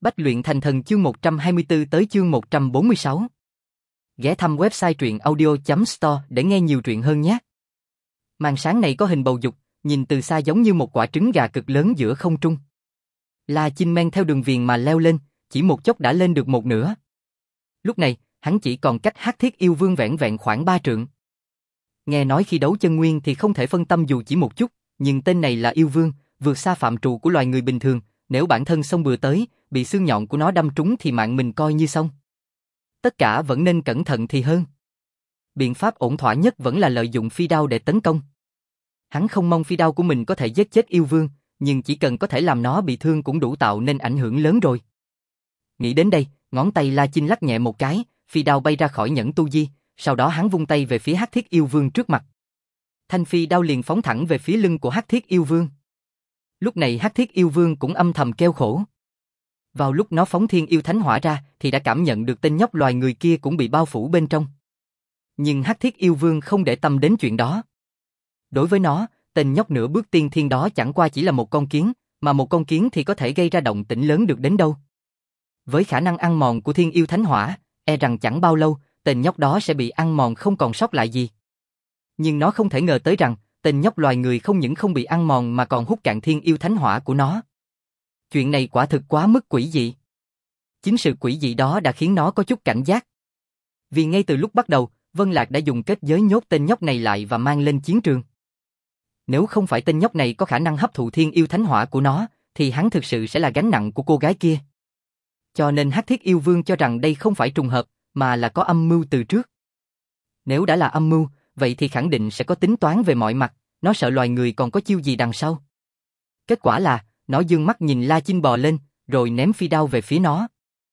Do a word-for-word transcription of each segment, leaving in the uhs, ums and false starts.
Bách luyện thành thần chương một trăm hai mươi tư tới chương một trăm bốn mươi sáu. Ghé thăm website truyện audio chấm store để nghe nhiều truyện hơn nhé. Màn sáng này có hình bầu dục, nhìn từ xa giống như một quả trứng gà cực lớn giữa không trung. La Chinh men theo đường viền mà leo lên, chỉ một chốc đã lên được một nửa. Lúc này, hắn chỉ còn cách Hắc Thiết Yêu Vương vẻn vẹn khoảng ba trượng. Nghe nói khi đấu chân nguyên thì không thể phân tâm dù chỉ một chút, nhưng tên này là yêu vương, vượt xa phạm trù của loài người bình thường, nếu bản thân xông bừa tới, bị xương nhọn của nó đâm trúng thì mạng mình coi như xong. Tất cả vẫn nên cẩn thận thì hơn. Biện pháp ổn thỏa nhất vẫn là lợi dụng phi đao để tấn công. Hắn không mong phi đao của mình có thể giết chết yêu vương, nhưng chỉ cần có thể làm nó bị thương cũng đủ tạo nên ảnh hưởng lớn rồi. Nghĩ đến đây, ngón tay La Chinh lắc nhẹ một cái, phi đao bay ra khỏi nhẫn tu di, sau đó hắn vung tay về phía Hắc Thiết Yêu Vương trước mặt. Thanh phi đao liền phóng thẳng về phía lưng của Hắc Thiết Yêu Vương. Lúc này Hắc Thiết Yêu Vương cũng âm thầm kêu khổ. Vào lúc nó phóng thiên yêu thánh hỏa ra thì đã cảm nhận được tên nhóc loài người kia cũng bị bao phủ bên trong. Nhưng Hắc Thiết Yêu Vương không để tâm đến chuyện đó. Đối với nó, tên nhóc nửa bước tiên thiên đó chẳng qua chỉ là một con kiến, mà một con kiến thì có thể gây ra động tĩnh lớn được đến đâu. Với khả năng ăn mòn của thiên yêu thánh hỏa, e rằng chẳng bao lâu, tên nhóc đó sẽ bị ăn mòn không còn sót lại gì. Nhưng nó không thể ngờ tới rằng, tên nhóc loài người không những không bị ăn mòn mà còn hút cạn thiên yêu thánh hỏa của nó. Chuyện này quả thực quá mức quỷ dị. Chính sự quỷ dị đó đã khiến nó có chút cảnh giác. Vì ngay từ lúc bắt đầu, Vân Lạc đã dùng kết giới nhốt tên nhóc này lại và mang lên chiến trường. Nếu không phải tên nhóc này có khả năng hấp thụ thiên yêu thánh hỏa của nó, thì hắn thực sự sẽ là gánh nặng của cô gái kia. Cho nên Hắc Thiết Yêu Vương cho rằng đây không phải trùng hợp, mà là có âm mưu từ trước. Nếu đã là âm mưu, vậy thì khẳng định sẽ có tính toán về mọi mặt, nó sợ loài người còn có chiêu gì đằng sau. Kết quả là, nó dương mắt nhìn La Chinh bò lên, rồi ném phi đao về phía nó.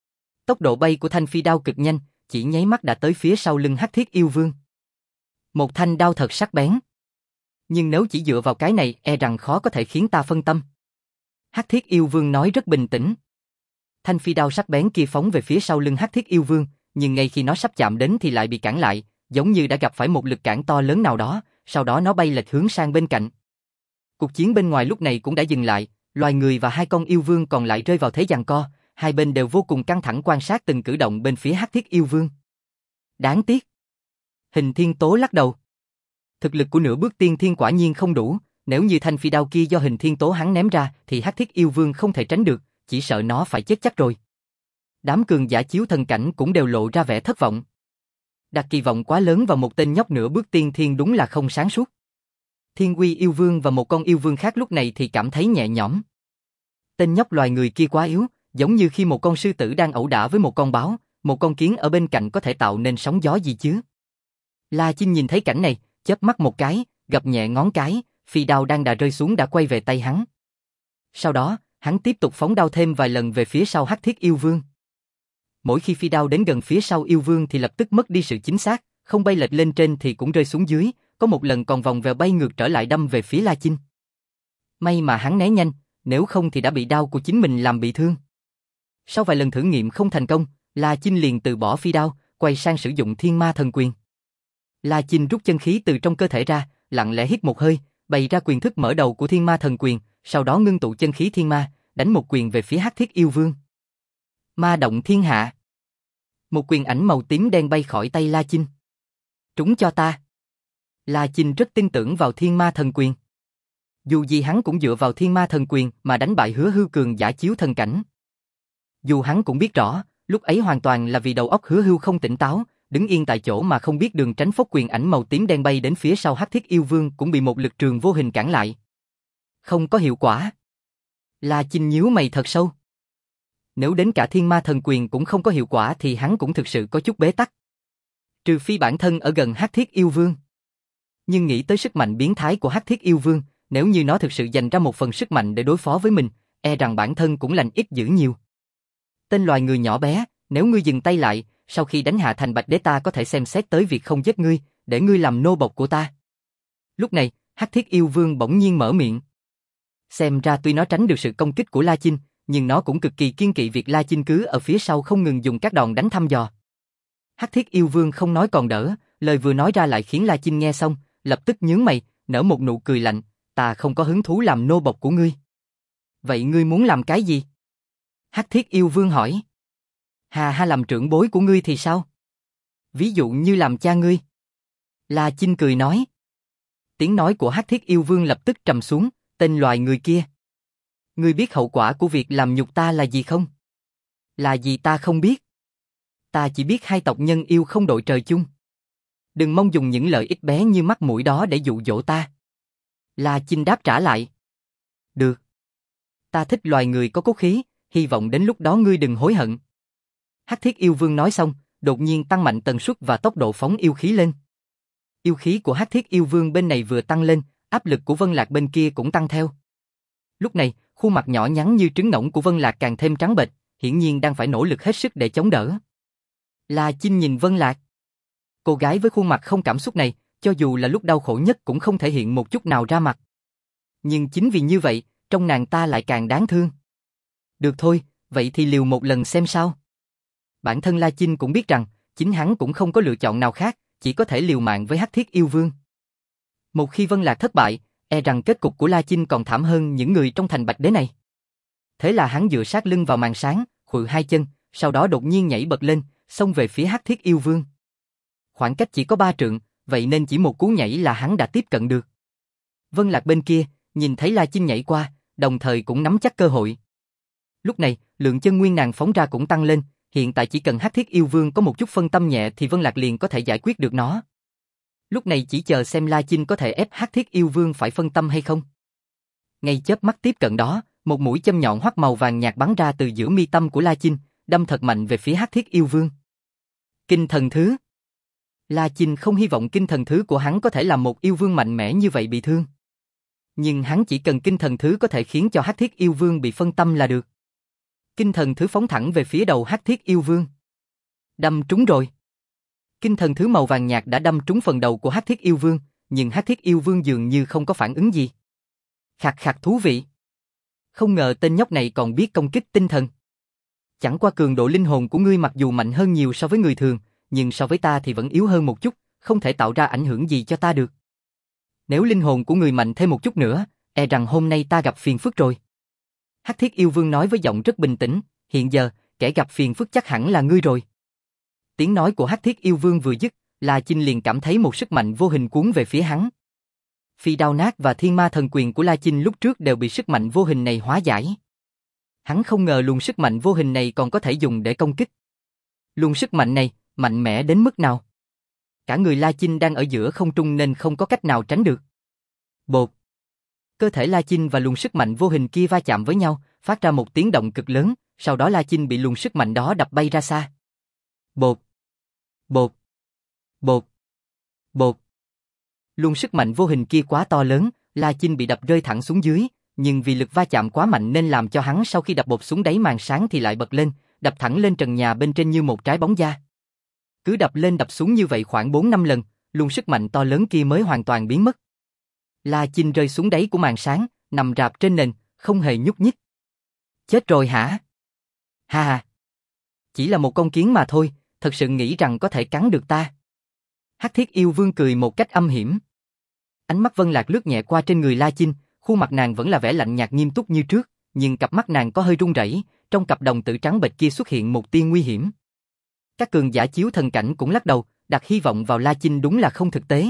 Tốc độ bay của thanh phi đao cực nhanh, chỉ nháy mắt đã tới phía sau lưng Hắc Thiết Yêu Vương. Một thanh đao thật sắc bén. Nhưng nếu chỉ dựa vào cái này, e rằng khó có thể khiến ta phân tâm. Hắc Thiết Yêu Vương nói rất bình tĩnh. Thanh phi đao sắc bén kia phóng về phía sau lưng Hắc Thiết Yêu Vương, nhưng ngay khi nó sắp chạm đến thì lại bị cản lại, giống như đã gặp phải một lực cản to lớn nào đó, sau đó nó bay lệch hướng sang bên cạnh. Cuộc chiến bên ngoài lúc này cũng đã dừng lại, loài người và hai con yêu vương còn lại rơi vào thế giằng co, hai bên đều vô cùng căng thẳng quan sát từng cử động bên phía Hắc Thiết Yêu Vương. Đáng tiếc. Hình Thiên Tố lắc đầu. Thực lực của nửa bước tiên thiên quả nhiên không đủ, nếu như thanh phi đao kia do Hình Thiên Tố hắn ném ra thì Hắc Thiết Yêu Vương không thể tránh được, chỉ sợ nó phải chết chắc rồi. Đám cường giả chiếu thần cảnh cũng đều lộ ra vẻ thất vọng. Đặt kỳ vọng quá lớn vào một tên nhóc nửa bước tiên thiên đúng là không sáng suốt. Thiên Uy Yêu Vương và một con yêu vương khác lúc này thì cảm thấy nhẹ nhõm. Tên nhóc loài người kia quá yếu, giống như khi một con sư tử đang ẩu đả với một con báo, một con kiến ở bên cạnh có thể tạo nên sóng gió gì chứ. La Chinh nhìn thấy cảnh này, chớp mắt một cái, gập nhẹ ngón cái, phi đao đang đà rơi xuống đã quay về tay hắn. Sau đó, hắn tiếp tục phóng đao thêm vài lần về phía sau Hắc Thiết Yêu Vương. Mỗi khi phi đao đến gần phía sau yêu vương thì lập tức mất đi sự chính xác, không bay lệch lên trên thì cũng rơi xuống dưới, có một lần còn vòng vèo bay ngược trở lại đâm về phía La Chinh. May mà hắn né nhanh, nếu không thì đã bị đao của chính mình làm bị thương. Sau vài lần thử nghiệm không thành công, La Chinh liền từ bỏ phi đao, quay sang sử dụng Thiên Ma Thần Quyền. La Chinh rút chân khí từ trong cơ thể ra, lặng lẽ hít một hơi, bày ra quyền thức mở đầu của Thiên Ma Thần Quyền, sau đó ngưng tụ chân khí thiên ma, đánh một quyền về phía Hắc Thiết Yêu Vương. Ma động thiên hạ. Một quyền ảnh màu tím đen bay khỏi tay La Chinh. Trúng cho ta. La Chinh rất tin tưởng vào Thiên Ma Thần Quyền. Dù gì hắn cũng dựa vào Thiên Ma Thần Quyền mà đánh bại Hứa Hưu cường giả chiếu thần cảnh. Dù hắn cũng biết rõ, lúc ấy hoàn toàn là vì đầu óc Hứa Hưu không tỉnh táo, đứng yên tại chỗ mà không biết đường tránh, phốc quyền ảnh màu tím đen bay đến phía sau Hắc Thiết Yêu Vương cũng bị một lực trường vô hình cản lại. Không có hiệu quả. La Chinh nhíu mày thật sâu. Nếu đến cả Thiên Ma Thần Quyền cũng không có hiệu quả thì hắn cũng thực sự có chút bế tắc. Trừ phi bản thân ở gần Hắc Thiết Yêu Vương. Nhưng nghĩ tới sức mạnh biến thái của Hắc Thiết Yêu Vương, nếu như nó thực sự dành ra một phần sức mạnh để đối phó với mình, e rằng bản thân cũng lành ít dữ nhiều. Tên loài người nhỏ bé, nếu ngươi dừng tay lại, sau khi đánh hạ thành Bạch Đế ta có thể xem xét tới việc không giết ngươi, để ngươi làm nô bộc của ta. Lúc này, Hắc Thiết Yêu Vương bỗng nhiên mở miệng. Xem ra tuy nó tránh được sự công kích của La Chinh, nhưng nó cũng cực kỳ kiên kỵ việc La Chinh cứ ở phía sau không ngừng dùng các đòn đánh thăm dò. Hắc Thiết Yêu Vương không nói còn đỡ, lời vừa nói ra lại khiến La Chinh nghe xong, lập tức nhướng mày, nở một nụ cười lạnh, ta không có hứng thú làm nô bộc của ngươi. Vậy ngươi muốn làm cái gì? Hắc Thiết Yêu Vương hỏi. Hà ha, làm trưởng bối của ngươi thì sao? Ví dụ như làm cha ngươi. La Chinh cười nói. Tiếng nói của Hắc Thiết Yêu Vương lập tức trầm xuống, tên loài người kia. Ngươi biết hậu quả của việc làm nhục ta là gì không? Là gì ta không biết. Ta chỉ biết hai tộc nhân yêu không đội trời chung. Đừng mong dùng những lợi ích bé như mắt mũi đó để dụ dỗ ta. La Chinh đáp trả lại. Được. Ta thích loài người có cốt khí, hy vọng đến lúc đó ngươi đừng hối hận. Hắc Thiết Yêu Vương nói xong, đột nhiên tăng mạnh tần suất và tốc độ phóng yêu khí lên. Yêu khí của Hắc Thiết Yêu Vương bên này vừa tăng lên, áp lực của Vân Lạc bên kia cũng tăng theo. Lúc này, khuôn mặt nhỏ nhắn như trứng ngỗng của Vân Lạc càng thêm trắng bệch, hiển nhiên đang phải nỗ lực hết sức để chống đỡ. La Chinh nhìn Vân Lạc. Cô gái với khuôn mặt không cảm xúc này, cho dù là lúc đau khổ nhất cũng không thể hiện một chút nào ra mặt. Nhưng chính vì như vậy, trong nàng ta lại càng đáng thương. Được thôi, vậy thì liều một lần xem sao. Bản thân La Chinh cũng biết rằng, chính hắn cũng không có lựa chọn nào khác, chỉ có thể liều mạng với Hắc Thiết Yêu Vương. Một khi Vân Lạc thất bại, e rằng kết cục của La Chinh còn thảm hơn những người trong thành Bạch Đế này. Thế là hắn dựa sát lưng vào màn sáng, khuỵu hai chân, sau đó đột nhiên nhảy bật lên, xông về phía Hắc Thiết Yêu Vương. Khoảng cách chỉ có ba trượng, vậy nên chỉ một cú nhảy là hắn đã tiếp cận được. Vân Lạc bên kia, nhìn thấy La Chinh nhảy qua, đồng thời cũng nắm chắc cơ hội. Lúc này, lượng chân nguyên nàng phóng ra cũng tăng lên, hiện tại chỉ cần Hắc Thiết Yêu Vương có một chút phân tâm nhẹ thì Vân Lạc liền có thể giải quyết được nó. Lúc này chỉ chờ xem La Chinh có thể ép Hắc Thiết Yêu Vương phải phân tâm hay không. Ngay chớp mắt tiếp cận đó, một mũi châm nhọn hoắt màu vàng nhạt bắn ra từ giữa mi tâm của La Chinh, đâm thật mạnh về phía Hắc Thiết Yêu Vương. Kinh thần thứ. La Chinh không hy vọng kinh thần thứ của hắn có thể làm một yêu vương mạnh mẽ như vậy bị thương. Nhưng hắn chỉ cần kinh thần thứ có thể khiến cho Hắc Thiết Yêu Vương bị phân tâm là được. Kinh thần thứ phóng thẳng về phía đầu Hắc Thiết Yêu Vương. Đâm trúng rồi. Kinh thần thứ màu vàng nhạt đã đâm trúng phần đầu của Hắc Thiết Yêu Vương, nhưng Hắc Thiết Yêu Vương dường như không có phản ứng gì. Khạc khạc, thú vị. Không ngờ tên nhóc này còn biết công kích tinh thần. Chẳng qua cường độ linh hồn của ngươi mặc dù mạnh hơn nhiều so với người thường, nhưng so với ta thì vẫn yếu hơn một chút, không thể tạo ra ảnh hưởng gì cho ta được. Nếu linh hồn của người mạnh thêm một chút nữa, e rằng hôm nay ta gặp phiền phức rồi. Hắc Thiết Yêu Vương nói với giọng rất bình tĩnh, hiện giờ, kẻ gặp phiền phức chắc hẳn là ngươi rồi. Tiếng nói của Hắc Thiết Yêu Vương vừa dứt, La Chinh liền cảm thấy một sức mạnh vô hình cuốn về phía hắn. Phi đao nát và thiên ma thần quyền của La Chinh lúc trước đều bị sức mạnh vô hình này hóa giải. Hắn không ngờ luồng sức mạnh vô hình này còn có thể dùng để công kích. Luồng sức mạnh này, mạnh mẽ đến mức nào? Cả người La Chinh đang ở giữa không trung nên không có cách nào tránh được. Bột. Cơ thể La Chinh và luồng sức mạnh vô hình kia va chạm với nhau, phát ra một tiếng động cực lớn, sau đó La Chinh bị luồng sức mạnh đó đập bay ra xa. Bột. Bột. Bột. Bột. Luồng sức mạnh vô hình kia quá to lớn, La Chinh bị đập rơi thẳng xuống dưới, nhưng vì lực va chạm quá mạnh nên làm cho hắn sau khi đập bột xuống đáy màn sáng thì lại bật lên, đập thẳng lên trần nhà bên trên như một trái bóng da. Cứ đập lên đập xuống như vậy khoảng bốn năm lần, luồng sức mạnh to lớn kia mới hoàn toàn biến mất. La Chinh rơi xuống đáy của màn sáng, nằm rạp trên nền, không hề nhúc nhích. Chết rồi hả? Ha ha. Chỉ là một con kiến mà thôi, thật sự nghĩ rằng có thể cắn được ta. Hắc Thiết Yêu Vương cười một cách âm hiểm. Ánh mắt Vân Lạc lướt nhẹ qua trên người La Chinh, khuôn mặt nàng vẫn là vẻ lạnh nhạt nghiêm túc như trước, nhưng cặp mắt nàng có hơi run rẩy, trong cặp đồng tử trắng bệch kia xuất hiện một tia nguy hiểm. Các cường giả chiếu thần cảnh cũng lắc đầu, đặt hy vọng vào La Chinh đúng là không thực tế.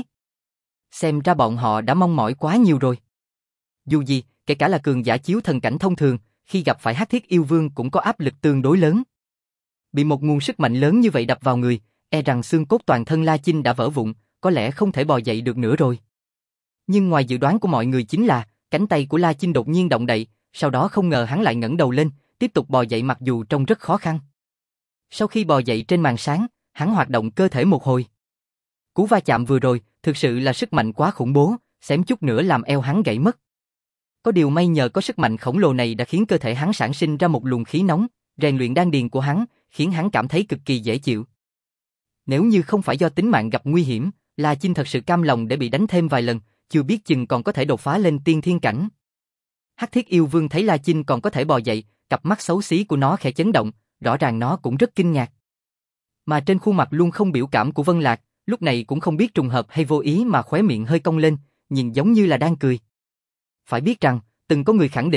Xem ra bọn họ đã mong mỏi quá nhiều rồi. Dù gì, kể cả là cường giả chiếu thần cảnh thông thường, khi gặp phải Hắc Thiết Yêu Vương cũng có áp lực tương đối lớn. Bị một nguồn sức mạnh lớn như vậy đập vào người, e rằng xương cốt toàn thân La Chinh đã vỡ vụn, có lẽ không thể bò dậy được nữa rồi. Nhưng ngoài dự đoán của mọi người chính là, cánh tay của La Chinh đột nhiên động đậy, sau đó không ngờ hắn lại ngẩng đầu lên, tiếp tục bò dậy mặc dù trông rất khó khăn. Sau khi bò dậy trên màn sáng, hắn hoạt động cơ thể một hồi. Cú va chạm vừa rồi, thực sự là sức mạnh quá khủng bố, xém chút nữa làm eo hắn gãy mất. Có điều may nhờ có sức mạnh khổng lồ này đã khiến cơ thể hắn sản sinh ra một luồng khí nóng, rèn luyện đan điền của hắn, khiến hắn cảm thấy cực kỳ dễ chịu. Nếu như không phải do tính mạng gặp nguy hiểm, La Chinh thật sự cam lòng để bị đánh thêm vài lần, chưa biết chừng còn có thể đột phá lên tiên thiên cảnh. Hắc Thiết Yêu Vương thấy La Chinh còn có thể bò dậy, cặp mắt xấu xí của nó khẽ chấn động, rõ ràng nó cũng rất kinh ngạc. Mà trên khuôn mặt luôn không biểu cảm của Vân Lạc, lúc này cũng không biết trùng hợp hay vô ý mà khóe miệng hơi cong lên, nhìn giống như là đang cười. Phải biết rằng, từng có người khẳng định,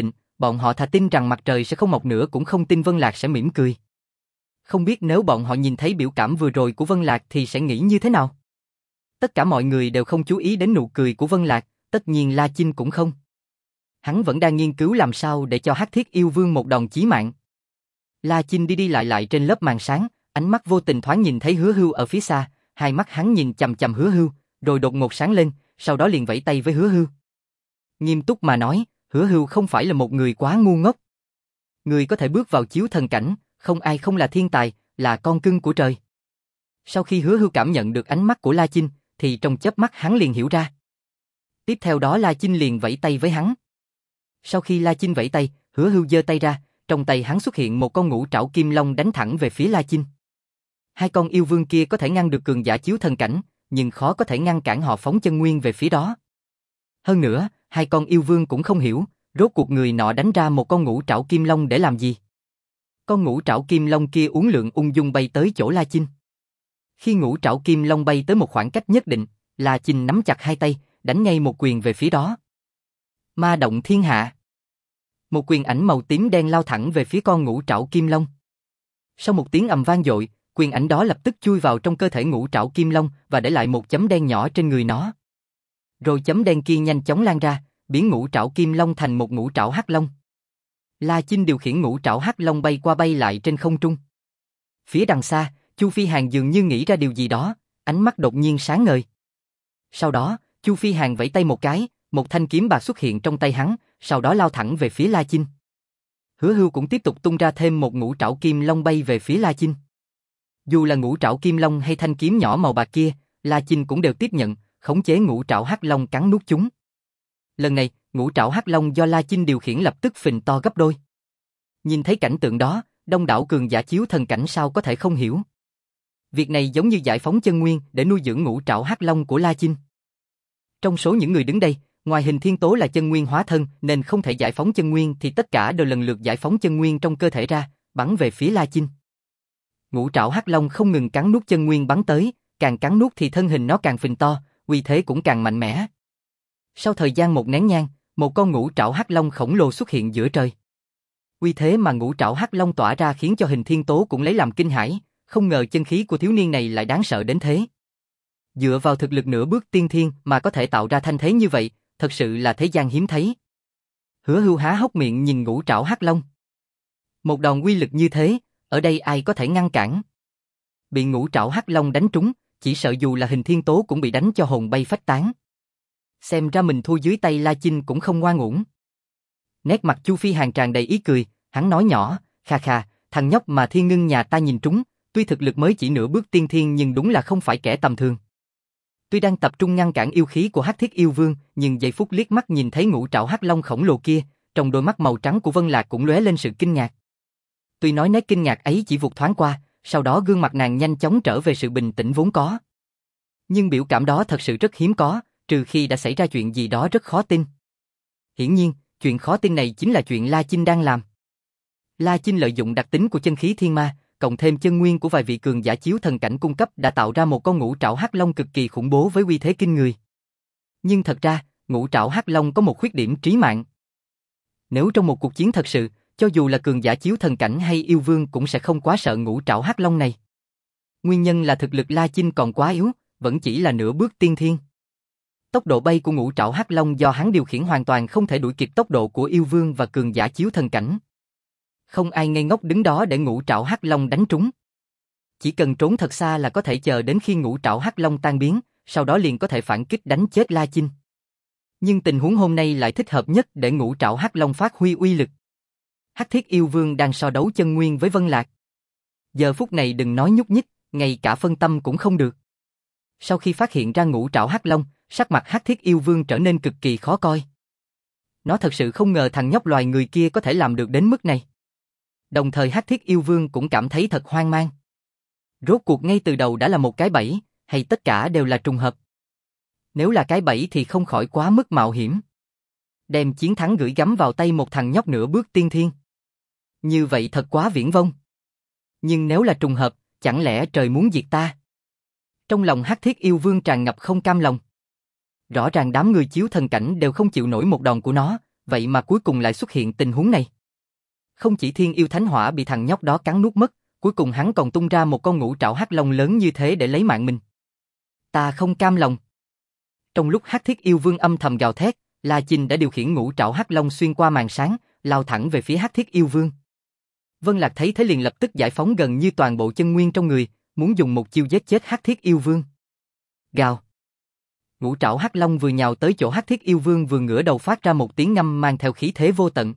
bọn họ thà tin rằng mặt trời sẽ không mọc nữa cũng không tin Vân Lạc sẽ mỉm cười. Không biết nếu bọn họ nhìn thấy biểu cảm vừa rồi của Vân Lạc thì sẽ nghĩ như thế nào? Tất cả mọi người đều không chú ý đến nụ cười của Vân Lạc, tất nhiên La Chinh cũng không. Hắn vẫn đang nghiên cứu làm sao để cho Hắc Thiết Yêu Vương một đòn chí mạng. La Chinh đi đi lại lại trên lớp màn sáng, ánh mắt vô tình thoáng nhìn thấy Hứa Hưu ở phía xa, hai mắt hắn nhìn chằm chằm Hứa Hưu, rồi đột ngột sáng lên, sau đó liền vẫy tay với Hứa Hưu. Nghiêm túc mà nói, Hứa Hưu không phải là một người quá ngu ngốc. Người có thể bước vào chiếu thần cảnh, không ai không là thiên tài, là con cưng của trời. Sau khi Hứa Hưu cảm nhận được ánh mắt của La Chinh, thì trong chớp mắt hắn liền hiểu ra. Tiếp theo đó La Chinh liền vẫy tay với hắn. Sau khi La Chinh vẫy tay, Hứa Hưu giơ tay ra, trong tay hắn xuất hiện một con ngũ trảo kim long đánh thẳng về phía La Chinh. Hai con yêu vương kia có thể ngăn được cường giả chiếu thần cảnh, nhưng khó có thể ngăn cản họ phóng chân nguyên về phía đó. Hơn nữa, hai con yêu vương cũng không hiểu, rốt cuộc người nọ đánh ra một con ngũ trảo kim long để làm gì. Con ngũ trảo kim long kia uốn lượn ung dung bay tới chỗ La Chinh. Khi ngũ trảo kim long bay tới một khoảng cách nhất định, La Chinh nắm chặt hai tay, đánh ngay một quyền về phía đó. Ma động thiên hạ. Một quyền ảnh màu tím đen lao thẳng về phía con ngũ trảo kim long. Sau một tiếng ầm vang dội, quyền ảnh đó lập tức chui vào trong cơ thể ngũ trảo kim long và để lại một chấm đen nhỏ trên người nó. Rồi chấm đen kia nhanh chóng lan ra, biến ngũ trảo kim long thành một ngũ trảo hắc long. La Chinh điều khiển ngũ trảo hắc long bay qua bay lại trên không trung. Phía đằng xa, Chu Phi Hàn dường như nghĩ ra điều gì đó, ánh mắt đột nhiên sáng ngời. Sau đó, Chu Phi Hàn vẫy tay một cái, một thanh kiếm bạc xuất hiện trong tay hắn, sau đó lao thẳng về phía La Chinh. Hứa Hưu cũng tiếp tục tung ra thêm một ngũ trảo kim long bay về phía La Chinh. Dù là ngũ trảo kim long hay thanh kiếm nhỏ màu bạc kia, La Chinh cũng đều tiếp nhận, khống chế ngũ trảo hắc long cắn nuốt chúng. Lần này, ngũ trảo hắc long do La Chinh điều khiển lập tức phình to gấp đôi. Nhìn thấy cảnh tượng đó, đông đảo cường giả chiếu thần cảnh sao có thể không hiểu. Việc này giống như giải phóng chân nguyên để nuôi dưỡng ngũ trảo hắc long của La Chinh. Trong số những người đứng đây, ngoài Hình Thiên Tố là chân nguyên hóa thân nên không thể giải phóng chân nguyên thì tất cả đều lần lượt giải phóng chân nguyên trong cơ thể ra, bắn về phía La Chinh. Ngũ trảo hắc long không ngừng cắn nuốt chân nguyên bắn tới, càng cắn nuốt thì thân hình nó càng phình to, uy thế cũng càng mạnh mẽ. Sau thời gian một nén nhang, một con ngũ trảo hắc long khổng lồ xuất hiện giữa trời. Uy thế mà ngũ trảo hắc long tỏa ra khiến cho Hình Thiên Tố cũng lấy làm kinh hãi, không ngờ chân khí của thiếu niên này lại đáng sợ đến thế. Dựa vào thực lực nửa bước tiên thiên mà có thể tạo ra thanh thế như vậy, thật sự là thế gian hiếm thấy. Hứa Hưu há hốc miệng nhìn ngũ trảo hắc long. Một đòn uy lực như thế, ở đây ai có thể ngăn cản? Bị ngũ trảo hắc long đánh trúng, chỉ sợ dù là Hình Thiên Tố cũng bị đánh cho hồn bay phách tán. Xem ra mình thua dưới tay La Chinh cũng không ngoan uổng. Nét mặt Chu Phi Hàn tràn đầy ý cười, hắn nói nhỏ, kha kha, thằng nhóc mà Thiên Ngưng nhà ta nhìn trúng, tuy thực lực mới chỉ nửa bước tiên thiên nhưng đúng là không phải kẻ tầm thường. Tuy đang tập trung ngăn cản yêu khí của Hắc Thiết Yêu Vương, nhưng giây phút liếc mắt nhìn thấy ngũ trảo hắc long khổng lồ kia, trong đôi mắt màu trắng của Vân Lạc cũng lóe lên sự kinh ngạc. Tuy nói nét kinh ngạc ấy chỉ vụt thoáng qua, sau đó gương mặt nàng nhanh chóng trở về sự bình tĩnh vốn có. Nhưng biểu cảm đó thật sự rất hiếm có, trừ khi đã xảy ra chuyện gì đó rất khó tin. Hiển nhiên, chuyện khó tin này chính là chuyện La Chinh đang làm. La Chinh lợi dụng đặc tính của chân khí thiên ma, cộng thêm chân nguyên của vài vị cường giả chiếu thần cảnh cung cấp đã tạo ra một con ngũ trảo hắc long cực kỳ khủng bố với uy thế kinh người. Nhưng thật ra, ngũ trảo hắc long có một khuyết điểm trí mạng. Nếu trong một cuộc chiến thật sự, cho dù là cường giả chiếu thần cảnh hay yêu vương cũng sẽ không quá sợ ngũ trảo hắc long này. Nguyên nhân là thực lực La Chinh còn quá yếu, vẫn chỉ là nửa bước tiên thiên. Tốc độ bay của ngũ trảo hắc long do hắn điều khiển hoàn toàn không thể đuổi kịp tốc độ của yêu vương và cường giả chiếu thần cảnh. Không ai ngây ngốc đứng đó để ngũ trảo hắc long đánh trúng. Chỉ cần trốn thật xa là có thể chờ đến khi ngũ trảo hắc long tan biến, sau đó liền có thể phản kích đánh chết La Chinh. Nhưng tình huống hôm nay lại thích hợp nhất để ngũ trảo hắc long phát huy uy lực. Hắc Thiết Yêu Vương đang so đấu chân nguyên với Vân Lạc. Giờ phút này đừng nói nhúc nhích, ngay cả phân tâm cũng không được. Sau khi phát hiện ra ngũ trảo hắc long, sắc mặt Hắc Thiết Yêu Vương trở nên cực kỳ khó coi. Nó thật sự không ngờ thằng nhóc loài người kia có thể làm được đến mức này. Đồng thời Hắc Thiết Yêu Vương cũng cảm thấy thật hoang mang. Rốt cuộc ngay từ đầu đã là một cái bẫy, hay tất cả đều là trùng hợp? Nếu là cái bẫy thì không khỏi quá mức mạo hiểm. Đem chiến thắng gửi gắm vào tay một thằng nhóc nửa bước tiên thiên. Như vậy thật quá viển vông. Nhưng nếu là trùng hợp, chẳng lẽ trời muốn diệt ta? Trong lòng Hắc Thiết Yêu Vương tràn ngập không cam lòng. Rõ ràng đám người chiếu thần cảnh đều không chịu nổi một đòn của nó, vậy mà cuối cùng lại xuất hiện tình huống này. Không chỉ thiên yêu thánh hỏa bị thằng nhóc đó cắn nuốt mất, cuối cùng hắn còn tung ra một con ngũ trảo hắc long lớn như thế để lấy mạng mình. Ta không cam lòng. Trong lúc Hắc Thiết Yêu Vương âm thầm gào thét, La Chinh đã điều khiển ngũ trảo hắc long xuyên qua màn sáng, lao thẳng về phía Hắc Thiết Yêu Vương. Vân Lạc thấy thế liền lập tức giải phóng gần như toàn bộ chân nguyên trong người, muốn dùng một chiêu giết chết Hắc Thiết Yêu Vương. Gào. Ngũ trảo hắc long vừa nhào tới chỗ Hắc Thiết Yêu Vương vừa ngửa đầu phát ra một tiếng ngâm mang theo khí thế vô tận.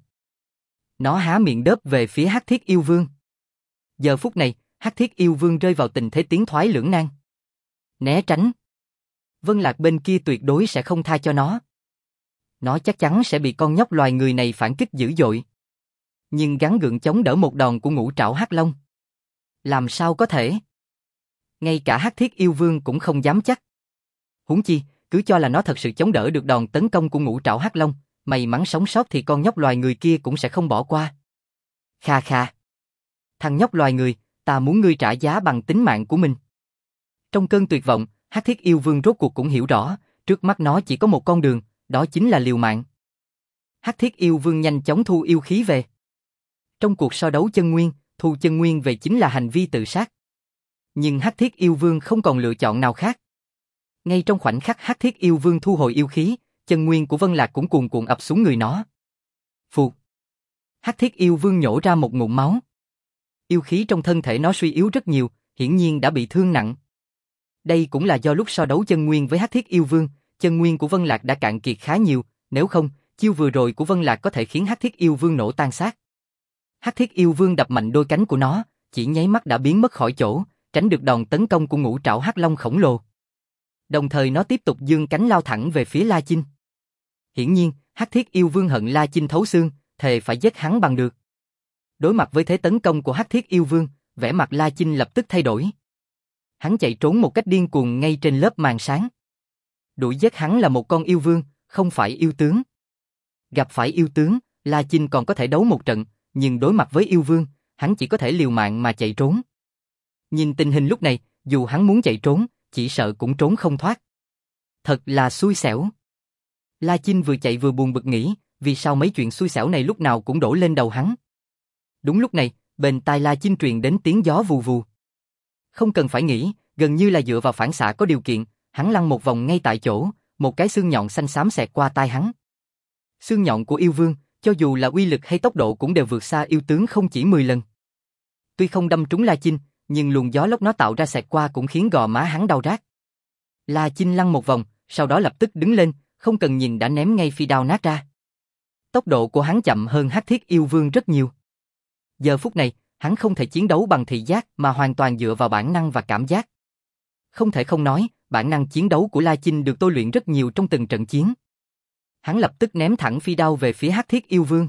Nó há miệng đớp về phía Hắc Thiết Yêu Vương. Giờ phút này, Hắc Thiết Yêu Vương rơi vào tình thế tiến thoái lưỡng nan. Né tránh. Vân Lạc bên kia tuyệt đối sẽ không tha cho nó. Nó chắc chắn sẽ bị con nhóc loài người này phản kích dữ dội. Nhưng gắng gượng chống đỡ một đòn của ngũ trảo hắc long. Làm sao có thể? Ngay cả Hắc Thiết Yêu Vương cũng không dám chắc. Huống chi, cứ cho là nó thật sự chống đỡ được đòn tấn công của ngũ trảo hắc long, may mắn sống sót thì con nhóc loài người kia cũng sẽ không bỏ qua. Kha kha. Thằng nhóc loài người, ta muốn ngươi trả giá bằng tính mạng của mình. Trong cơn tuyệt vọng, Hắc Thiết Yêu Vương rốt cuộc cũng hiểu rõ, trước mắt nó chỉ có một con đường, đó chính là liều mạng. Hắc Thiết Yêu Vương nhanh chóng thu yêu khí về. Trong cuộc so đấu chân nguyên, thu chân nguyên về chính là hành vi tự sát. Nhưng Hắc Thiết Yêu Vương không còn lựa chọn nào khác. Ngay trong khoảnh khắc Hắc Thiết Yêu Vương thu hồi yêu khí, chân nguyên của Vân Lạc cũng cuồn cuộn ập xuống người nó. Phụt. Hắc Thiết Yêu Vương nhổ ra một ngụm máu. Yêu khí trong thân thể nó suy yếu rất nhiều, hiển nhiên đã bị thương nặng. Đây cũng là do lúc so đấu chân nguyên với Hắc Thiết Yêu Vương, chân nguyên của Vân Lạc đã cạn kiệt khá nhiều, nếu không, chiêu vừa rồi của Vân Lạc có thể khiến Hắc Thiết Yêu Vương nổ tan xác. Hắc Thiết Yêu Vương đập mạnh đôi cánh của nó, chỉ nháy mắt đã biến mất khỏi chỗ, tránh được đòn tấn công của ngũ trảo hắc long khổng lồ. Đồng thời nó tiếp tục giương cánh lao thẳng về phía La Chinh. Hiển nhiên, Hắc Thiết Yêu Vương hận La Chinh thấu xương, thề phải giết hắn bằng được. Đối mặt với thế tấn công của Hắc Thiết Yêu Vương, vẻ mặt La Chinh lập tức thay đổi. Hắn chạy trốn một cách điên cuồng ngay trên lớp màn sáng. Đuổi giết hắn là một con yêu vương, không phải yêu tướng. Gặp phải yêu tướng, La Chinh còn có thể đấu một trận, nhưng đối mặt với yêu vương, hắn chỉ có thể liều mạng mà chạy trốn. Nhìn tình hình lúc này, dù hắn muốn chạy trốn, chỉ sợ cũng trốn không thoát. Thật là xui xẻo. La Chinh vừa chạy vừa buồn bực nghĩ, vì sao mấy chuyện xui xẻo này lúc nào cũng đổ lên đầu hắn. Đúng lúc này, bên tai La Chinh truyền đến tiếng gió vù vù. Không cần phải nghĩ, gần như là dựa vào phản xạ có điều kiện, hắn lăn một vòng ngay tại chỗ, một cái xương nhọn xanh xám xẹt qua tai hắn. Xương nhọn của yêu vương, cho dù là uy lực hay tốc độ cũng đều vượt xa yêu tướng không chỉ mười lần. Tuy không đâm trúng La Chinh, nhưng luồng gió lốc nó tạo ra xẹt qua cũng khiến gò má hắn đau rát. La Chinh lăn một vòng, sau đó lập tức đứng lên, không cần nhìn đã ném ngay phi đao nát ra. Tốc độ của hắn chậm hơn Hắc Thiết Yêu Vương rất nhiều. Giờ phút này, hắn không thể chiến đấu bằng thị giác mà hoàn toàn dựa vào bản năng và cảm giác. Không thể không nói, bản năng chiến đấu của La Chinh được tôi luyện rất nhiều trong từng trận chiến. Hắn lập tức ném thẳng phi đao về phía Hắc Thiết Yêu Vương.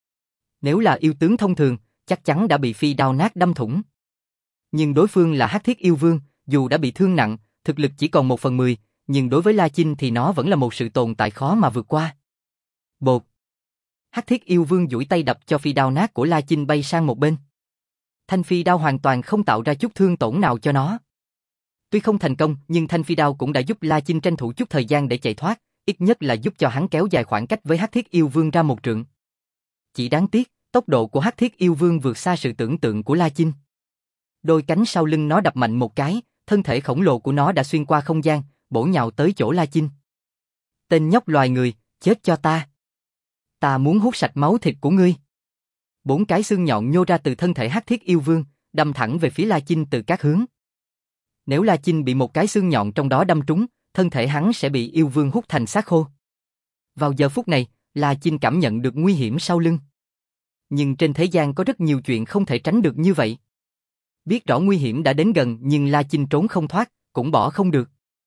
Nếu là yêu tướng thông thường, chắc chắn đã bị phi đao nát đâm thủng. Nhưng đối phương là Hắc Thiết Yêu Vương, dù đã bị thương nặng, thực lực chỉ còn một phần mười, nhưng đối với La Chinh thì nó vẫn là một sự tồn tại khó mà vượt qua. Bột. Hắc Thiết Yêu Vương duỗi tay đập cho phi đao nát của La Chinh bay sang một bên. Thanh phi đao hoàn toàn không tạo ra chút thương tổn nào cho nó. Tuy không thành công, nhưng thanh phi đao cũng đã giúp La Chinh tranh thủ chút thời gian để chạy thoát, ít nhất là giúp cho hắn kéo dài khoảng cách với Hắc Thiết Yêu Vương ra một trượng. Chỉ đáng tiếc, tốc độ của Hắc Thiết Yêu Vương vượt xa sự tưởng tượng của La Chinh. Đôi cánh sau lưng nó đập mạnh một cái, thân thể khổng lồ của nó đã xuyên qua không gian, bổ nhào tới chỗ La Chinh. Tên nhóc loài người, chết cho ta. Ta muốn hút sạch máu thịt của ngươi. Bốn cái xương nhọn nhô ra từ thân thể Hắc Thiết Yêu Vương, đâm thẳng về phía La Chinh từ các hướng. Nếu La Chinh bị một cái xương nhọn trong đó đâm trúng, thân thể hắn sẽ bị yêu vương hút thành xác khô. Vào giờ phút này, La Chinh cảm nhận được nguy hiểm sau lưng. Nhưng trên thế gian có rất nhiều chuyện không thể tránh được như vậy. Biết rõ nguy hiểm đã đến gần nhưng La Chinh trốn không thoát, cũng bỏ không được.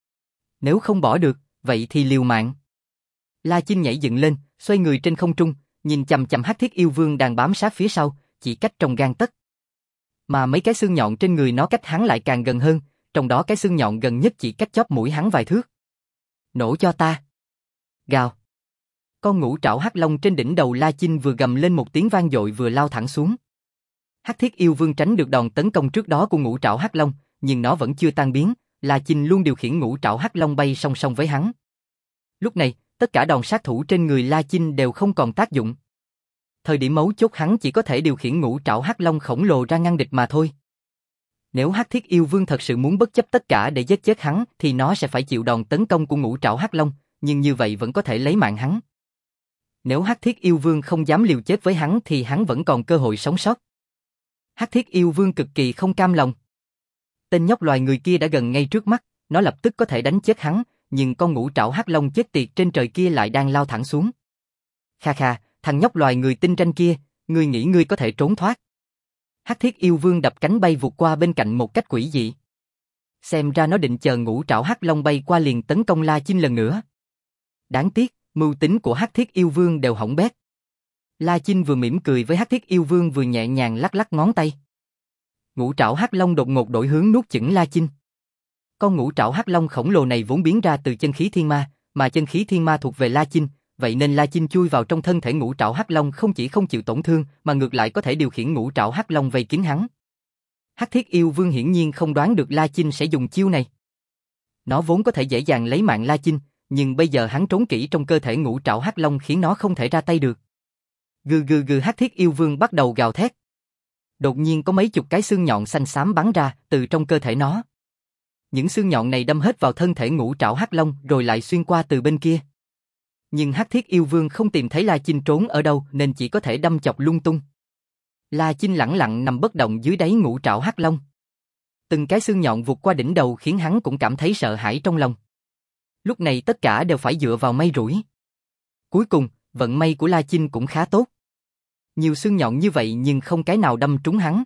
Nếu không bỏ được, vậy thì liều mạng. La Chinh nhảy dựng lên, xoay người trên không trung, nhìn chằm chằm Hắc Thiết Yêu Vương đang bám sát phía sau, chỉ cách trong gang tấc. Mà mấy cái xương nhọn trên người nó cách hắn lại càng gần hơn, trong đó cái xương nhọn gần nhất chỉ cách chóp mũi hắn vài thước. Nổ cho ta. Gào. Con ngũ trảo hắc long trên đỉnh đầu La Chinh vừa gầm lên một tiếng vang dội vừa lao thẳng xuống. Hắc Thiết Yêu Vương tránh được đòn tấn công trước đó của ngũ trảo hắc long, nhưng nó vẫn chưa tan biến, La Chinh luôn điều khiển ngũ trảo hắc long bay song song với hắn. Lúc này, tất cả đòn sát thủ trên người La Chinh đều không còn tác dụng. Thời điểm mấu chốt hắn chỉ có thể điều khiển ngũ trảo hắc long khổng lồ ra ngăn địch mà thôi. Nếu Hắc Thiết Yêu Vương thật sự muốn bất chấp tất cả để giết chết hắn thì nó sẽ phải chịu đòn tấn công của ngũ trảo hắc long, nhưng như vậy vẫn có thể lấy mạng hắn. Nếu Hắc Thiết Yêu Vương không dám liều chết với hắn thì hắn vẫn còn cơ hội sống sót. Hắc Thiết Yêu Vương cực kỳ không cam lòng. Tên nhóc loài người kia đã gần ngay trước mắt, nó lập tức có thể đánh chết hắn, nhưng con ngũ trảo hắc long chết tiệt trên trời kia lại đang lao thẳng xuống. Kha kha, thằng nhóc loài người tinh tranh kia, ngươi nghĩ ngươi có thể trốn thoát? Hắc Thiết Yêu Vương đập cánh bay vụt qua bên cạnh một cách quỷ dị. Xem ra nó định chờ ngũ trảo hắc long bay qua liền tấn công La Chinh lần nữa. Đáng tiếc, mưu tính của Hắc Thiết Yêu Vương đều hỏng bét. La Chinh vừa mỉm cười với Hắc Thiết Yêu Vương vừa nhẹ nhàng lắc lắc ngón tay. Ngũ trảo hắc long đột ngột đổi hướng nuốt chửng La Chinh. Con ngũ trảo hắc long khổng lồ này vốn biến ra từ chân khí thiên ma, mà chân khí thiên ma thuộc về La Chinh, vậy nên La Chinh chui vào trong thân thể ngũ trảo hắc long không chỉ không chịu tổn thương, mà ngược lại có thể điều khiển ngũ trảo hắc long vây kín hắn. Hắc Thiết Yêu Vương hiển nhiên không đoán được La Chinh sẽ dùng chiêu này. Nó vốn có thể dễ dàng lấy mạng La Chinh, nhưng bây giờ hắn trốn kỹ trong cơ thể ngũ trảo hắc long khiến nó không thể ra tay được. Gừ gừ gừ, Hắc Thiết Yêu Vương bắt đầu gào thét. Đột nhiên có mấy chục cái xương nhọn xanh xám bắn ra từ trong cơ thể nó. Những xương nhọn này đâm hết vào thân thể ngũ trảo hắc long rồi lại xuyên qua từ bên kia. Nhưng Hắc Thiết Yêu Vương không tìm thấy La Chinh trốn ở đâu nên chỉ có thể đâm chọc lung tung. La Chinh lẳng lặng nằm bất động dưới đáy ngũ trảo hắc long. Từng cái xương nhọn vụt qua đỉnh đầu khiến hắn cũng cảm thấy sợ hãi trong lòng. Lúc này tất cả đều phải dựa vào may rủi. Cuối cùng, vận may của La Chinh cũng khá tốt. Nhiều xương nhọn như vậy nhưng không cái nào đâm trúng hắn.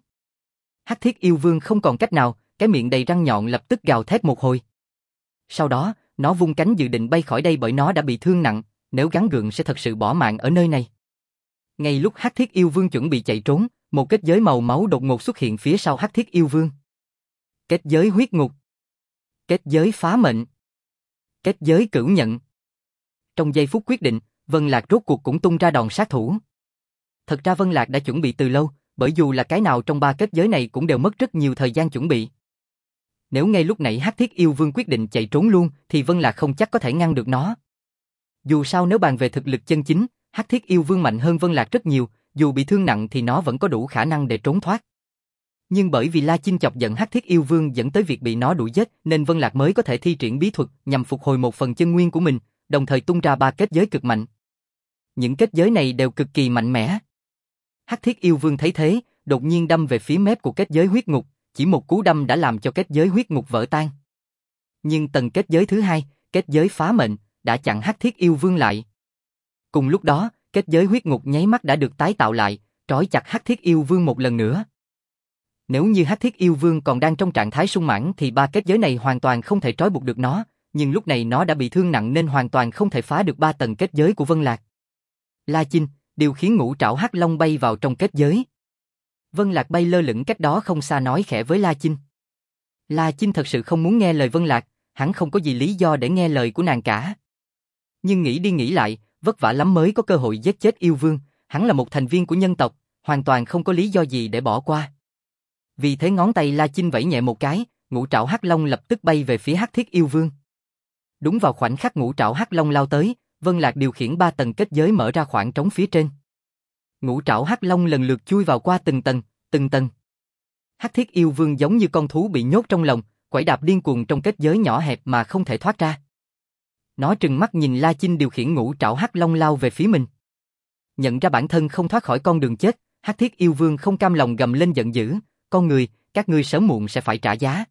Hắc Thiết Yêu Vương không còn cách nào, cái miệng đầy răng nhọn lập tức gào thét một hồi. Sau đó, nó vung cánh dự định bay khỏi đây bởi nó đã bị thương nặng, nếu gắng gượng sẽ thật sự bỏ mạng ở nơi này. Ngay lúc Hắc Thiết Yêu Vương chuẩn bị chạy trốn, một kết giới màu máu đột ngột xuất hiện phía sau Hắc Thiết Yêu Vương. Kết giới huyết ngục. Kết giới phá mệnh. Kết giới cửu nhận. Trong giây phút quyết định, Vân Lạc rốt cuộc cũng tung ra đòn sát thủ. Thật ra Vân Lạc đã chuẩn bị từ lâu, bởi dù là cái nào trong ba kết giới này cũng đều mất rất nhiều thời gian chuẩn bị. Nếu ngay lúc nãy Hắc Thiết Yêu Vương quyết định chạy trốn luôn, thì Vân Lạc không chắc có thể ngăn được nó. Dù sao nếu bàn về thực lực chân chính, Hắc Thiết Yêu Vương mạnh hơn Vân Lạc rất nhiều, dù bị thương nặng thì nó vẫn có đủ khả năng để trốn thoát. Nhưng bởi vì La Chinh chọc giận Hắc Thiết Yêu Vương dẫn tới việc bị nó đuổi giết, nên Vân Lạc mới có thể thi triển bí thuật nhằm phục hồi một phần chân nguyên của mình, đồng thời tung ra ba kết giới cực mạnh. Những kết giới này đều cực kỳ mạnh mẽ. Hắc Thiết Yêu Vương thấy thế, đột nhiên đâm về phía mép của kết giới huyết ngục, chỉ một cú đâm đã làm cho kết giới huyết ngục vỡ tan. Nhưng tầng kết giới thứ hai, kết giới phá mệnh, đã chặn Hắc Thiết Yêu Vương lại. Cùng lúc đó, kết giới huyết ngục nháy mắt đã được tái tạo lại, trói chặt Hắc Thiết Yêu Vương một lần nữa. Nếu như Hắc Thiết Yêu Vương còn đang trong trạng thái sung mãn thì ba kết giới này hoàn toàn không thể trói buộc được nó, nhưng lúc này nó đã bị thương nặng nên hoàn toàn không thể phá được ba tầng kết giới của Vân Lạc. La Chinh điều khiến ngũ trảo hắc long bay vào trong kết giới. Vân Lạc bay lơ lửng cách đó không xa nói khẽ với La Chinh. La Chinh thật sự không muốn nghe lời Vân Lạc, hắn không có gì lý do để nghe lời của nàng cả. Nhưng nghĩ đi nghĩ lại, vất vả lắm mới có cơ hội giết chết yêu vương, hắn là một thành viên của nhân tộc, hoàn toàn không có lý do gì để bỏ qua. Vì thế ngón tay La Chinh vẫy nhẹ một cái, ngũ trảo hắc long lập tức bay về phía Hắc Thiết Yêu Vương. Đúng vào khoảnh khắc ngũ trảo hắc long lao tới, Vân Lạc điều khiển ba tầng kết giới mở ra khoảng trống phía trên. Ngũ trảo hắc long lần lượt chui vào qua từng tầng, từng tầng. Hắc Thiết Yêu Vương giống như con thú bị nhốt trong lồng, quẩy đạp điên cuồng trong kết giới nhỏ hẹp mà không thể thoát ra. Nó trừng mắt nhìn La Chinh điều khiển ngũ trảo hắc long lao về phía mình. Nhận ra bản thân không thoát khỏi con đường chết, Hắc Thiết Yêu Vương không cam lòng gầm lên giận dữ, con người, các ngươi sớm muộn sẽ phải trả giá.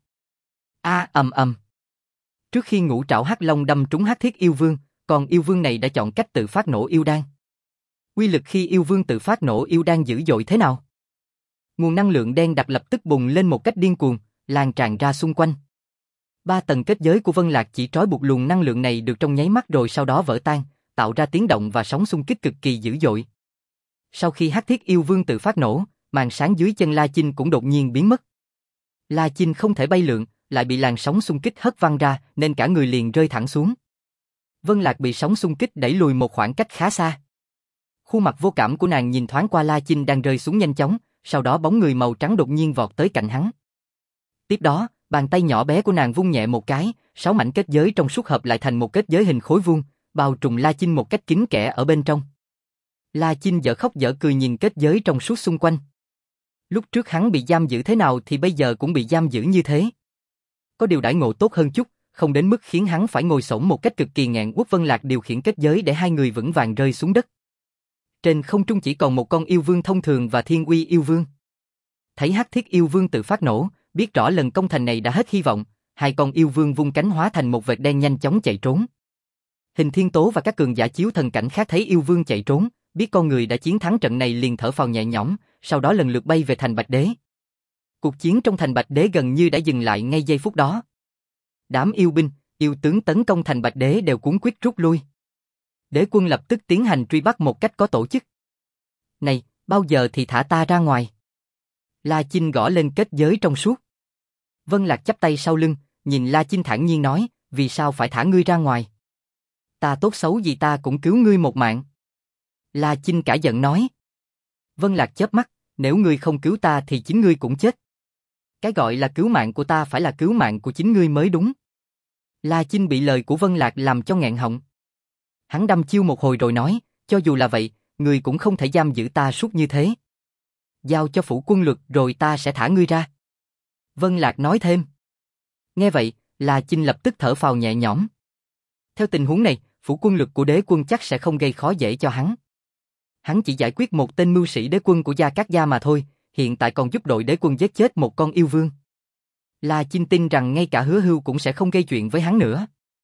A ầm ầm. Trước khi ngũ trảo hắc long đâm trúng Hắc Thiết Yêu Vương, còn yêu vương này đã chọn cách tự phát nổ yêu đan. Uy lực khi yêu vương tự phát nổ yêu đan dữ dội thế nào? Nguồn năng lượng đen đặc lập tức bùng lên một cách điên cuồng, lan tràn ra xung quanh. Ba tầng kết giới của Vân Lạc chỉ trói buộc luồng năng lượng này được trong nháy mắt rồi sau đó vỡ tan, tạo ra tiếng động và sóng xung kích cực kỳ dữ dội. Sau khi Hắc Thiết Yêu Vương tự phát nổ, màn sáng dưới chân La Chinh cũng đột nhiên biến mất. La Chinh không thể bay lượn, lại bị làn sóng xung kích hất văng ra, nên cả người liền rơi thẳng xuống. Vân Lạc bị sóng xung kích đẩy lùi một khoảng cách khá xa. Khuôn mặt vô cảm của nàng nhìn thoáng qua La Chinh đang rơi xuống nhanh chóng, sau đó bóng người màu trắng đột nhiên vọt tới cạnh hắn. Tiếp đó, bàn tay nhỏ bé của nàng vung nhẹ một cái, sáu mảnh kết giới trong suốt hợp lại thành một kết giới hình khối vuông, bao trùm La Chinh một cách kín kẽ ở bên trong. La Chinh dở khóc dở cười nhìn kết giới trong suốt xung quanh. Lúc trước hắn bị giam giữ thế nào thì bây giờ cũng bị giam giữ như thế. Có điều đãi ngộ tốt hơn chút, không đến mức khiến hắn phải ngồi xổm một cách cực kỳ nghẹn uất. Vân Lạc điều khiển kết giới để hai người vững vàng rơi xuống đất. Trên không trung chỉ còn một con yêu vương thông thường và Thiên Uy yêu vương. Thấy Hắc Thiết yêu vương tự phát nổ, biết rõ lần công thành này đã hết hy vọng, hai con yêu vương vung cánh hóa thành một vệt đen nhanh chóng chạy trốn. Hình Thiên Tố và các cường giả chiếu thần cảnh khác thấy yêu vương chạy trốn, biết con người đã chiến thắng trận này liền thở phào nhẹ nhõm, sau đó lần lượt bay về thành Bạch Đế. Cuộc chiến trong thành Bạch Đế gần như đã dừng lại ngay giây phút đó. Đám yêu binh, yêu tướng tấn công thành Bạch Đế đều cuống quýt rút lui. Đế quân lập tức tiến hành truy bắt một cách có tổ chức. Này, bao giờ thì thả ta ra ngoài? La Chinh gõ lên kết giới trong suốt. Vân Lạc chắp tay sau lưng, nhìn La Chinh thản nhiên nói, vì sao phải thả ngươi ra ngoài? Ta tốt xấu gì ta cũng cứu ngươi một mạng. La Chinh cả giận nói. Vân Lạc chớp mắt, nếu ngươi không cứu ta thì chính ngươi cũng chết. Cái gọi là cứu mạng của ta phải là cứu mạng của chính ngươi mới đúng. La Chinh bị lời của Vân Lạc làm cho nghẹn họng. Hắn đăm chiêu một hồi rồi nói, cho dù là vậy, ngươi cũng không thể giam giữ ta suốt như thế. Giao cho phủ quân luật rồi ta sẽ thả ngươi ra. Vân Lạc nói thêm. Nghe vậy, La Chinh lập tức thở phào nhẹ nhõm. Theo tình huống này, phủ quân lực của đế quân chắc sẽ không gây khó dễ cho hắn. Hắn chỉ giải quyết một tên mưu sĩ đế quân của Gia Cát Gia mà thôi, hiện tại còn giúp đội đế quân giết chết một con yêu vương. La Chinh tin rằng ngay cả Hứa Hưu cũng sẽ không gây chuyện với hắn nữa.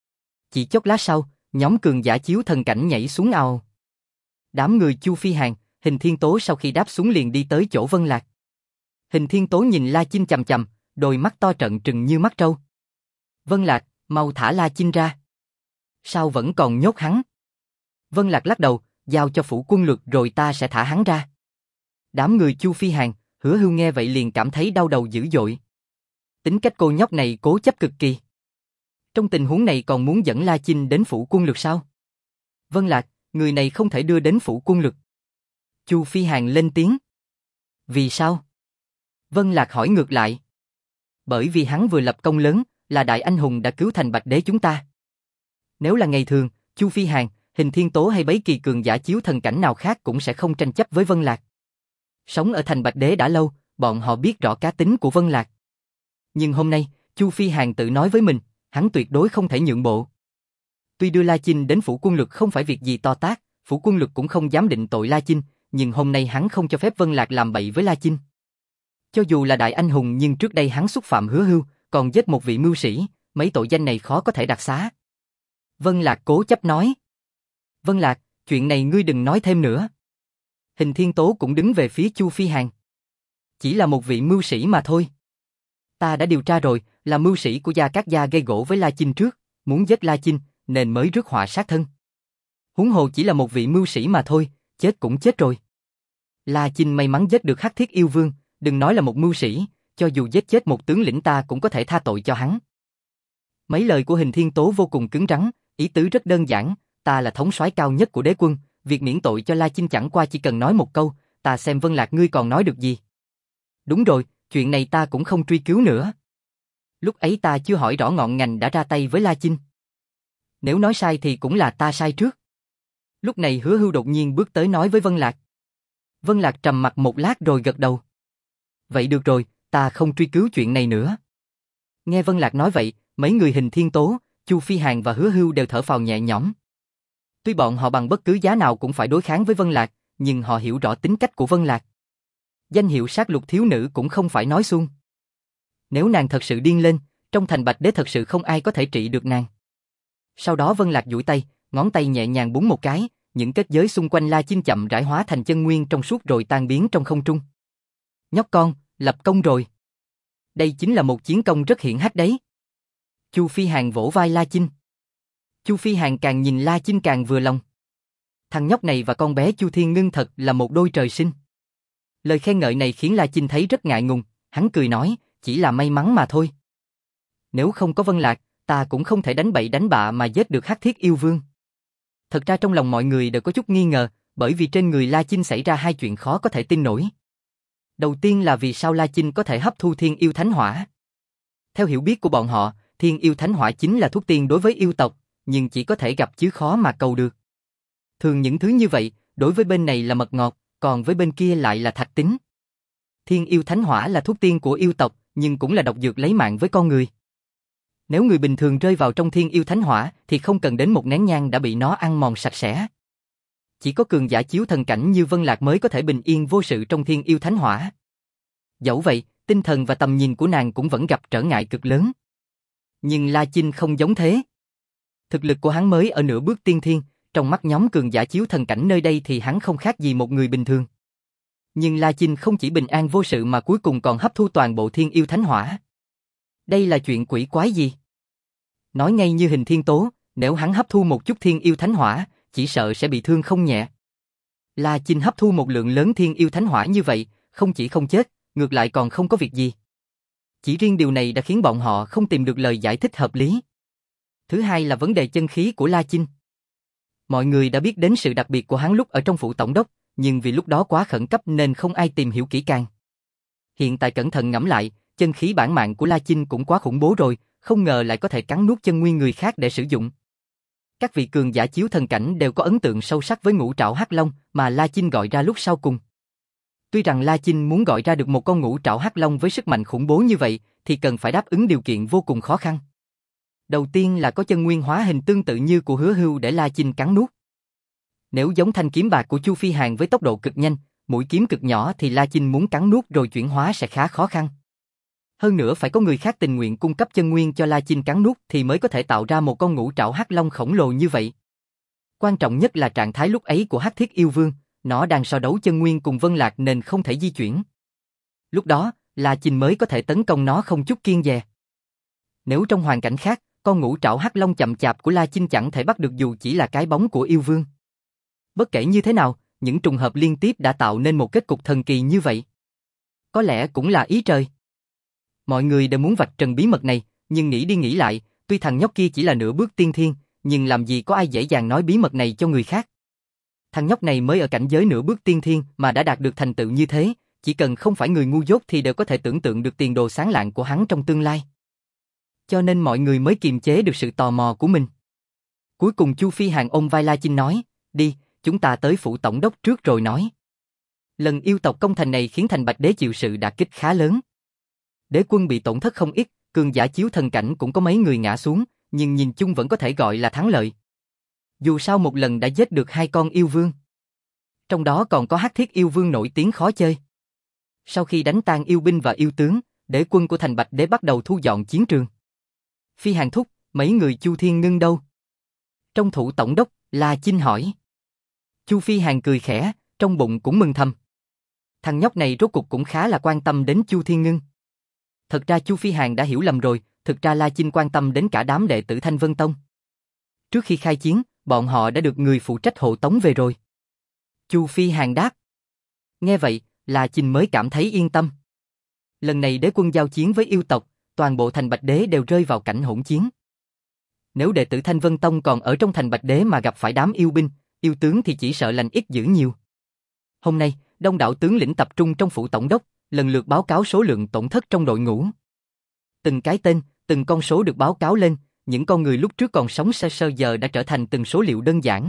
Chỉ chốc lát sau, nhóm cường giả chiếu thần cảnh nhảy xuống ào. Đám người Chu Phi Hàn, Hình Thiên Tố sau khi đáp xuống liền đi tới chỗ Vân Lạc. Hình Thiên Tố nhìn La Chinh chằm chằm, đôi mắt to trợn trừng như mắt trâu. Vân Lạc, mau thả La Chinh ra. Sao vẫn còn nhốt hắn? Vân Lạc lắc đầu, giao cho phủ quân luật rồi ta sẽ thả hắn ra. Đám người Chu Phi Hàn, Hứa Hưu nghe vậy liền cảm thấy đau đầu dữ dội. Tính cách cô nhóc này cố chấp cực kỳ. Trong tình huống này còn muốn dẫn La Chinh đến phủ quân luật sao? Vân Lạc, người này không thể đưa đến phủ quân luật. Chu Phi Hàn lên tiếng. Vì sao? Vân Lạc hỏi ngược lại. Bởi vì hắn vừa lập công lớn, là đại anh hùng đã cứu thành Bạch Đế chúng ta. Nếu là ngày thường, Chu Phi Hàn, Hình Thiên Tố hay bấy kỳ cường giả chiếu thần cảnh nào khác cũng sẽ không tranh chấp với Vân Lạc. Sống ở thành Bạch Đế đã lâu, bọn họ biết rõ cá tính của Vân Lạc. Nhưng hôm nay, Chu Phi Hàn tự nói với mình, hắn tuyệt đối không thể nhượng bộ. Tuy đưa La Chinh đến phủ quân luật không phải việc gì to tát, phủ quân luật cũng không dám định tội La Chinh, nhưng hôm nay hắn không cho phép Vân Lạc làm bậy với La Chinh. Cho dù là đại anh hùng nhưng trước đây hắn xúc phạm Hứa Hưu, còn giết một vị mưu sĩ, mấy tội danh này khó có thể đặc xá. Vân Lạc cố chấp nói. Vân Lạc, chuyện này ngươi đừng nói thêm nữa. Hình Thiên Tố cũng đứng về phía Chu Phi Hàn. Chỉ là một vị mưu sĩ mà thôi. Ta đã điều tra rồi, là mưu sĩ của Gia Cát Gia gây gổ với La Chinh trước, muốn giết La Chinh, nên mới rước họa sát thân. Huống hồ chỉ là một vị mưu sĩ mà thôi, chết cũng chết rồi. La Chinh may mắn giết được Hắc Thiết yêu vương, đừng nói là một mưu sĩ, cho dù giết chết một tướng lĩnh ta cũng có thể tha tội cho hắn. Mấy lời của Hình Thiên Tố vô cùng cứng rắn, ý tứ rất đơn giản, ta là thống soái cao nhất của đế quân, việc miễn tội cho La Chinh chẳng qua chỉ cần nói một câu, ta xem Vân Lạc ngươi còn nói được gì. Đúng rồi, chuyện này ta cũng không truy cứu nữa. Lúc ấy ta chưa hỏi rõ ngọn ngành đã ra tay với La Chinh. Nếu nói sai thì cũng là ta sai trước. Lúc này Hứa Hưu đột nhiên bước tới nói với Vân Lạc. Vân Lạc trầm mặt một lát rồi gật đầu. Vậy được rồi, ta không truy cứu chuyện này nữa. Nghe Vân Lạc nói vậy, mấy người Hình Thiên Tố, Chu Phi Hàn và Hứa Hưu đều thở phào nhẹ nhõm. Tuy bọn họ bằng bất cứ giá nào cũng phải đối kháng với Vân Lạc, nhưng họ hiểu rõ tính cách của Vân Lạc. Danh hiệu sát lục thiếu nữ cũng không phải nói suông. Nếu nàng thật sự điên lên, trong thành Bạch Đế thật sự không ai có thể trị được nàng. Sau đó Vân Lạc duỗi tay, ngón tay nhẹ nhàng búng một cái, những kết giới xung quanh La Chinh chậm rãi hóa thành chân nguyên trong suốt rồi tan biến trong không trung. Nhóc con, lập công rồi. Đây chính là một chiến công rất hiển hách đấy. Chu Phi Hàn vỗ vai La Chinh. Chu Phi Hàn càng nhìn La Chinh càng vừa lòng. Thằng nhóc này và con bé Chu Thiên Ngưng thật là một đôi trời sinh. Lời khen ngợi này khiến La Chinh thấy rất ngại ngùng, hắn cười nói, chỉ là may mắn mà thôi. Nếu không có Vân Lạc, ta cũng không thể đánh bậy đánh bạ mà giết được Hắc Thiết yêu vương. Thật ra trong lòng mọi người đều có chút nghi ngờ, bởi vì trên người La Chinh xảy ra hai chuyện khó có thể tin nổi. Đầu tiên là vì sao La Chinh có thể hấp thu Thiên Yêu Thánh Hỏa. Theo hiểu biết của bọn họ, Thiên Yêu Thánh Hỏa chính là thuốc tiên đối với yêu tộc, nhưng chỉ có thể gặp chứ khó mà cầu được. Thường những thứ như vậy, đối với bên này là mật ngọt, còn với bên kia lại là thạch tín. Thiên yêu thánh hỏa là thuốc tiên của yêu tộc, nhưng cũng là độc dược lấy mạng với con người. Nếu người bình thường rơi vào trong thiên yêu thánh hỏa thì không cần đến một nén nhang đã bị nó ăn mòn sạch sẽ. Chỉ có cường giả chiếu thần cảnh như Vân Lạc mới có thể bình yên vô sự trong thiên yêu thánh hỏa. Dẫu vậy, tinh thần và tầm nhìn của nàng cũng vẫn gặp trở ngại cực lớn. Nhưng La Chinh không giống thế. Thực lực của hắn mới ở nửa bước tiên thiên, trong mắt nhóm cường giả chiếu thần cảnh nơi đây thì hắn không khác gì một người bình thường. Nhưng La Chinh không chỉ bình an vô sự mà cuối cùng còn hấp thu toàn bộ thiên yêu thánh hỏa. Đây là chuyện quỷ quái gì? Nói ngay như Hình Thiên Tố, nếu hắn hấp thu một chút thiên yêu thánh hỏa, chỉ sợ sẽ bị thương không nhẹ. La Chinh hấp thu một lượng lớn thiên yêu thánh hỏa như vậy, không chỉ không chết, ngược lại còn không có việc gì. Chỉ riêng điều này đã khiến bọn họ không tìm được lời giải thích hợp lý. Thứ hai là vấn đề chân khí của La Chinh. Mọi người đã biết đến sự đặc biệt của hắn lúc ở trong phủ tổng đốc, nhưng vì lúc đó quá khẩn cấp nên không ai tìm hiểu kỹ càng. Hiện tại cẩn thận ngẫm lại, chân khí bản mạng của La Chinh cũng quá khủng bố rồi, không ngờ lại có thể cắn nuốt chân nguyên người khác để sử dụng. Các vị cường giả chiếu thần cảnh đều có ấn tượng sâu sắc với ngũ trảo hắc long mà La Chinh gọi ra lúc sau cùng. Tuy rằng La Chinh muốn gọi ra được một con ngũ trảo hắc long với sức mạnh khủng bố như vậy, thì cần phải đáp ứng điều kiện vô cùng khó khăn. Đầu tiên là có chân nguyên hóa hình tương tự như của Hứa Hưu để La Chinh cắn nuốt. Nếu giống thanh kiếm bạc của Chu Phi Hàn với tốc độ cực nhanh, mũi kiếm cực nhỏ thì La Chinh muốn cắn nuốt rồi chuyển hóa sẽ khá khó khăn. Hơn nữa phải có người khác tình nguyện cung cấp chân nguyên cho La Chinh cắn nuốt thì mới có thể tạo ra một con ngũ trảo hắc long khổng lồ như vậy. Quan trọng nhất là trạng thái lúc ấy của Hắc Thiết Yêu Vương, nó đang so đấu chân nguyên cùng Vân Lạc nên không thể di chuyển. Lúc đó, La Chinh mới có thể tấn công nó không chút kiêng dè. Nếu trong hoàn cảnh khác, con ngũ trảo hắc long chậm chạp của La Chinh chẳng thể bắt được dù chỉ là cái bóng của yêu vương. Bất kể như thế nào, những trùng hợp liên tiếp đã tạo nên một kết cục thần kỳ như vậy. Có lẽ cũng là ý trời. Mọi người đều muốn vạch trần bí mật này, nhưng nghĩ đi nghĩ lại, tuy thằng nhóc kia chỉ là nửa bước tiên thiên, nhưng làm gì có ai dễ dàng nói bí mật này cho người khác. Thằng nhóc này mới ở cảnh giới nửa bước tiên thiên mà đã đạt được thành tựu như thế, chỉ cần không phải người ngu dốt thì đều có thể tưởng tượng được tiền đồ sáng lạng của hắn trong tương lai. Cho nên mọi người mới kiềm chế được sự tò mò của mình. Cuối cùng Chu Phi Hàn ôm vai La Chinh nói, đi, chúng ta tới phủ tổng đốc trước rồi nói. Lần yêu tộc công thành này khiến thành Bạch Đế chịu sự đả kích khá lớn. Đế quân bị tổn thất không ít, cường giả chiếu thần cảnh cũng có mấy người ngã xuống, nhưng nhìn chung vẫn có thể gọi là thắng lợi. Dù sao một lần đã giết được hai con yêu vương. Trong đó còn có Hắc Thiết Yêu Vương nổi tiếng khó chơi. Sau khi đánh tan yêu binh và yêu tướng, đế quân của thành Bạch Đế bắt đầu thu dọn chiến trường. Phi Hàn thúc, mấy người Chu Thiên Ngân đâu? Trong thủ tổng đốc, La Chinh hỏi. Chu Phi Hàn cười khẽ, trong bụng cũng mừng thầm. Thằng nhóc này rốt cuộc cũng khá là quan tâm đến Chu Thiên Ngân. Thật ra Chu Phi Hàn đã hiểu lầm rồi, thực ra La Chinh quan tâm đến cả đám đệ tử Thanh Vân Tông. Trước khi khai chiến, bọn họ đã được người phụ trách hộ tống về rồi. Chu Phi Hàn đáp. Nghe vậy, La Chinh mới cảm thấy yên tâm. Lần này đế quân giao chiến với yêu tộc, toàn bộ thành Bạch Đế đều rơi vào cảnh hỗn chiến. Nếu đệ tử Thanh Vân Tông còn ở trong thành Bạch Đế mà gặp phải đám yêu binh, yêu tướng thì chỉ sợ lành ít dữ nhiều. Hôm nay, đông đảo tướng lĩnh tập trung trong phủ tổng đốc, lần lượt báo cáo số lượng tổn thất trong đội ngũ. Từng cái tên, từng con số được báo cáo lên, những con người lúc trước còn sống sơ sơ giờ đã trở thành từng số liệu đơn giản.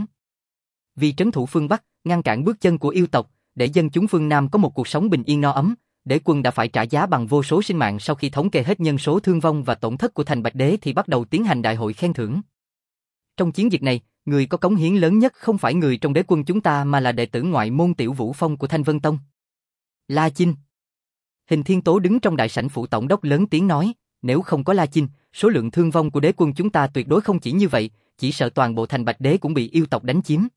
Vì trấn thủ phương Bắc, ngăn cản bước chân của yêu tộc, để dân chúng phương Nam có một cuộc sống bình yên no ấm, đế quân đã phải trả giá bằng vô số sinh mạng. Sau khi thống kê hết nhân số thương vong và tổn thất của thành Bạch Đế thì bắt đầu tiến hành đại hội khen thưởng. Trong chiến dịch này, người có cống hiến lớn nhất không phải người trong đế quân chúng ta mà là đệ tử ngoại môn Tiểu Vũ Phong của Thanh Vân Tông. La Chinh. Hình Thiên Tố đứng trong đại sảnh phủ tổng đốc lớn tiếng nói, nếu không có La Chinh, số lượng thương vong của đế quân chúng ta tuyệt đối không chỉ như vậy, chỉ sợ toàn bộ thành Bạch Đế cũng bị yêu tộc đánh chiếm.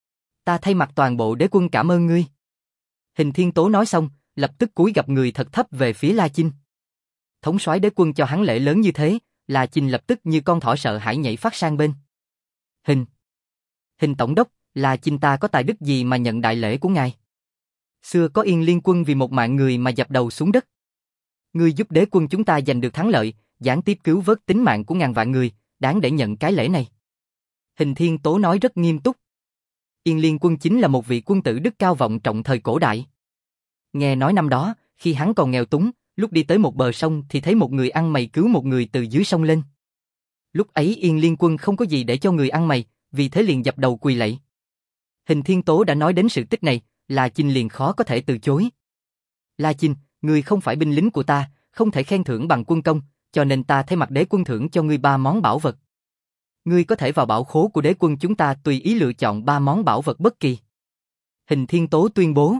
Ta thay mặt toàn bộ đế quân cảm ơn ngươi. Hình Thiên Tố nói xong, lập tức cúi gập người thật thấp về phía La Chinh. Thống soái đế quân cho hắn lễ lớn như thế, La Chinh lập tức như con thỏ sợ hãi nhảy phát sang bên. Hình. Hình tổng đốc, La Chinh ta có tài đức gì mà nhận đại lễ của ngài? Xưa có Yên Liên quân vì một mạng người mà dập đầu xuống đất. Ngươi giúp đế quân chúng ta giành được thắng lợi, gián tiếp cứu vớt tính mạng của ngàn vạn người, đáng để nhận cái lễ này. Hình Thiên Tố nói rất nghiêm túc. Yên Liên quân chính là một vị quân tử đức cao vọng trọng thời cổ đại. Nghe nói năm đó, khi hắn còn nghèo túng, lúc đi tới một bờ sông thì thấy một người ăn mày cứu một người từ dưới sông lên. Lúc ấy Yên Liên Quân không có gì để cho người ăn mày, vì thế liền dập đầu quỳ lạy. Hình Thiên Tố đã nói đến sự tích này, La Chinh liền khó có thể từ chối. La Chinh, ngươi không phải binh lính của ta, không thể khen thưởng bằng quân công, cho nên ta thay mặt đế quân thưởng cho ngươi ba món bảo vật. Ngươi có thể vào bảo khố của đế quân chúng ta tùy ý lựa chọn ba món bảo vật bất kỳ. Hình Thiên Tố tuyên bố.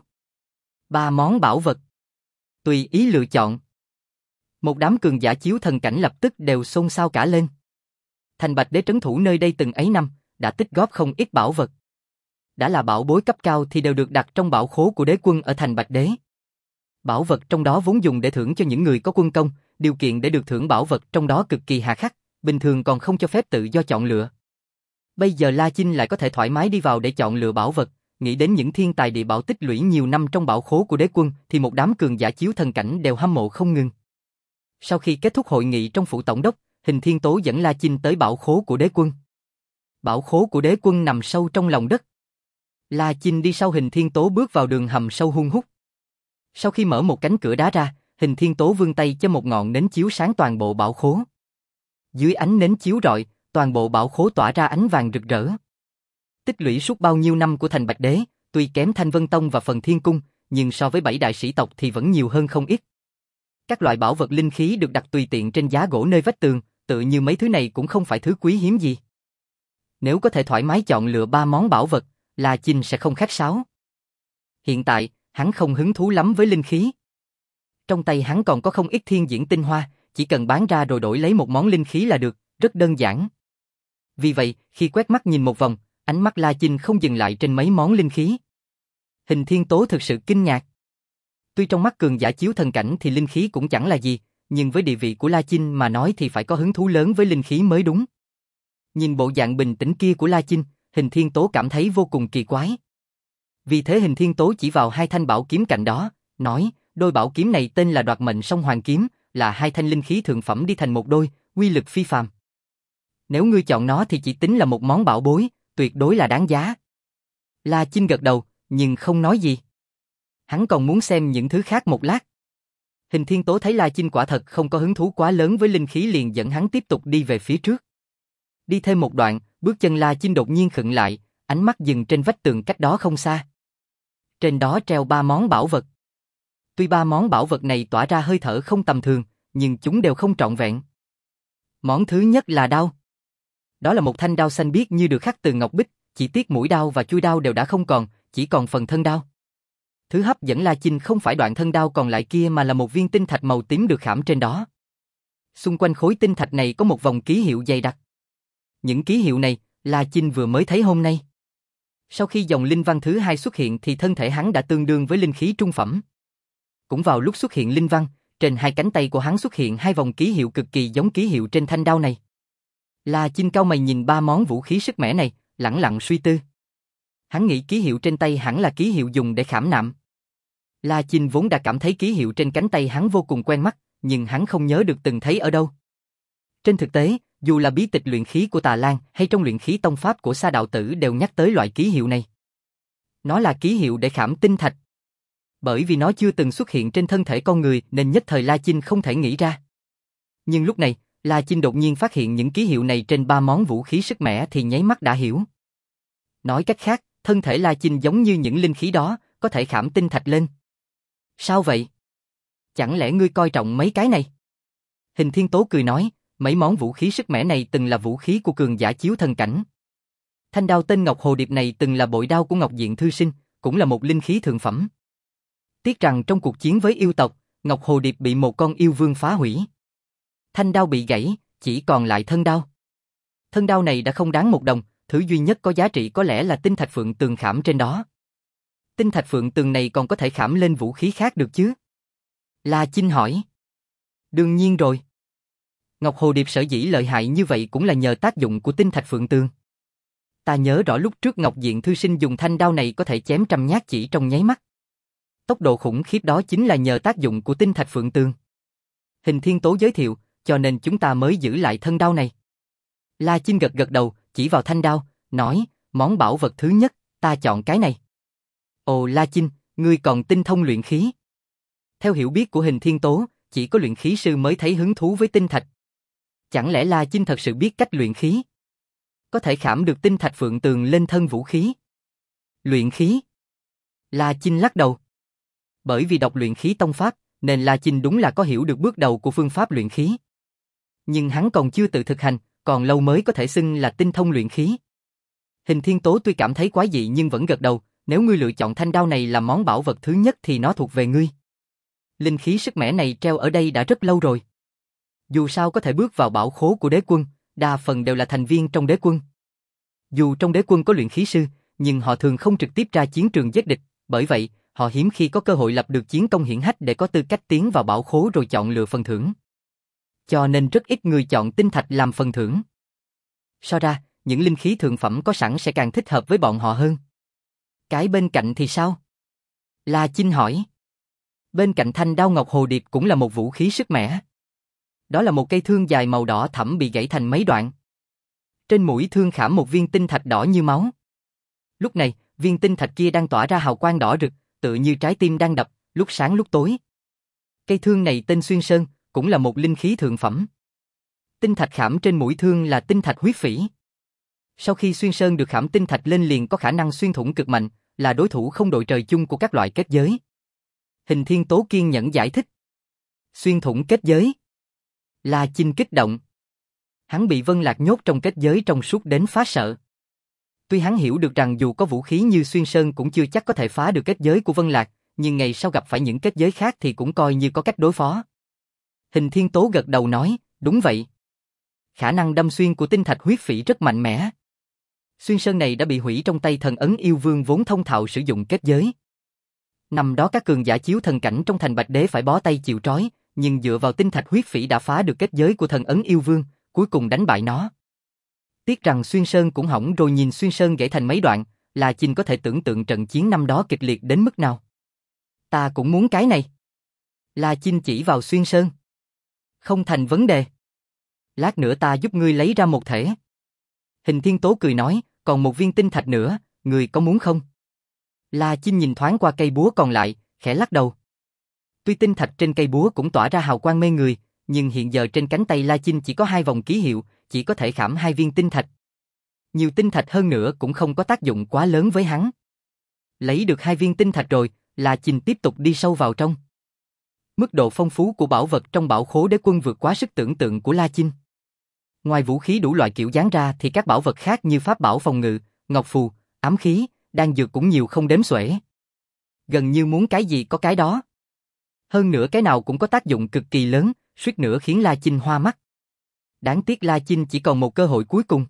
Ba món bảo vật. Tùy ý lựa chọn. Một đám cường giả chiếu thần cảnh lập tức đều xôn xao cả lên. Thành Bạch Đế trấn thủ nơi đây từng ấy năm, đã tích góp không ít bảo vật. Đã là bảo bối cấp cao thì đều được đặt trong bảo khố của đế quân ở Thành Bạch Đế. Bảo vật trong đó vốn dùng để thưởng cho những người có quân công, điều kiện để được thưởng bảo vật trong đó cực kỳ hà khắc, bình thường còn không cho phép tự do chọn lựa. Bây giờ La Chinh lại có thể thoải mái đi vào để chọn lựa bảo vật, nghĩ đến những thiên tài địa bảo tích lũy nhiều năm trong bảo khố của đế quân thì một đám cường giả chiếu thần cảnh đều hâm mộ không ngừng. Sau khi kết thúc hội nghị trong phủ tổng đốc, Hình Thiên Tố dẫn La Chinh tới bảo khố của đế quân. Bảo khố của đế quân nằm sâu trong lòng đất. La Chinh đi sau Hình Thiên Tố bước vào đường hầm sâu hun hút. Sau khi mở một cánh cửa đá ra, Hình Thiên Tố vươn tay cho một ngọn nến chiếu sáng toàn bộ bảo khố. Dưới ánh nến chiếu rọi, toàn bộ bảo khố tỏa ra ánh vàng rực rỡ. Tích lũy suốt bao nhiêu năm của Thành Bạch Đế, tuy kém Thanh Vân Tông và Phần Thiên Cung, nhưng so với bảy đại sĩ tộc thì vẫn nhiều hơn không ít. Các loại bảo vật linh khí được đặt tùy tiện trên giá gỗ nơi vách tường, tự như mấy thứ này cũng không phải thứ quý hiếm gì. Nếu có thể thoải mái chọn lựa ba món bảo vật, La Chinh sẽ không khách sáo. Hiện tại, hắn không hứng thú lắm với linh khí. Trong tay hắn còn có không ít thiên diễn tinh hoa, chỉ cần bán ra rồi đổi lấy một món linh khí là được, rất đơn giản. Vì vậy, khi quét mắt nhìn một vòng, ánh mắt La Chinh không dừng lại trên mấy món linh khí. Hình Thiên Tố thực sự kinh ngạc. Tuy trong mắt cường giả chiếu thần cảnh thì linh khí cũng chẳng là gì, nhưng với địa vị của La Chinh mà nói thì phải có hứng thú lớn với linh khí mới đúng. Nhìn bộ dạng bình tĩnh kia của La Chinh, Hình Thiên Tố cảm thấy vô cùng kỳ quái. Vì thế Hình Thiên Tố chỉ vào hai thanh bảo kiếm cạnh đó, nói, đôi bảo kiếm này tên là Đoạt Mệnh Song Hoàng Kiếm, là hai thanh linh khí thượng phẩm đi thành một đôi, uy lực phi phàm. Nếu ngươi chọn nó thì chỉ tính là một món bảo bối, tuyệt đối là đáng giá. La Chinh gật đầu, nhưng không nói gì. Hắn còn muốn xem những thứ khác một lát. Hình Thiên Tố thấy La Chinh quả thật không có hứng thú quá lớn với linh khí liền dẫn hắn tiếp tục đi về phía trước. Đi thêm một đoạn, bước chân La Chinh đột nhiên khựng lại, ánh mắt dừng trên vách tường cách đó không xa. Trên đó treo ba món bảo vật. Tuy ba món bảo vật này tỏa ra hơi thở không tầm thường, nhưng chúng đều không trọn vẹn. Món thứ nhất là đao. Đó là một thanh đao xanh biếc như được khắc từ ngọc bích, chỉ tiếc mũi đao và chuôi đao đều đã không còn, chỉ còn phần thân đao. Thứ hấp dẫn La Chinh không phải đoạn thân đao còn lại kia mà là một viên tinh thạch màu tím được khảm trên đó. Xung quanh khối tinh thạch này có một vòng ký hiệu dày đặc. Những ký hiệu này, La Chinh vừa mới thấy hôm nay. Sau khi dòng linh văn thứ hai xuất hiện thì thân thể hắn đã tương đương với linh khí trung phẩm. Cũng vào lúc xuất hiện linh văn, trên hai cánh tay của hắn xuất hiện hai vòng ký hiệu cực kỳ giống ký hiệu trên thanh đao này. La Chinh cau mày nhìn ba món vũ khí sức mẻ này, lẳng lặng suy tư. Hắn nghĩ ký hiệu trên tay hẳn là ký hiệu dùng để khảm nạm. La Chinh vốn đã cảm thấy ký hiệu trên cánh tay hắn vô cùng quen mắt, nhưng hắn không nhớ được từng thấy ở đâu. Trên thực tế, dù là bí tịch luyện khí của Tà Lan hay trong luyện khí tông pháp của Sa đạo tử đều nhắc tới loại ký hiệu này. Nó là ký hiệu để khảm tinh thạch. Bởi vì nó chưa từng xuất hiện trên thân thể con người nên nhất thời La Chinh không thể nghĩ ra. Nhưng lúc này, La Chinh đột nhiên phát hiện những ký hiệu này trên ba món vũ khí sức mẻ thì nháy mắt đã hiểu. Nói cách khác, thân thể La Chinh giống như những linh khí đó, có thể khảm tinh thạch lên. Sao vậy? Chẳng lẽ ngươi coi trọng mấy cái này? Hình Thiên Tố cười nói, mấy món vũ khí sức mẻ này từng là vũ khí của cường giả chiếu thần cảnh. Thanh đao tên Ngọc Hồ Điệp này từng là bội đao của Ngọc Diện Thư Sinh, cũng là một linh khí thượng phẩm. Tiếc rằng trong cuộc chiến với yêu tộc, Ngọc Hồ Điệp bị một con yêu vương phá hủy. Thanh đao bị gãy, chỉ còn lại thân đao. Thân đao này đã không đáng một đồng, thứ duy nhất có giá trị có lẽ là tinh thạch phượng tường khảm trên đó. Tinh thạch phượng tường này còn có thể khảm lên vũ khí khác được chứ? La Chinh hỏi. Đương nhiên rồi. Ngọc Hồ Điệp sở dĩ lợi hại như vậy cũng là nhờ tác dụng của tinh thạch phượng tường. Ta nhớ rõ lúc trước Ngọc Diện Thư Sinh dùng thanh đao này có thể chém trăm nhát chỉ trong nháy mắt. Tốc độ khủng khiếp đó chính là nhờ tác dụng của tinh thạch phượng tường. Hình Thiên Tố giới thiệu, cho nên chúng ta mới giữ lại thân đao này. La Chinh gật gật đầu, chỉ vào thanh đao, nói, món bảo vật thứ nhất, ta chọn cái này. Ồ La Chinh, ngươi còn tinh thông luyện khí. Theo hiểu biết của Hình Thiên Tố, chỉ có luyện khí sư mới thấy hứng thú với tinh thạch. Chẳng lẽ La Chinh thật sự biết cách luyện khí? Có thể khảm được tinh thạch phượng tường lên thân vũ khí? Luyện khí? La Chinh lắc đầu. Bởi vì đọc luyện khí tông pháp, nên La Chinh đúng là có hiểu được bước đầu của phương pháp luyện khí. Nhưng hắn còn chưa tự thực hành, còn lâu mới có thể xưng là tinh thông luyện khí. Hình Thiên Tố tuy cảm thấy quái dị nhưng vẫn gật đầu, nếu ngươi lựa chọn thanh đao này làm món bảo vật thứ nhất thì nó thuộc về ngươi. Linh khí sức mẻ này treo ở đây đã rất lâu rồi. Dù sao có thể bước vào bảo khố của đế quân, đa phần đều là thành viên trong đế quân. Dù trong đế quân có luyện khí sư, nhưng họ thường không trực tiếp ra chiến trường giết địch, bởi vậy, họ hiếm khi có cơ hội lập được chiến công hiển hách để có tư cách tiến vào bảo khố rồi chọn lựa phần thưởng. Cho nên rất ít người chọn tinh thạch làm phần thưởng. So ra, những linh khí thượng phẩm có sẵn sẽ càng thích hợp với bọn họ hơn. Cái bên cạnh thì sao? La Chinh hỏi. Bên cạnh thanh đao ngọc hồ điệp cũng là một vũ khí sức mẻ. Đó là một cây thương dài màu đỏ thẫm bị gãy thành mấy đoạn. Trên mũi thương khảm một viên tinh thạch đỏ như máu. Lúc này, viên tinh thạch kia đang tỏa ra hào quang đỏ rực, tựa như trái tim đang đập, lúc sáng lúc tối. Cây thương này tên Xuyên Sơn, cũng là một linh khí thượng phẩm. Tinh thạch khảm trên mũi thương là tinh thạch huyết phỉ. Sau khi Xuyên Sơn được khảm tinh thạch lên liền có khả năng xuyên thủng cực mạnh, là đối thủ không đội trời chung của các loại kết giới. Hình Thiên Tố kiên nhẫn giải thích. Xuyên thủng kết giới. La Chinh kích động. Hắn bị Vân Lạc nhốt trong kết giới trong suốt đến phá sợ. Tuy hắn hiểu được rằng dù có vũ khí như Xuyên Sơn cũng chưa chắc có thể phá được kết giới của Vân Lạc, nhưng ngày sau gặp phải những kết giới khác thì cũng coi như có cách đối phó. Hình Thiên Tố gật đầu nói, đúng vậy. Khả năng đâm xuyên của tinh thạch huyết phỉ rất mạnh mẽ. Xuyên Sơn này đã bị hủy trong tay thần ấn yêu vương vốn thông thạo sử dụng kết giới. Năm đó các cường giả chiếu thần cảnh trong thành Bạch Đế phải bó tay chịu trói, nhưng dựa vào tinh thạch huyết phỉ đã phá được kết giới của thần ấn yêu vương, cuối cùng đánh bại nó. Tiếc rằng Xuyên Sơn cũng hỏng rồi. Nhìn Xuyên Sơn gãy thành mấy đoạn, La Chinh có thể tưởng tượng trận chiến năm đó kịch liệt đến mức nào. Ta cũng muốn cái này. La Chinh chỉ vào Xuyên Sơn. Không thành vấn đề. Lát nữa ta giúp ngươi lấy ra một thể. Hình Thiên Tố cười nói, còn một viên tinh thạch nữa, ngươi có muốn không? La Chinh nhìn thoáng qua cây búa còn lại, khẽ lắc đầu. Tuy tinh thạch trên cây búa cũng tỏa ra hào quang mê người, nhưng hiện giờ trên cánh tay La Chinh chỉ có hai vòng ký hiệu, chỉ có thể khảm hai viên tinh thạch. Nhiều tinh thạch hơn nữa cũng không có tác dụng quá lớn với hắn. Lấy được hai viên tinh thạch rồi, La Chinh tiếp tục đi sâu vào trong. Mức độ phong phú của bảo vật trong bảo khố đế quân vượt quá sức tưởng tượng của La Chinh. Ngoài vũ khí đủ loại kiểu dáng ra thì các bảo vật khác như pháp bảo phòng ngự, ngọc phù, ám khí, đan dược cũng nhiều không đếm xuể. Gần như muốn cái gì có cái đó. Hơn nữa cái nào cũng có tác dụng cực kỳ lớn, suýt nữa khiến La Chinh hoa mắt. Đáng tiếc La Chinh chỉ còn một cơ hội cuối cùng.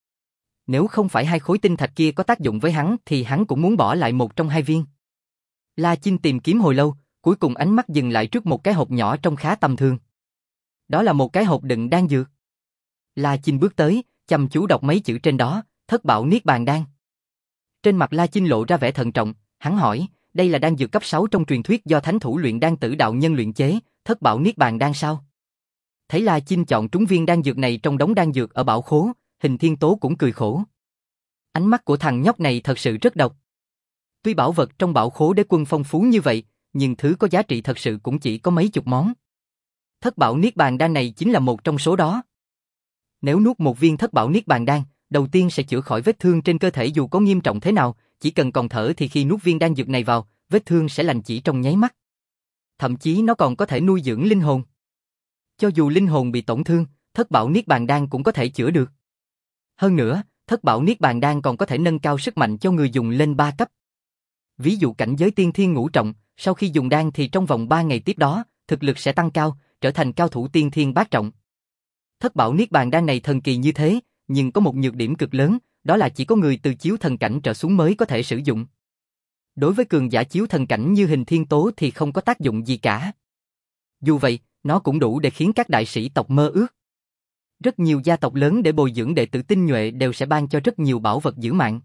Nếu không phải hai khối tinh thạch kia có tác dụng với hắn thì hắn cũng muốn bỏ lại một trong hai viên. La Chinh tìm kiếm hồi lâu, cuối cùng ánh mắt dừng lại trước một cái hộp nhỏ trông khá tầm thường. Đó là một cái hộp đựng đan dược. La Chinh bước tới, chăm chú đọc mấy chữ trên đó, Thất Bảo Niết Bàn Đan. Trên mặt La Chinh lộ ra vẻ thận trọng, hắn hỏi, đây là đan dược cấp sáu trong truyền thuyết do thánh thủ luyện đan Tử Đạo Nhân luyện chế, Thất Bảo Niết Bàn Đan sao? Thấy La Chinh chọn trúng viên đan dược này trong đống đan dược ở bảo khố, Hình Thiên Tố cũng cười khổ. Ánh mắt của thằng nhóc này thật sự rất độc. Tuy bảo vật trong bảo khố đế quân phong phú như vậy, nhưng thứ có giá trị thật sự cũng chỉ có mấy chục món. Thất Bảo Niết Bàn Đan này chính là một trong số đó. Nếu nuốt một viên Thất Bảo Niết Bàn Đan, đầu tiên sẽ chữa khỏi vết thương trên cơ thể dù có nghiêm trọng thế nào, chỉ cần còn thở thì khi nuốt viên đan dược này vào, vết thương sẽ lành chỉ trong nháy mắt. Thậm chí nó còn có thể nuôi dưỡng linh hồn. Cho dù linh hồn bị tổn thương, Thất Bảo Niết Bàn Đan cũng có thể chữa được. Hơn nữa, Thất Bảo Niết Bàn Đan còn có thể nâng cao sức mạnh cho người dùng lên ba cấp. Ví dụ cảnh giới tiên thiên ngũ trọng, sau khi dùng đan thì trong vòng ba ngày tiếp đó, thực lực sẽ tăng cao, trở thành cao thủ tiên thiên bát trọng. Thất Bảo Niết Bàn Đan này thần kỳ như thế, nhưng có một nhược điểm cực lớn, đó là chỉ có người từ chiếu thần cảnh trở xuống mới có thể sử dụng. Đối với cường giả chiếu thần cảnh như Hình Thiên Tố thì không có tác dụng gì cả. Dù vậy, nó cũng đủ để khiến các đại sĩ tộc mơ ước. Rất nhiều gia tộc lớn để bồi dưỡng đệ tử tinh nhuệ đều sẽ ban cho rất nhiều bảo vật giữ mạng.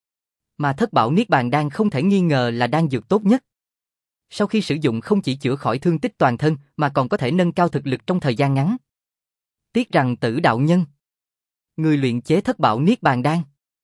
Mà Thất Bảo Niết Bàn Đan không thể nghi ngờ là đan dược tốt nhất. Sau khi sử dụng không chỉ chữa khỏi thương tích toàn thân mà còn có thể nâng cao thực lực trong thời gian ngắn. Tiếc rằng Tử Đạo Nhân, người luyện chế Thất Bảo Niết Bàn Đan,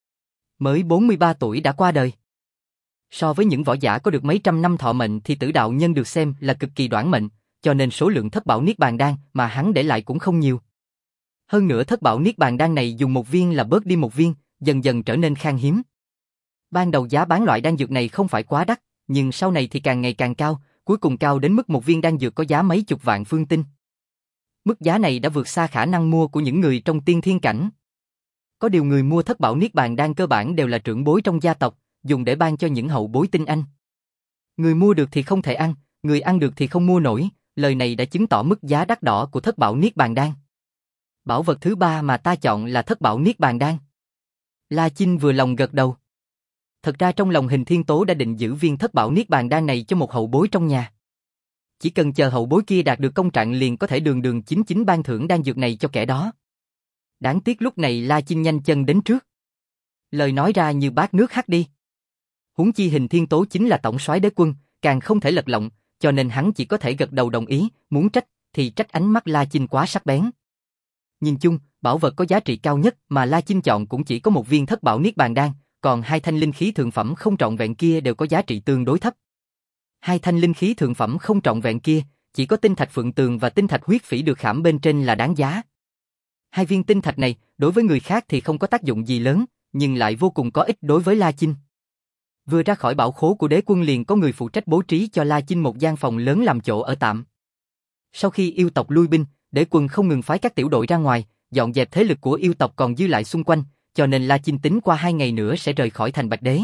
mới bốn mươi ba tuổi đã qua đời. So với những võ giả có được mấy trăm năm thọ mệnh thì Tử Đạo Nhân được xem là cực kỳ đoản mệnh, cho nên số lượng Thất Bảo Niết Bàn Đan mà hắn để lại cũng không nhiều. Hơn nữa thất bảo niết bàn đan này dùng một viên là bớt đi một viên, dần dần trở nên khan hiếm. Ban đầu giá bán loại đan dược này không phải quá đắt, nhưng sau này thì càng ngày càng cao, cuối cùng cao đến mức một viên đan dược có giá mấy chục vạn phương tinh. Mức giá này đã vượt xa khả năng mua của những người trong tiên thiên cảnh. Có điều người mua thất bảo niết bàn đan cơ bản đều là trưởng bối trong gia tộc, dùng để ban cho những hậu bối tinh anh. Người mua được thì không thể ăn, người ăn được thì không mua nổi, lời này đã chứng tỏ mức giá đắt đỏ của thất bảo niết bàn đan. Bảo vật thứ ba mà ta chọn là thất bảo niết bàn đan. La Chinh vừa lòng gật đầu. Thật ra trong lòng Hình Thiên Tố đã định giữ viên thất bảo niết bàn đan này cho một hậu bối trong nhà. Chỉ cần chờ hậu bối kia đạt được công trạng liền có thể đường đường chính chính ban thưởng đan dược này cho kẻ đó. Đáng tiếc lúc này La Chinh nhanh chân đến trước. Lời nói ra như bát nước hắt đi. Huống chi Hình Thiên Tố chính là tổng soái đế quân, càng không thể lật lọng, cho nên hắn chỉ có thể gật đầu đồng ý, muốn trách thì trách ánh mắt La Chinh quá sắc bén. Nhìn chung, bảo vật có giá trị cao nhất mà La Chinh chọn cũng chỉ có một viên thất bảo niết bàn đan, còn hai thanh linh khí thượng phẩm không trọn vẹn kia đều có giá trị tương đối thấp. Hai thanh linh khí thượng phẩm không trọn vẹn kia, chỉ có tinh thạch phượng tường và tinh thạch huyết phỉ được khảm bên trên là đáng giá. Hai viên tinh thạch này, đối với người khác thì không có tác dụng gì lớn, nhưng lại vô cùng có ích đối với La Chinh. Vừa ra khỏi bảo khố của đế quân liền có người phụ trách bố trí cho La Chinh một gian phòng lớn làm chỗ ở tạm. Sau khi yêu tộc lui binh, đế quân không ngừng phái các tiểu đội ra ngoài, dọn dẹp thế lực của yêu tộc còn dư lại xung quanh, cho nên La Chinh tính qua hai ngày nữa sẽ rời khỏi thành Bạch Đế.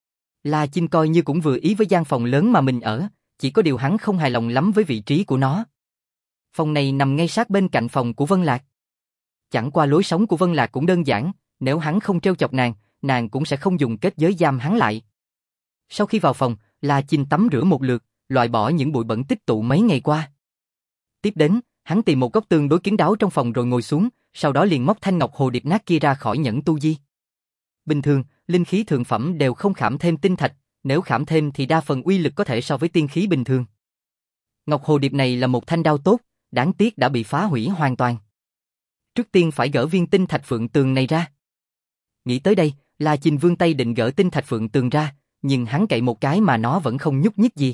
La Chinh coi như cũng vừa ý với gian phòng lớn mà mình ở, chỉ có điều hắn không hài lòng lắm với vị trí của nó. Phòng này nằm ngay sát bên cạnh phòng của Vân Lạc. Chẳng qua lối sống của Vân Lạc cũng đơn giản, nếu hắn không trêu chọc nàng, nàng cũng sẽ không dùng kết giới giam hắn lại. Sau khi vào phòng, La Chinh tắm rửa một lượt, loại bỏ những bụi bẩn tích tụ mấy ngày qua. Tiếp đến, hắn tìm một góc tương đối kín đáo trong phòng rồi ngồi xuống, sau đó liền móc thanh ngọc hồ điệp nát kia ra khỏi nhẫn tu di. Bình thường, linh khí thượng phẩm đều không khảm thêm tinh thạch, nếu khảm thêm thì đa phần uy lực có thể so với tiên khí bình thường. Ngọc hồ điệp này là một thanh đao tốt, đáng tiếc đã bị phá hủy hoàn toàn. Trước tiên phải gỡ viên tinh thạch phượng tường này ra. Nghĩ tới đây, La Chinh vươn tay định gỡ tinh thạch phượng tường ra, nhưng hắn cậy một cái mà nó vẫn không nhúc nhích gì.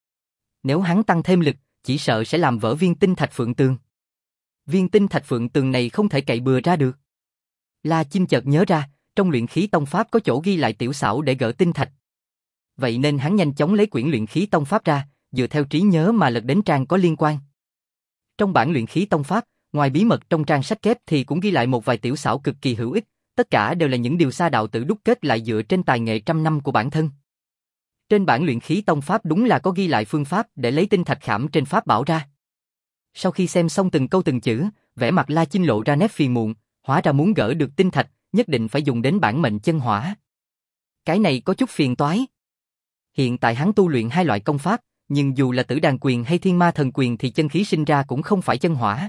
Nếu hắn tăng thêm lực, chỉ sợ sẽ làm vỡ viên tinh thạch phượng tường. Viên tinh thạch phượng tường này không thể cậy bừa ra được. La Chinh chợt nhớ ra, trong luyện khí tông pháp có chỗ ghi lại tiểu xảo để gỡ tinh thạch. Vậy nên hắn nhanh chóng lấy quyển luyện khí tông pháp ra, dựa theo trí nhớ mà lật đến trang có liên quan. Trong bản luyện khí tông pháp, ngoài bí mật trong trang sách kép thì cũng ghi lại một vài tiểu xảo cực kỳ hữu ích, tất cả đều là những điều Sa đạo tử đúc kết lại dựa trên tài nghệ trăm năm của bản thân. Trên bản luyện khí tông pháp đúng là có ghi lại phương pháp để lấy tinh thạch khảm trên pháp bảo ra. Sau khi xem xong từng câu từng chữ, vẻ mặt La Chinh lộ ra nét phiền muộn, hóa ra muốn gỡ được tinh thạch, nhất định phải dùng đến bản mệnh chân hỏa. Cái này có chút phiền toái. Hiện tại hắn tu luyện hai loại công pháp, nhưng dù là Tử Đàn Quyền hay Thiên Ma Thần Quyền thì chân khí sinh ra cũng không phải chân hỏa.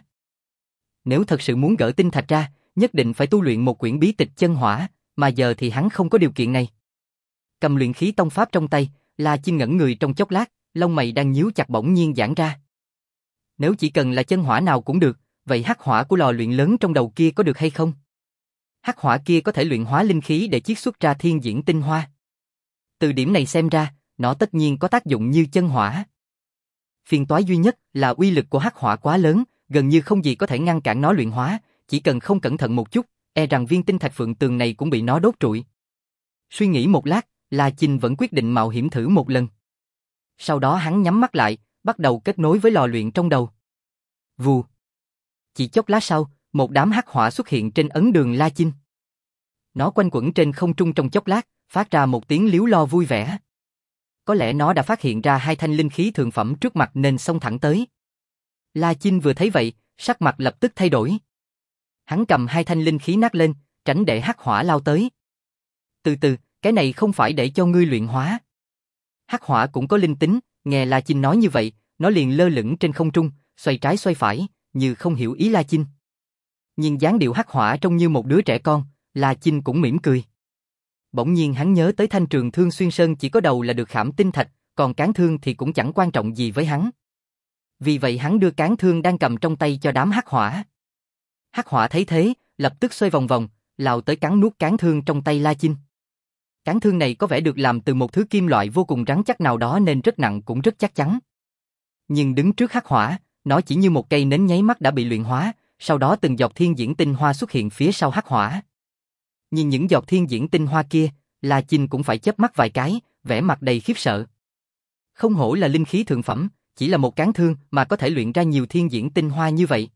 Nếu thật sự muốn gỡ tinh thạch ra, nhất định phải tu luyện một quyển bí tịch chân hỏa, mà giờ thì hắn không có điều kiện này. Cầm luyện khí tông pháp trong tay, La Chinh ngẩn người trong chốc lát, lông mày đang nhíu chặt bỗng nhiên giãn ra. Nếu chỉ cần là chân hỏa nào cũng được, vậy hắc hỏa của lò luyện lớn trong đầu kia có được hay không? Hắc hỏa kia có thể luyện hóa linh khí để chiết xuất ra thiên diễn tinh hoa. Từ điểm này xem ra, nó tất nhiên có tác dụng như chân hỏa. Phiền toái duy nhất là uy lực của hắc hỏa quá lớn, gần như không gì có thể ngăn cản nó luyện hóa, chỉ cần không cẩn thận một chút, e rằng viên tinh thạch phượng tường này cũng bị nó đốt trụi. Suy nghĩ một lát, La Chinh vẫn quyết định mạo hiểm thử một lần. Sau đó hắn nhắm mắt lại, bắt đầu kết nối với lò luyện trong đầu. Vù. Chỉ chốc lát sau, một đám hắc hỏa xuất hiện trên ấn đường La Chinh. Nó quanh quẩn trên không trung trong chốc lát, phát ra một tiếng líu lo vui vẻ. Có lẽ nó đã phát hiện ra hai thanh linh khí thượng phẩm trước mặt nên xông thẳng tới. La Chinh vừa thấy vậy, sắc mặt lập tức thay đổi. Hắn cầm hai thanh linh khí nát lên, tránh để hắc hỏa lao tới. Từ từ, cái này không phải để cho ngươi luyện hóa. Hắc hỏa cũng có linh tính, nghe La Chinh nói như vậy, nó liền lơ lửng trên không trung, xoay trái xoay phải, như không hiểu ý La Chinh. Nhìn dáng điệu hắc hỏa trông như một đứa trẻ con, La Chinh cũng mỉm cười. Bỗng nhiên hắn nhớ tới thanh trường thương xuyên sơn chỉ có đầu là được khảm tinh thạch, còn cán thương thì cũng chẳng quan trọng gì với hắn. Vì vậy hắn đưa cán thương đang cầm trong tay cho đám hắc hỏa. Hắc hỏa thấy thế, lập tức xoay vòng vòng, lao tới cắn nuốt cán thương trong tay La Chinh. Cán thương này có vẻ được làm từ một thứ kim loại vô cùng rắn chắc nào đó nên rất nặng cũng rất chắc chắn. Nhưng đứng trước hắc hỏa, nó chỉ như một cây nến nháy mắt đã bị luyện hóa, sau đó từng giọt thiên diễn tinh hoa xuất hiện phía sau hắc hỏa. Nhìn những giọt thiên diễn tinh hoa kia, La Chinh cũng phải chớp mắt vài cái, vẻ mặt đầy khiếp sợ. Không hổ là linh khí thượng phẩm, chỉ là một cán thương mà có thể luyện ra nhiều thiên diễn tinh hoa như vậy.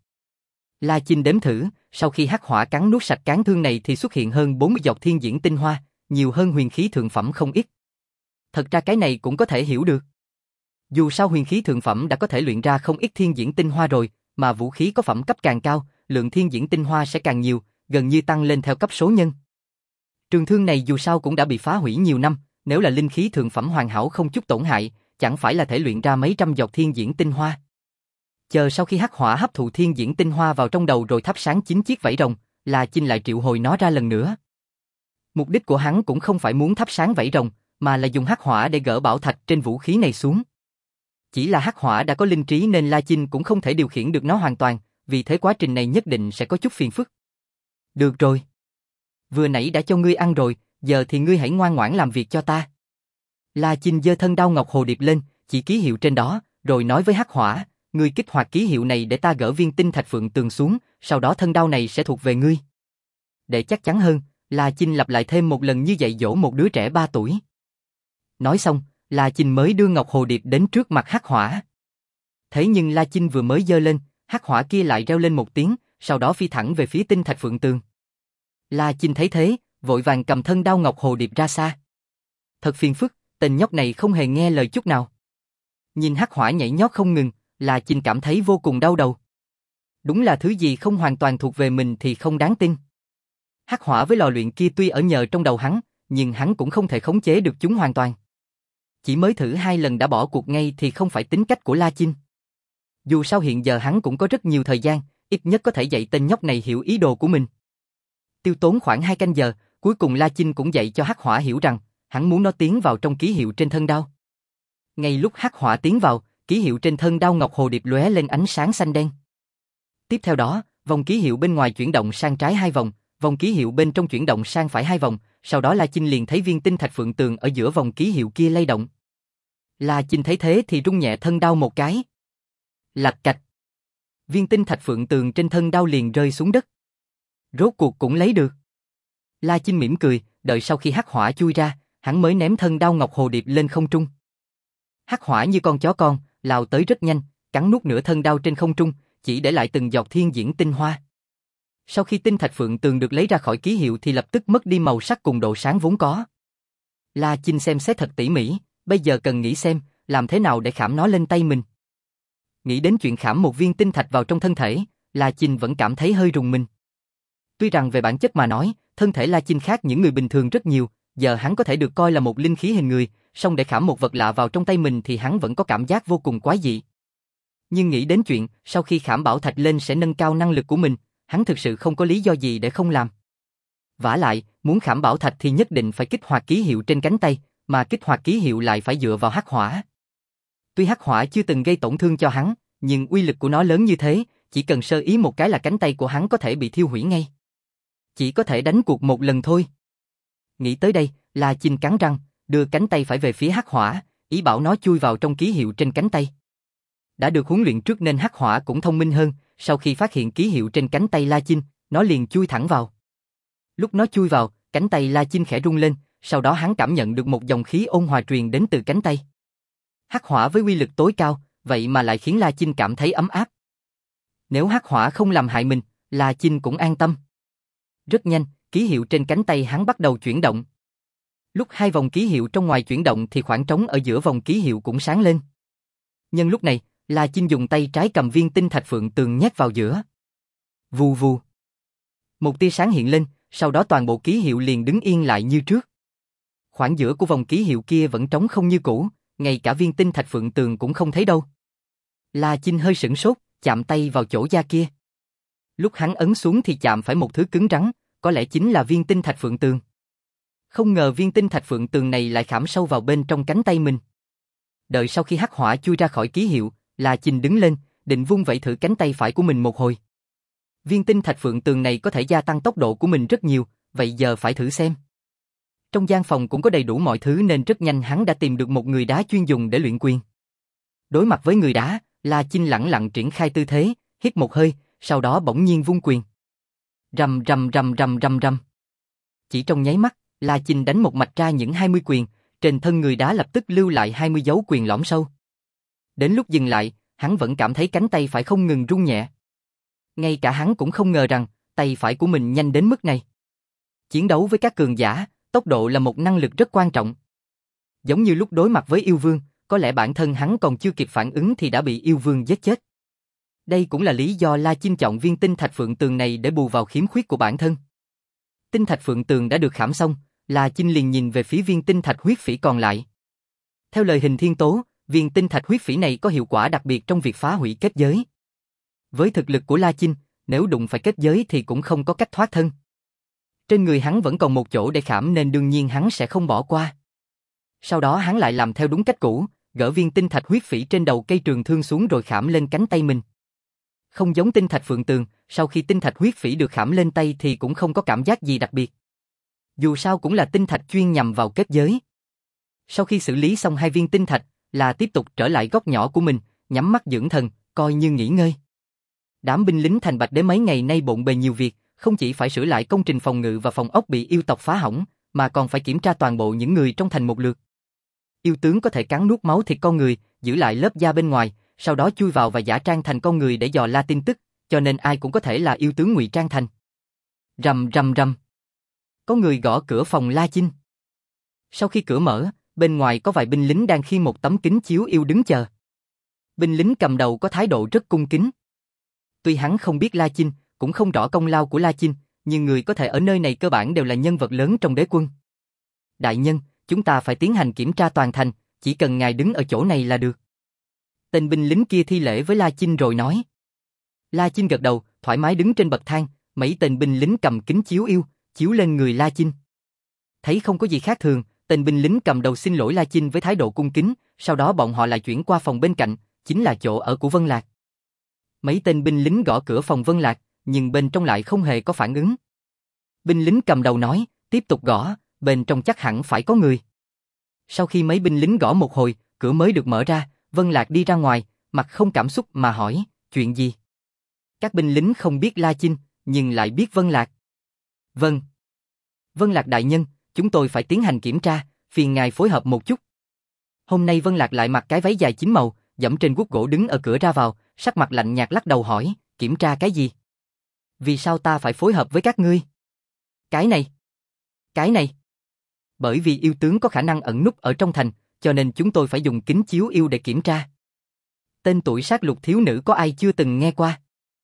La Chinh đếm thử, sau khi hắc hỏa cắn nuốt sạch cán thương này thì xuất hiện hơn bốn mươi giọt thiên diễn tinh hoa, nhiều hơn huyền khí thượng phẩm không ít. Thật ra cái này cũng có thể hiểu được. Dù sao huyền khí thượng phẩm đã có thể luyện ra không ít thiên diễn tinh hoa rồi, mà vũ khí có phẩm cấp càng cao, lượng thiên diễn tinh hoa sẽ càng nhiều, gần như tăng lên theo cấp số nhân. Trường thương này dù sao cũng đã bị phá hủy nhiều năm, nếu là linh khí thượng phẩm hoàn hảo không chút tổn hại, chẳng phải là thể luyện ra mấy trăm giọt thiên diễn tinh hoa. Chờ sau khi hắc hỏa hấp thụ thiên diễn tinh hoa vào trong đầu rồi thắp sáng chín chiếc vảy rồng, La Chinh lại triệu hồi nó ra lần nữa. Mục đích của hắn cũng không phải muốn thắp sáng vảy rồng, mà là dùng hắc hỏa để gỡ bảo thạch trên vũ khí này xuống. Chỉ là hắc hỏa đã có linh trí nên La Chinh cũng không thể điều khiển được nó hoàn toàn, vì thế quá trình này nhất định sẽ có chút phiền phức. Được rồi. Vừa nãy đã cho ngươi ăn rồi, giờ thì ngươi hãy ngoan ngoãn làm việc cho ta. La Chinh giơ thân đao ngọc hồ điệp lên, chỉ ký hiệu trên đó, rồi nói với hắc hỏa, ngươi kích hoạt ký hiệu này để ta gỡ viên tinh thạch phượng tường xuống, sau đó thân đao này sẽ thuộc về ngươi. Để chắc chắn hơn, La Chinh lặp lại thêm một lần như dạy dỗ một đứa trẻ ba tuổi. Nói xong, La Chinh mới đưa ngọc hồ điệp đến trước mặt hắc hỏa. Thế nhưng La Chinh vừa mới giơ lên, hắc hỏa kia lại reo lên một tiếng, sau đó phi thẳng về phía tinh thạch phượng tường. La Chinh thấy thế, vội vàng cầm thân đao ngọc hồ điệp ra xa. Thật phiền phức, tên nhóc này không hề nghe lời chút nào. Nhìn hắc hỏa nhảy nhót không ngừng, La Chinh cảm thấy vô cùng đau đầu. Đúng là thứ gì không hoàn toàn thuộc về mình thì không đáng tin. Hắc hỏa với lò luyện kia tuy ở nhờ trong đầu hắn, nhưng hắn cũng không thể khống chế được chúng hoàn toàn. Chỉ mới thử hai lần đã bỏ cuộc ngay thì không phải tính cách của La Chinh. Dù sao hiện giờ hắn cũng có rất nhiều thời gian, ít nhất có thể dạy tên nhóc này hiểu ý đồ của mình. Tiêu tốn khoảng hai canh giờ, cuối cùng La Chinh cũng dạy cho hắc hỏa hiểu rằng, hắn muốn nó tiến vào trong ký hiệu trên thân đao. Ngay lúc hắc hỏa tiến vào, ký hiệu trên thân đao ngọc hồ điệp lóe lên ánh sáng xanh đen. Tiếp theo đó, vòng ký hiệu bên ngoài chuyển động sang trái hai vòng, vòng ký hiệu bên trong chuyển động sang phải hai vòng, sau đó La Chinh liền thấy viên tinh thạch phượng tường ở giữa vòng ký hiệu kia lay động. La Chinh thấy thế thì rung nhẹ thân đao một cái. Lạch cạch. Viên tinh thạch phượng tường trên thân đao liền rơi xuống đất. Rốt cuộc cũng lấy được. La Chinh mỉm cười, đợi sau khi hắc hỏa chui ra, hắn mới ném thân đao ngọc hồ điệp lên không trung. Hắc hỏa như con chó con, lao tới rất nhanh, cắn nuốt nửa thân đao trên không trung, chỉ để lại từng giọt thiên diễn tinh hoa. Sau khi tinh thạch phượng tường được lấy ra khỏi ký hiệu thì lập tức mất đi màu sắc cùng độ sáng vốn có. La Chinh xem xét thật tỉ mỉ, bây giờ cần nghĩ xem, làm thế nào để khảm nó lên tay mình. Nghĩ đến chuyện khảm một viên tinh thạch vào trong thân thể, La Chinh vẫn cảm thấy hơi rùng mình. Tuy rằng về bản chất mà nói, thân thể La Chinh khác những người bình thường rất nhiều, giờ hắn có thể được coi là một linh khí hình người, song để khảm một vật lạ vào trong tay mình thì hắn vẫn có cảm giác vô cùng quái dị. Nhưng nghĩ đến chuyện, sau khi khảm bảo thạch lên sẽ nâng cao năng lực của mình, hắn thực sự không có lý do gì để không làm. Vả lại, muốn khảm bảo thạch thì nhất định phải kích hoạt ký hiệu trên cánh tay, mà kích hoạt ký hiệu lại phải dựa vào hắc hỏa. Tuy hắc hỏa chưa từng gây tổn thương cho hắn, nhưng uy lực của nó lớn như thế, chỉ cần sơ ý một cái là cánh tay của hắn có thể bị thiêu hủy ngay. Chỉ có thể đánh cuộc một lần thôi. Nghĩ tới đây, La Chinh cắn răng, đưa cánh tay phải về phía hắc hỏa, ý bảo nó chui vào trong ký hiệu trên cánh tay. Đã được huấn luyện trước nên hắc hỏa cũng thông minh hơn, sau khi phát hiện ký hiệu trên cánh tay La Chinh, nó liền chui thẳng vào. Lúc nó chui vào, cánh tay La Chinh khẽ rung lên, sau đó hắn cảm nhận được một dòng khí ôn hòa truyền đến từ cánh tay. Hắc hỏa với uy lực tối cao, vậy mà lại khiến La Chinh cảm thấy ấm áp. Nếu hắc hỏa không làm hại mình, La Chinh cũng an tâm. Rất nhanh, ký hiệu trên cánh tay hắn bắt đầu chuyển động. Lúc hai vòng ký hiệu trong ngoài chuyển động thì khoảng trống ở giữa vòng ký hiệu cũng sáng lên. Nhân lúc này, La Chinh dùng tay trái cầm viên tinh thạch phượng tường nhét vào giữa. Vù vù. Một tia sáng hiện lên, sau đó toàn bộ ký hiệu liền đứng yên lại như trước. Khoảng giữa của vòng ký hiệu kia vẫn trống không như cũ, ngay cả viên tinh thạch phượng tường cũng không thấy đâu. La Chinh hơi sửng sốt, chạm tay vào chỗ da kia. Lúc hắn ấn xuống thì chạm phải một thứ cứng rắn, có lẽ chính là viên tinh thạch phượng tường. Không ngờ viên tinh thạch phượng tường này lại khảm sâu vào bên trong cánh tay mình. Đợi sau khi hắc hỏa chui ra khỏi ký hiệu, La Chinh đứng lên, định vung vẩy thử cánh tay phải của mình một hồi. Viên tinh thạch phượng tường này có thể gia tăng tốc độ của mình rất nhiều, vậy giờ phải thử xem. Trong gian phòng cũng có đầy đủ mọi thứ nên rất nhanh hắn đã tìm được một người đá chuyên dùng để luyện quyền. Đối mặt với người đá, La Chinh lẳng lặng triển khai tư thế, hít một hơi, sau đó bỗng nhiên vung quyền. Rầm rầm rầm rầm rầm rầm. Chỉ trong nháy mắt, La Chinh đánh một mạch ra những hai mươi quyền, trên thân người đá lập tức lưu lại hai mươi dấu quyền lõm sâu. Đến lúc dừng lại, hắn vẫn cảm thấy cánh tay phải không ngừng rung nhẹ. Ngay cả hắn cũng không ngờ rằng, tay phải của mình nhanh đến mức này. Chiến đấu với các cường giả, tốc độ là một năng lực rất quan trọng. Giống như lúc đối mặt với yêu vương, có lẽ bản thân hắn còn chưa kịp phản ứng thì đã bị yêu vương giết chết. Đây cũng là lý do La Chinh chọn viên tinh thạch phượng tường này để bù vào khiếm khuyết của bản thân. Tinh thạch phượng tường đã được khảm xong, La Chinh liền nhìn về phía viên tinh thạch huyết phỉ còn lại. Theo lời Hình Thiên Tố, viên tinh thạch huyết phỉ này có hiệu quả đặc biệt trong việc phá hủy kết giới. Với thực lực của La Chinh, nếu đụng phải kết giới thì cũng không có cách thoát thân. Trên người hắn vẫn còn một chỗ để khảm nên đương nhiên hắn sẽ không bỏ qua. Sau đó hắn lại làm theo đúng cách cũ, gỡ viên tinh thạch huyết phỉ trên đầu cây trường thương xuống rồi khảm lên cánh tay mình. Không giống tinh thạch phượng tường, sau khi tinh thạch huyết phỉ được khảm lên tay thì cũng không có cảm giác gì đặc biệt. Dù sao cũng là tinh thạch chuyên nhằm vào kết giới. Sau khi xử lý xong hai viên tinh thạch, là tiếp tục trở lại góc nhỏ của mình, nhắm mắt dưỡng thần, coi như nghỉ ngơi. Đám binh lính thành Bạch Đế mấy ngày nay bộn bề nhiều việc, không chỉ phải sửa lại công trình phòng ngự và phòng ốc bị yêu tộc phá hỏng, mà còn phải kiểm tra toàn bộ những người trong thành một lượt. Yêu tướng có thể cắn nuốt máu thịt con người, giữ lại lớp da bên ngoài, sau đó chui vào và giả trang thành con người để dò la tin tức, cho nên ai cũng có thể là yêu tướng ngụy trang thành. Rầm rầm rầm. Có người gõ cửa phòng La Chinh. Sau khi cửa mở, bên ngoài có vài binh lính đang khiêng một tấm kính chiếu yêu đứng chờ. Binh lính cầm đầu có thái độ rất cung kính. Tuy hắn không biết La Chinh, cũng không rõ công lao của La Chinh, nhưng người có thể ở nơi này cơ bản đều là nhân vật lớn trong đế quân. Đại nhân, chúng ta phải tiến hành kiểm tra toàn thành, chỉ cần ngài đứng ở chỗ này là được. Tên binh lính kia thi lễ với La Chinh rồi nói. La Chinh gật đầu, thoải mái đứng trên bậc thang, mấy tên binh lính cầm kính chiếu yêu, chiếu lên người La Chinh. Thấy không có gì khác thường, tên binh lính cầm đầu xin lỗi La Chinh với thái độ cung kính, sau đó bọn họ lại chuyển qua phòng bên cạnh, chính là chỗ ở của Vân Lạc. Mấy tên binh lính gõ cửa phòng Vân Lạc, nhưng bên trong lại không hề có phản ứng. Binh lính cầm đầu nói, tiếp tục gõ, bên trong chắc hẳn phải có người. Sau khi mấy binh lính gõ một hồi, cửa mới được mở ra, Vân Lạc đi ra ngoài, mặt không cảm xúc mà hỏi, chuyện gì? Các binh lính không biết La Chinh, nhưng lại biết Vân Lạc. Vâng. Vân Lạc đại nhân, chúng tôi phải tiến hành kiểm tra, phiền ngài phối hợp một chút. Hôm nay Vân Lạc lại mặc cái váy dài chín màu, dẫm trên guốc gỗ đứng ở cửa ra vào, sắc mặt lạnh nhạt lắc đầu hỏi, kiểm tra cái gì? Vì sao ta phải phối hợp với các ngươi? Cái này. Cái này. Bởi vì yêu tướng có khả năng ẩn núp ở trong thành, cho nên chúng tôi phải dùng kính chiếu yêu để kiểm tra. Tên tuổi sát lục thiếu nữ có ai chưa từng nghe qua?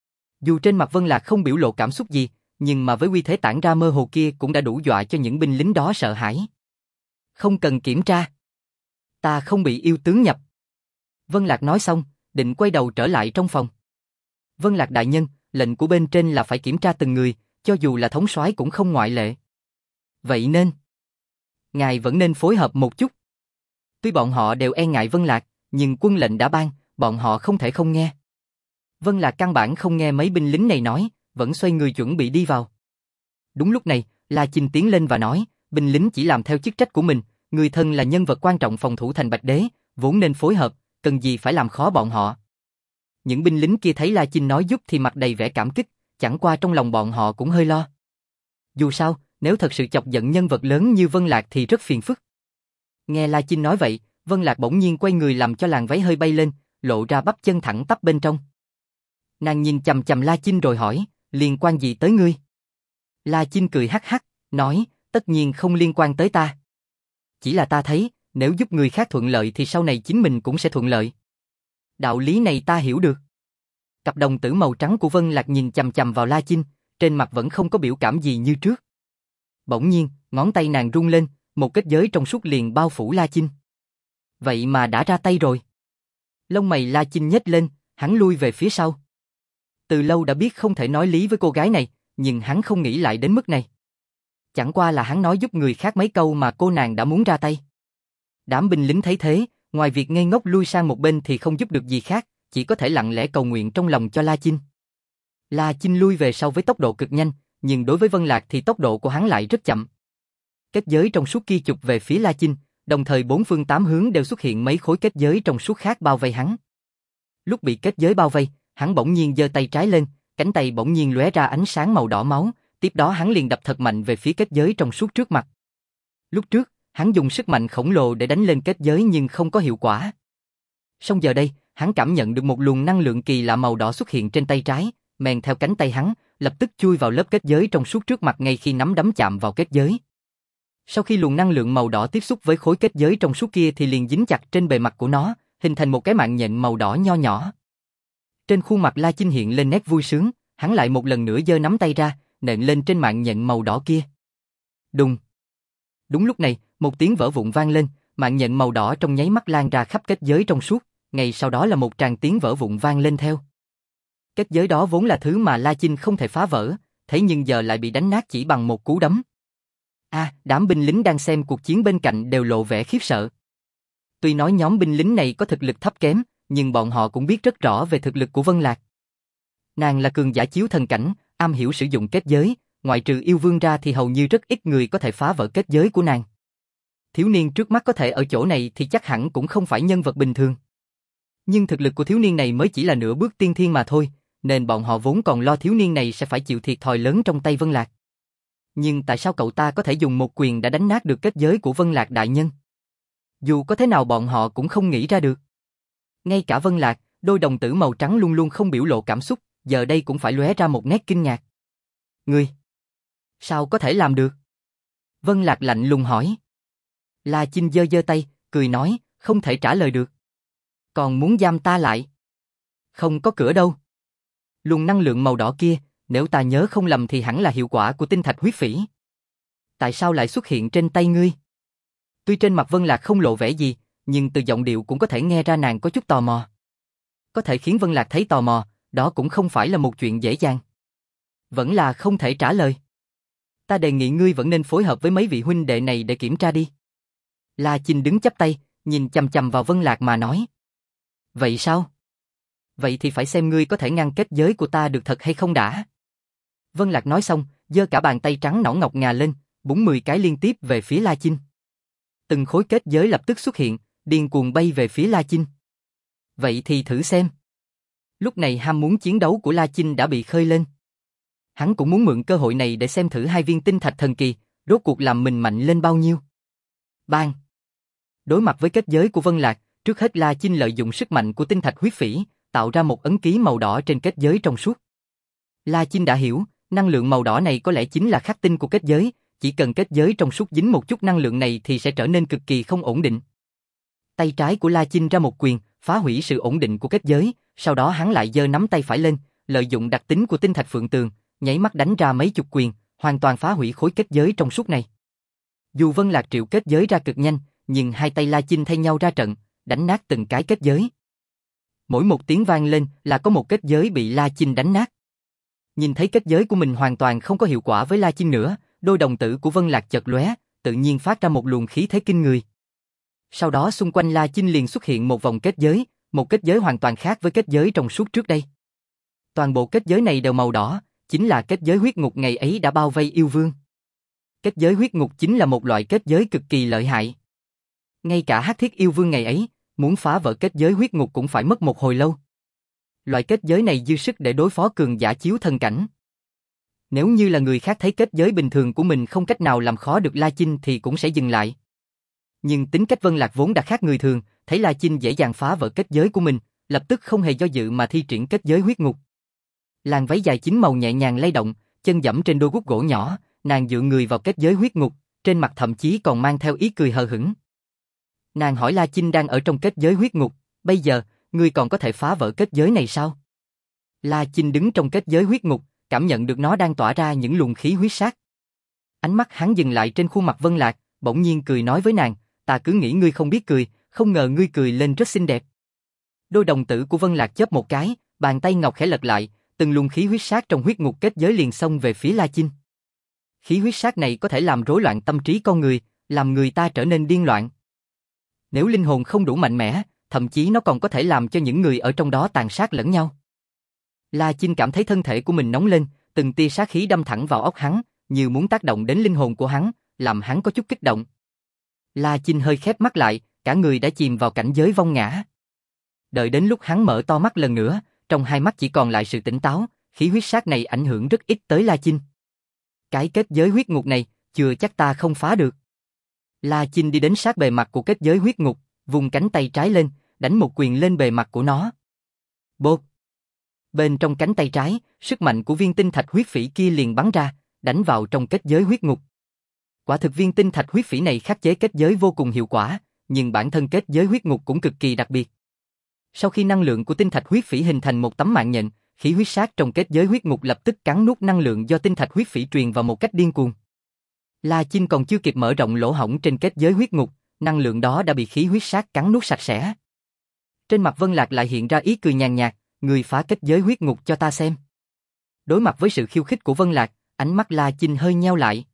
Dù trên mặt Vân Lạc không biểu lộ cảm xúc gì, nhưng mà với uy thế tản ra mơ hồ kia cũng đã đủ dọa cho những binh lính đó sợ hãi. Không cần kiểm tra. Ta không bị yêu tướng nhập. Vân Lạc nói xong, định quay đầu trở lại trong phòng. Vân Lạc đại nhân, lệnh của bên trên là phải kiểm tra từng người, cho dù là thống soái cũng không ngoại lệ. Vậy nên, ngài vẫn nên phối hợp một chút. Tuy bọn họ đều e ngại Vân Lạc, nhưng quân lệnh đã ban, bọn họ không thể không nghe. Vân Lạc căn bản không nghe mấy binh lính này nói, vẫn xoay người chuẩn bị đi vào. Đúng lúc này, La Chinh tiến lên và nói, binh lính chỉ làm theo chức trách của mình, người thân là nhân vật quan trọng phòng thủ thành Bạch Đế, vốn nên phối hợp, cần gì phải làm khó bọn họ. Những binh lính kia thấy La Chinh nói giúp thì mặt đầy vẻ cảm kích, chẳng qua trong lòng bọn họ cũng hơi lo. Dù sao, nếu thật sự chọc giận nhân vật lớn như Vân Lạc thì rất phiền phức. Nghe La Chinh nói vậy, Vân Lạc bỗng nhiên quay người làm cho làn váy hơi bay lên, lộ ra bắp chân thẳng tắp bên trong. Nàng nhìn chằm chằm La Chinh rồi hỏi, liên quan gì tới ngươi? La Chinh cười hắc hắc, nói, tất nhiên không liên quan tới ta. Chỉ là ta thấy, nếu giúp người khác thuận lợi thì sau này chính mình cũng sẽ thuận lợi. Đạo lý này ta hiểu được. Cặp đồng tử màu trắng của Vân Lạc nhìn chằm chằm vào La Chinh, trên mặt vẫn không có biểu cảm gì như trước. Bỗng nhiên, ngón tay nàng rung lên, một kết giới trong suốt liền bao phủ La Chinh. Vậy mà đã ra tay rồi. Lông mày La Chinh nhếch lên, hắn lui về phía sau. Từ lâu đã biết không thể nói lý với cô gái này, nhưng hắn không nghĩ lại đến mức này. Chẳng qua là hắn nói giúp người khác mấy câu mà cô nàng đã muốn ra tay. Đám binh lính thấy thế, ngoài việc ngây ngốc lui sang một bên thì không giúp được gì khác, chỉ có thể lặng lẽ cầu nguyện trong lòng cho La Chinh. La Chinh lui về sau với tốc độ cực nhanh, nhưng đối với Vân Lạc thì tốc độ của hắn lại rất chậm. Kết giới trong suốt kia chụp về phía La Chinh, đồng thời bốn phương tám hướng đều xuất hiện mấy khối kết giới trong suốt khác bao vây hắn. Lúc bị kết giới bao vây, hắn bỗng nhiên giơ tay trái lên, cánh tay bỗng nhiên lóe ra ánh sáng màu đỏ máu, tiếp đó hắn liền đập thật mạnh về phía kết giới trong suốt trước mặt. Lúc trước, hắn dùng sức mạnh khổng lồ để đánh lên kết giới nhưng không có hiệu quả. Song giờ đây, hắn cảm nhận được một luồng năng lượng kỳ lạ màu đỏ xuất hiện trên tay trái, men theo cánh tay hắn, lập tức chui vào lớp kết giới trong suốt trước mặt ngay khi nắm đấm chạm vào kết giới. Sau khi luồng năng lượng màu đỏ tiếp xúc với khối kết giới trong suốt kia thì liền dính chặt trên bề mặt của nó, hình thành một cái mạng nhện màu đỏ nho nhỏ. Trên khuôn mặt La Chinh hiện lên nét vui sướng, hắn lại một lần nữa giơ nắm tay ra, nện lên trên mạng nhện màu đỏ kia. Đùng. Đúng lúc này, một tiếng vỡ vụn vang lên, mạng nhện màu đỏ trong nháy mắt lan ra khắp kết giới trong suốt, ngay sau đó là một tràng tiếng vỡ vụn vang lên theo. Kết giới đó vốn là thứ mà La Chinh không thể phá vỡ, thế nhưng giờ lại bị đánh nát chỉ bằng một cú đấm. A, à, đám binh lính đang xem cuộc chiến bên cạnh đều lộ vẻ khiếp sợ. Tuy nói nhóm binh lính này có thực lực thấp kém, nhưng bọn họ cũng biết rất rõ về thực lực của Vân Lạc. Nàng là cường giả chiếu thần cảnh, am hiểu sử dụng kết giới, ngoại trừ yêu vương ra thì hầu như rất ít người có thể phá vỡ kết giới của nàng. Thiếu niên trước mắt có thể ở chỗ này thì chắc hẳn cũng không phải nhân vật bình thường. Nhưng thực lực của thiếu niên này mới chỉ là nửa bước tiên thiên mà thôi, nên bọn họ vốn còn lo thiếu niên này sẽ phải chịu thiệt thòi lớn trong tay Vân Lạc. Nhưng tại sao cậu ta có thể dùng một quyền đã đánh nát được kết giới của Vân Lạc đại nhân? Dù có thế nào bọn họ cũng không nghĩ ra được. Ngay cả Vân Lạc, đôi đồng tử màu trắng luôn luôn không biểu lộ cảm xúc, giờ đây cũng phải lóe ra một nét kinh ngạc. Ngươi, sao có thể làm được? Vân Lạc lạnh lùng hỏi. La Chinh giơ giơ tay, cười nói, không thể trả lời được. Còn muốn giam ta lại? Không có cửa đâu. Luồng năng lượng màu đỏ kia, nếu ta nhớ không lầm thì hẳn là hiệu quả của tinh thạch huyết phỉ. Tại sao lại xuất hiện trên tay ngươi? Tuy trên mặt Vân Lạc không lộ vẻ gì, nhưng từ giọng điệu cũng có thể nghe ra nàng có chút tò mò. Có thể khiến Vân Lạc thấy tò mò, đó cũng không phải là một chuyện dễ dàng. Vẫn là không thể trả lời. Ta đề nghị ngươi vẫn nên phối hợp với mấy vị huynh đệ này để kiểm tra đi. La Chinh đứng chắp tay, nhìn chằm chằm vào Vân Lạc mà nói. Vậy sao? Vậy thì phải xem ngươi có thể ngăn kết giới của ta được thật hay không đã. Vân Lạc nói xong, giơ cả bàn tay trắng nõn ngọc ngà lên, búng mười cái liên tiếp về phía La Chinh. Từng khối kết giới lập tức xuất hiện, điên cuồng bay về phía La Chinh. Vậy thì thử xem. Lúc này ham muốn chiến đấu của La Chinh đã bị khơi lên. Hắn cũng muốn mượn cơ hội này để xem thử hai viên tinh thạch thần kỳ, rốt cuộc làm mình mạnh lên bao nhiêu. Bang! Đối mặt với kết giới của Vân Lạc, trước hết La Chinh lợi dụng sức mạnh của tinh thạch huyết phỉ, tạo ra một ấn ký màu đỏ trên kết giới trong suốt. La Chinh đã hiểu, năng lượng màu đỏ này có lẽ chính là khắc tinh của kết giới, chỉ cần kết giới trong suốt dính một chút năng lượng này thì sẽ trở nên cực kỳ không ổn định. Tay trái của La Chinh ra một quyền, phá hủy sự ổn định của kết giới, sau đó hắn lại giơ nắm tay phải lên, lợi dụng đặc tính của tinh thạch phượng tường, nháy mắt đánh ra mấy chục quyền, hoàn toàn phá hủy khối kết giới trong suốt này. Dù Vân Lạc triệu kết giới ra cực nhanh, nhưng hai tay La Chinh thay nhau ra trận, đánh nát từng cái kết giới. Mỗi một tiếng vang lên là có một kết giới bị La Chinh đánh nát. Nhìn thấy kết giới của mình hoàn toàn không có hiệu quả với La Chinh nữa, đôi đồng tử của Vân Lạc chợt lóe, tự nhiên phát ra một luồng khí thế kinh người. Sau đó xung quanh La Chinh liền xuất hiện một vòng kết giới, một kết giới hoàn toàn khác với kết giới trong suốt trước đây. Toàn bộ kết giới này đều màu đỏ, chính là kết giới huyết ngục ngày ấy đã bao vây yêu vương. Kết giới huyết ngục chính là một loại kết giới cực kỳ lợi hại. Ngay cả Hắc Thiết yêu vương ngày ấy, muốn phá vỡ kết giới huyết ngục cũng phải mất một hồi lâu. Loại kết giới này dư sức để đối phó cường giả chiếu thần cảnh. Nếu như là người khác thấy kết giới bình thường của mình không cách nào làm khó được La Chinh thì cũng sẽ dừng lại. Nhưng tính cách Vân Lạc vốn đã khác người thường, thấy La Chinh dễ dàng phá vỡ kết giới của mình, lập tức không hề do dự mà thi triển kết giới huyết ngục. Làn váy dài chín màu nhẹ nhàng lay động, chân dẫm trên đôi guốc gỗ nhỏ, nàng dựa người vào kết giới huyết ngục, trên mặt thậm chí còn mang theo ý cười hờ hững. Nàng hỏi La Chinh đang ở trong kết giới huyết ngục, bây giờ, ngươi còn có thể phá vỡ kết giới này sao? La Chinh đứng trong kết giới huyết ngục, cảm nhận được nó đang tỏa ra những luồng khí huyết sát. Ánh mắt hắn dừng lại trên khuôn mặt Vân Lạc, bỗng nhiên cười nói với nàng, ta cứ nghĩ ngươi không biết cười, không ngờ ngươi cười lên rất xinh đẹp. Đôi đồng tử của Vân Lạc chớp một cái, bàn tay ngọc khẽ lật lại, từng luồng khí huyết sát trong huyết ngục kết giới liền xông về phía La Chinh. Khí huyết sát này có thể làm rối loạn tâm trí con người, làm người ta trở nên điên loạn. Nếu linh hồn không đủ mạnh mẽ, thậm chí nó còn có thể làm cho những người ở trong đó tàn sát lẫn nhau. La Chinh cảm thấy thân thể của mình nóng lên, từng tia sát khí đâm thẳng vào óc hắn, như muốn tác động đến linh hồn của hắn, làm hắn có chút kích động. La Chinh hơi khép mắt lại, cả người đã chìm vào cảnh giới vong ngã. Đợi đến lúc hắn mở to mắt lần nữa, trong hai mắt chỉ còn lại sự tỉnh táo, khí huyết sát này ảnh hưởng rất ít tới La Chinh. Cái kết giới huyết ngục này, chưa chắc ta không phá được. La Chinh đi đến sát bề mặt của kết giới huyết ngục, vùng cánh tay trái lên, đánh một quyền lên bề mặt của nó. Bột! Bên trong cánh tay trái, sức mạnh của viên tinh thạch huyết phỉ kia liền bắn ra, đánh vào trong kết giới huyết ngục. Quả thực viên tinh thạch huyết phỉ này khắc chế kết giới vô cùng hiệu quả, nhưng bản thân kết giới huyết ngục cũng cực kỳ đặc biệt. Sau khi năng lượng của tinh thạch huyết phỉ hình thành một tấm mạng nhện, khí huyết sát trong kết giới huyết ngục lập tức cắn nuốt năng lượng do tinh thạch huyết phỉ truyền vào một cách điên cuồng. La Chinh còn chưa kịp mở rộng lỗ hổng trên kết giới huyết ngục, năng lượng đó đã bị khí huyết sát cắn nuốt sạch sẽ. Trên mặt Vân Lạc lại hiện ra ý cười nhàn nhạt, người phá kết giới huyết ngục cho ta xem. Đối mặt với sự khiêu khích của Vân Lạc, ánh mắt La Chinh hơi nheo lại.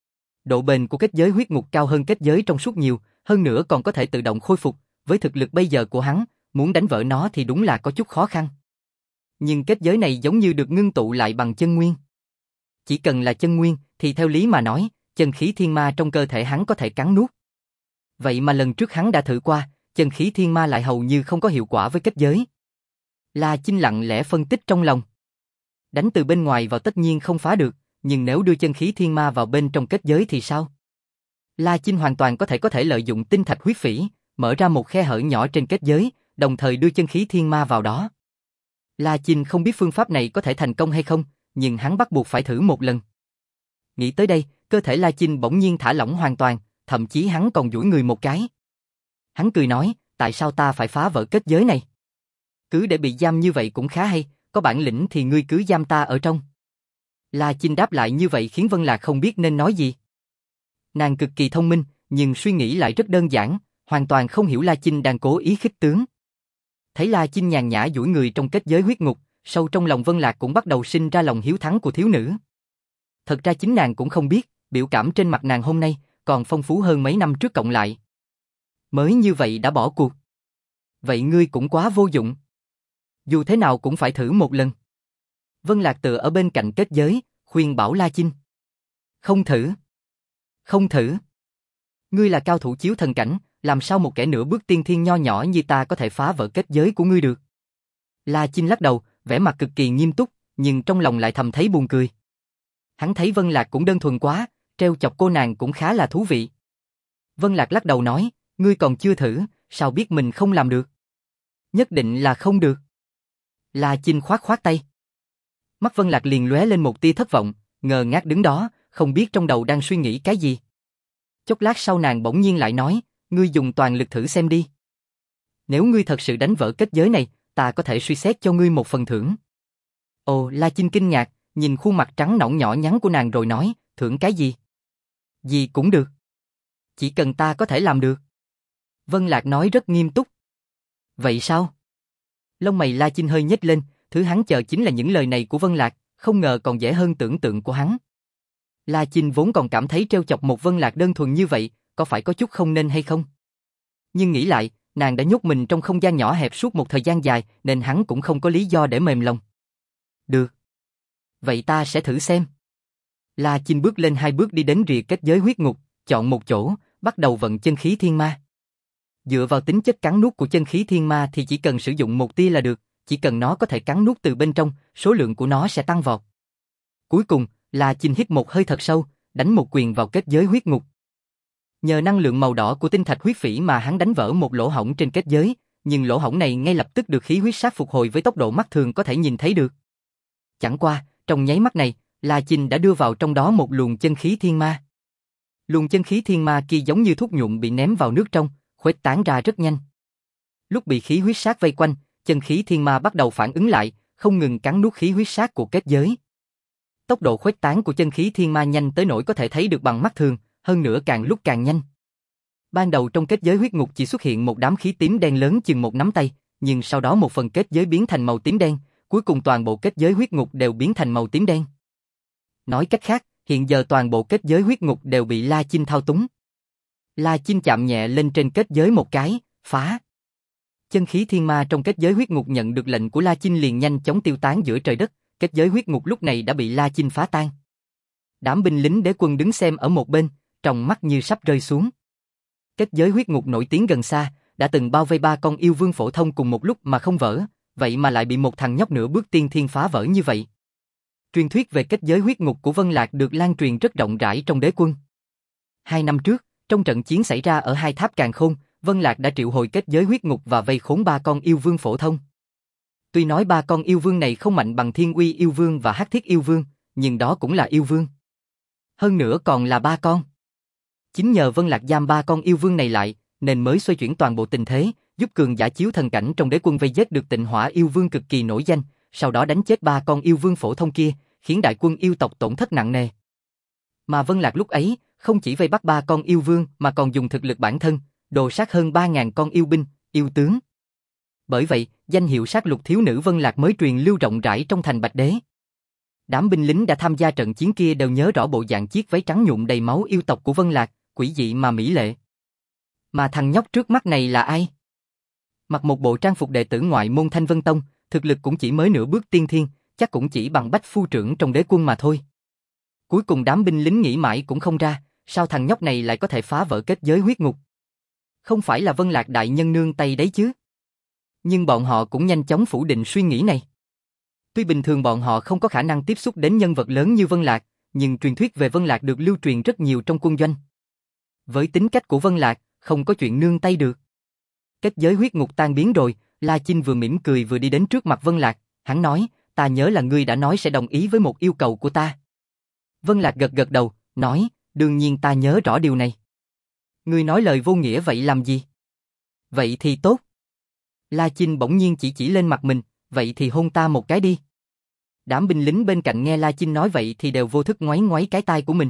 Độ bền của kết giới huyết ngục cao hơn kết giới trong suốt nhiều, hơn nữa còn có thể tự động khôi phục, với thực lực bây giờ của hắn, muốn đánh vỡ nó thì đúng là có chút khó khăn. Nhưng kết giới này giống như được ngưng tụ lại bằng chân nguyên. Chỉ cần là chân nguyên, thì theo lý mà nói, chân khí thiên ma trong cơ thể hắn có thể cắn nuốt. Vậy mà lần trước hắn đã thử qua, chân khí thiên ma lại hầu như không có hiệu quả với kết giới. La Chinh lặng lẽ phân tích trong lòng. Đánh từ bên ngoài vào tất nhiên không phá được, nhưng nếu đưa chân khí thiên ma vào bên trong kết giới thì sao? La Chinh hoàn toàn có thể có thể lợi dụng tinh thạch huyết phỉ, mở ra một khe hở nhỏ trên kết giới, đồng thời đưa chân khí thiên ma vào đó. La Chinh không biết phương pháp này có thể thành công hay không, nhưng hắn bắt buộc phải thử một lần. Nghĩ tới đây, cơ thể La Chinh bỗng nhiên thả lỏng hoàn toàn, thậm chí hắn còn duỗi người một cái. Hắn cười nói, tại sao ta phải phá vỡ kết giới này? Cứ để bị giam như vậy cũng khá hay, có bản lĩnh thì ngươi cứ giam ta ở trong. La Chinh đáp lại như vậy khiến Vân Lạc không biết nên nói gì. Nàng cực kỳ thông minh, nhưng suy nghĩ lại rất đơn giản, hoàn toàn không hiểu La Chinh đang cố ý khích tướng. Thấy La Chinh nhàn nhã duỗi người trong kết giới huyết ngục, sâu trong lòng Vân Lạc cũng bắt đầu sinh ra lòng hiếu thắng của thiếu nữ. Thật ra chính nàng cũng không biết, biểu cảm trên mặt nàng hôm nay còn phong phú hơn mấy năm trước cộng lại. Mới như vậy đã bỏ cuộc. Vậy ngươi cũng quá vô dụng. Dù thế nào cũng phải thử một lần. Vân Lạc tựa ở bên cạnh kết giới, khuyên bảo La Chinh. Không thử. Không thử. Ngươi là cao thủ chiếu thần cảnh, làm sao một kẻ nửa bước tiên thiên nho nhỏ như ta có thể phá vỡ kết giới của ngươi được? La Chinh lắc đầu, vẻ mặt cực kỳ nghiêm túc, nhưng trong lòng lại thầm thấy buồn cười. Hắn thấy Vân Lạc cũng đơn thuần quá, trêu chọc cô nàng cũng khá là thú vị. Vân Lạc lắc đầu nói, ngươi còn chưa thử, sao biết mình không làm được? Nhất định là không được. La Chinh khoát khoát tay. Mắt Vân Lạc liền lóe lên một tia thất vọng, ngơ ngác đứng đó, không biết trong đầu đang suy nghĩ cái gì. Chốc lát sau nàng bỗng nhiên lại nói, ngươi dùng toàn lực thử xem đi. Nếu ngươi thật sự đánh vỡ kết giới này, ta có thể suy xét cho ngươi một phần thưởng. Ồ, La Chinh kinh ngạc, nhìn khuôn mặt trắng nõn nhỏ nhắn của nàng rồi nói, thưởng cái gì? Gì cũng được. Chỉ cần ta có thể làm được. Vân Lạc nói rất nghiêm túc. Vậy sao? Lông mày La Chinh hơi nhếch lên, thứ hắn chờ chính là những lời này của Vân Lạc, không ngờ còn dễ hơn tưởng tượng của hắn. La Chinh vốn còn cảm thấy trêu chọc một Vân Lạc đơn thuần như vậy, có phải có chút không nên hay không? Nhưng nghĩ lại, nàng đã nhốt mình trong không gian nhỏ hẹp suốt một thời gian dài, nên hắn cũng không có lý do để mềm lòng. Được. Vậy ta sẽ thử xem. La Chinh bước lên hai bước đi đến rìa kết giới huyết ngục, chọn một chỗ, bắt đầu vận chân khí thiên ma. Dựa vào tính chất cắn nuốt của chân khí thiên ma thì chỉ cần sử dụng một tia là được, chỉ cần nó có thể cắn nuốt từ bên trong, số lượng của nó sẽ tăng vọt. Cuối cùng, La Chinh hít một hơi thật sâu, đánh một quyền vào kết giới huyết ngục. Nhờ năng lượng màu đỏ của tinh thạch huyết phỉ mà hắn đánh vỡ một lỗ hổng trên kết giới, nhưng lỗ hổng này ngay lập tức được khí huyết sát phục hồi với tốc độ mắt thường có thể nhìn thấy được. Chẳng qua, trong nháy mắt này, La Chinh đã đưa vào trong đó một luồng chân khí thiên ma. Luồng chân khí thiên ma kia giống như thuốc nhuộm bị ném vào nước trong, khuếch tán ra rất nhanh. Lúc bị khí huyết sát vây quanh, chân khí thiên ma bắt đầu phản ứng lại, không ngừng cắn nuốt khí huyết sát của kết giới. Tốc độ khuếch tán của chân khí thiên ma nhanh tới nỗi có thể thấy được bằng mắt thường, hơn nữa càng lúc càng nhanh. Ban đầu trong kết giới huyết ngục chỉ xuất hiện một đám khí tím đen lớn chừng một nắm tay, nhưng sau đó một phần kết giới biến thành màu tím đen, cuối cùng toàn bộ kết giới huyết ngục đều biến thành màu tím đen. Nói cách khác, hiện giờ toàn bộ kết giới huyết ngục đều bị La Chinh thao túng. La Chinh chạm nhẹ lên trên kết giới một cái, phá. Chân khí thiên ma trong kết giới huyết ngục nhận được lệnh của La Chinh liền nhanh chóng tiêu tán giữa trời đất, kết giới huyết ngục lúc này đã bị La Chinh phá tan. Đám binh lính đế quân đứng xem ở một bên, tròng mắt như sắp rơi xuống. Kết giới huyết ngục nổi tiếng gần xa, đã từng bao vây ba con yêu vương phổ thông cùng một lúc mà không vỡ, vậy mà lại bị một thằng nhóc nửa bước tiên thiên phá vỡ như vậy. Truyền thuyết về kết giới huyết ngục của Vân Lạc được lan truyền rất rộng rãi trong đế quân. Hai năm trước, trong trận chiến xảy ra ở hai tháp Càn Khôn, Vân Lạc đã triệu hồi kết giới huyết ngục và vây khốn ba con yêu vương phổ thông. Tuy nói ba con yêu vương này không mạnh bằng Thiên Uy yêu vương và Hắc Thiết yêu vương, nhưng đó cũng là yêu vương. Hơn nữa còn là ba con. Chính nhờ Vân Lạc giam ba con yêu vương này lại, nên mới xoay chuyển toàn bộ tình thế, giúp cường giả chiếu thần cảnh trong đế quân vây giết được Tịnh Hỏa yêu vương cực kỳ nổi danh, sau đó đánh chết ba con yêu vương phổ thông kia, khiến đại quân yêu tộc tổn thất nặng nề. Mà Vân Lạc lúc ấy, không chỉ vây bắt ba con yêu vương mà còn dùng thực lực bản thân, đồ sát hơn ba ngàn con yêu binh, yêu tướng. Bởi vậy, danh hiệu sát lục thiếu nữ Vân Lạc mới truyền lưu rộng rãi trong thành Bạch Đế. Đám binh lính đã tham gia trận chiến kia đều nhớ rõ bộ dạng chiếc váy trắng nhuộm đầy máu yêu tộc của Vân Lạc, quỷ dị mà mỹ lệ. Mà thằng nhóc trước mắt này là ai? Mặc một bộ trang phục đệ tử ngoại môn Thanh Vân Tông, thực lực cũng chỉ mới nửa bước tiên thiên, chắc cũng chỉ bằng bách phu trưởng trong đế quân mà thôi. Cuối cùng đám binh lính nghĩ mãi cũng không ra, sao thằng nhóc này lại có thể phá vỡ kết giới huyết ngục? Không phải là Vân Lạc đại nhân nương tay đấy chứ? Nhưng bọn họ cũng nhanh chóng phủ định suy nghĩ này. Tuy bình thường bọn họ không có khả năng tiếp xúc đến nhân vật lớn như Vân Lạc, nhưng truyền thuyết về Vân Lạc được lưu truyền rất nhiều trong quân doanh. Với tính cách của Vân Lạc, không có chuyện nương tay được. Kết giới huyết ngục tan biến rồi, La Chinh vừa mỉm cười vừa đi đến trước mặt Vân Lạc, hắn nói, ta nhớ là ngươi đã nói sẽ đồng ý với một yêu cầu của ta. Vân Lạc gật gật đầu, nói, đương nhiên ta nhớ rõ điều này. Ngươi nói lời vô nghĩa vậy làm gì? Vậy thì tốt. La Chinh bỗng nhiên chỉ chỉ lên mặt mình, vậy thì hôn ta một cái đi. Đám binh lính bên cạnh nghe La Chinh nói vậy thì đều vô thức ngoáy ngoáy cái tai của mình.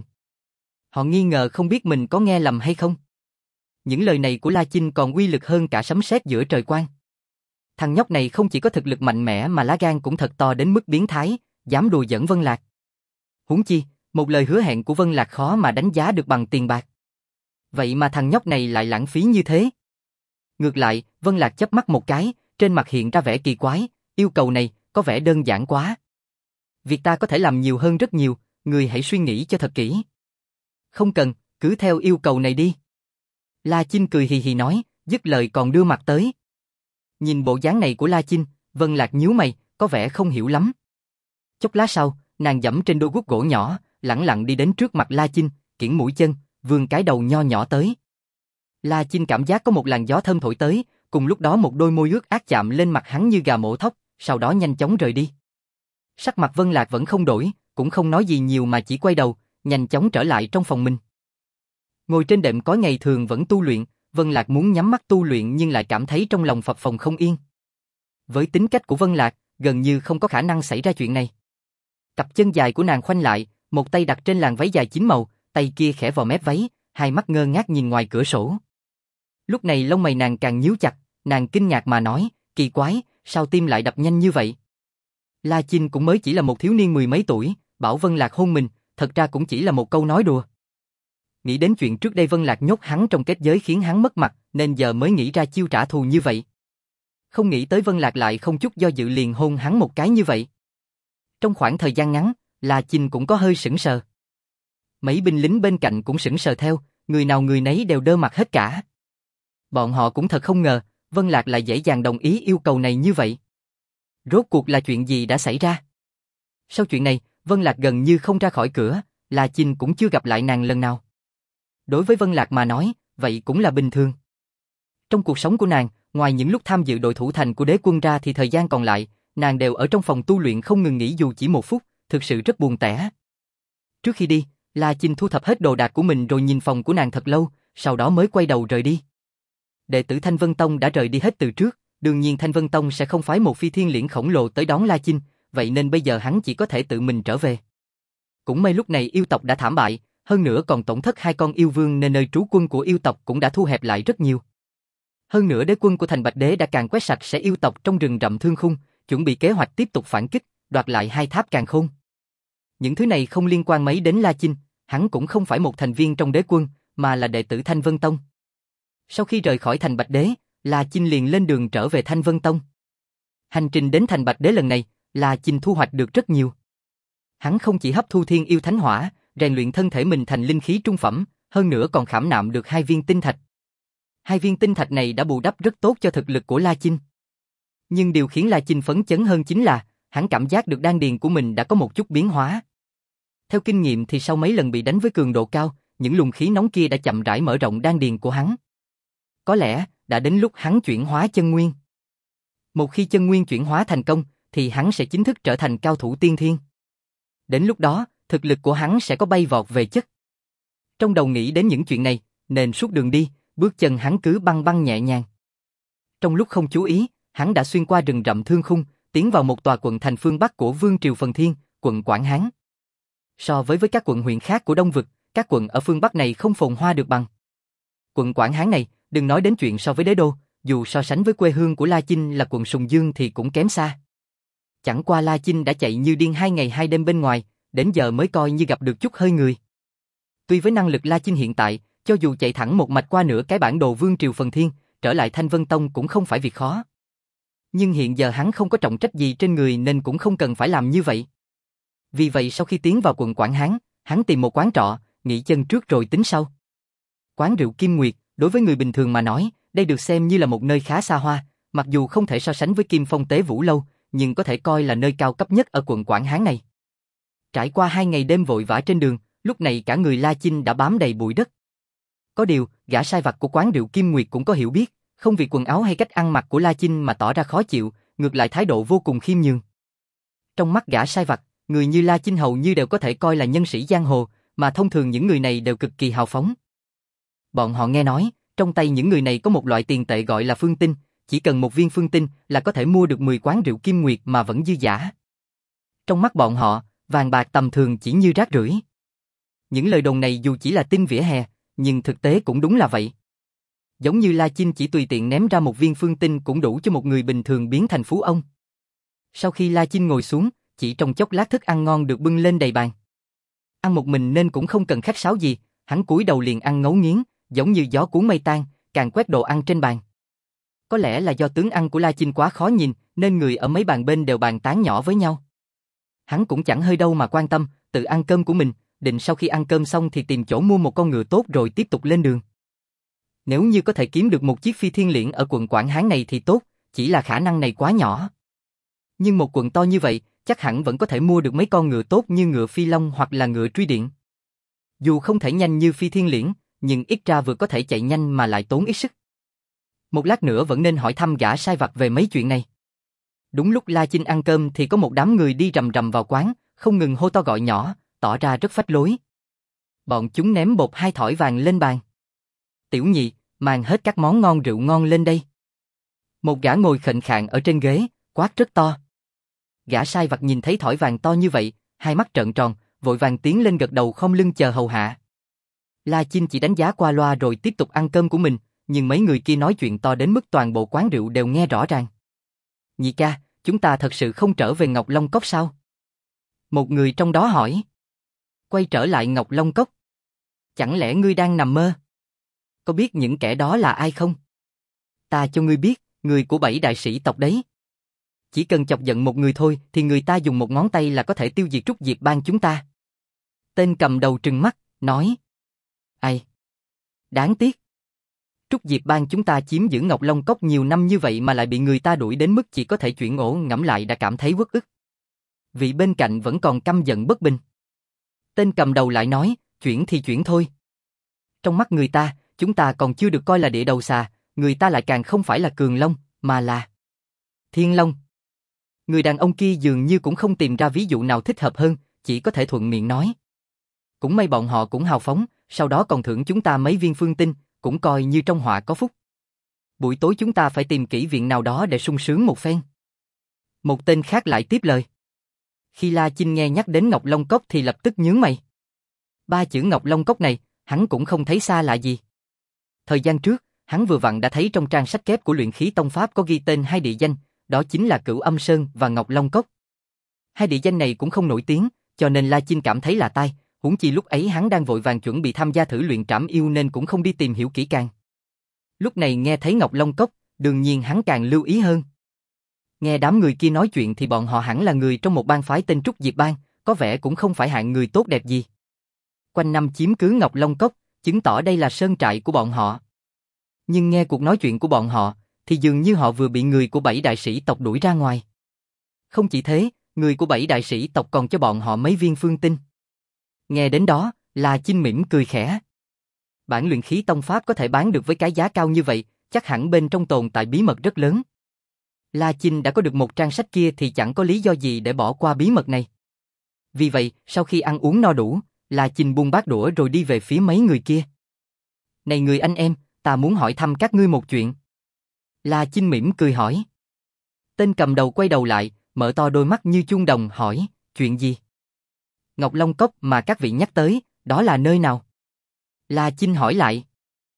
Họ nghi ngờ không biết mình có nghe lầm hay không. Những lời này của La Chinh còn uy lực hơn cả sấm sét giữa trời quang. Thằng nhóc này không chỉ có thực lực mạnh mẽ mà lá gan cũng thật to đến mức biến thái, dám đùa giỡn Vân Lạc. Huống chi, một lời hứa hẹn của Vân Lạc khó mà đánh giá được bằng tiền bạc. Vậy mà thằng nhóc này lại lãng phí như thế. Ngược lại, Vân Lạc chớp mắt một cái, trên mặt hiện ra vẻ kỳ quái, yêu cầu này có vẻ đơn giản quá. Việc ta có thể làm nhiều hơn rất nhiều, người hãy suy nghĩ cho thật kỹ. Không cần, cứ theo yêu cầu này đi. La Chinh cười hì hì nói, dứt lời còn đưa mặt tới. Nhìn bộ dáng này của La Chinh, Vân Lạc nhíu mày, có vẻ không hiểu lắm. Chốc lát sau, nàng giẫm trên đôi guốc gỗ nhỏ, lẳng lặng đi đến trước mặt La Chinh, kiễng mũi chân, vươn cái đầu nho nhỏ tới. La Chinh cảm giác có một làn gió thơm thổi tới, cùng lúc đó một đôi môi ướt át chạm lên mặt hắn như gà mổ thóc, sau đó nhanh chóng rời đi. Sắc mặt Vân Lạc vẫn không đổi, cũng không nói gì nhiều mà chỉ quay đầu, nhanh chóng trở lại trong phòng mình. Ngồi trên đệm cói ngày thường vẫn tu luyện, Vân Lạc muốn nhắm mắt tu luyện nhưng lại cảm thấy trong lòng phập phồng không yên. Với tính cách của Vân Lạc, gần như không có khả năng xảy ra chuyện này. Cặp chân dài của nàng khoanh lại, một tay đặt trên làn váy dài chín màu, tay kia khẽ vào mép váy, hai mắt ngơ ngác nhìn ngoài cửa sổ. Lúc này lông mày nàng càng nhíu chặt, nàng kinh ngạc mà nói, kỳ quái, sao tim lại đập nhanh như vậy? La Chinh cũng mới chỉ là một thiếu niên mười mấy tuổi, bảo Vân Lạc hôn mình, thật ra cũng chỉ là một câu nói đùa. Nghĩ đến chuyện trước đây Vân Lạc nhốt hắn trong kết giới khiến hắn mất mặt, nên giờ mới nghĩ ra chiêu trả thù như vậy. Không nghĩ tới Vân Lạc lại không chút do dự liền hôn hắn một cái như vậy. Trong khoảng thời gian ngắn, La Chinh cũng có hơi sững sờ. Mấy binh lính bên cạnh cũng sững sờ theo, người nào người nấy đều đơ mặt hết cả. Bọn họ cũng thật không ngờ, Vân Lạc lại dễ dàng đồng ý yêu cầu này như vậy. Rốt cuộc là chuyện gì đã xảy ra? Sau chuyện này, Vân Lạc gần như không ra khỏi cửa, La Chinh cũng chưa gặp lại nàng lần nào. Đối với Vân Lạc mà nói, vậy cũng là bình thường. Trong cuộc sống của nàng, ngoài những lúc tham dự đội thủ thành của đế quân ra thì thời gian còn lại, nàng đều ở trong phòng tu luyện không ngừng nghỉ dù chỉ một phút, thực sự rất buồn tẻ. Trước khi đi, La Chinh thu thập hết đồ đạc của mình rồi nhìn phòng của nàng thật lâu, sau đó mới quay đầu rời đi. Đệ tử Thanh Vân Tông đã rời đi hết từ trước, đương nhiên Thanh Vân Tông sẽ không phái một phi thiên liễn khổng lồ tới đón La Chinh, vậy nên bây giờ hắn chỉ có thể tự mình trở về. Cũng may lúc này yêu tộc đã thảm bại, hơn nữa còn tổn thất hai con yêu vương nên nơi trú quân của yêu tộc cũng đã thu hẹp lại rất nhiều. Hơn nữa đế quân của thành Bạch Đế đã càng quét sạch sẽ yêu tộc trong rừng rậm Thương Khung, chuẩn bị kế hoạch tiếp tục phản kích, đoạt lại hai tháp Càn Khôn. Những thứ này không liên quan mấy đến La Chinh, hắn cũng không phải một thành viên trong đế quân, mà là đệ tử Thanh Vân Tông. Sau khi rời khỏi thành Bạch Đế, La Chinh liền lên đường trở về Thanh Vân Tông. Hành trình đến thành Bạch Đế lần này, La Chinh thu hoạch được rất nhiều. Hắn không chỉ hấp thu thiên yêu thánh hỏa, rèn luyện thân thể mình thành linh khí trung phẩm, hơn nữa còn khảm nạm được hai viên tinh thạch. Hai viên tinh thạch này đã bù đắp rất tốt cho thực lực của La Chinh. Nhưng điều khiến La Chinh phấn chấn hơn chính là, hắn cảm giác được đan điền của mình đã có một chút biến hóa. Theo kinh nghiệm thì sau mấy lần bị đánh với cường độ cao, những luồng khí nóng kia đã chậm rãi mở rộng đan điền của hắn. Có lẽ, đã đến lúc hắn chuyển hóa chân nguyên. Một khi chân nguyên chuyển hóa thành công, thì hắn sẽ chính thức trở thành cao thủ tiên thiên. Đến lúc đó, thực lực của hắn sẽ có bay vọt về chất. Trong đầu nghĩ đến những chuyện này, nên suốt đường đi, bước chân hắn cứ băng băng nhẹ nhàng. Trong lúc không chú ý, hắn đã xuyên qua rừng rậm thương khung, tiến vào một tòa quận thành phương Bắc của Vương triều Phần Thiên, quận Quảng Hán. So với với các quận huyện khác của Đông Vực, các quận ở phương Bắc này không phồn hoa được bằng. Quận Quảng Hán này, đừng nói đến chuyện so với đế đô, dù so sánh với quê hương của La Chinh là quận Sùng Dương thì cũng kém xa. Chẳng qua La Chinh đã chạy như điên hai ngày hai đêm bên ngoài, đến giờ mới coi như gặp được chút hơi người. Tuy với năng lực La Chinh hiện tại, cho dù chạy thẳng một mạch qua nửa cái bản đồ Vương triều Phần Thiên, trở lại Thanh Vân Tông cũng không phải việc khó. Nhưng hiện giờ hắn không có trọng trách gì trên người nên cũng không cần phải làm như vậy. Vì vậy sau khi tiến vào quận Quảng Hán, hắn tìm một quán trọ, nghỉ chân trước rồi tính sau. Quán rượu Kim Nguyệt, đối với người bình thường mà nói, đây được xem như là một nơi khá xa hoa, mặc dù không thể so sánh với Kim Phong Tế Vũ Lâu, nhưng có thể coi là nơi cao cấp nhất ở quận Quảng Hán này. Trải qua hai ngày đêm vội vã trên đường, lúc này cả người La Chinh đã bám đầy bụi đất. Có điều, gã sai vặt của quán rượu Kim Nguyệt cũng có hiểu biết, không vì quần áo hay cách ăn mặc của La Chinh mà tỏ ra khó chịu, ngược lại thái độ vô cùng khiêm nhường. Trong mắt gã sai vặt, người như La Chinh hầu như đều có thể coi là nhân sĩ giang hồ, mà thông thường những người này đều cực kỳ hào phóng. Bọn họ nghe nói, trong tay những người này có một loại tiền tệ gọi là phương tinh, chỉ cần một viên phương tinh là có thể mua được mười quán rượu Kim Nguyệt mà vẫn dư dả. Trong mắt bọn họ, vàng bạc tầm thường chỉ như rác rưởi. Những lời đồn này dù chỉ là tin vỉa hè, nhưng thực tế cũng đúng là vậy. Giống như La Chinh chỉ tùy tiện ném ra một viên phương tinh cũng đủ cho một người bình thường biến thành phú ông. Sau khi La Chinh ngồi xuống, chỉ trong chốc lát thức ăn ngon được bưng lên đầy bàn. Ăn một mình nên cũng không cần khách sáo gì, hắn cúi đầu liền ăn ngấu nghiến, giống như gió cuốn mây tan, càng quét đồ ăn trên bàn. Có lẽ là do tướng ăn của La Chinh quá khó nhìn, nên người ở mấy bàn bên đều bàn tán nhỏ với nhau. Hắn cũng chẳng hơi đâu mà quan tâm, tự ăn cơm của mình, định sau khi ăn cơm xong thì tìm chỗ mua một con ngựa tốt rồi tiếp tục lên đường. Nếu như có thể kiếm được một chiếc phi thiên liễn ở quận Quảng Hán này thì tốt, chỉ là khả năng này quá nhỏ. Nhưng một quận to như vậy, chắc hẳn vẫn có thể mua được mấy con ngựa tốt như ngựa phi long hoặc là ngựa truy điện. Dù không thể nhanh như phi thiên liễn, nhưng ít ra vừa có thể chạy nhanh mà lại tốn ít sức. Một lát nữa vẫn nên hỏi thăm gã sai vặt về mấy chuyện này. Đúng lúc La Chinh ăn cơm thì có một đám người đi rầm rầm vào quán, không ngừng hô to gọi nhỏ, tỏ ra rất phách lối. Bọn chúng ném bột hai thỏi vàng lên bàn. Tiểu nhị, mang hết các món ngon rượu ngon lên đây. Một gã ngồi khệnh khạng ở trên ghế, quát rất to. Gã sai vặt nhìn thấy thỏi vàng to như vậy, hai mắt trợn tròn, vội vàng tiến lên gật đầu khom lưng chờ hầu hạ. La Chinh chỉ đánh giá qua loa rồi tiếp tục ăn cơm của mình, nhưng mấy người kia nói chuyện to đến mức toàn bộ quán rượu đều nghe rõ ràng. Nhị ca, chúng ta thật sự không trở về Ngọc Long Cốc sao? Một người trong đó hỏi. Quay trở lại Ngọc Long Cốc? Chẳng lẽ ngươi đang nằm mơ? Có biết những kẻ đó là ai không? Ta cho ngươi biết, người của bảy đại sĩ tộc đấy. Chỉ cần chọc giận một người thôi thì người ta dùng một ngón tay là có thể tiêu diệt Trúc Diệp Bang chúng ta. Tên cầm đầu trừng mắt, nói. Ai? Đáng tiếc. Trúc Diệp Bang chúng ta chiếm giữ Ngọc Long Cốc nhiều năm như vậy mà lại bị người ta đuổi đến mức chỉ có thể chuyển ổ, ngẫm lại đã cảm thấy uất ức. Vị bên cạnh vẫn còn căm giận bất bình. Tên cầm đầu lại nói, chuyển thì chuyển thôi. Trong mắt người ta, chúng ta còn chưa được coi là địa đầu xà, người ta lại càng không phải là Cường Long, mà là Thiên Long. Người đàn ông kia dường như cũng không tìm ra ví dụ nào thích hợp hơn, chỉ có thể thuận miệng nói. Cũng may bọn họ cũng hào phóng, sau đó còn thưởng chúng ta mấy viên phương tinh, cũng coi như trong họa có phúc. Buổi tối chúng ta phải tìm kỹ viện nào đó để sung sướng một phen. Một tên khác lại tiếp lời. Khi La Chinh nghe nhắc đến Ngọc Long Cốc thì lập tức nhướng mày. Ba chữ Ngọc Long Cốc này, hắn cũng không thấy xa lạ gì. Thời gian trước, hắn vừa vặn đã thấy trong trang sách kép của luyện khí tông pháp có ghi tên hai địa danh, đó chính là Cửu Âm Sơn và Ngọc Long Cốc. Hai địa danh này cũng không nổi tiếng, cho nên La Chinh cảm thấy là tai, huống chi lúc ấy hắn đang vội vàng chuẩn bị tham gia thử luyện trảm yêu nên cũng không đi tìm hiểu kỹ càng. Lúc này nghe thấy Ngọc Long Cốc, đương nhiên hắn càng lưu ý hơn. Nghe đám người kia nói chuyện thì bọn họ hẳn là người trong một bang phái tên Trúc Diệp Bang, có vẻ cũng không phải hạng người tốt đẹp gì. Quanh năm chiếm cứ Ngọc Long Cốc, chứng tỏ đây là sơn trại của bọn họ. Nhưng nghe cuộc nói chuyện của bọn họ, thì dường như họ vừa bị người của bảy đại sĩ tộc đuổi ra ngoài. Không chỉ thế, người của bảy đại sĩ tộc còn cho bọn họ mấy viên phương tinh. Nghe đến đó, La Chinh mỉm cười khẽ. Bản luyện khí tông pháp có thể bán được với cái giá cao như vậy, chắc hẳn bên trong tồn tại bí mật rất lớn. La Chinh đã có được một trang sách kia thì chẳng có lý do gì để bỏ qua bí mật này. Vì vậy, sau khi ăn uống no đủ, La Chinh buông bát đũa rồi đi về phía mấy người kia. Này người anh em, ta muốn hỏi thăm các ngươi một chuyện. La Chinh mỉm cười hỏi. Tên cầm đầu quay đầu lại, mở to đôi mắt như chuông đồng hỏi, chuyện gì? Ngọc Long Cốc mà các vị nhắc tới, đó là nơi nào? La Chinh hỏi lại.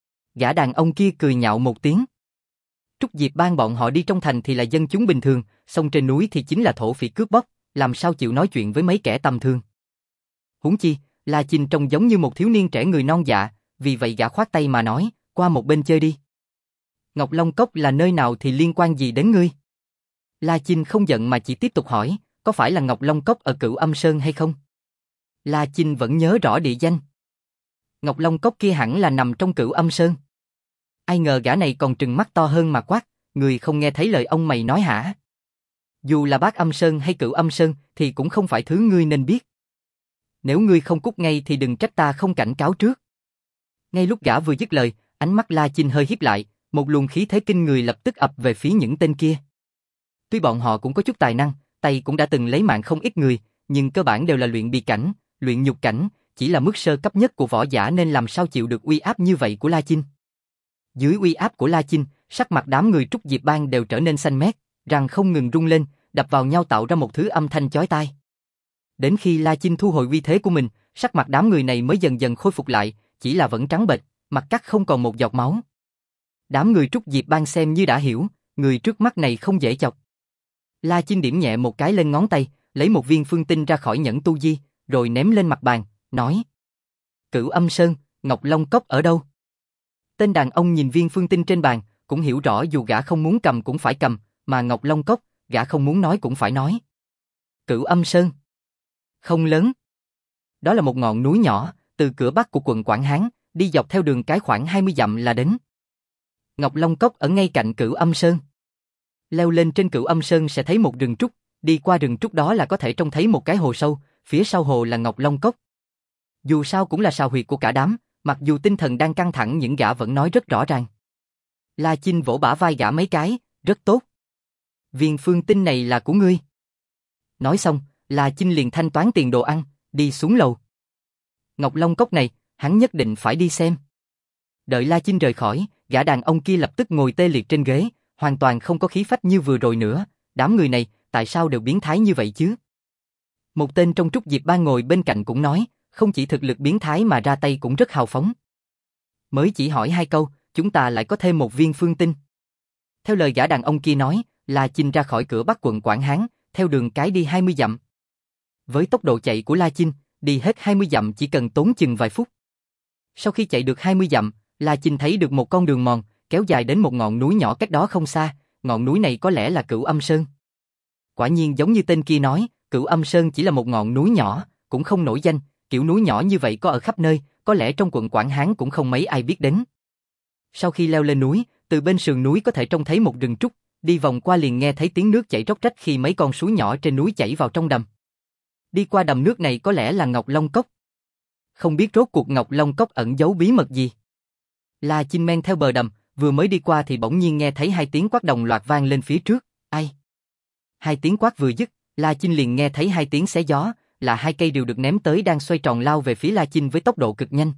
Gã đàn ông kia cười nhạo một tiếng. Trúc Diệp Bang bọn họ đi trong thành thì là dân chúng bình thường, xong trên núi thì chính là thổ phỉ cướp bóc, làm sao chịu nói chuyện với mấy kẻ tầm thường. Huống chi, La Chinh trông giống như một thiếu niên trẻ người non dạ, vì vậy gã khoát tay mà nói, qua một bên chơi đi. Ngọc Long Cốc là nơi nào thì liên quan gì đến ngươi? La Chinh không giận mà chỉ tiếp tục hỏi, có phải là Ngọc Long Cốc ở Cửu Âm Sơn hay không? La Chinh vẫn nhớ rõ địa danh. Ngọc Long Cốc kia hẳn là nằm trong Cửu Âm Sơn. Ai ngờ gã này còn trừng mắt to hơn mà quát, người không nghe thấy lời ông mày nói hả? Dù là Bát Âm Sơn hay Cửu Âm Sơn thì cũng không phải thứ ngươi nên biết. Nếu ngươi không cút ngay thì đừng trách ta không cảnh cáo trước. Ngay lúc gã vừa dứt lời, ánh mắt La Chinh hơi híp lại, một luồng khí thế kinh người lập tức ập về phía những tên kia. Tuy bọn họ cũng có chút tài năng, tay cũng đã từng lấy mạng không ít người, nhưng cơ bản đều là luyện bì cảnh, luyện nhục cảnh, chỉ là mức sơ cấp nhất của võ giả nên làm sao chịu được uy áp như vậy của La Chinh. Dưới uy áp của La Chinh, sắc mặt đám người Trúc Diệp Bang đều trở nên xanh mét, răng không ngừng rung lên, đập vào nhau tạo ra một thứ âm thanh chói tai. Đến khi La Chinh thu hồi uy thế của mình, sắc mặt đám người này mới dần dần khôi phục lại, chỉ là vẫn trắng bệch, mặt cắt không còn một giọt máu. Đám người Trúc Diệp Bang xem như đã hiểu, người trước mắt này không dễ chọc. La Chinh điểm nhẹ một cái lên ngón tay, lấy một viên phương tinh ra khỏi nhẫn tu di, rồi ném lên mặt bàn, nói: Cửu Âm Sơn, Ngọc Long Cốc ở đâu? Tên đàn ông nhìn viên phương tinh trên bàn, cũng hiểu rõ dù gã không muốn cầm cũng phải cầm, mà Ngọc Long Cốc, gã không muốn nói cũng phải nói. Cửu Âm Sơn. Không lớn. Đó là một ngọn núi nhỏ, từ cửa bắc của quận Quảng Hán, đi dọc theo đường cái khoảng hai mươi dặm là đến. Ngọc Long Cốc ở ngay cạnh Cửu Âm Sơn. Leo lên trên Cửu Âm Sơn sẽ thấy một rừng trúc, đi qua rừng trúc đó là có thể trông thấy một cái hồ sâu, phía sau hồ là Ngọc Long Cốc. Dù sao cũng là sào huyệt của cả đám, mặc dù tinh thần đang căng thẳng những gã vẫn nói rất rõ ràng. La Chinh vỗ bả vai gã mấy cái, rất tốt. Viên phương tinh này là của ngươi. Nói xong, La Chinh liền thanh toán tiền đồ ăn, đi xuống lầu. Ngọc Long Cốc này, hắn nhất định phải đi xem. Đợi La Chinh rời khỏi, gã đàn ông kia lập tức ngồi tê liệt trên ghế, hoàn toàn không có khí phách như vừa rồi nữa. Đám người này, tại sao đều biến thái như vậy chứ? Một tên trong Trúc Diệp Bang ngồi bên cạnh cũng nói, không chỉ thực lực biến thái mà ra tay cũng rất hào phóng. Mới chỉ hỏi hai câu, chúng ta lại có thêm một viên phương tinh. Theo lời gã đàn ông kia nói, La Chinh ra khỏi cửa bắc quận Quảng Hán, theo đường cái đi hai mươi dặm. Với tốc độ chạy của La Chinh, đi hết hai mươi dặm chỉ cần tốn chừng vài phút. Sau khi chạy được hai mươi dặm, La Chinh thấy được một con đường mòn, kéo dài đến một ngọn núi nhỏ cách đó không xa, ngọn núi này có lẽ là Cửu Âm Sơn. Quả nhiên giống như tên kia nói, Cửu Âm Sơn chỉ là một ngọn núi nhỏ, cũng không nổi danh, kiểu núi nhỏ như vậy có ở khắp nơi, có lẽ trong quận Quảng Hán cũng không mấy ai biết đến. Sau khi leo lên núi, từ bên sườn núi có thể trông thấy một rừng trúc, đi vòng qua liền nghe thấy tiếng nước chảy róc rách khi mấy con suối nhỏ trên núi chảy vào trong đầm. Đi qua đầm nước này có lẽ là Ngọc Long Cốc. Không biết rốt cuộc Ngọc Long Cốc ẩn giấu bí mật gì. La Chinh men theo bờ đầm, vừa mới đi qua thì bỗng nhiên nghe thấy hai tiếng quát đồng loạt vang lên phía trước. Ai? Hai tiếng quát vừa dứt, La Chinh liền nghe thấy hai tiếng xé gió, là hai cây rìu được ném tới đang xoay tròn lao về phía La Chinh với tốc độ cực nhanh.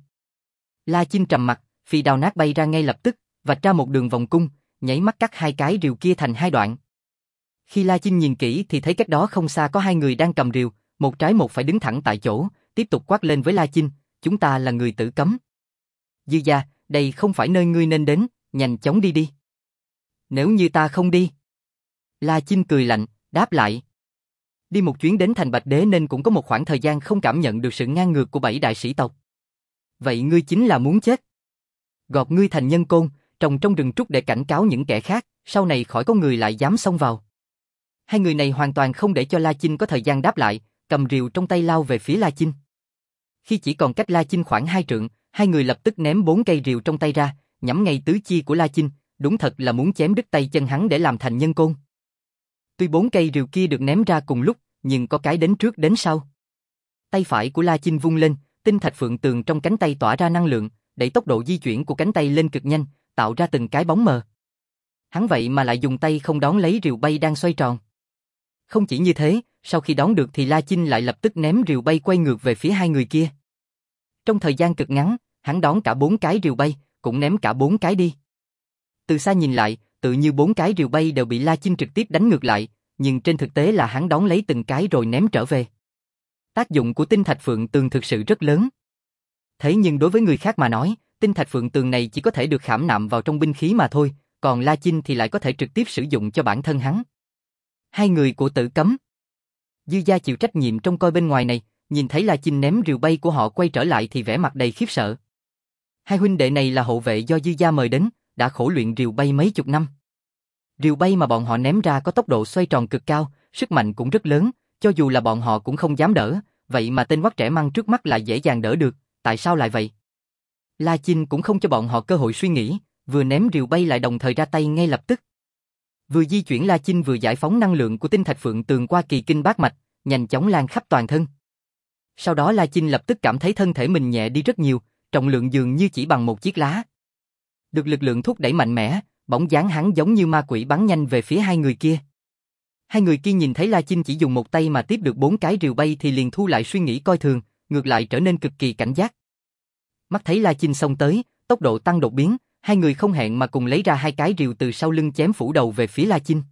La Chinh trầm mặt, phi đao nát bay ra ngay lập tức, vạch ra một đường vòng cung, nhảy mắt cắt hai cái rìu kia thành hai đoạn. Khi La Chinh nhìn kỹ thì thấy cách đó không xa có hai người đang cầm rìu, một trái một phải đứng thẳng tại chỗ, tiếp tục quát lên với La Chinh, chúng ta là người tử cấm. Dư gia, đây không phải nơi ngươi nên đến, nhanh chóng đi đi. Nếu như ta không đi. La Chinh cười lạnh, đáp lại. Đi một chuyến đến thành Bạch Đế nên cũng có một khoảng thời gian không cảm nhận được sự ngang ngược của bảy đại sĩ tộc. Vậy ngươi chính là muốn chết. Gọt ngươi thành nhân côn, trồng trong rừng trúc để cảnh cáo những kẻ khác, sau này khỏi có người lại dám xông vào. Hai người này hoàn toàn không để cho La Chinh có thời gian đáp lại, cầm rìu trong tay lao về phía La Chinh. Khi chỉ còn cách La Chinh khoảng hai trượng, hai người lập tức ném bốn cây rìu trong tay ra, nhắm ngay tứ chi của La Chinh, đúng thật là muốn chém đứt tay chân hắn để làm thành nhân côn. Tuy bốn cây rìu kia được ném ra cùng lúc, nhưng có cái đến trước đến sau. Tay phải của La Chinh vung lên, tinh thạch phượng tường trong cánh tay tỏa ra năng lượng, đẩy tốc độ di chuyển của cánh tay lên cực nhanh, tạo ra từng cái bóng mờ. Hắn vậy mà lại dùng tay không đón lấy rìu bay đang xoay tròn. Không chỉ như thế, sau khi đón được thì La Chinh lại lập tức ném rìu bay quay ngược về phía hai người kia. Trong thời gian cực ngắn, hắn đón cả bốn cái rìu bay, cũng ném cả bốn cái đi. Từ xa nhìn lại, tự như bốn cái rìu bay đều bị La Chinh trực tiếp đánh ngược lại, nhưng trên thực tế là hắn đón lấy từng cái rồi ném trở về. Tác dụng của tinh thạch phượng tường thực sự rất lớn. Thế nhưng đối với người khác mà nói, tinh thạch phượng tường này chỉ có thể được khảm nạm vào trong binh khí mà thôi, còn La Chinh thì lại có thể trực tiếp sử dụng cho bản thân hắn. Hai người của Tử Cấm. Dư Gia chịu trách nhiệm trông coi bên ngoài này, nhìn thấy La Chinh ném rìu bay của họ quay trở lại thì vẻ mặt đầy khiếp sợ. Hai huynh đệ này là hộ vệ do Dư Gia mời đến, đã khổ luyện rìu bay mấy chục năm. Rìu bay mà bọn họ ném ra có tốc độ xoay tròn cực cao, sức mạnh cũng rất lớn, cho dù là bọn họ cũng không dám đỡ, vậy mà tên quắc trẻ măng trước mắt lại dễ dàng đỡ được, tại sao lại vậy? La Chinh cũng không cho bọn họ cơ hội suy nghĩ, vừa ném rìu bay lại đồng thời ra tay ngay lập tức. Vừa di chuyển La Chinh vừa giải phóng năng lượng của tinh thạch phượng tường qua kỳ kinh bát mạch, nhanh chóng lan khắp toàn thân. Sau đó La Chinh lập tức cảm thấy thân thể mình nhẹ đi rất nhiều, trọng lượng dường như chỉ bằng một chiếc lá. Được lực lượng thúc đẩy mạnh mẽ, bóng dáng hắn giống như ma quỷ bắn nhanh về phía hai người kia. Hai người kia nhìn thấy La Chinh chỉ dùng một tay mà tiếp được bốn cái rìu bay thì liền thu lại suy nghĩ coi thường, ngược lại trở nên cực kỳ cảnh giác. Mắt thấy La Chinh xông tới, tốc độ tăng đột biến, hai người không hẹn mà cùng lấy ra hai cái rìu từ sau lưng chém phủ đầu về phía La Chinh.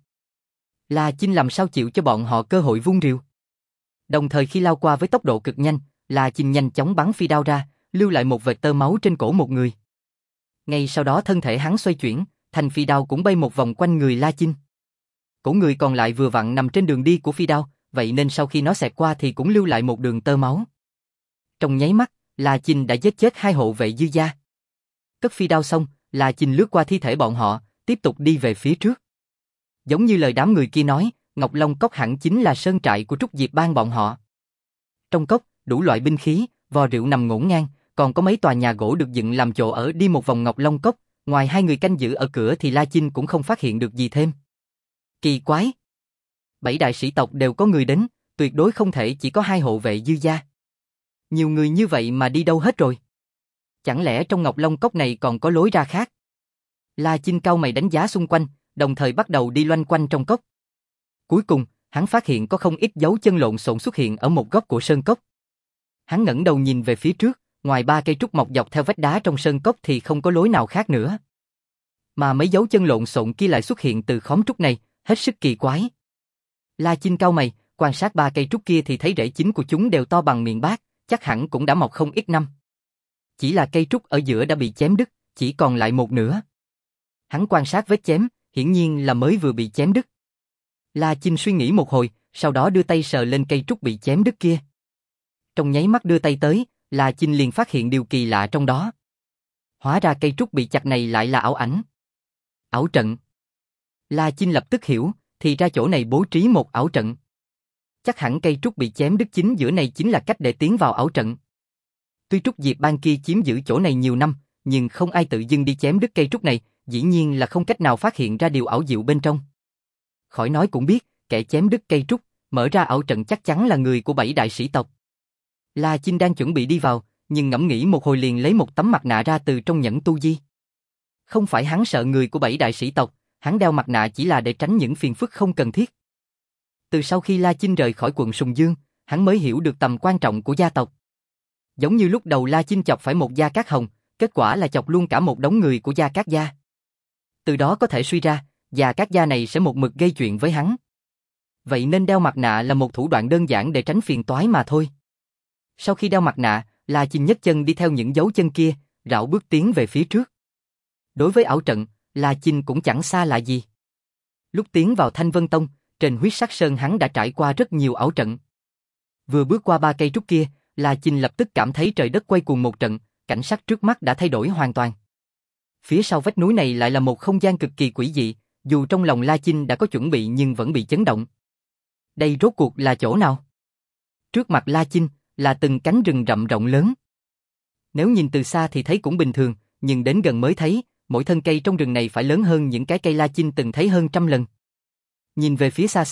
La Chinh làm sao chịu cho bọn họ cơ hội vung rìu. Đồng thời khi lao qua với tốc độ cực nhanh, La Chinh nhanh chóng bắn phi đao ra, lưu lại một vệt tơ máu trên cổ một người. Ngay sau đó thân thể hắn xoay chuyển, thành phi đao cũng bay một vòng quanh người La Chinh. Cổ người còn lại vừa vặn nằm trên đường đi của phi đao, vậy nên sau khi nó xẹt qua thì cũng lưu lại một đường tơ máu. Trong nháy mắt, La Chinh đã giết chết hai hộ vệ Dư Gia. Cất phi đao xong, La Chinh lướt qua thi thể bọn họ, tiếp tục đi về phía trước. Giống như lời đám người kia nói, Ngọc Long Cốc hẳn chính là sơn trại của Trúc Diệp Bang bọn họ. Trong cốc, đủ loại binh khí, vò rượu nằm ngổn ngang, còn có mấy tòa nhà gỗ được dựng làm chỗ ở. Đi một vòng Ngọc Long Cốc, ngoài hai người canh giữ ở cửa thì La Chinh cũng không phát hiện được gì thêm. Kỳ quái! Bảy đại sĩ tộc đều có người đến, tuyệt đối không thể chỉ có hai hộ vệ Dư Gia. Nhiều người như vậy mà đi đâu hết rồi? Chẳng lẽ trong Ngọc Long Cốc này còn có lối ra khác? La Chinh cau mày đánh giá xung quanh, đồng thời bắt đầu đi loanh quanh trong cốc. Cuối cùng, hắn phát hiện có không ít dấu chân lộn xộn xuất hiện ở một góc của sơn cốc. Hắn ngẩng đầu nhìn về phía trước, ngoài ba cây trúc mọc dọc theo vách đá trong sơn cốc thì không có lối nào khác nữa. Mà mấy dấu chân lộn xộn kia lại xuất hiện từ khóm trúc này, hết sức kỳ quái. La Chinh cau mày, quan sát ba cây trúc kia thì thấy rễ chính của chúng đều to bằng miệng bát, chắc hẳn cũng đã mọc không ít năm. Chỉ là cây trúc ở giữa đã bị chém đứt, chỉ còn lại một nửa. Hắn quan sát vết chém, hiển nhiên là mới vừa bị chém đứt. La Chinh suy nghĩ một hồi, sau đó đưa tay sờ lên cây trúc bị chém đứt kia. Trong nháy mắt đưa tay tới, La Chinh liền phát hiện điều kỳ lạ trong đó. Hóa ra cây trúc bị chặt này lại là ảo ảnh. Ảo trận. La Chinh lập tức hiểu, thì ra chỗ này bố trí một ảo trận. Chắc hẳn cây trúc bị chém đứt chính giữa này chính là cách để tiến vào ảo trận. Tuy Trúc Diệp Bang kia chiếm giữ chỗ này nhiều năm, nhưng không ai tự dưng đi chém đứt cây trúc này, dĩ nhiên là không cách nào phát hiện ra điều ảo diệu bên trong. Khỏi nói cũng biết, kẻ chém đứt cây trúc, mở ra ảo trận chắc chắn là người của bảy đại sĩ tộc. La Chinh đang chuẩn bị đi vào, nhưng ngẫm nghĩ một hồi liền lấy một tấm mặt nạ ra từ trong nhẫn tu di. Không phải hắn sợ người của bảy đại sĩ tộc, hắn đeo mặt nạ chỉ là để tránh những phiền phức không cần thiết. Từ sau khi La Chinh rời khỏi quận Sùng Dương, hắn mới hiểu được tầm quan trọng của gia tộc. Giống như lúc đầu La Chinh chọc phải một Gia Cát Hồng, kết quả là chọc luôn cả một đống người của Gia Cát gia. Từ đó có thể suy ra, Gia Cát gia này sẽ một mực gây chuyện với hắn. Vậy nên đeo mặt nạ là một thủ đoạn đơn giản để tránh phiền toái mà thôi. Sau khi đeo mặt nạ, La Chinh nhấc chân đi theo những dấu chân kia, rảo bước tiến về phía trước. Đối với ảo trận, La Chinh cũng chẳng xa lạ gì. Lúc tiến vào Thanh Vân Tông, trên Huyết Sắc Sơn hắn đã trải qua rất nhiều ảo trận. Vừa bước qua ba cây trúc kia, La Chinh lập tức cảm thấy trời đất quay cuồng một trận, cảnh sắc trước mắt đã thay đổi hoàn toàn. Phía sau vách núi này lại là một không gian cực kỳ quỷ dị, dù trong lòng La Chinh đã có chuẩn bị nhưng vẫn bị chấn động. Đây rốt cuộc là chỗ nào? Trước mặt La Chinh là từng cánh rừng rậm rộng lớn. Nếu nhìn từ xa thì thấy cũng bình thường, nhưng đến gần mới thấy, mỗi thân cây trong rừng này phải lớn hơn những cái cây La Chinh từng thấy hơn trăm lần. Nhìn về phía xa xa,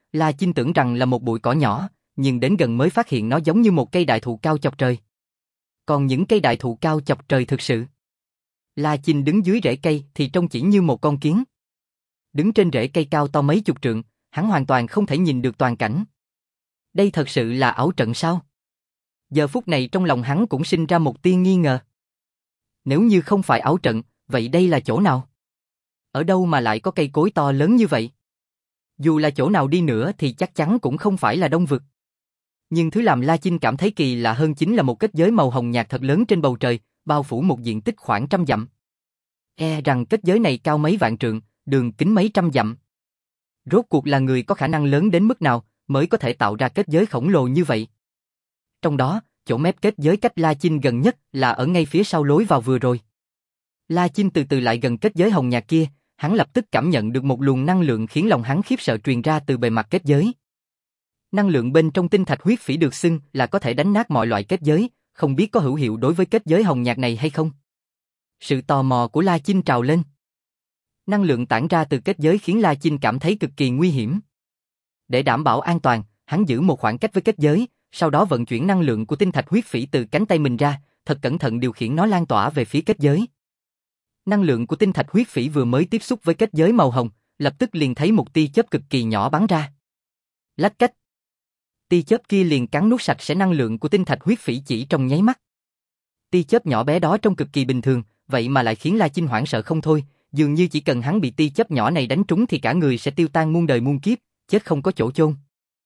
La Chinh tưởng rằng là một bụi cỏ nhỏ, nhưng đến gần mới phát hiện nó giống như một cây đại thụ cao chọc trời. Còn những cây đại thụ cao chọc trời thực sự. La Chinh đứng dưới rễ cây thì trông chỉ như một con kiến. Đứng trên rễ cây cao to mấy chục trượng, hắn hoàn toàn không thể nhìn được toàn cảnh. Đây thật sự là ảo trận sao? Giờ phút này trong lòng hắn cũng sinh ra một tia nghi ngờ. Nếu như không phải ảo trận, vậy đây là chỗ nào? Ở đâu mà lại có cây cối to lớn như vậy? Dù là chỗ nào đi nữa thì chắc chắn cũng không phải là Đông Vực. Nhưng thứ làm La Chinh cảm thấy kỳ lạ hơn chính là một kết giới màu hồng nhạt thật lớn trên bầu trời, bao phủ một diện tích khoảng trăm dặm. E rằng kết giới này cao mấy vạn trượng, đường kính mấy trăm dặm. Rốt cuộc là người có khả năng lớn đến mức nào mới có thể tạo ra kết giới khổng lồ như vậy? Trong đó, chỗ mép kết giới cách La Chinh gần nhất là ở ngay phía sau lối vào vừa rồi. La Chinh từ từ lại gần kết giới hồng nhạt kia, hắn lập tức cảm nhận được một luồng năng lượng khiến lòng hắn khiếp sợ truyền ra từ bề mặt kết giới. Năng lượng bên trong tinh thạch huyết phỉ được xưng là có thể đánh nát mọi loại kết giới, không biết có hữu hiệu đối với kết giới hồng nhạt này hay không? Sự tò mò của La Chinh trào lên. Năng lượng tản ra từ kết giới khiến La Chinh cảm thấy cực kỳ nguy hiểm. Để đảm bảo an toàn, hắn giữ một khoảng cách với kết giới, sau đó vận chuyển năng lượng của tinh thạch huyết phỉ từ cánh tay mình ra, thật cẩn thận điều khiển nó lan tỏa về phía kết giới. Năng lượng của tinh thạch huyết phỉ vừa mới tiếp xúc với kết giới màu hồng, lập tức liền thấy một tia chớp cực kỳ nhỏ bắn ra. Lách cách. Tia chớp kia liền cắn nuốt sạch sẽ năng lượng của tinh thạch huyết phỉ chỉ trong nháy mắt. Tia chớp nhỏ bé đó trông cực kỳ bình thường, vậy mà lại khiến La Chinh hoảng sợ không thôi, dường như chỉ cần hắn bị tia chớp nhỏ này đánh trúng thì cả người sẽ tiêu tan muôn đời muôn kiếp, chết không có chỗ chôn.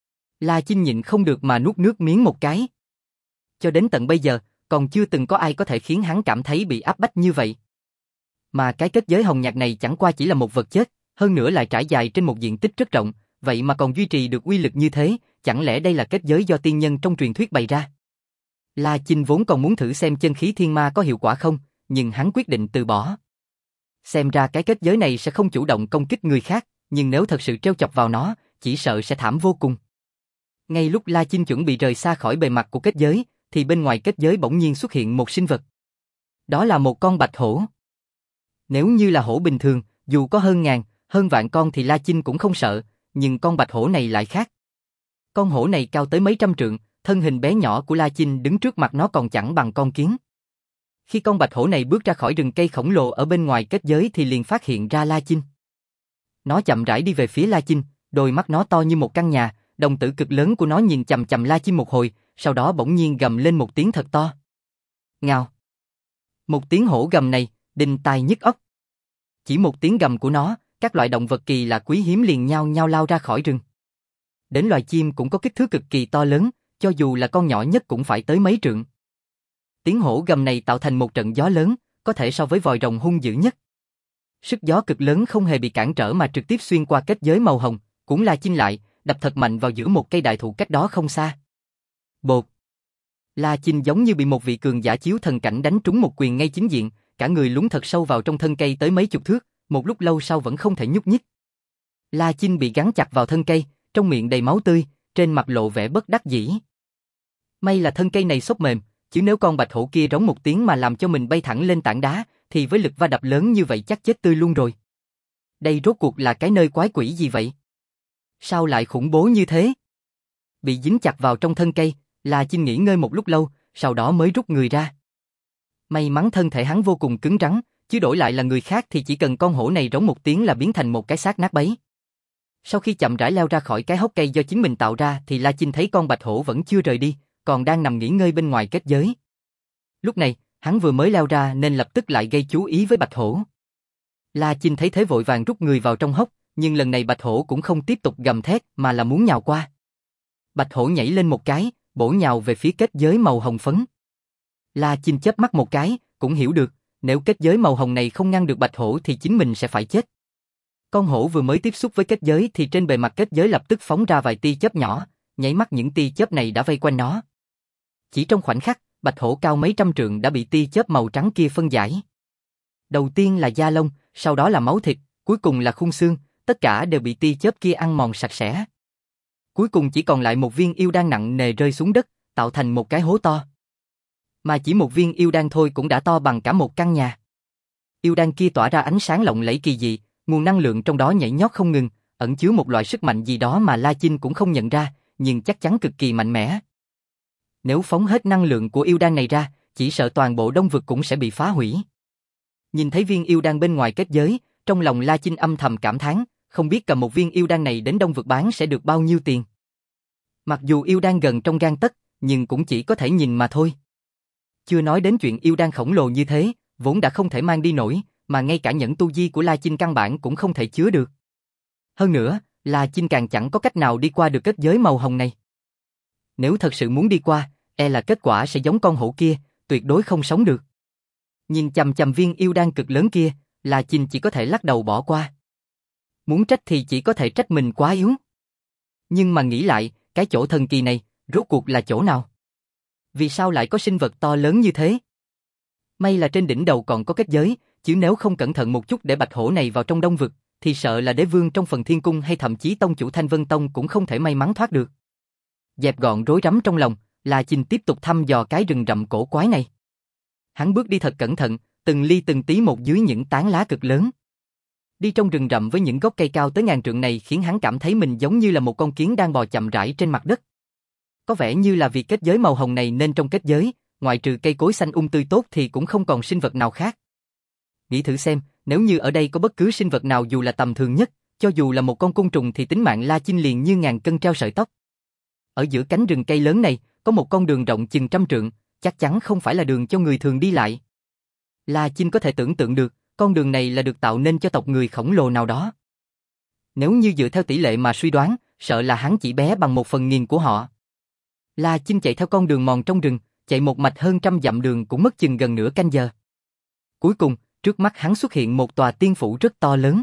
La Chinh nhịn không được mà nuốt nước miếng một cái. Cho đến tận bây giờ, còn chưa từng có ai có thể khiến hắn cảm thấy bị áp bách như vậy. Mà cái kết giới hồng nhạt này chẳng qua chỉ là một vật chết, hơn nữa lại trải dài trên một diện tích rất rộng, vậy mà còn duy trì được uy lực như thế, chẳng lẽ đây là kết giới do tiên nhân trong truyền thuyết bày ra? La Chinh vốn còn muốn thử xem chân khí thiên ma có hiệu quả không, nhưng hắn quyết định từ bỏ. Xem ra cái kết giới này sẽ không chủ động công kích người khác, nhưng nếu thật sự trêu chọc vào nó, chỉ sợ sẽ thảm vô cùng. Ngay lúc La Chinh chuẩn bị rời xa khỏi bề mặt của kết giới, thì bên ngoài kết giới bỗng nhiên xuất hiện một sinh vật. Đó là một con bạch hổ. Nếu như là hổ bình thường, dù có hơn ngàn, hơn vạn con thì La Chinh cũng không sợ, nhưng con bạch hổ này lại khác. Con hổ này cao tới mấy trăm trượng, thân hình bé nhỏ của La Chinh đứng trước mặt nó còn chẳng bằng con kiến. Khi con bạch hổ này bước ra khỏi rừng cây khổng lồ ở bên ngoài kết giới thì liền phát hiện ra La Chinh. Nó chậm rãi đi về phía La Chinh, đôi mắt nó to như một căn nhà, đồng tử cực lớn của nó nhìn chằm chằm La Chinh một hồi, sau đó bỗng nhiên gầm lên một tiếng thật to. Ngao. Một tiếng hổ gầm này, đinh tai nhức óc. Chỉ một tiếng gầm của nó, các loại động vật kỳ lạ quý hiếm liền nhao nhao lao ra khỏi rừng. Đến loài chim cũng có kích thước cực kỳ to lớn, cho dù là con nhỏ nhất cũng phải tới mấy trượng. Tiếng hổ gầm này tạo thành một trận gió lớn, có thể so với vòi rồng hung dữ nhất. Sức gió cực lớn không hề bị cản trở mà trực tiếp xuyên qua kết giới màu hồng, cuốn La Chinh lại, đập thật mạnh vào giữa một cây đại thụ cách đó không xa. Bột. La Chinh giống như bị một vị cường giả chiếu thần cảnh đánh trúng một quyền ngay chính diện, cả người lún thật sâu vào trong thân cây tới mấy chục thước, một lúc lâu sau vẫn không thể nhúc nhích. La Chinh bị gắn chặt vào thân cây, trong miệng đầy máu tươi, trên mặt lộ vẻ bất đắc dĩ. May là thân cây này xốp mềm, chứ nếu con bạch hổ kia rống một tiếng mà làm cho mình bay thẳng lên tảng đá, thì với lực va đập lớn như vậy chắc chết tươi luôn rồi. Đây rốt cuộc là cái nơi quái quỷ gì vậy? Sao lại khủng bố như thế? Bị dính chặt vào trong thân cây, La Chinh nghỉ ngơi một lúc lâu, sau đó mới rút người ra. May mắn thân thể hắn vô cùng cứng rắn, chứ đổi lại là người khác thì chỉ cần con hổ này rống một tiếng là biến thành một cái xác nát bấy. Sau khi chậm rãi leo ra khỏi cái hốc cây do chính mình tạo ra thì La Chinh thấy con bạch hổ vẫn chưa rời đi, còn đang nằm nghỉ ngơi bên ngoài kết giới. Lúc này, hắn vừa mới leo ra nên lập tức lại gây chú ý với bạch hổ. La Chinh thấy thế vội vàng rút người vào trong hốc, nhưng lần này bạch hổ cũng không tiếp tục gầm thét mà là muốn nhào qua. Bạch hổ nhảy lên một cái, bổ nhào về phía kết giới màu hồng phấn. La Chinh chớp mắt một cái, cũng hiểu được, nếu kết giới màu hồng này không ngăn được bạch hổ thì chính mình sẽ phải chết. Con hổ vừa mới tiếp xúc với kết giới thì trên bề mặt kết giới lập tức phóng ra vài tia chớp nhỏ, nháy mắt những tia chớp này đã vây quanh nó. Chỉ trong khoảnh khắc, bạch hổ cao mấy trăm trượng đã bị tia chớp màu trắng kia phân giải. Đầu tiên là da lông, sau đó là máu thịt, cuối cùng là khung xương, tất cả đều bị tia chớp kia ăn mòn sạch sẽ. Cuối cùng chỉ còn lại một viên yêu đan nặng nề rơi xuống đất, tạo thành một cái hố to. Mà chỉ một viên yêu đan thôi cũng đã to bằng cả một căn nhà. Yêu đan kia tỏa ra ánh sáng lộng lẫy kỳ dị, nguồn năng lượng trong đó nhảy nhót không ngừng, ẩn chứa một loại sức mạnh gì đó mà La Chinh cũng không nhận ra, nhưng chắc chắn cực kỳ mạnh mẽ. Nếu phóng hết năng lượng của yêu đan này ra, chỉ sợ toàn bộ Đông Vực cũng sẽ bị phá hủy. Nhìn thấy viên yêu đan bên ngoài kết giới, trong lòng La Chinh âm thầm cảm thán, không biết cầm một viên yêu đan này đến Đông Vực bán sẽ được bao nhiêu tiền. Mặc dù yêu đan gần trong gang tấc, nhưng cũng chỉ có thể nhìn mà thôi. Chưa nói đến chuyện yêu đan khổng lồ như thế, vốn đã không thể mang đi nổi, mà ngay cả nhẫn tu di của La Chinh căn bản cũng không thể chứa được. Hơn nữa, La Chinh càng chẳng có cách nào đi qua được kết giới màu hồng này. Nếu thật sự muốn đi qua, e là kết quả sẽ giống con hổ kia, tuyệt đối không sống được. Nhìn chằm chằm viên yêu đan cực lớn kia, La Chinh chỉ có thể lắc đầu bỏ qua. Muốn trách thì chỉ có thể trách mình quá yếu. Nhưng mà nghĩ lại, cái chỗ thần kỳ này, rốt cuộc là chỗ nào? Vì sao lại có sinh vật to lớn như thế? May là trên đỉnh đầu còn có kết giới, chứ nếu không cẩn thận một chút để bạch hổ này vào trong Đông Vực, thì sợ là đế vương trong Phần Thiên Cung hay thậm chí tông chủ Thanh Vân Tông cũng không thể may mắn thoát được. Dẹp gọn rối rắm trong lòng, La Chinh tiếp tục thăm dò cái rừng rậm cổ quái này. Hắn bước đi thật cẩn thận, từng ly từng tí một dưới những tán lá cực lớn. Đi trong rừng rậm với những gốc cây cao tới ngàn trượng này khiến hắn cảm thấy mình giống như là một con kiến đang bò chậm rãi trên mặt đất. Có vẻ như là vì kết giới màu hồng này nên trong kết giới, ngoại trừ cây cối xanh um tươi tốt thì cũng không còn sinh vật nào khác. Nghĩ thử xem, nếu như ở đây có bất cứ sinh vật nào dù là tầm thường nhất, cho dù là một con côn trùng thì tính mạng La Chinh liền như ngàn cân treo sợi tóc. Ở giữa cánh rừng cây lớn này, có một con đường rộng chừng trăm trượng, chắc chắn không phải là đường cho người thường đi lại. La Chinh có thể tưởng tượng được, con đường này là được tạo nên cho tộc người khổng lồ nào đó. Nếu như dựa theo tỷ lệ mà suy đoán, sợ là hắn chỉ bé bằng một phần nghìn của họ. La Chinh chạy theo con đường mòn trong rừng, chạy một mạch hơn trăm dặm đường cũng mất chừng gần nửa canh giờ. Cuối cùng, trước mắt hắn xuất hiện một tòa tiên phủ rất to lớn.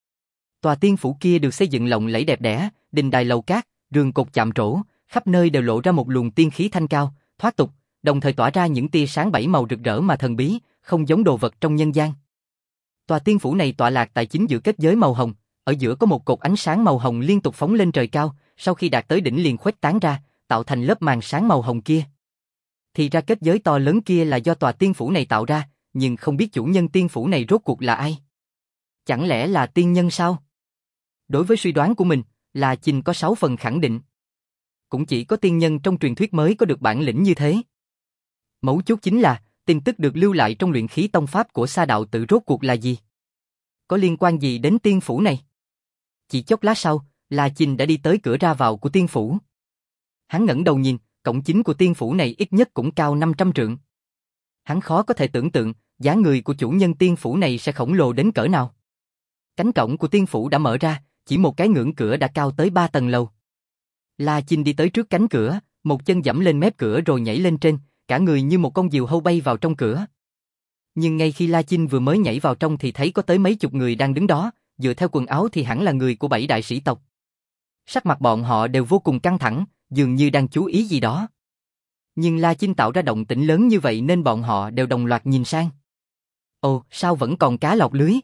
Tòa tiên phủ kia được xây dựng lộng lẫy đẹp đẽ, đình đài lầu cát, rường cột chạm trổ, khắp nơi đều lộ ra một luồng tiên khí thanh cao, thoát tục, đồng thời tỏa ra những tia sáng bảy màu rực rỡ mà thần bí, không giống đồ vật trong nhân gian. Tòa tiên phủ này tọa lạc tại chính giữa kết giới màu hồng, ở giữa có một cột ánh sáng màu hồng liên tục phóng lên trời cao, sau khi đạt tới đỉnh liền khuếch tán ra, tạo thành lớp màn sáng màu hồng kia. Thì ra kết giới to lớn kia là do tòa tiên phủ này tạo ra, nhưng không biết chủ nhân tiên phủ này rốt cuộc là ai. Chẳng lẽ là tiên nhân sao? Đối với suy đoán của mình, La Chinh có sáu phần khẳng định. Cũng chỉ có tiên nhân trong truyền thuyết mới có được bản lĩnh như thế. Mấu chốt chính là, tin tức được lưu lại trong luyện khí tông pháp của Sa đạo tự rốt cuộc là gì? Có liên quan gì đến tiên phủ này? Chỉ chốc lát sau, La Chinh đã đi tới cửa ra vào của tiên phủ. Hắn ngẩng đầu nhìn, cổng chính của tiên phủ này ít nhất cũng cao năm trăm trượng. Hắn khó có thể tưởng tượng, dáng người của chủ nhân tiên phủ này sẽ khổng lồ đến cỡ nào. Cánh cổng của tiên phủ đã mở ra, chỉ một cái ngưỡng cửa đã cao tới ba tầng lầu. La Chinh đi tới trước cánh cửa, một chân giẫm lên mép cửa rồi nhảy lên trên, cả người như một con diều hâu bay vào trong cửa. Nhưng ngay khi La Chinh vừa mới nhảy vào trong thì thấy có tới mấy chục người đang đứng đó, dựa theo quần áo thì hẳn là người của bảy đại sĩ tộc. Sắc mặt bọn họ đều vô cùng căng thẳng, dường như đang chú ý gì đó. Nhưng La Chinh tạo ra động tĩnh lớn như vậy nên bọn họ đều đồng loạt nhìn sang. Ồ, sao vẫn còn cá lọt lưới?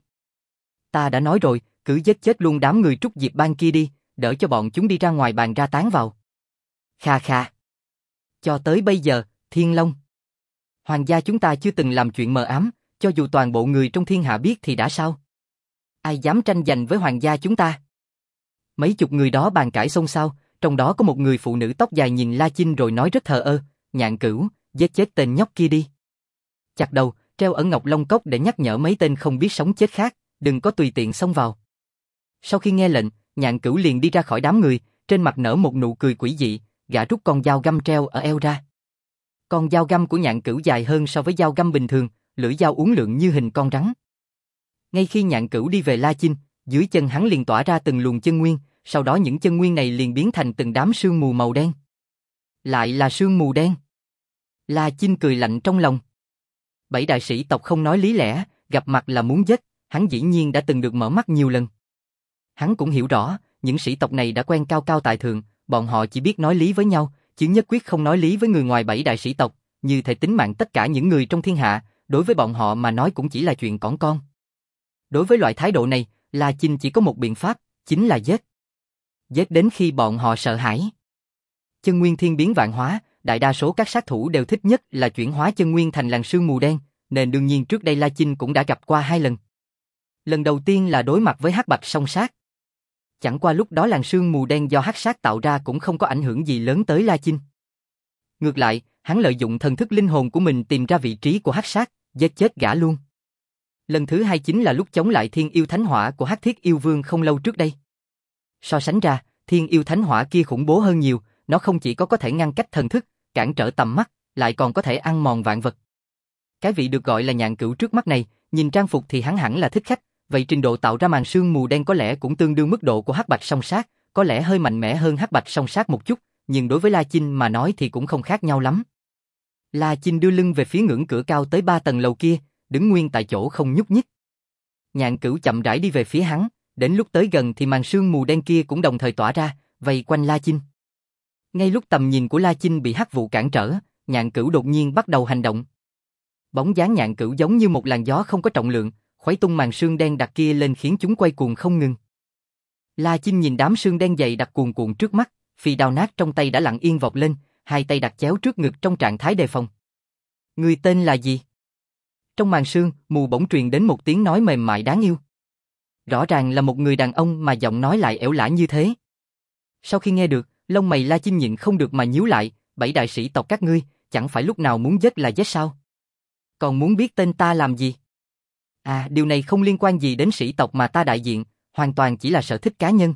Ta đã nói rồi, cứ giết chết luôn đám người Trúc Diệp Bang kia đi, đỡ cho bọn chúng đi ra ngoài bàn ra tán vào. Kha kha. Cho tới bây giờ, Thiên Long, hoàng gia chúng ta chưa từng làm chuyện mờ ám, cho dù toàn bộ người trong thiên hạ biết thì đã sao? Ai dám tranh giành với hoàng gia chúng ta? Mấy chục người đó bàn cãi xôn xao, trong đó có một người phụ nữ tóc dài nhìn La Chinh rồi nói rất thờ ơ, Nhạn Cửu, giết chết tên nhóc kia đi. Chặt đầu, treo ở Ngọc Long Cốc để nhắc nhở mấy tên không biết sống chết khác, đừng có tùy tiện xông vào. Sau khi nghe lệnh, Nhạn Cửu liền đi ra khỏi đám người, trên mặt nở một nụ cười quỷ dị, gã rút con dao găm treo ở eo ra. Con dao găm của Nhạn Cửu dài hơn so với dao găm bình thường, lưỡi dao uốn lượn như hình con rắn. Ngay khi Nhạn Cửu đi về La Chinh, dưới chân hắn liền tỏa ra từng luồng chân nguyên, sau đó những chân nguyên này liền biến thành từng đám sương mù màu đen. Lại là sương mù đen. La Chinh cười lạnh trong lòng. Bảy đại sĩ tộc không nói lý lẽ, gặp mặt là muốn giết, hắn dĩ nhiên đã từng được mở mắt nhiều lần. Hắn cũng hiểu rõ, những sĩ tộc này đã quen cao cao tại thượng, bọn họ chỉ biết nói lý với nhau, chứ nhất quyết không nói lý với người ngoài bảy đại sĩ tộc, như thể tính mạng tất cả những người trong thiên hạ, đối với bọn họ mà nói cũng chỉ là chuyện cỏn con. Đối với loại thái độ này, La Chinh chỉ có một biện pháp, chính là giết. Giết đến khi bọn họ sợ hãi. Chân nguyên thiên biến vạn hóa, đại đa số các sát thủ đều thích nhất là chuyển hóa chân nguyên thành làn sương mù đen, nên đương nhiên trước đây La Chinh cũng đã gặp qua hai lần. Lần đầu tiên là đối mặt với Hắc Bạch Song Sát. chẳng qua lúc đó làn sương mù đen do hắc sát tạo ra cũng không có ảnh hưởng gì lớn tới La Chinh. Ngược lại, hắn lợi dụng thần thức linh hồn của mình tìm ra vị trí của hắc sát, giết chết gã luôn. Lần thứ hai chính là lúc chống lại thiên yêu thánh hỏa của Hắc Thiết Yêu Vương không lâu trước đây. So sánh ra, thiên yêu thánh hỏa kia khủng bố hơn nhiều, nó không chỉ có có thể ngăn cách thần thức, cản trở tầm mắt, lại còn có thể ăn mòn vạn vật. Cái vị được gọi là Nhạn Cửu trước mắt này, nhìn trang phục thì hắn hẳn là thích khách, vậy trình độ tạo ra màn sương mù đen có lẽ cũng tương đương mức độ của Hắc Bạch Song Sát, có lẽ hơi mạnh mẽ hơn Hắc Bạch Song Sát một chút, nhưng đối với La Chinh mà nói thì cũng không khác nhau lắm. La Chinh đưa lưng về phía ngưỡng cửa cao tới ba tầng lầu kia, đứng nguyên tại chỗ không nhúc nhích. Nhạn Cửu chậm rãi đi về phía hắn, đến lúc tới gần thì màn sương mù đen kia cũng đồng thời tỏa ra, vây quanh La Chinh. Ngay lúc tầm nhìn của La Chinh bị hắc vụ cản trở, Nhạn Cửu đột nhiên bắt đầu hành động. Bóng dáng Nhạn Cửu giống như một làn gió không có trọng lượng, khuấy tung màn sương đen đặc kia lên khiến chúng quay cuồng không ngừng. La Chinh nhìn đám sương đen dày đặc cuồn cuộn trước mắt, phi đao nát trong tay đã lặng yên vọt lên, hai tay đặt chéo trước ngực trong trạng thái đề phòng. Người tên là gì? Trong màn sương, mù bỗng truyền đến một tiếng nói mềm mại đáng yêu. Rõ ràng là một người đàn ông mà giọng nói lại ẻo lả như thế. Sau khi nghe được, lông mày La Chinh nhịn không được mà nhíu lại, bảy đại sĩ tộc các ngươi, chẳng phải lúc nào muốn giết là giết sao? Còn muốn biết tên ta làm gì? À, điều này không liên quan gì đến sĩ tộc mà ta đại diện, hoàn toàn chỉ là sở thích cá nhân.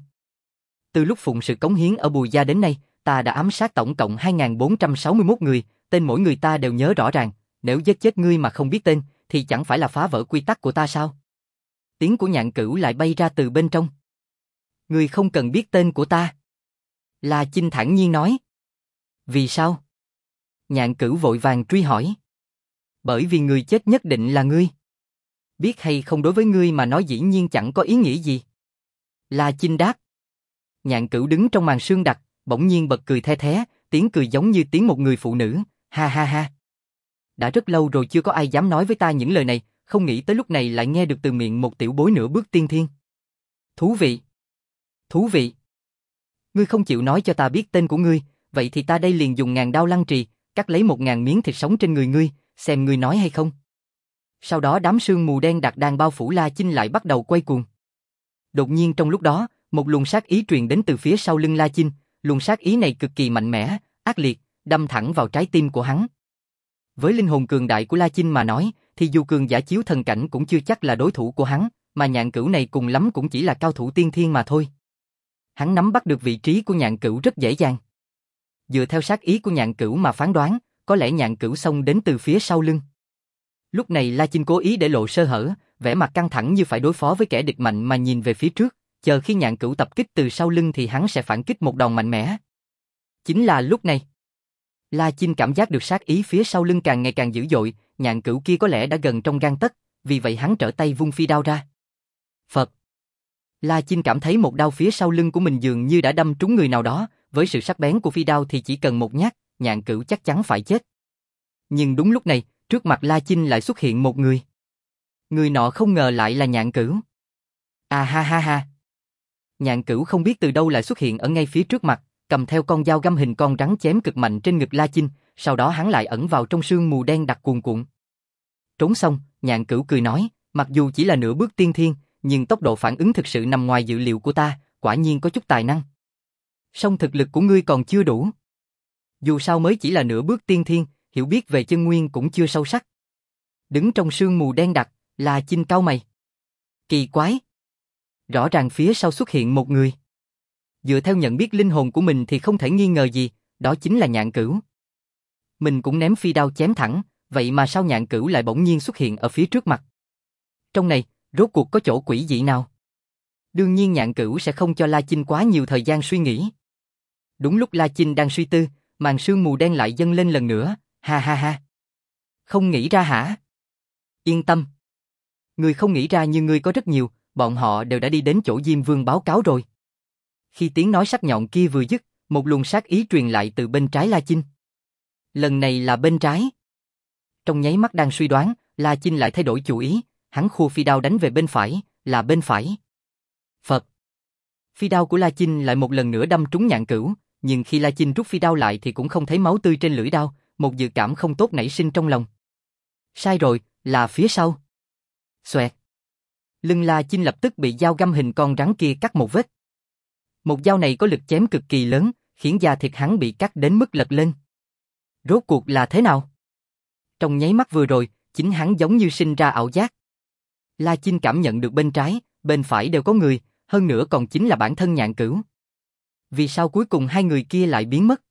Từ lúc phụng sự cống hiến ở Bùi Gia đến nay, ta đã ám sát tổng cộng hai nghìn bốn trăm sáu mươi mốt người, tên mỗi người ta đều nhớ rõ ràng, nếu giết chết ngươi mà không biết tên, thì chẳng phải là phá vỡ quy tắc của ta sao? Tiếng của Nhạn Cửu lại bay ra từ bên trong. Ngươi không cần biết tên của ta. La Chinh thản nhiên nói. Vì sao? Nhạn Cửu vội vàng truy hỏi. Bởi vì người chết nhất định là ngươi. Biết hay không đối với ngươi mà nói dĩ nhiên chẳng có ý nghĩa gì. La Chinh đáp. Nhạn Cửu đứng trong màn sương đặc, bỗng nhiên bật cười the thé, tiếng cười giống như tiếng một người phụ nữ, ha ha ha. Đã rất lâu rồi chưa có ai dám nói với ta những lời này, không nghĩ tới lúc này lại nghe được từ miệng một tiểu bối nửa bước tiên thiên. Thú vị. Thú vị. Ngươi không chịu nói cho ta biết tên của ngươi, vậy thì ta đây liền dùng ngàn đao lăng trì, cắt lấy một ngàn miếng thịt sống trên người ngươi, xem ngươi nói hay không. Sau đó đám sương mù đen đặc đang bao phủ La Chinh lại bắt đầu quay cuồng. Đột nhiên trong lúc đó, một luồng sát ý truyền đến từ phía sau lưng La Chinh, luồng sát ý này cực kỳ mạnh mẽ, ác liệt, đâm thẳng vào trái tim của hắn. Với linh hồn cường đại của La Chinh mà nói, thì dù cường giả chiếu thần cảnh cũng chưa chắc là đối thủ của hắn, mà Nhạn Cửu này cùng lắm cũng chỉ là cao thủ tiên thiên mà thôi. Hắn nắm bắt được vị trí của Nhạn Cửu rất dễ dàng. Dựa theo sát ý của Nhạn Cửu mà phán đoán, có lẽ Nhạn Cửu xông đến từ phía sau lưng. Lúc này La Chinh cố ý để lộ sơ hở, vẻ mặt căng thẳng như phải đối phó với kẻ địch mạnh mà nhìn về phía trước, chờ khi Nhạn Cửu tập kích từ sau lưng thì hắn sẽ phản kích một đòn mạnh mẽ. Chính là lúc này, La Chinh cảm giác được sát ý phía sau lưng càng ngày càng dữ dội, Nhạn Cửu kia có lẽ đã gần trong gang tấc, vì vậy hắn trở tay vung phi đao ra. Phật. La Chinh cảm thấy một đao phía sau lưng của mình dường như đã đâm trúng người nào đó, với sự sắc bén của phi đao thì chỉ cần một nhát, Nhạn Cửu chắc chắn phải chết. Nhưng đúng lúc này, trước mặt La Chinh lại xuất hiện một người. Người nọ không ngờ lại là Nhạn Cửu. À ha ha ha. Nhạn Cửu không biết từ đâu lại xuất hiện ở ngay phía trước mặt, cầm theo con dao găm hình con rắn chém cực mạnh trên ngực La Chinh, sau đó hắn lại ẩn vào trong sương mù đen đặc cuồn cuộn. Trốn xong, Nhạn Cửu cười nói, mặc dù chỉ là nửa bước tiên thiên, nhưng tốc độ phản ứng thực sự nằm ngoài dự liệu của ta, quả nhiên có chút tài năng. Song thực lực của ngươi còn chưa đủ. Dù sao mới chỉ là nửa bước tiên thiên, hiểu biết về chân nguyên cũng chưa sâu sắc. Đứng trong sương mù đen đặc, La Chinh cau mày. Kỳ quái. Rõ ràng phía sau xuất hiện một người. Dựa theo nhận biết linh hồn của mình thì không thể nghi ngờ gì, đó chính là Nhạn Cửu. Mình cũng ném phi đao chém thẳng, vậy mà sao Nhạn Cửu lại bỗng nhiên xuất hiện ở phía trước mặt? Trong này, rốt cuộc có chỗ quỷ dị nào? Đương nhiên Nhạn Cửu sẽ không cho La Chinh quá nhiều thời gian suy nghĩ. Đúng lúc La Chinh đang suy tư, màn sương mù đen lại dâng lên lần nữa, ha ha ha. Không nghĩ ra hả? Yên tâm. Ngươi không nghĩ ra nhưng ngươi có rất nhiều, bọn họ đều đã đi đến chỗ Diêm Vương báo cáo rồi. Khi tiếng nói sắc nhọn kia vừa dứt, một luồng sát ý truyền lại từ bên trái La Chinh. Lần này là bên trái. Trong nháy mắt đang suy đoán, La Chinh lại thay đổi chủ ý, hắn khua phi đao đánh về bên phải, là bên phải. Phật. Phi đao của La Chinh lại một lần nữa đâm trúng Nhạn Cửu, nhưng khi La Chinh rút phi đao lại thì cũng không thấy máu tươi trên lưỡi đao, một dự cảm không tốt nảy sinh trong lòng. Sai rồi, là phía sau. Xoẹt. Lưng La Chinh lập tức bị dao găm hình con rắn kia cắt một vết. Một dao này có lực chém cực kỳ lớn, khiến da thịt hắn bị cắt đến mức lật lên. Rốt cuộc là thế nào? Trong nháy mắt vừa rồi, chính hắn giống như sinh ra ảo giác. La Chinh cảm nhận được bên trái, bên phải đều có người, hơn nữa còn chính là bản thân Nhạn Cửu. Vì sao cuối cùng hai người kia lại biến mất?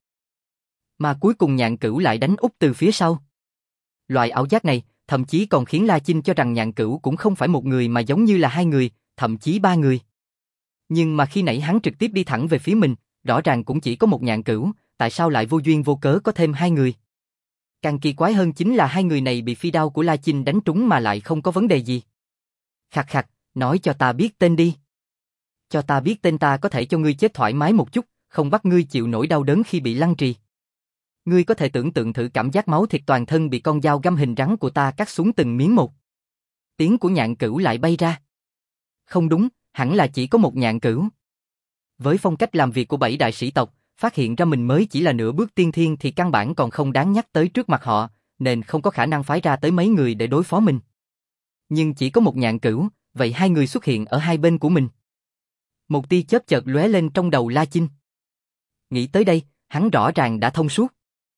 Mà cuối cùng Nhạn Cửu lại đánh úp từ phía sau. Loại ảo giác này, thậm chí còn khiến La Chinh cho rằng Nhạn Cửu cũng không phải một người mà giống như là hai người, thậm chí ba người. Nhưng mà khi nãy hắn trực tiếp đi thẳng về phía mình, rõ ràng cũng chỉ có một Nhạn Cửu, tại sao lại vô duyên vô cớ có thêm hai người? Càng kỳ quái hơn chính là hai người này bị phi đao của La Chinh đánh trúng mà lại không có vấn đề gì. Khặt khặt, nói cho ta biết tên đi. Cho ta biết tên ta có thể cho ngươi chết thoải mái một chút, không bắt ngươi chịu nổi đau đớn khi bị lăng trì. Ngươi có thể tưởng tượng thử cảm giác máu thịt toàn thân bị con dao găm hình rắn của ta cắt xuống từng miếng một. Tiếng của Nhạn Cửu lại bay ra. Không đúng, hẳn là chỉ có một Nhạn Cửu. Với phong cách làm việc của bảy đại sĩ tộc, phát hiện ra mình mới chỉ là nửa bước tiên thiên thì căn bản còn không đáng nhắc tới trước mặt họ, nên không có khả năng phái ra tới mấy người để đối phó mình. Nhưng chỉ có một Nhạn Cửu, vậy hai người xuất hiện ở hai bên của mình. Một tia chớp chợt lóe lên trong đầu La Chinh. Nghĩ tới đây, hắn rõ ràng đã thông suốt.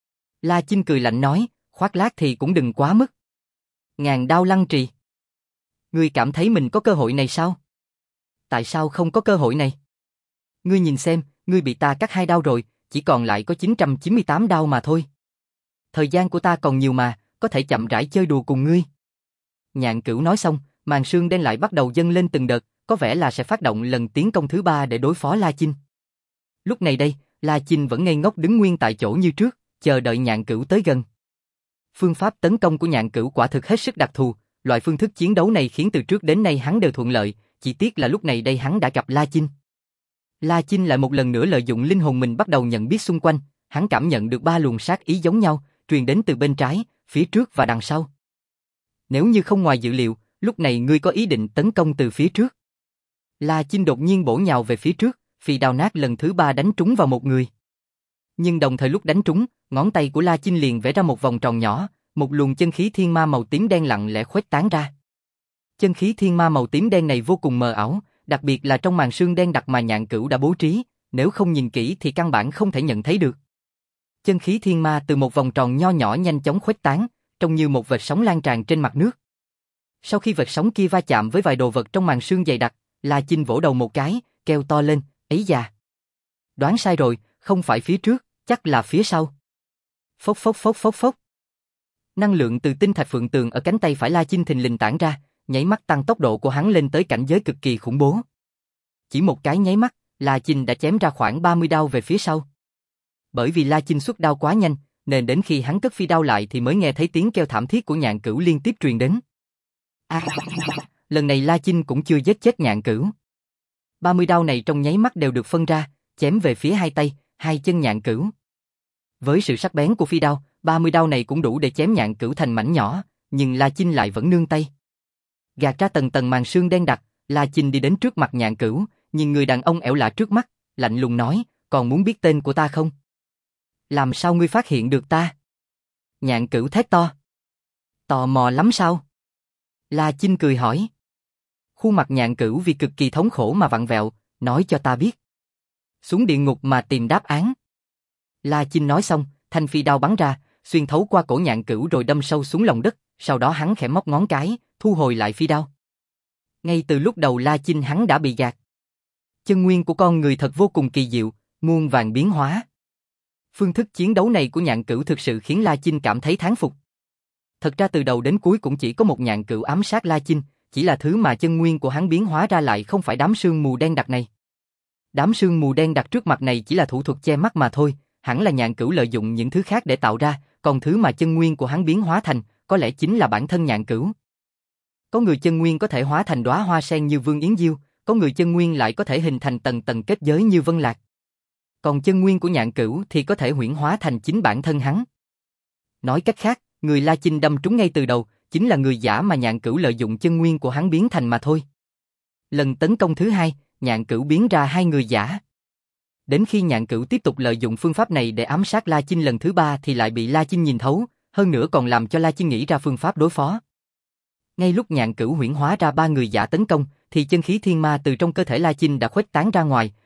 La Chinh cười lạnh nói, khoác lác thì cũng đừng quá mức. Ngàn đao lăng trì. Ngươi cảm thấy mình có cơ hội này sao? Tại sao không có cơ hội này? Ngươi nhìn xem, ngươi bị ta cắt hai đao rồi, chỉ còn lại có chín trăm chín mươi tám đao mà thôi. Thời gian của ta còn nhiều mà, có thể chậm rãi chơi đùa cùng ngươi. Nhạn Cửu nói xong, màn sương đen lại bắt đầu dâng lên từng đợt, có vẻ là sẽ phát động lần tiến công thứ ba để đối phó La Chinh. Lúc này đây, La Chinh vẫn ngây ngốc đứng nguyên tại chỗ như trước, chờ đợi Nhạn Cửu tới gần. Phương pháp tấn công của Nhạn Cửu quả thực hết sức đặc thù, loại phương thức chiến đấu này khiến từ trước đến nay hắn đều thuận lợi, chỉ tiếc là lúc này đây hắn đã gặp La Chinh. La Chinh lại một lần nữa lợi dụng linh hồn mình bắt đầu nhận biết xung quanh, hắn cảm nhận được ba luồng sát ý giống nhau, truyền đến từ bên trái, phía trước và đằng sau. Nếu như không ngoài dự liệu, lúc này ngươi có ý định tấn công từ phía trước. La Chinh đột nhiên bổ nhào về phía trước, phi đao nát lần thứ ba đánh trúng vào một người. Nhưng đồng thời lúc đánh trúng, ngón tay của La Chinh liền vẽ ra một vòng tròn nhỏ, một luồng chân khí thiên ma màu tím đen lặng lẽ khuếch tán ra. Chân khí thiên ma màu tím đen này vô cùng mờ ảo, đặc biệt là trong màn sương đen đặc mà Nhạn Cửu đã bố trí, nếu không nhìn kỹ thì căn bản không thể nhận thấy được. Chân khí thiên ma từ một vòng tròn nho nhỏ nhanh chóng khuếch tán, trông như một vệt sóng lan tràn trên mặt nước. Sau khi vệt sóng kia va chạm với vài đồ vật trong màn sương dày đặc, La Chinh vỗ đầu một cái, kêu to lên, ấy da. Đoán sai rồi, không phải phía trước, chắc là phía sau. Phốc phốc phốc phốc phốc. Năng lượng từ tinh thạch phượng tường ở cánh tay phải La Chinh thình lình tản ra, nháy mắt tăng tốc độ của hắn lên tới cảnh giới cực kỳ khủng bố. Chỉ một cái nháy mắt, La Chinh đã chém ra khoảng ba mươi đao về phía sau. Bởi vì La Chinh xuất đao quá nhanh, nên đến khi hắn cất phi đao lại thì mới nghe thấy tiếng kêu thảm thiết của Nhạn Cửu liên tiếp truyền đến. À, lần này La Chinh cũng chưa giết chết Nhạn Cửu. ba mươi đao này trong nháy mắt đều được phân ra, chém về phía hai tay, hai chân Nhạn Cửu. Với sự sắc bén của phi đao, ba mươi đao này cũng đủ để chém Nhạn Cửu thành mảnh nhỏ, nhưng La Chinh lại vẫn nương tay. Gạt ra tầng tầng màn sương đen đặc, La Chinh đi đến trước mặt Nhạn Cửu, nhìn người đàn ông ẻo lạ trước mắt, lạnh lùng nói, còn muốn biết tên của ta không? Làm sao ngươi phát hiện được ta? Nhạn Cửu thét to. Tò mò lắm sao? La Chinh cười hỏi. Khuôn mặt Nhạn Cửu vì cực kỳ thống khổ mà vặn vẹo, nói cho ta biết. Xuống địa ngục mà tìm đáp án. La Chinh nói xong, thanh phi đao bắn ra, xuyên thấu qua cổ Nhạn Cửu rồi đâm sâu xuống lòng đất, sau đó hắn khẽ móc ngón cái, thu hồi lại phi đao. Ngay từ lúc đầu La Chinh hắn đã bị gạt. Chân nguyên của con người thật vô cùng kỳ diệu, muôn vàn biến hóa. Phương thức chiến đấu này của Nhạn Cửu thực sự khiến La Chinh cảm thấy thán phục. Thật ra từ đầu đến cuối cũng chỉ có một Nhạn Cửu ám sát La Chinh, chỉ là thứ mà chân nguyên của hắn biến hóa ra lại không phải đám sương mù đen đặc này. Đám sương mù đen đặc trước mặt này chỉ là thủ thuật che mắt mà thôi, hẳn là Nhạn Cửu lợi dụng những thứ khác để tạo ra, còn thứ mà chân nguyên của hắn biến hóa thành, có lẽ chính là bản thân Nhạn Cửu. Có người chân nguyên có thể hóa thành đóa hoa sen như Vương Yến Diêu, có người chân nguyên lại có thể hình thành tầng tầng kết giới như Vân Lạc. Còn chân nguyên của Nhạn Cửu thì có thể huyễn hóa thành chính bản thân hắn. Nói cách khác, người La Chinh đâm trúng ngay từ đầu, chính là người giả mà Nhạn Cửu lợi dụng chân nguyên của hắn biến thành mà thôi. Lần tấn công thứ hai, Nhạn Cửu biến ra hai người giả. Đến khi Nhạn Cửu tiếp tục lợi dụng phương pháp này để ám sát La Chinh lần thứ ba thì lại bị La Chinh nhìn thấu, hơn nữa còn làm cho La Chinh nghĩ ra phương pháp đối phó. Ngay lúc Nhạn Cửu huyễn hóa ra ba người giả tấn công, thì chân khí thiên ma từ trong cơ thể La Chinh đã khuếch tán ra ngoài,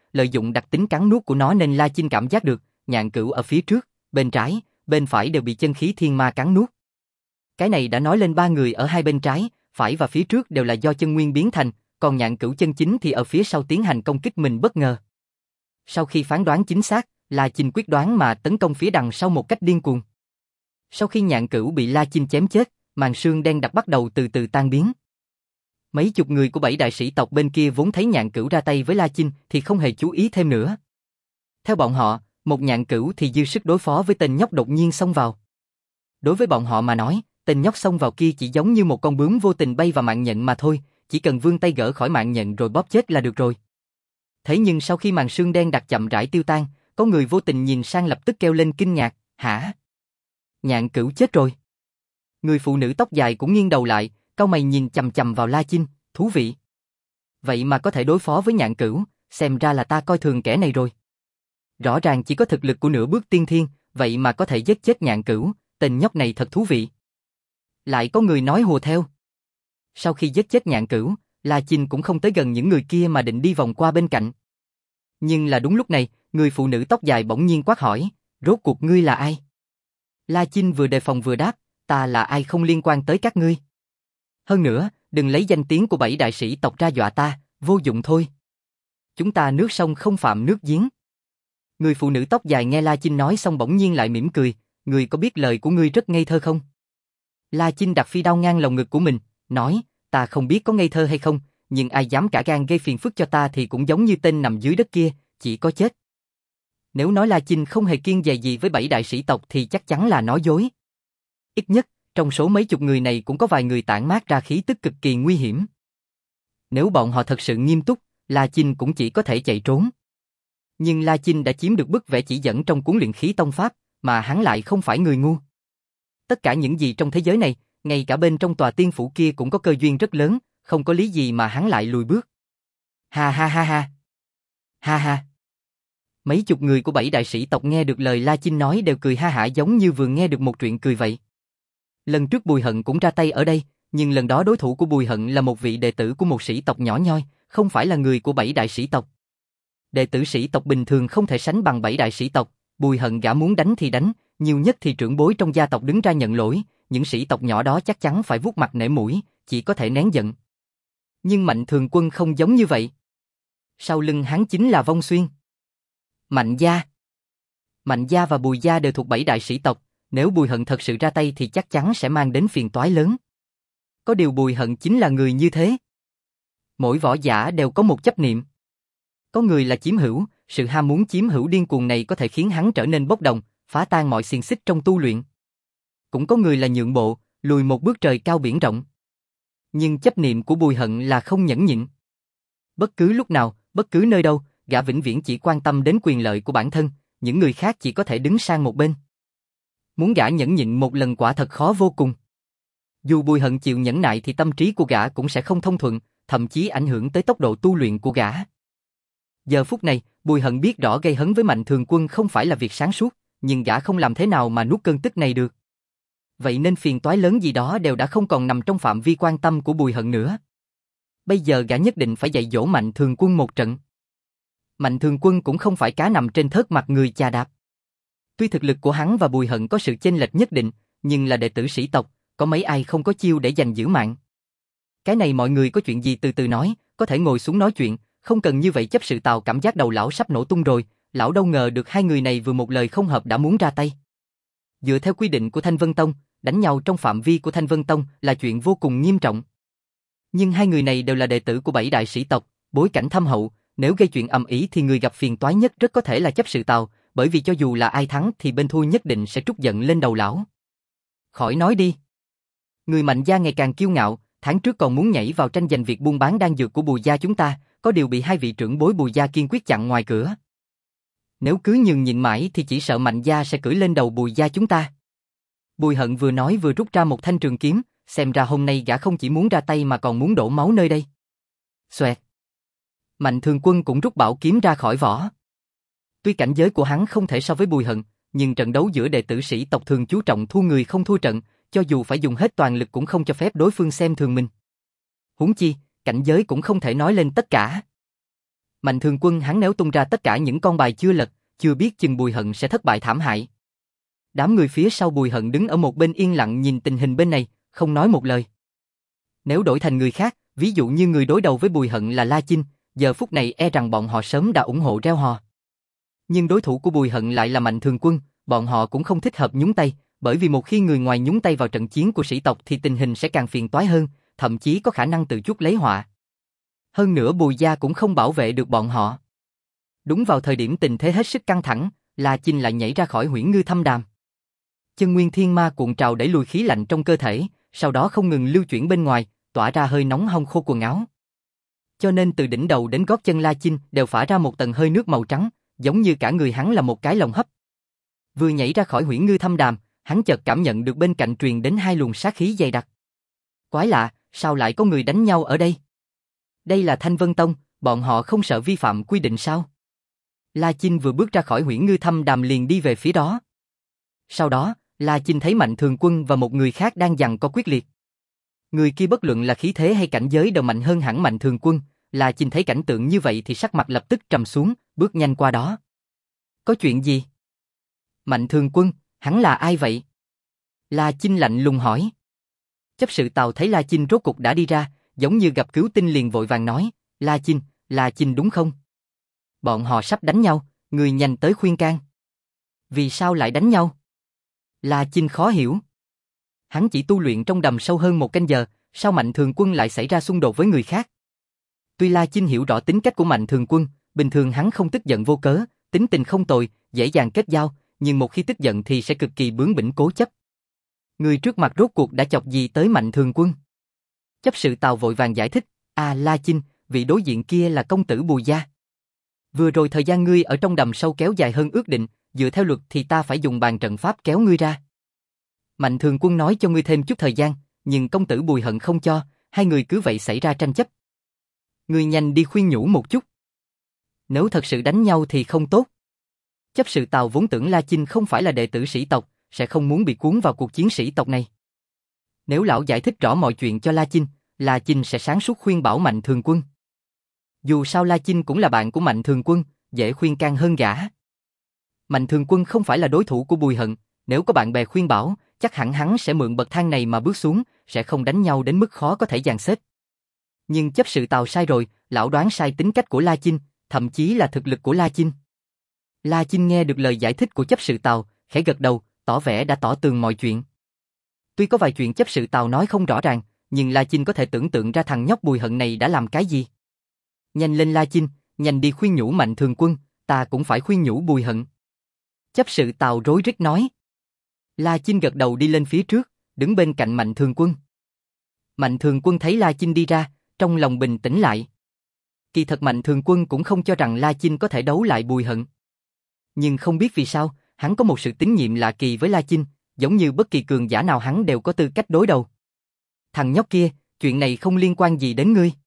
lợi dụng đặc tính cắn nuốt của nó nên La Chinh cảm giác được, Nhạn Cửu ở phía trước, bên trái, bên phải đều bị chân khí thiên ma cắn nuốt. Cái này đã nói lên ba người ở hai bên trái, phải và phía trước đều là do chân nguyên biến thành, còn Nhạn Cửu chân chính thì ở phía sau tiến hành công kích mình bất ngờ. Sau khi phán đoán chính xác, La Chinh quyết đoán mà tấn công phía đằng sau một cách điên cuồng. Sau khi Nhạn Cửu bị La Chinh chém chết, màn sương đen đặc bắt đầu từ từ tan biến. Mấy chục người của bảy đại sĩ tộc bên kia vốn thấy Nhạn Cửu ra tay với La Chinh thì không hề chú ý thêm nữa. Theo bọn họ, một Nhạn Cửu thì dư sức đối phó với tên nhóc đột nhiên xông vào. Đối với bọn họ mà nói, tên nhóc xông vào kia chỉ giống như một con bướm vô tình bay vào mạng nhện mà thôi, chỉ cần vươn tay gỡ khỏi mạng nhện rồi bóp chết là được rồi. Thế nhưng sau khi màn sương đen đặc chậm rãi tiêu tan, có người vô tình nhìn sang lập tức kêu lên kinh ngạc, hả? Nhạn Cửu chết rồi. Người phụ nữ tóc dài cũng nghiêng đầu lại, cau mày nhìn chằm chằm vào La Chinh, thú vị. Vậy mà có thể đối phó với Nhạn Cửu, xem ra là ta coi thường kẻ này rồi. Rõ ràng chỉ có thực lực của nửa bước tiên thiên, vậy mà có thể giết chết Nhạn Cửu, tên nhóc này thật thú vị. Lại có người nói hùa theo. Sau khi giết chết Nhạn Cửu, La Chinh cũng không tới gần những người kia mà định đi vòng qua bên cạnh. Nhưng là đúng lúc này, người phụ nữ tóc dài bỗng nhiên quát hỏi, rốt cuộc ngươi là ai? La Chinh vừa đề phòng vừa đáp, ta là ai không liên quan tới các ngươi. Hơn nữa, đừng lấy danh tiếng của bảy đại sĩ tộc ra dọa ta, vô dụng thôi. Chúng ta nước sông không phạm nước giếng. Người phụ nữ tóc dài nghe La Chinh nói xong bỗng nhiên lại mỉm cười, ngươi có biết lời của ngươi rất ngây thơ không? La Chinh đặt phi đao ngang lồng ngực của mình, nói, ta không biết có ngây thơ hay không, nhưng ai dám cả gan gây phiền phức cho ta thì cũng giống như tên nằm dưới đất kia, chỉ có chết. Nếu nói La Chinh không hề kiêng dè gì với bảy đại sĩ tộc thì chắc chắn là nói dối. Ít nhất, trong số mấy chục người này cũng có vài người tản mát ra khí tức cực kỳ nguy hiểm. Nếu bọn họ thật sự nghiêm túc, La Chinh cũng chỉ có thể chạy trốn. Nhưng La Chinh đã chiếm được bức vẽ chỉ dẫn trong cuốn luyện khí tông pháp, mà hắn lại không phải người ngu. Tất cả những gì trong thế giới này, ngay cả bên trong tòa tiên phủ kia cũng có cơ duyên rất lớn, không có lý gì mà hắn lại lùi bước. Ha ha ha ha. Ha ha. Mấy chục người của bảy đại sĩ tộc nghe được lời La Chinh nói đều cười ha hả giống như vừa nghe được một chuyện cười vậy. Lần trước Bùi Hận cũng ra tay ở đây, nhưng lần đó đối thủ của Bùi Hận là một vị đệ tử của một sĩ tộc nhỏ nhoi, không phải là người của bảy đại sĩ tộc. Đệ tử sĩ tộc bình thường không thể sánh bằng bảy đại sĩ tộc, Bùi Hận gã muốn đánh thì đánh, nhiều nhất thì trưởng bối trong gia tộc đứng ra nhận lỗi, những sĩ tộc nhỏ đó chắc chắn phải vuốt mặt nể mũi, chỉ có thể nén giận. Nhưng Mạnh Thường Quân không giống như vậy. Sau lưng hắn chính là Vong Xuyên. Mạnh gia. Mạnh gia và Bùi gia đều thuộc bảy đại sĩ tộc, nếu Bùi Hận thật sự ra tay thì chắc chắn sẽ mang đến phiền toái lớn. Có điều Bùi Hận chính là người như thế. Mỗi võ giả đều có một chấp niệm. Có người là chiếm hữu, sự ham muốn chiếm hữu điên cuồng này có thể khiến hắn trở nên bốc đồng, phá tan mọi xiềng xích trong tu luyện. Cũng có người là nhượng bộ, lùi một bước trời cao biển rộng. Nhưng chấp niệm của Bùi Hận là không nhẫn nhịn. Bất cứ lúc nào, bất cứ nơi đâu, gã vĩnh viễn chỉ quan tâm đến quyền lợi của bản thân, những người khác chỉ có thể đứng sang một bên. Muốn gã nhẫn nhịn một lần quả thật khó vô cùng. Dù Bùi Hận chịu nhẫn nại thì tâm trí của gã cũng sẽ không thông thuận, thậm chí ảnh hưởng tới tốc độ tu luyện của gã. Giờ phút này, Bùi Hận biết rõ gây hấn với Mạnh Thường Quân không phải là việc sáng suốt, nhưng gã không làm thế nào mà nuốt cơn tức này được. Vậy nên phiền toái lớn gì đó đều đã không còn nằm trong phạm vi quan tâm của Bùi Hận nữa. Bây giờ gã nhất định phải dạy dỗ Mạnh Thường Quân một trận. Mạnh Thường Quân cũng không phải cá nằm trên thớt mặt người chà đạp. Tuy thực lực của hắn và Bùi Hận có sự chênh lệch nhất định, nhưng là đệ tử sĩ tộc, có mấy ai không có chiêu để giành giữ mạng. Cái này mọi người có chuyện gì từ từ nói, có thể ngồi xuống nói chuyện, không cần như vậy chấp sự Tào cảm giác đầu lão sắp nổ tung rồi, lão đâu ngờ được hai người này vừa một lời không hợp đã muốn ra tay. Dựa theo quy định của Thanh Vân Tông, đánh nhau trong phạm vi của Thanh Vân Tông là chuyện vô cùng nghiêm trọng. Nhưng hai người này đều là đệ tử của bảy đại sĩ tộc, bối cảnh thâm hậu, nếu gây chuyện ầm ĩ thì người gặp phiền toái nhất rất có thể là chấp sự Tào, bởi vì cho dù là ai thắng thì bên thua nhất định sẽ trút giận lên đầu lão. Khỏi nói đi. Người Mạnh gia ngày càng kiêu ngạo, tháng trước còn muốn nhảy vào tranh giành việc buôn bán đan dược của Bùi gia chúng ta, có điều bị hai vị trưởng bối Bùi gia kiên quyết chặn ngoài cửa. Nếu cứ nhường nhịn mãi thì chỉ sợ Mạnh gia sẽ cưỡi lên đầu Bùi gia chúng ta. Bùi Hận vừa nói vừa rút ra một thanh trường kiếm, xem ra hôm nay gã không chỉ muốn ra tay mà còn muốn đổ máu nơi đây. Xoẹt. Mạnh Thường Quân cũng rút bảo kiếm ra khỏi vỏ. Tuy cảnh giới của hắn không thể so với Bùi Hận, nhưng trận đấu giữa đệ tử sĩ tộc thường chú trọng thua người không thua trận, cho dù phải dùng hết toàn lực cũng không cho phép đối phương xem thường mình. Huống chi, cảnh giới cũng không thể nói lên tất cả. Mạnh Thường Quân hắn nếu tung ra tất cả những con bài chưa lật, chưa biết chừng Bùi Hận sẽ thất bại thảm hại. Đám người phía sau Bùi Hận đứng ở một bên yên lặng nhìn tình hình bên này, không nói một lời. Nếu đổi thành người khác, ví dụ như người đối đầu với Bùi Hận là La Chinh, giờ phút này e rằng bọn họ sớm đã ủng hộ reo hò. Nhưng đối thủ của Bùi Hận lại là Mạnh Thường Quân, bọn họ cũng không thích hợp nhúng tay, bởi vì một khi người ngoài nhúng tay vào trận chiến của sĩ tộc thì tình hình sẽ càng phiền toái hơn, thậm chí có khả năng tự chuốc lấy họa. Hơn nữa Bùi gia cũng không bảo vệ được bọn họ. Đúng vào thời điểm tình thế hết sức căng thẳng, La Chinh lại nhảy ra khỏi Huyễn Ngư Thâm Đàm. Chân nguyên thiên ma cuộn trào đẩy lùi khí lạnh trong cơ thể, sau đó không ngừng lưu chuyển bên ngoài, tỏa ra hơi nóng hong khô quần áo. Cho nên từ đỉnh đầu đến gót chân La Chinh đều phả ra một tầng hơi nước màu trắng, giống như cả người hắn là một cái lồng hấp. Vừa nhảy ra khỏi Huyễn Ngư Thâm Đàm, hắn chợt cảm nhận được bên cạnh truyền đến hai luồng sát khí dày đặc. Quái lạ, sao lại có người đánh nhau ở đây? Đây là Thanh Vân Tông, bọn họ không sợ vi phạm quy định sao? La Chinh vừa bước ra khỏi Huyễn Ngư Thâm Đàm liền đi về phía đó. Sau đó, La Chinh thấy Mạnh Thường Quân và một người khác đang giằng co quyết liệt. Người kia bất luận là khí thế hay cảnh giới đều mạnh hơn hẳn Mạnh Thường Quân. La Chinh thấy cảnh tượng như vậy thì sắc mặt lập tức trầm xuống, bước nhanh qua đó. Có chuyện gì? Mạnh Thường Quân, hắn là ai vậy? La Chinh lạnh lùng hỏi. Chấp sự Tào thấy La Chinh rốt cục đã đi ra, giống như gặp cứu tinh liền vội vàng nói, La Chinh, La Chinh đúng không? Bọn họ sắp đánh nhau, người nhanh tới khuyên can. Vì sao lại đánh nhau? La Chinh khó hiểu. Hắn chỉ tu luyện trong đầm sâu hơn một canh giờ, sao Mạnh Thường Quân lại xảy ra xung đột với người khác? Tuy La Chinh hiểu rõ tính cách của Mạnh Thường Quân, bình thường hắn không tức giận vô cớ, tính tình không tồi, dễ dàng kết giao, nhưng một khi tức giận thì sẽ cực kỳ bướng bỉnh cố chấp. Người trước mặt rốt cuộc đã chọc gì tới Mạnh Thường Quân? Chấp sự Tào vội vàng giải thích, à La Chinh, vị đối diện kia là công tử Bùi gia. Vừa rồi thời gian ngươi ở trong đầm sâu kéo dài hơn ước định, dựa theo luật thì ta phải dùng bàn trận pháp kéo ngươi ra. Mạnh Thường Quân nói cho ngươi thêm chút thời gian, nhưng công tử Bùi Hận không cho, hai người cứ vậy xảy ra tranh chấp. Ngươi nhanh đi khuyên nhủ một chút. Nếu thật sự đánh nhau thì không tốt. Chấp sự Tào vốn tưởng La Chinh không phải là đệ tử sĩ tộc, sẽ không muốn bị cuốn vào cuộc chiến sĩ tộc này. Nếu lão giải thích rõ mọi chuyện cho La Chinh, La Chinh sẽ sáng suốt khuyên bảo Mạnh Thường Quân. Dù sao La Chinh cũng là bạn của Mạnh Thường Quân, dễ khuyên can hơn gã. Mạnh Thường Quân không phải là đối thủ của Bùi Hận, nếu có bạn bè khuyên bảo, chắc hẳn hắn sẽ mượn bậc thang này mà bước xuống, sẽ không đánh nhau đến mức khó có thể dàn xếp. Nhưng chấp sự Tào sai rồi, lão đoán sai tính cách của La Chinh, thậm chí là thực lực của La Chinh. La Chinh nghe được lời giải thích của chấp sự Tào, khẽ gật đầu, tỏ vẻ đã tỏ tường mọi chuyện. Tuy có vài chuyện chấp sự Tào nói không rõ ràng, nhưng La Chinh có thể tưởng tượng ra thằng nhóc Bùi Hận này đã làm cái gì. Nhanh lên La Chinh, nhanh đi khuyên nhủ Mạnh Thường Quân, ta cũng phải khuyên nhủ Bùi Hận. Chấp sự Tào rối rít nói. La Chinh gật đầu đi lên phía trước, đứng bên cạnh Mạnh Thường Quân. Mạnh Thường Quân thấy La Chinh đi ra, trong lòng bình tĩnh lại. Kỳ thật Mạnh Thường Quân cũng không cho rằng La Chinh có thể đấu lại Bùi Hận. Nhưng không biết vì sao, hắn có một sự tín nhiệm lạ kỳ với La Chinh, giống như bất kỳ cường giả nào hắn đều có tư cách đối đầu. Thằng nhóc kia, chuyện này không liên quan gì đến ngươi.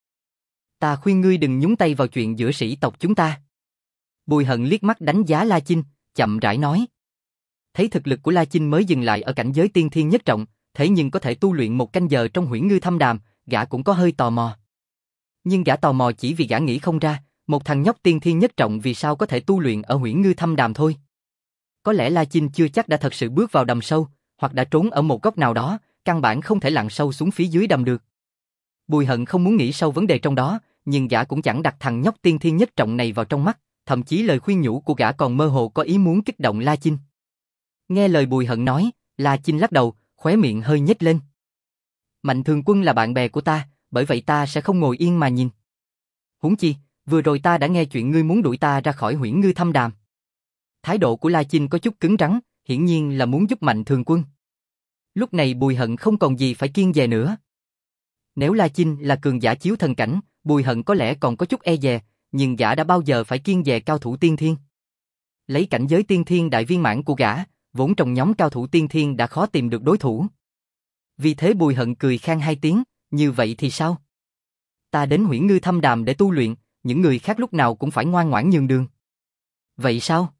Ta khuyên ngươi đừng nhúng tay vào chuyện giữa sĩ tộc chúng ta. Bùi Hận liếc mắt đánh giá La Chinh, chậm rãi nói. Thấy thực lực của La Chinh mới dừng lại ở cảnh giới tiên thiên nhất trọng, thế nhưng có thể tu luyện một canh giờ trong Huyễn Ngư Thâm Đàm, gã cũng có hơi tò mò. Nhưng gã tò mò chỉ vì gã nghĩ không ra, một thằng nhóc tiên thiên nhất trọng vì sao có thể tu luyện ở Huyễn Ngư Thâm Đàm thôi. Có lẽ La Chinh chưa chắc đã thật sự bước vào đầm sâu, hoặc đã trốn ở một góc nào đó, căn bản không thể lặn sâu xuống phía dưới đầm được. Bùi Hận không muốn nghĩ sâu vấn đề trong đó, nhưng gã cũng chẳng đặt thằng nhóc tiên thiên nhất trọng này vào trong mắt, thậm chí lời khuyên nhủ của gã còn mơ hồ có ý muốn kích động La Chinh. Nghe lời Bùi Hận nói, La Chinh lắc đầu, khóe miệng hơi nhếch lên. Mạnh Thường Quân là bạn bè của ta, bởi vậy ta sẽ không ngồi yên mà nhìn. Huống chi, vừa rồi ta đã nghe chuyện ngươi muốn đuổi ta ra khỏi Huyễn Ngư Thâm Đàm. Thái độ của La Chinh có chút cứng rắn, hiển nhiên là muốn giúp Mạnh Thường Quân. Lúc này Bùi Hận không còn gì phải kiêng dè nữa. Nếu La Chinh là cường giả chiếu thần cảnh, Bùi Hận có lẽ còn có chút e dè, nhưng gã đã bao giờ phải kiêng dè cao thủ tiên thiên. Lấy cảnh giới tiên thiên đại viên mãn của gã, vốn trong nhóm cao thủ tiên thiên đã khó tìm được đối thủ. Vì thế Bùi Hận cười khan hai tiếng, như vậy thì sao? Ta đến Huyễn Ngư Thâm Đàm để tu luyện, những người khác lúc nào cũng phải ngoan ngoãn nhường đường. Vậy sao?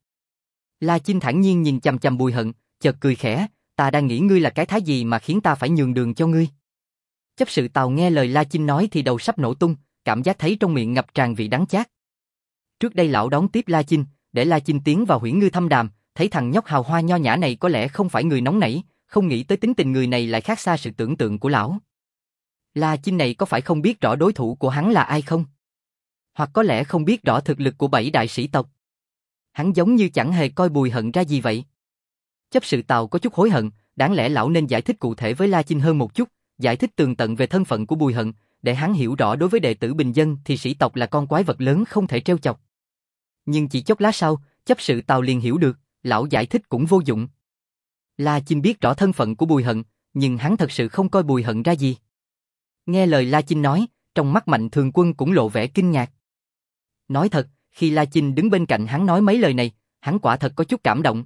La Chinh thản nhiên nhìn chằm chằm Bùi Hận, chợt cười khẽ, ta đang nghĩ ngươi là cái thái gì mà khiến ta phải nhường đường cho ngươi. Chấp sự Tào nghe lời La Chinh nói thì đầu sắp nổ tung, cảm giác thấy trong miệng ngập tràn vị đắng chát. Trước đây lão đón tiếp La Chinh, để La Chinh tiến vào Huyễn Ngư thăm đàm, thấy thằng nhóc hào hoa nho nhã này có lẽ không phải người nóng nảy, không nghĩ tới tính tình người này lại khác xa sự tưởng tượng của lão. La Chinh này có phải không biết rõ đối thủ của hắn là ai không? Hoặc có lẽ không biết rõ thực lực của bảy đại sĩ tộc. Hắn giống như chẳng hề coi Bùi Hận ra gì vậy. Chấp sự Tào có chút hối hận, đáng lẽ lão nên giải thích cụ thể với La Chinh hơn một chút, giải thích tường tận về thân phận của Bùi Hận, để hắn hiểu rõ đối với đệ tử bình dân thì sĩ tộc là con quái vật lớn không thể trêu chọc. Nhưng chỉ chốc lát sau, chấp sự Tào liền hiểu được, lão giải thích cũng vô dụng. La Chinh biết rõ thân phận của Bùi Hận, nhưng hắn thật sự không coi Bùi Hận ra gì. Nghe lời La Chinh nói, trong mắt Mạnh Thường Quân cũng lộ vẻ kinh ngạc. Nói thật, khi La Chinh đứng bên cạnh hắn nói mấy lời này, hắn quả thật có chút cảm động.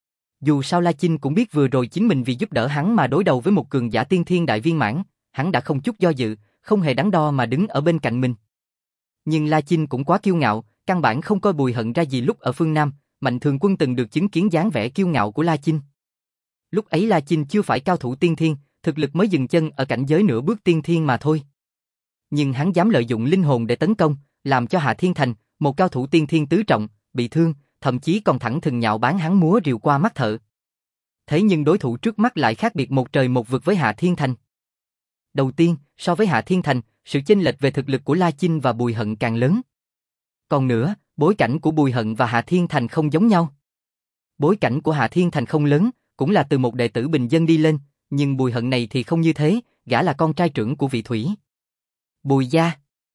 Dù sao La Chinh cũng biết vừa rồi chính mình vì giúp đỡ hắn mà đối đầu với một cường giả tiên thiên đại viên mãn, hắn đã không chút do dự, không hề đắn đo mà đứng ở bên cạnh mình. Nhưng La Chinh cũng quá kiêu ngạo, căn bản không coi Bùi Hận ra gì. Lúc ở phương Nam, Mạnh Thường Quân từng được chứng kiến dáng vẻ kiêu ngạo của La Chinh. Lúc ấy La Chinh chưa phải cao thủ tiên thiên, thực lực mới dừng chân ở cảnh giới nửa bước tiên thiên mà thôi. Nhưng hắn dám lợi dụng linh hồn để tấn công, làm cho Hạ Thiên Thành, một cao thủ tiên thiên tứ trọng, bị thương, thậm chí còn thẳng thừng nhạo báng hắn múa rìu qua mắt thợ. Thế nhưng đối thủ trước mắt lại khác biệt một trời một vực với Hạ Thiên Thành. Đầu tiên, so với Hạ Thiên Thành, sự chênh lệch về thực lực của La Chinh và Bùi Hận càng lớn. Còn nữa, bối cảnh của Bùi Hận và Hạ Thiên Thành không giống nhau. Bối cảnh của Hạ Thiên Thành không lớn, cũng là từ một đệ tử bình dân đi lên, nhưng Bùi Hận này thì không như thế, gã là con trai trưởng của vị Thủy. Bùi gia.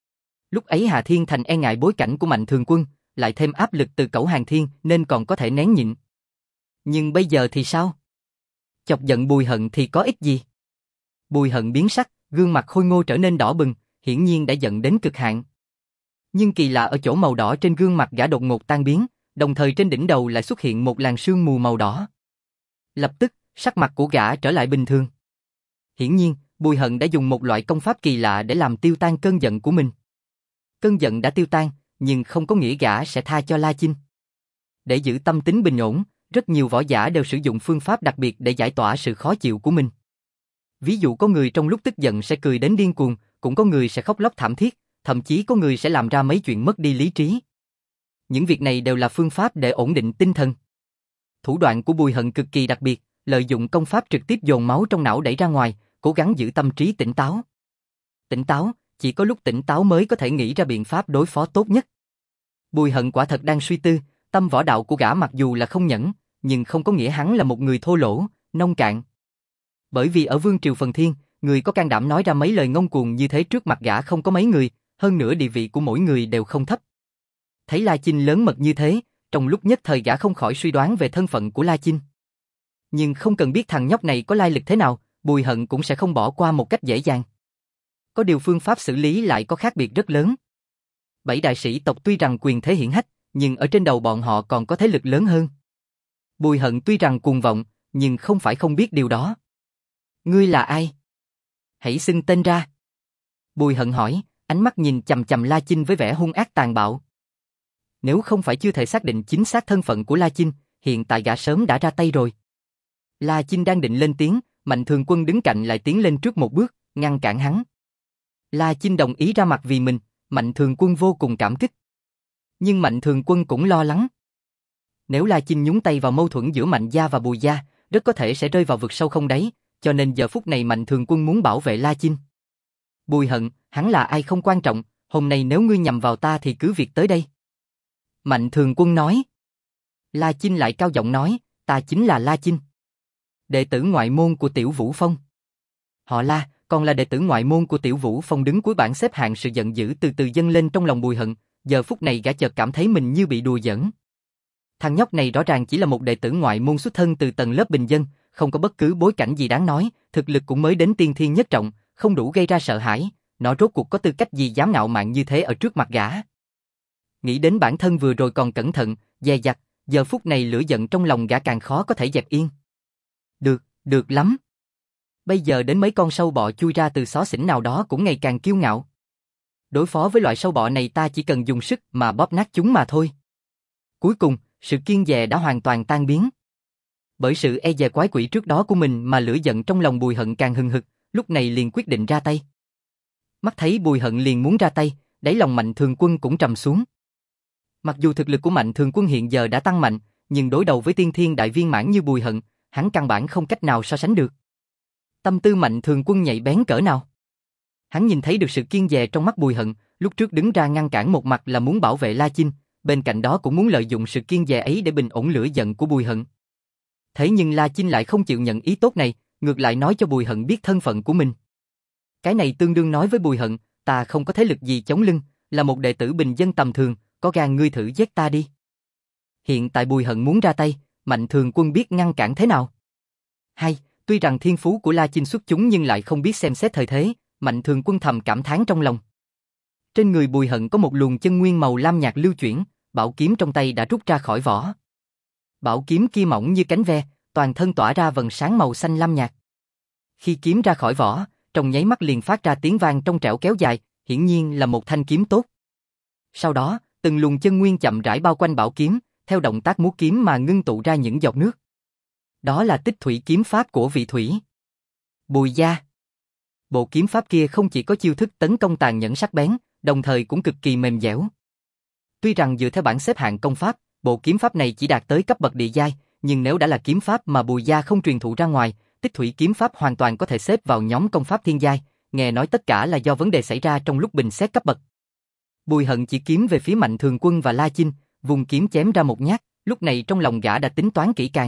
Lúc ấy Hạ Thiên Thành e ngại bối cảnh của Mạnh Thường Quân, lại thêm áp lực từ Cẩu Hàng Thiên nên còn có thể nén nhịn. Nhưng bây giờ thì sao? Chọc giận Bùi Hận thì có ích gì? Bùi Hận biến sắc, gương mặt khôi ngô trở nên đỏ bừng, hiển nhiên đã giận đến cực hạn. Nhưng kỳ lạ ở chỗ màu đỏ trên gương mặt gã đột ngột tan biến, đồng thời trên đỉnh đầu lại xuất hiện một làn sương mù màu đỏ. Lập tức, sắc mặt của gã trở lại bình thường. Hiển nhiên, Bùi Hận đã dùng một loại công pháp kỳ lạ để làm tiêu tan cơn giận của mình. Cơn giận đã tiêu tan, nhưng không có nghĩa gã sẽ tha cho La Chinh. Để giữ tâm tính bình ổn, rất nhiều võ giả đều sử dụng phương pháp đặc biệt để giải tỏa sự khó chịu của mình. Ví dụ có người trong lúc tức giận sẽ cười đến điên cuồng, cũng có người sẽ khóc lóc thảm thiết, thậm chí có người sẽ làm ra mấy chuyện mất đi lý trí. Những việc này đều là phương pháp để ổn định tinh thần. Thủ đoạn của Bùi Hận cực kỳ đặc biệt, lợi dụng công pháp trực tiếp dồn máu trong não đẩy ra ngoài, cố gắng giữ tâm trí tỉnh táo. Tỉnh táo, chỉ có lúc tỉnh táo mới có thể nghĩ ra biện pháp đối phó tốt nhất. Bùi Hận quả thật đang suy tư, tâm võ đạo của gã mặc dù là không nhẫn, nhưng không có nghĩa hắn là một người thô lỗ, nông cạn. Bởi vì ở Vương Triều Phần Thiên, người có can đảm nói ra mấy lời ngông cuồng như thế trước mặt gã không có mấy người, hơn nữa địa vị của mỗi người đều không thấp. Thấy La Chinh lớn mật như thế, trong lúc nhất thời gã không khỏi suy đoán về thân phận của La Chinh. Nhưng không cần biết thằng nhóc này có lai lịch thế nào, Bùi Hận cũng sẽ không bỏ qua một cách dễ dàng. Có điều phương pháp xử lý lại có khác biệt rất lớn. Bảy đại sĩ tộc tuy rằng quyền thế hiển hách, nhưng ở trên đầu bọn họ còn có thế lực lớn hơn. Bùi Hận tuy rằng cuồng vọng, nhưng không phải không biết điều đó. Ngươi là ai? Hãy xưng tên ra. Bùi Hận hỏi, ánh mắt nhìn chằm chằm La Chinh với vẻ hung ác tàn bạo. Nếu không phải chưa thể xác định chính xác thân phận của La Chinh, hiện tại gã sớm đã ra tay rồi. La Chinh đang định lên tiếng, Mạnh Thường Quân đứng cạnh lại tiến lên trước một bước, ngăn cản hắn. La Chinh đồng ý ra mặt vì mình, Mạnh Thường Quân vô cùng cảm kích. Nhưng Mạnh Thường Quân cũng lo lắng. Nếu La Chinh nhúng tay vào mâu thuẫn giữa Mạnh gia và Bùi gia, rất có thể sẽ rơi vào vực sâu không đáy, cho nên giờ phút này Mạnh Thường Quân muốn bảo vệ La Chinh. Bùi Hận, hắn là ai không quan trọng, hôm nay nếu ngươi nhằm vào ta thì cứ việc tới đây. Mạnh Thường Quân nói. La Chinh lại cao giọng nói, ta chính là La Chinh, đệ tử ngoại môn của Tiểu Vũ Phong. Họ La, còn là đệ tử ngoại môn của Tiểu Vũ Phong đứng cuối bảng xếp hạng. Sự giận dữ từ từ dâng lên trong lòng Bùi Hận, giờ phút này gã chợt cảm thấy mình như bị đùa giỡn. Thằng nhóc này rõ ràng chỉ là một đệ tử ngoại môn xuất thân từ tầng lớp bình dân, không có bất cứ bối cảnh gì đáng nói, thực lực cũng mới đến tiên thiên nhất trọng, không đủ gây ra sợ hãi, nó rốt cuộc có tư cách gì dám ngạo mạn như thế ở trước mặt gã. Nghĩ đến bản thân vừa rồi còn cẩn thận, dè dặt, giờ phút này lửa giận trong lòng gã càng khó có thể dẹp yên. Được, được lắm. Bây giờ đến mấy con sâu bọ chui ra từ xó xỉnh nào đó cũng ngày càng kiêu ngạo. Đối phó với loại sâu bọ này ta chỉ cần dùng sức mà bóp nát chúng mà thôi. Cuối cùng, sự kiêng dè đã hoàn toàn tan biến. Bởi sự e dè quái quỷ trước đó của mình mà lửa giận trong lòng Bùi Hận càng hừng hực, lúc này liền quyết định ra tay. Mắt thấy Bùi Hận liền muốn ra tay, đáy lòng Mạnh Thường Quân cũng trầm xuống. Mặc dù thực lực của Mạnh Thường Quân hiện giờ đã tăng mạnh, nhưng đối đầu với tiên thiên đại viên mãn như Bùi Hận, hắn căn bản không cách nào so sánh được. Tâm tư Mạnh Thường Quân nhạy bén cỡ nào? Hắn nhìn thấy được sự kiên dè trong mắt Bùi Hận, lúc trước đứng ra ngăn cản một mặt là muốn bảo vệ La Chinh, bên cạnh đó cũng muốn lợi dụng sự kiên dè ấy để bình ổn lửa giận của Bùi Hận. Thế nhưng La Chinh lại không chịu nhận ý tốt này, ngược lại nói cho Bùi Hận biết thân phận của mình. Cái này tương đương nói với Bùi Hận, ta không có thế lực gì chống lưng, là một đệ tử bình dân tầm thường, có gan ngươi thử giết ta đi. Hiện tại Bùi Hận muốn ra tay, Mạnh Thường Quân biết ngăn cản thế nào. Hay, tuy rằng thiên phú của La Chinh xuất chúng nhưng lại không biết xem xét thời thế, Mạnh Thường Quân thầm cảm thán trong lòng. Trên người Bùi Hận có một luồng chân nguyên màu lam nhạt lưu chuyển, bảo kiếm trong tay đã rút ra khỏi vỏ. Bảo kiếm kia mỏng như cánh ve, toàn thân tỏa ra vầng sáng màu xanh lam nhạt. Khi kiếm ra khỏi vỏ, trong nháy mắt liền phát ra tiếng vang trong trẻo kéo dài, hiển nhiên là một thanh kiếm tốt. Sau đó, từng luồng chân nguyên chậm rãi bao quanh bảo kiếm, theo động tác múa kiếm mà ngưng tụ ra những giọt nước. Đó là tích thủy kiếm pháp của vị thủy. Bùi gia. Bộ kiếm pháp kia không chỉ có chiêu thức tấn công tàn nhẫn sắc bén, đồng thời cũng cực kỳ mềm dẻo. Tuy rằng dựa theo bảng xếp hạng công pháp, bộ kiếm pháp này chỉ đạt tới cấp bậc địa giai, nhưng nếu đã là kiếm pháp mà Bùi gia không truyền thụ ra ngoài, tích thủy kiếm pháp hoàn toàn có thể xếp vào nhóm công pháp thiên giai, nghe nói tất cả là do vấn đề xảy ra trong lúc bình xét cấp bậc. Bùi Hận chỉ kiếm về phía Mạnh Thường Quân và La Chinh, vùng kiếm chém ra một nhát, lúc này trong lòng gã đã tính toán kỹ càng.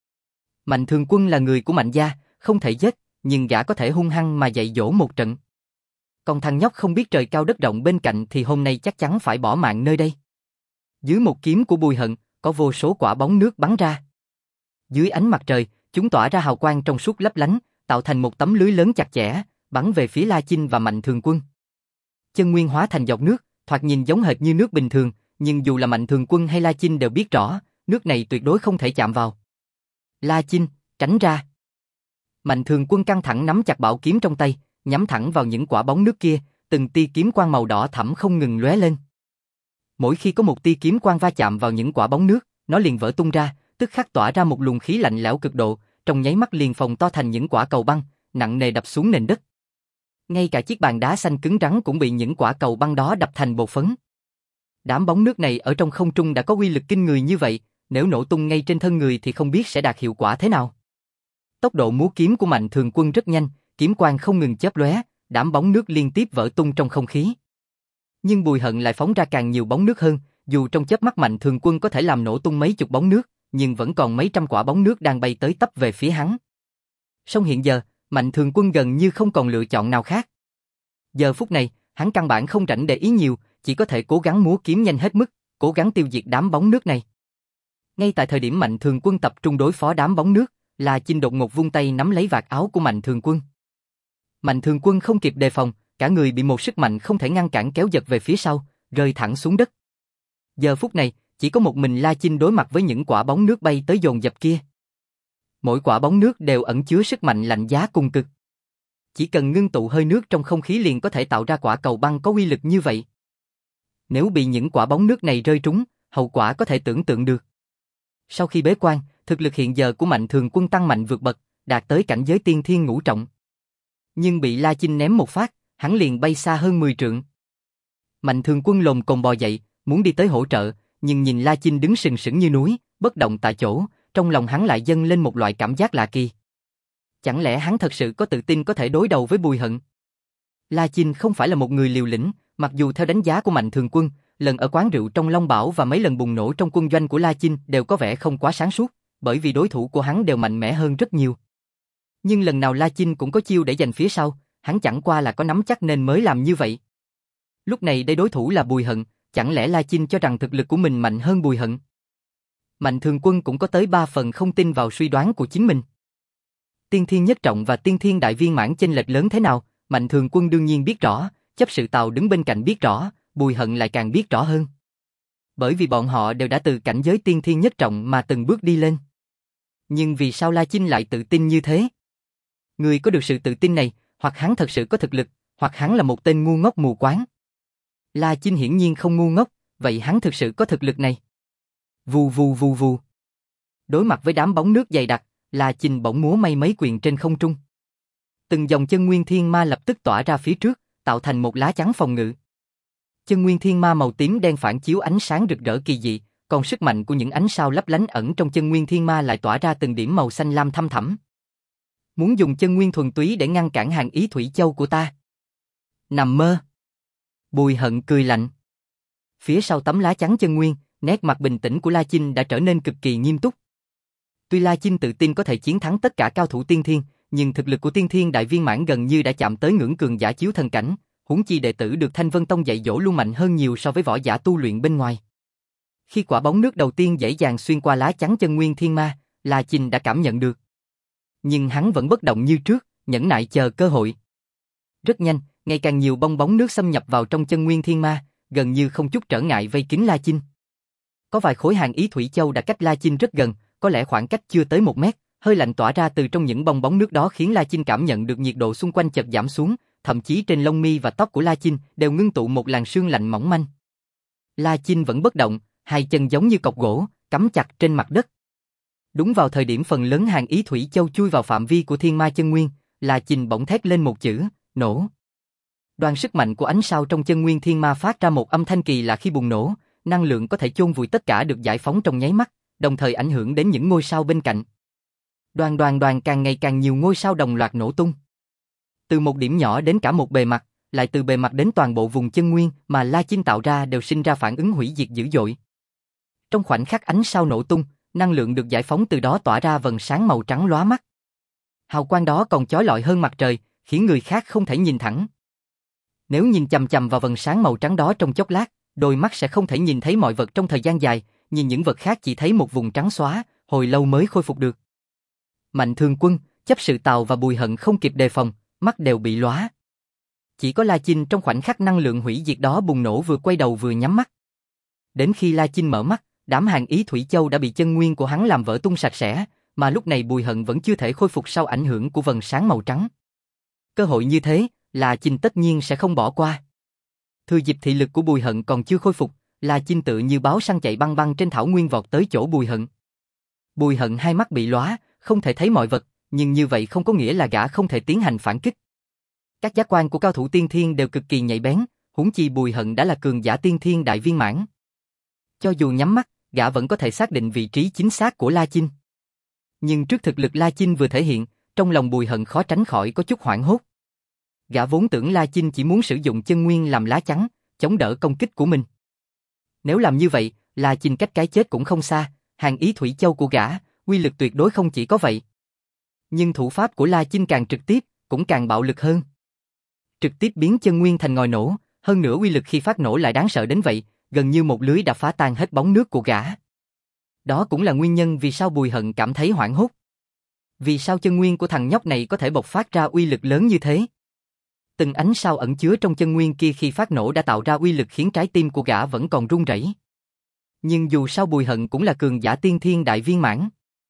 Mạnh Thường Quân là người của Mạnh gia, không thể giết, nhưng gã có thể hung hăng mà dạy dỗ một trận. Còn thằng nhóc không biết trời cao đất rộng bên cạnh thì hôm nay chắc chắn phải bỏ mạng nơi đây. Dưới một kiếm của Bùi Hận, có vô số quả bóng nước bắn ra. Dưới ánh mặt trời, chúng tỏa ra hào quang trong suốt lấp lánh, tạo thành một tấm lưới lớn chặt chẽ, bắn về phía La Chinh và Mạnh Thường Quân. Chân nguyên hóa thành giọt nước, thoạt nhìn giống hệt như nước bình thường, nhưng dù là Mạnh Thường Quân hay La Chinh đều biết rõ, nước này tuyệt đối không thể chạm vào. La Chinh, tránh ra. Mạnh Thường Quân căng thẳng nắm chặt bảo kiếm trong tay, nhắm thẳng vào những quả bóng nước kia, từng tia kiếm quang màu đỏ thẫm không ngừng lóe lên. Mỗi khi có một tia kiếm quang va chạm vào những quả bóng nước, nó liền vỡ tung ra, tức khắc tỏa ra một luồng khí lạnh lẽo cực độ, trong nháy mắt liền phồng to thành những quả cầu băng, nặng nề đập xuống nền đất. Ngay cả chiếc bàn đá xanh cứng rắn cũng bị những quả cầu băng đó đập thành bột phấn. Đám bóng nước này ở trong không trung đã có uy lực kinh người như vậy, nếu nổ tung ngay trên thân người thì không biết sẽ đạt hiệu quả thế nào. Tốc độ múa kiếm của Mạnh Thường Quân rất nhanh, kiếm quang không ngừng chớp lóe, đám bóng nước liên tiếp vỡ tung trong không khí. Nhưng Bùi Hận lại phóng ra càng nhiều bóng nước hơn, dù trong chớp mắt Mạnh Thường Quân có thể làm nổ tung mấy chục bóng nước, nhưng vẫn còn mấy trăm quả bóng nước đang bay tới tấp về phía hắn. Song hiện giờ, Mạnh Thường Quân gần như không còn lựa chọn nào khác. Giờ phút này, hắn căn bản không rảnh để ý nhiều, chỉ có thể cố gắng múa kiếm nhanh hết mức, cố gắng tiêu diệt đám bóng nước này. Ngay tại thời điểm Mạnh Thường Quân tập trung đối phó đám bóng nước, La Chinh đột ngột vung tay nắm lấy vạt áo của Mạnh Thường Quân. Mạnh Thường Quân không kịp đề phòng, cả người bị một sức mạnh không thể ngăn cản kéo giật về phía sau, rơi thẳng xuống đất. Giờ phút này, chỉ có một mình La Chinh đối mặt với những quả bóng nước bay tới dồn dập kia. Mỗi quả bóng nước đều ẩn chứa sức mạnh lạnh giá cùng cực. Chỉ cần ngưng tụ hơi nước trong không khí liền có thể tạo ra quả cầu băng có uy lực như vậy. Nếu bị những quả bóng nước này rơi trúng, hậu quả có thể tưởng tượng được. Sau khi bế quan, thực lực hiện giờ của Mạnh Thường Quân tăng mạnh vượt bậc, đạt tới cảnh giới tiên thiên ngũ trọng. Nhưng bị La Chinh ném một phát, hắn liền bay xa hơn mười trượng. Mạnh Thường Quân lồm cồm bò dậy, muốn đi tới hỗ trợ, nhưng nhìn La Chinh đứng sừng sững như núi, bất động tại chỗ, trong lòng hắn lại dâng lên một loại cảm giác lạ kỳ. Chẳng lẽ hắn thật sự có tự tin có thể đối đầu với Bùi Hận? La Chinh không phải là một người liều lĩnh, mặc dù theo đánh giá của Mạnh Thường Quân, lần ở quán rượu trong Long Bảo và mấy lần bùng nổ trong quân doanh của La Chinh đều có vẻ không quá sáng suốt, bởi vì đối thủ của hắn đều mạnh mẽ hơn rất nhiều. Nhưng lần nào La Chinh cũng có chiêu để giành phía sau, hắn chẳng qua là có nắm chắc nên mới làm như vậy. Lúc này đây đối thủ là Bùi Hận, chẳng lẽ La Chinh cho rằng thực lực của mình mạnh hơn Bùi Hận? Mạnh Thường Quân cũng có tới ba phần không tin vào suy đoán của chính mình. Tiên thiên nhất trọng và tiên thiên đại viên mãn chênh lệch lớn thế nào, Mạnh Thường Quân đương nhiên biết rõ, chấp sự Tào đứng bên cạnh biết rõ, Bùi Hận lại càng biết rõ hơn. Bởi vì bọn họ đều đã từ cảnh giới tiên thiên nhất trọng mà từng bước đi lên. Nhưng vì sao La Chinh lại tự tin như thế? Người có được sự tự tin này, hoặc hắn thật sự có thực lực, hoặc hắn là một tên ngu ngốc mù quáng. La Chinh hiển nhiên không ngu ngốc, vậy hắn thực sự có thực lực này. Vù vù vù vù. Đối mặt với đám bóng nước dày đặc, La Chinh bỗng múa may mấy quyền trên không trung. Từng dòng chân nguyên thiên ma lập tức tỏa ra phía trước, tạo thành một lá chắn phòng ngự. Chân nguyên thiên ma màu tím đen phản chiếu ánh sáng rực rỡ kỳ dị, còn sức mạnh của những ánh sao lấp lánh ẩn trong chân nguyên thiên ma lại tỏa ra từng điểm màu xanh lam thâm thẳm. Muốn dùng chân nguyên thuần túy để ngăn cản hàng ý thủy châu của ta? Nằm mơ. Bùi Hận cười lạnh. Phía sau tấm lá chắn chân nguyên, nét mặt bình tĩnh của La Chinh đã trở nên cực kỳ nghiêm túc. Tuy La Chinh tự tin có thể chiến thắng tất cả cao thủ tiên thiên, nhưng thực lực của tiên thiên đại viên mãn gần như đã chạm tới ngưỡng cường giả chiếu thần cảnh, huống chi đệ tử được Thanh Vân Tông dạy dỗ luôn mạnh hơn nhiều so với võ giả tu luyện bên ngoài. Khi quả bóng nước đầu tiên dễ dàng xuyên qua lá chắn chân nguyên thiên ma, La Chinh đã cảm nhận được. Nhưng hắn vẫn bất động như trước, nhẫn nại chờ cơ hội. Rất nhanh, ngày càng nhiều bong bóng nước xâm nhập vào trong chân nguyên thiên ma, gần như không chút trở ngại vây kín La Chinh. Có vài khối hàng ý thủy châu đã cách La Chinh rất gần, có lẽ khoảng cách chưa tới một mét, hơi lạnh tỏa ra từ trong những bong bóng nước đó khiến La Chinh cảm nhận được nhiệt độ xung quanh chợt giảm xuống, thậm chí trên lông mi và tóc của La Chinh đều ngưng tụ một làn sương lạnh mỏng manh. La Chinh vẫn bất động, hai chân giống như cọc gỗ, cắm chặt trên mặt đất. Đúng vào thời điểm phần lớn hàng ý thủy châu chui vào phạm vi của thiên ma chân nguyên, La Chinh bỗng thét lên một chữ, nổ. Đoàn sức mạnh của ánh sao trong chân nguyên thiên ma phát ra một âm thanh kỳ lạ khi bùng nổ, năng lượng có thể chôn vùi tất cả được giải phóng trong nháy mắt, đồng thời ảnh hưởng đến những ngôi sao bên cạnh. Đoàn đoàn đoàn càng ngày càng nhiều ngôi sao đồng loạt nổ tung. Từ một điểm nhỏ đến cả một bề mặt, lại từ bề mặt đến toàn bộ vùng chân nguyên mà La Chinh tạo ra đều sinh ra phản ứng hủy diệt dữ dội. Trong khoảnh khắc ánh sao nổ tung, năng lượng được giải phóng từ đó tỏa ra vầng sáng màu trắng lóa mắt. Hào quang đó còn chói lọi hơn mặt trời, khiến người khác không thể nhìn thẳng. Nếu nhìn chằm chằm vào vầng sáng màu trắng đó trong chốc lát, đôi mắt sẽ không thể nhìn thấy mọi vật trong thời gian dài, nhìn những vật khác chỉ thấy một vùng trắng xóa, hồi lâu mới khôi phục được. Mạnh Thường Quân, Chấp Sự Tào và Bùi Hận không kịp đề phòng, mắt đều bị lóa. Chỉ có La Chinh trong khoảnh khắc năng lượng hủy diệt đó bùng nổ vừa quay đầu vừa nhắm mắt. Đến khi La Chinh mở mắt, đám hàng ý thủy châu đã bị chân nguyên của hắn làm vỡ tung sạch sẽ, mà lúc này Bùi Hận vẫn chưa thể khôi phục sau ảnh hưởng của vầng sáng màu trắng. Cơ hội như thế, La Chinh tất nhiên sẽ không bỏ qua. Thừa dịp thị lực của Bùi Hận còn chưa khôi phục, La Chinh tự như báo săn chạy băng băng trên thảo nguyên vọt tới chỗ Bùi Hận. Bùi Hận hai mắt bị lóa, không thể thấy mọi vật, nhưng như vậy không có nghĩa là gã không thể tiến hành phản kích. Các giác quan của cao thủ tiên thiên đều cực kỳ nhạy bén, huống chi Bùi Hận đã là cường giả tiên thiên đại viên mãn. Cho dù nhắm mắt, gã vẫn có thể xác định vị trí chính xác của La Chinh. Nhưng trước thực lực La Chinh vừa thể hiện, trong lòng Bùi Hận khó tránh khỏi có chút hoảng hốt. Gã vốn tưởng La Chinh chỉ muốn sử dụng chân nguyên làm lá chắn, chống đỡ công kích của mình. Nếu làm như vậy, La Chinh cách cái chết cũng không xa, hàng ý thủy châu của gã, uy lực tuyệt đối không chỉ có vậy. Nhưng thủ pháp của La Chinh càng trực tiếp, cũng càng bạo lực hơn. Trực tiếp biến chân nguyên thành ngòi nổ, hơn nữa uy lực khi phát nổ lại đáng sợ đến vậy, gần như một lưới đã phá tan hết bóng nước của gã. Đó cũng là nguyên nhân vì sao Bùi Hận cảm thấy hoảng hốt. Vì sao chân nguyên của thằng nhóc này có thể bộc phát ra uy lực lớn như thế? Từng ánh sao ẩn chứa trong chân nguyên kia khi phát nổ đã tạo ra uy lực khiến trái tim của gã vẫn còn run rẩy. Nhưng dù sao Bùi Hận cũng là cường giả tiên thiên đại viên mãn.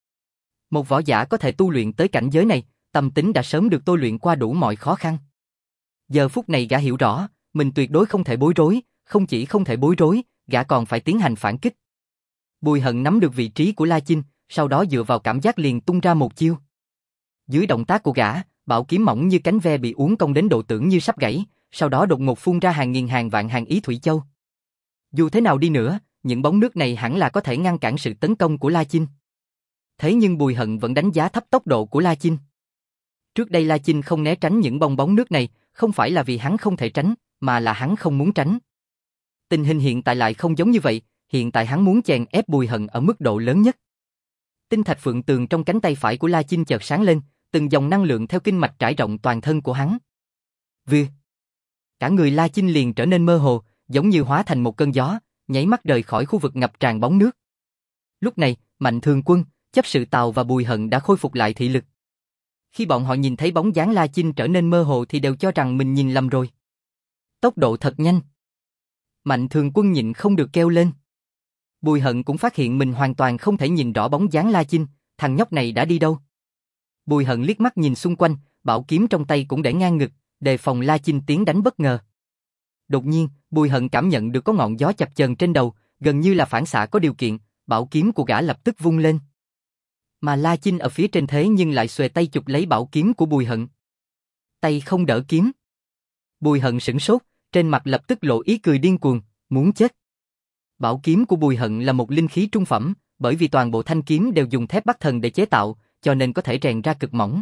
Một võ giả có thể tu luyện tới cảnh giới này, tâm tính đã sớm được tôi luyện qua đủ mọi khó khăn. Giờ phút này gã hiểu rõ, mình tuyệt đối không thể bối rối, không chỉ không thể bối rối, gã còn phải tiến hành phản kích. Bùi Hận nắm được vị trí của La Chinh, sau đó dựa vào cảm giác liền tung ra một chiêu. Dưới động tác của gã, bảo kiếm mỏng như cánh ve bị uốn cong đến độ tưởng như sắp gãy, sau đó đột ngột phun ra hàng nghìn hàng vạn hàng ý thủy châu. Dù thế nào đi nữa, những bóng nước này hẳn là có thể ngăn cản sự tấn công của La Chinh. Thế nhưng Bùi Hận vẫn đánh giá thấp tốc độ của La Chinh. Trước đây La Chinh không né tránh những bong bóng nước này, không phải là vì hắn không thể tránh, mà là hắn không muốn tránh. Tình hình hiện tại lại không giống như vậy, hiện tại hắn muốn chèn ép Bùi Hận ở mức độ lớn nhất. Tinh thạch phượng tường trong cánh tay phải của La Chinh chợt sáng lên, từng dòng năng lượng theo kinh mạch trải rộng toàn thân của hắn. Vừa, cả người La Chinh liền trở nên mơ hồ, giống như hóa thành một cơn gió, nháy mắt rời khỏi khu vực ngập tràn bóng nước. Lúc này, Mạnh Thường Quân, Chấp Sự Tào và Bùi Hận đã khôi phục lại thị lực. Khi bọn họ nhìn thấy bóng dáng La Chinh trở nên mơ hồ thì đều cho rằng mình nhìn lầm rồi. Tốc độ thật nhanh. Mạnh Thường Quân nhịn không được kêu lên. Bùi Hận cũng phát hiện mình hoàn toàn không thể nhìn rõ bóng dáng La Chinh, thằng nhóc này đã đi đâu. Bùi Hận liếc mắt nhìn xung quanh, bảo kiếm trong tay cũng để ngang ngực, đề phòng La Chinh tiến đánh bất ngờ. Đột nhiên, Bùi Hận cảm nhận được có ngọn gió chập chờn trên đầu, gần như là phản xạ có điều kiện, bảo kiếm của gã lập tức vung lên. Mà La Chinh ở phía trên thế nhưng lại xuề tay chụp lấy bảo kiếm của Bùi Hận. Tay không đỡ kiếm. Bùi Hận sửng sốt, trên mặt lập tức lộ ý cười điên cuồng, muốn chết. Bảo kiếm của Bùi Hận là một linh khí trung phẩm, bởi vì toàn bộ thanh kiếm đều dùng thép Bắc Thần để chế tạo, cho nên có thể rèn ra cực mỏng.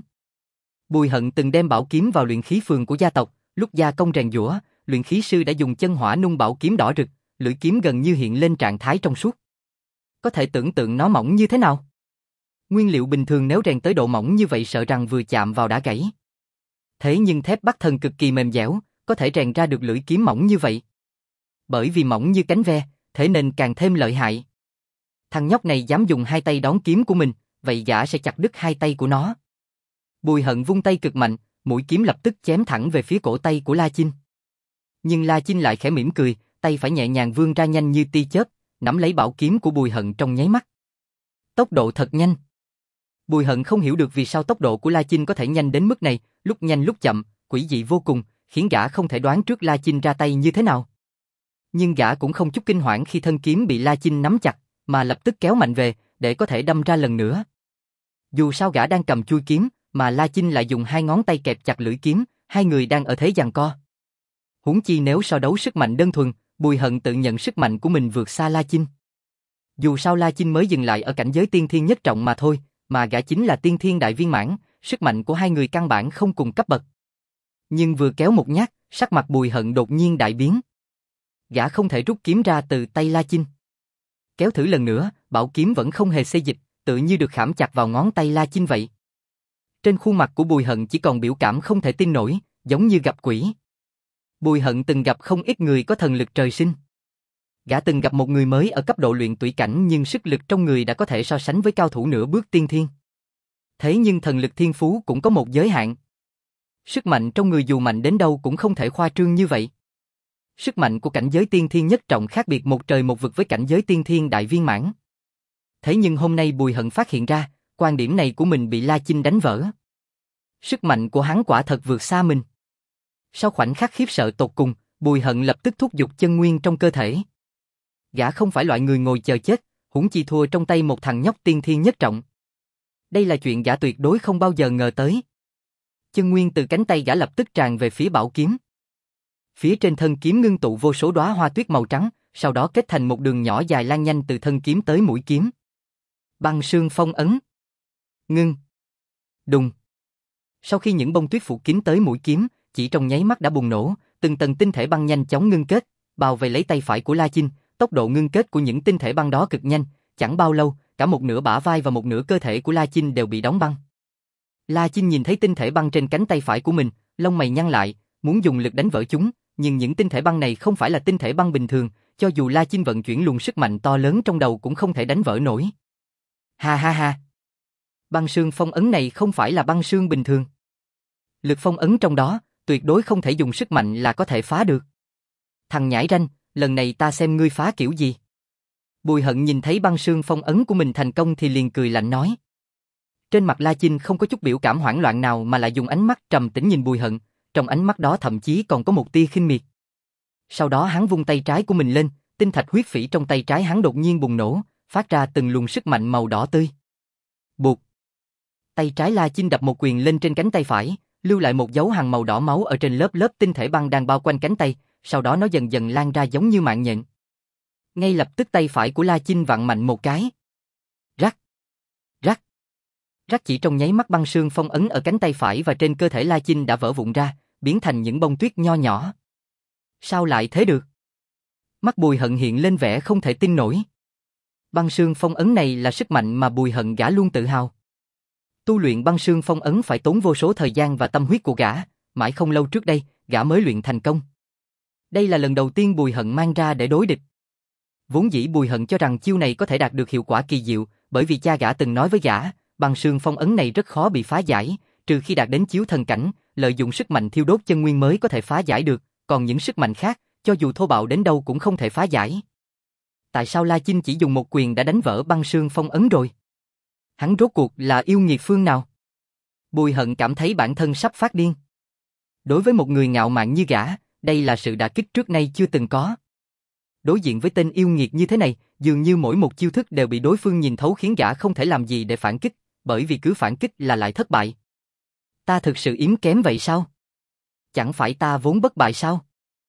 Bùi Hận từng đem bảo kiếm vào luyện khí phường của gia tộc, lúc gia công rèn giũa, luyện khí sư đã dùng chân hỏa nung bảo kiếm đỏ rực, lưỡi kiếm gần như hiện lên trạng thái trong suốt. Có thể tưởng tượng nó mỏng như thế nào? Nguyên liệu bình thường nếu rèn tới độ mỏng như vậy sợ rằng vừa chạm vào đã gãy. Thế nhưng thép Bắc Thần cực kỳ mềm dẻo, có thể rèn ra được lưỡi kiếm mỏng như vậy. Bởi vì mỏng như cánh ve, thế nên càng thêm lợi hại. Thằng nhóc này dám dùng hai tay đón kiếm của mình, vậy gã sẽ chặt đứt hai tay của nó. Bùi Hận vung tay cực mạnh, mũi kiếm lập tức chém thẳng về phía cổ tay của La Chinh. Nhưng La Chinh lại khẽ mỉm cười, tay phải nhẹ nhàng vươn ra nhanh như tia chớp, nắm lấy bảo kiếm của Bùi Hận trong nháy mắt. Tốc độ thật nhanh. Bùi Hận không hiểu được vì sao tốc độ của La Chinh có thể nhanh đến mức này, lúc nhanh lúc chậm, quỷ dị vô cùng, khiến gã không thể đoán trước La Chinh ra tay như thế nào. Nhưng gã cũng không chút kinh hoảng khi thân kiếm bị La Chinh nắm chặt, mà lập tức kéo mạnh về, để có thể đâm ra lần nữa. Dù sao gã đang cầm chuôi kiếm, mà La Chinh lại dùng hai ngón tay kẹp chặt lưỡi kiếm, hai người đang ở thế giằng co. Huống chi nếu so đấu sức mạnh đơn thuần, Bùi Hận tự nhận sức mạnh của mình vượt xa La Chinh. Dù sao La Chinh mới dừng lại ở cảnh giới tiên thiên nhất trọng mà thôi, mà gã chính là tiên thiên đại viên mãn, sức mạnh của hai người căn bản không cùng cấp bậc. Nhưng vừa kéo một nhát, sắc mặt Bùi Hận đột nhiên đại biến. Gã không thể rút kiếm ra từ tay La Chinh. Kéo thử lần nữa, bảo kiếm vẫn không hề xê dịch, tự như được khảm chặt vào ngón tay La Chinh vậy. Trên khuôn mặt của Bùi Hận chỉ còn biểu cảm không thể tin nổi, giống như gặp quỷ. Bùi Hận từng gặp không ít người có thần lực trời sinh. Gã từng gặp một người mới ở cấp độ luyện tủy cảnh nhưng sức lực trong người đã có thể so sánh với cao thủ nửa bước tiên thiên. Thế nhưng thần lực thiên phú cũng có một giới hạn. Sức mạnh trong người dù mạnh đến đâu cũng không thể khoa trương như vậy. Sức mạnh của cảnh giới tiên thiên nhất trọng khác biệt một trời một vực với cảnh giới tiên thiên đại viên mãn. Thế nhưng hôm nay Bùi Hận phát hiện ra, quan điểm này của mình bị La Chinh đánh vỡ. Sức mạnh của hắn quả thật vượt xa mình. Sau khoảnh khắc khiếp sợ tột cùng, Bùi Hận lập tức thúc giục chân nguyên trong cơ thể. Gã không phải loại người ngồi chờ chết, huống chi thua trong tay một thằng nhóc tiên thiên nhất trọng. Đây là chuyện gã tuyệt đối không bao giờ ngờ tới. Chân nguyên từ cánh tay gã lập tức tràn về phía bảo kiếm. Phía trên thân kiếm ngưng tụ vô số đóa hoa tuyết màu trắng, sau đó kết thành một đường nhỏ dài lan nhanh từ thân kiếm tới mũi kiếm. Băng sương phong ấn. Ngưng. Đùng. Sau khi những bông tuyết phủ kín tới mũi kiếm, chỉ trong nháy mắt đã bùng nổ, từng tầng tinh thể băng nhanh chóng ngưng kết, bao vây lấy tay phải của La Chinh. Tốc độ ngưng kết của những tinh thể băng đó cực nhanh, chẳng bao lâu, cả một nửa bả vai và một nửa cơ thể của La Chinh đều bị đóng băng. La Chinh nhìn thấy tinh thể băng trên cánh tay phải của mình, lông mày nhăn lại, muốn dùng lực đánh vỡ chúng, nhưng những tinh thể băng này không phải là tinh thể băng bình thường, cho dù La Chinh vận chuyển luồng sức mạnh to lớn trong đầu cũng không thể đánh vỡ nổi. Ha ha ha. Băng sương phong ấn này không phải là băng sương bình thường. Lực phong ấn trong đó, tuyệt đối không thể dùng sức mạnh là có thể phá được. Thằng nhãi ranh, lần này ta xem ngươi phá kiểu gì. Bùi Hận nhìn thấy băng sương phong ấn của mình thành công thì liền cười lạnh nói. Trên mặt La Chinh không có chút biểu cảm hoảng loạn nào mà lại dùng ánh mắt trầm tĩnh nhìn Bùi Hận, trong ánh mắt đó thậm chí còn có một tia khinh miệt. Sau đó hắn vung tay trái của mình lên, tinh thạch huyết phỉ trong tay trái hắn đột nhiên bùng nổ, phát ra từng luồng sức mạnh màu đỏ tươi. Bụt. Tay trái La Chinh đập một quyền lên trên cánh tay phải, lưu lại một dấu hằn màu đỏ máu ở trên lớp lớp tinh thể băng đang bao quanh cánh tay, sau đó nó dần dần lan ra giống như mạng nhện. Ngay lập tức tay phải của La Chinh vặn mạnh một cái. Rắc. Rắc. Rắc chỉ trong nháy mắt băng sương phong ấn ở cánh tay phải và trên cơ thể La Chinh đã vỡ vụn ra, biến thành những bông tuyết nho nhỏ. Sao lại thế được? Mắt Bùi Hận hiện lên vẻ không thể tin nổi. Băng sương phong ấn này là sức mạnh mà Bùi Hận gã luôn tự hào. Tu luyện băng sương phong ấn phải tốn vô số thời gian và tâm huyết của gã, mãi không lâu trước đây, gã mới luyện thành công. Đây là lần đầu tiên Bùi Hận mang ra để đối địch. Vốn dĩ Bùi Hận cho rằng chiêu này có thể đạt được hiệu quả kỳ diệu, bởi vì cha gã từng nói với gã, băng sương phong ấn này rất khó bị phá giải, trừ khi đạt đến chiếu thần cảnh, lợi dụng sức mạnh thiêu đốt chân nguyên mới có thể phá giải được, còn những sức mạnh khác, cho dù thô bạo đến đâu cũng không thể phá giải. Tại sao La Chinh chỉ dùng một quyền đã đánh vỡ băng sương phong ấn rồi? Hắn rốt cuộc là yêu nghiệt phương nào? Bùi Hận cảm thấy bản thân sắp phát điên. Đối với một người ngạo mạn như gã, đây là sự đả kích trước nay chưa từng có. Đối diện với tên yêu nghiệt như thế này, dường như mỗi một chiêu thức đều bị đối phương nhìn thấu khiến gã không thể làm gì để phản kích, bởi vì cứ phản kích là lại thất bại. Ta thực sự yếu kém vậy sao? Chẳng phải ta vốn bất bại sao?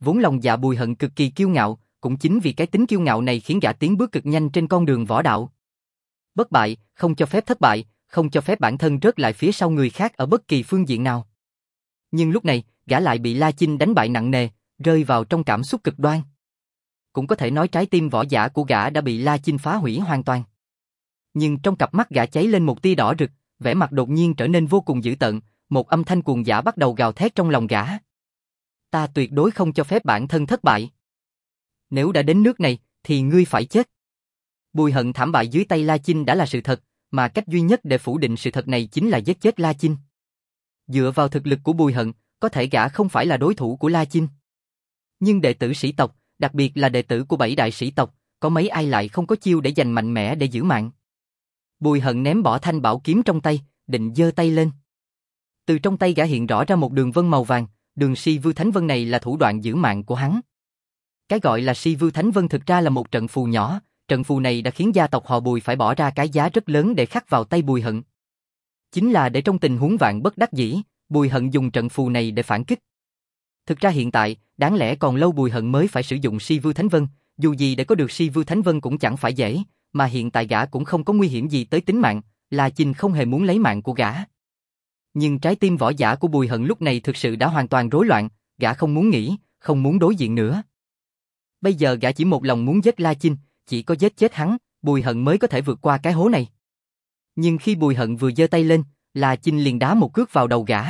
Vốn lòng dạ Bùi Hận cực kỳ kiêu ngạo, cũng chính vì cái tính kiêu ngạo này khiến gã tiến bước cực nhanh trên con đường võ đạo. Bất bại, không cho phép thất bại, không cho phép bản thân rớt lại phía sau người khác ở bất kỳ phương diện nào. Nhưng lúc này, gã lại bị La Chinh đánh bại nặng nề, rơi vào trong cảm xúc cực đoan. Cũng có thể nói trái tim võ giả của gã đã bị La Chinh phá hủy hoàn toàn. Nhưng trong cặp mắt gã cháy lên một tia đỏ rực, vẻ mặt đột nhiên trở nên vô cùng dữ tợn, một âm thanh cuồng dã bắt đầu gào thét trong lòng gã. Ta tuyệt đối không cho phép bản thân thất bại. Nếu đã đến nước này, thì ngươi phải chết. Bùi Hận thảm bại dưới tay La Chinh đã là sự thật, mà cách duy nhất để phủ định sự thật này chính là giết chết La Chinh. Dựa vào thực lực của Bùi Hận, có thể gã không phải là đối thủ của La Chinh. Nhưng đệ tử sĩ tộc, đặc biệt là đệ tử của bảy đại sĩ tộc, có mấy ai lại không có chiêu để giành mạnh mẽ để giữ mạng. Bùi Hận ném bỏ thanh bảo kiếm trong tay, định giơ tay lên. Từ trong tay gã hiện rõ ra một đường vân màu vàng, đường Si Vưu Thánh Vân này là thủ đoạn giữ mạng của hắn. Cái gọi là Si Vưu Thánh Vân thực ra là một trận phù nhỏ, trận phù này đã khiến gia tộc họ Bùi phải bỏ ra cái giá rất lớn để khắc vào tay Bùi Hận. Chính là để trong tình huống vạn bất đắc dĩ, Bùi Hận dùng trận phù này để phản kích. Thực ra hiện tại, đáng lẽ còn lâu Bùi Hận mới phải sử dụng Si Vưu Thánh Vân, dù gì để có được Si Vưu Thánh Vân cũng chẳng phải dễ, mà hiện tại gã cũng không có nguy hiểm gì tới tính mạng, La Chinh không hề muốn lấy mạng của gã. Nhưng trái tim võ giả của Bùi Hận lúc này thực sự đã hoàn toàn rối loạn, gã không muốn nghĩ, không muốn đối diện nữa. Bây giờ gã chỉ một lòng muốn giết La Chinh, chỉ có giết chết hắn, Bùi Hận mới có thể vượt qua cái hố này. Nhưng khi Bùi Hận vừa giơ tay lên, La Chinh liền đá một cước vào đầu gã.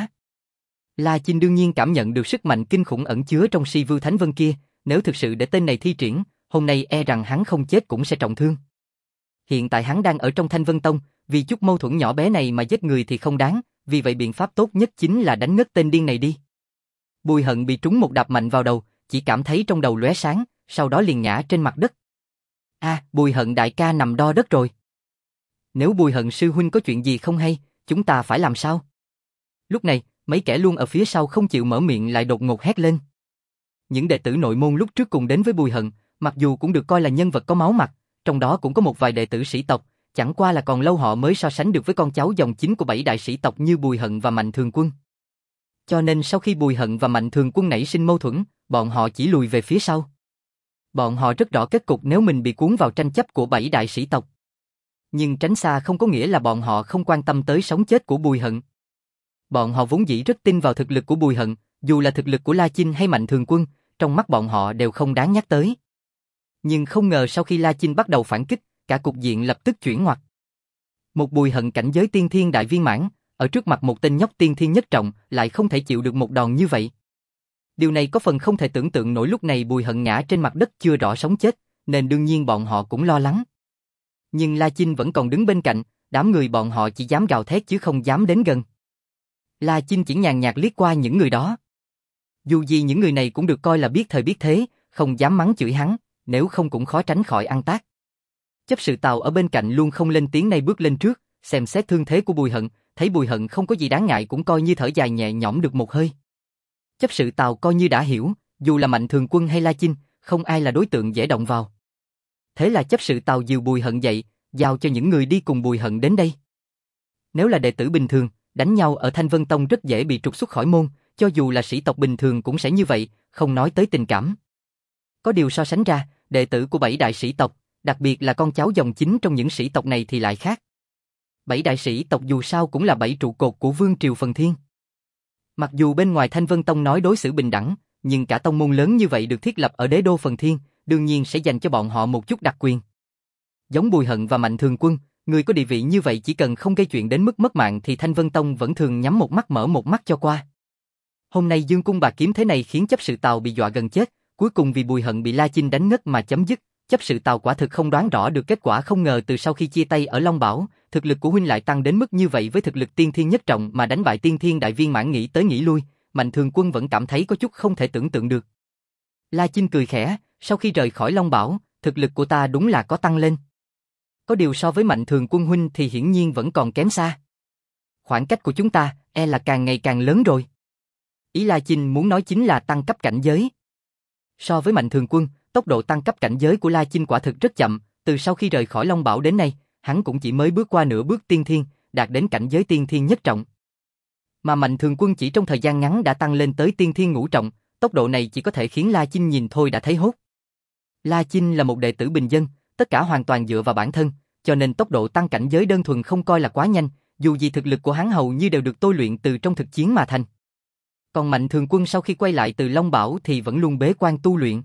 La Chinh đương nhiên cảm nhận được sức mạnh kinh khủng ẩn chứa trong Si Vưu Thánh Vân kia, nếu thực sự để tên này thi triển, hôm nay e rằng hắn không chết cũng sẽ trọng thương. Hiện tại hắn đang ở trong Thanh Vân Tông, vì chút mâu thuẫn nhỏ bé này mà giết người thì không đáng, vì vậy biện pháp tốt nhất chính là đánh ngất tên điên này đi. Bùi Hận bị trúng một đạp mạnh vào đầu, chỉ cảm thấy trong đầu lóe sáng, sau đó liền ngã trên mặt đất. A, à, Bùi Hận đại ca nằm đo đất rồi. Nếu Bùi Hận sư huynh có chuyện gì không hay, chúng ta phải làm sao? Lúc này, mấy kẻ luôn ở phía sau không chịu mở miệng lại đột ngột hét lên. Những đệ tử nội môn lúc trước cùng đến với Bùi Hận, mặc dù cũng được coi là nhân vật có máu mặt, trong đó cũng có một vài đệ tử sĩ tộc, chẳng qua là còn lâu họ mới so sánh được với con cháu dòng chính của bảy đại sĩ tộc như Bùi Hận và Mạnh Thường Quân. Cho nên sau khi Bùi Hận và Mạnh Thường Quân nảy sinh mâu thuẫn, bọn họ chỉ lùi về phía sau. Bọn họ rất rõ kết cục nếu mình bị cuốn vào tranh chấp của bảy đại sĩ tộc. Nhưng tránh xa không có nghĩa là bọn họ không quan tâm tới sống chết của Bùi Hận. Bọn họ vốn dĩ rất tin vào thực lực của Bùi Hận, dù là thực lực của La Chinh hay Mạnh Thường Quân, trong mắt bọn họ đều không đáng nhắc tới. Nhưng không ngờ sau khi La Chinh bắt đầu phản kích, cả cục diện lập tức chuyển ngoặt. Một Bùi Hận cảnh giới tiên thiên đại viên mãn, ở trước mặt một tên nhóc tiên thiên nhất trọng, lại không thể chịu được một đòn như vậy. Điều này có phần không thể tưởng tượng nổi, lúc này Bùi Hận ngã trên mặt đất chưa rõ sống chết, nên đương nhiên bọn họ cũng lo lắng. Nhưng La Chinh vẫn còn đứng bên cạnh, đám người bọn họ chỉ dám gào thét chứ không dám đến gần. La Chinh chỉ nhàn nhạt liếc qua những người đó. Dù gì những người này cũng được coi là biết thời biết thế, không dám mắng chửi hắn, nếu không cũng khó tránh khỏi ăn tát. Chấp sự Tào ở bên cạnh luôn không lên tiếng, nay bước lên trước, xem xét thương thế của Bùi Hận, thấy Bùi Hận không có gì đáng ngại cũng coi như thở dài nhẹ nhõm được một hơi. Chấp sự Tào coi như đã hiểu, dù là Mạnh Thường Quân hay La Chinh, không ai là đối tượng dễ động vào. Thế là chấp sự Tào dìu Bùi Hận dậy, giao cho những người đi cùng Bùi Hận đến đây. Nếu là đệ tử bình thường, đánh nhau ở Thanh Vân Tông rất dễ bị trục xuất khỏi môn, cho dù là sĩ tộc bình thường cũng sẽ như vậy, không nói tới tình cảm. Có điều so sánh ra, đệ tử của bảy đại sĩ tộc, đặc biệt là con cháu dòng chính trong những sĩ tộc này thì lại khác. Bảy đại sĩ tộc dù sao cũng là bảy trụ cột của vương triều Phần Thiên. Mặc dù bên ngoài Thanh Vân Tông nói đối xử bình đẳng, nhưng cả tông môn lớn như vậy được thiết lập ở đế đô Phần Thiên, đương nhiên sẽ dành cho bọn họ một chút đặc quyền. Giống Bùi Hận và Mạnh Thường Quân, người có địa vị như vậy chỉ cần không gây chuyện đến mức mất mạng thì Thanh Vân Tông vẫn thường nhắm một mắt mở một mắt cho qua. Hôm nay Dương Cung Bạc Kiếm thế này khiến chấp sự Tào bị dọa gần chết, cuối cùng vì Bùi Hận bị La Chinh đánh ngất mà chấm dứt. Chấp sự Tào quả thực không đoán rõ được kết quả, không ngờ từ sau khi chia tay ở Long Bảo, thực lực của huynh lại tăng đến mức như vậy, với thực lực tiên thiên nhất trọng mà đánh bại tiên thiên đại viên mãn. Nghĩ tới nghĩ lui, Mạnh Thường Quân vẫn cảm thấy có chút không thể tưởng tượng được. La Chinh cười khẽ, sau khi rời khỏi Long Bảo, thực lực của ta đúng là có tăng lên. Có điều so với Mạnh Thường Quân huynh thì hiển nhiên vẫn còn kém xa. Khoảng cách của chúng ta e là càng ngày càng lớn rồi. Ý La Chinh muốn nói chính là tăng cấp cảnh giới. So với Mạnh Thường Quân, tốc độ tăng cấp cảnh giới của La Chinh quả thực rất chậm, từ sau khi rời khỏi Long Bảo đến nay, hắn cũng chỉ mới bước qua nửa bước tiên thiên, đạt đến cảnh giới tiên thiên nhất trọng. Mà Mạnh Thường Quân chỉ trong thời gian ngắn đã tăng lên tới tiên thiên ngũ trọng, tốc độ này chỉ có thể khiến La Chinh nhìn thôi đã thấy hốt. La Chinh là một đệ tử bình dân, tất cả hoàn toàn dựa vào bản thân, cho nên tốc độ tăng cảnh giới đơn thuần không coi là quá nhanh, dù gì thực lực của hắn hầu như đều được tôi luyện từ trong thực chiến mà thành. Còn Mạnh Thường Quân sau khi quay lại từ Long Bảo thì vẫn luôn bế quan tu luyện.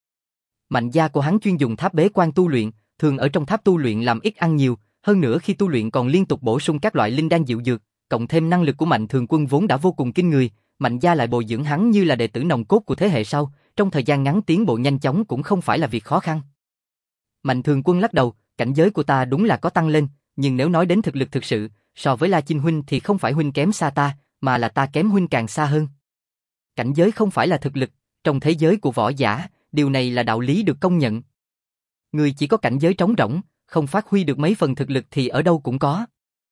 Mạnh gia của hắn chuyên dùng tháp bế quan tu luyện, thường ở trong tháp tu luyện làm ít ăn nhiều, hơn nữa khi tu luyện còn liên tục bổ sung các loại linh đan dịu dược, cộng thêm năng lực của Mạnh Thường Quân vốn đã vô cùng kinh người, Mạnh gia lại bồi dưỡng hắn như là đệ tử nòng cốt của thế hệ sau, trong thời gian ngắn tiến bộ nhanh chóng cũng không phải là việc khó khăn. Mạnh Thường Quân lắc đầu, cảnh giới của ta đúng là có tăng lên, nhưng nếu nói đến thực lực thực sự, so với La Chinh huynh thì không phải huynh kém xa ta, mà là ta kém huynh càng xa hơn. Cảnh giới không phải là thực lực, trong thế giới của võ giả, điều này là đạo lý được công nhận. Người chỉ có cảnh giới trống rỗng, không phát huy được mấy phần thực lực thì ở đâu cũng có.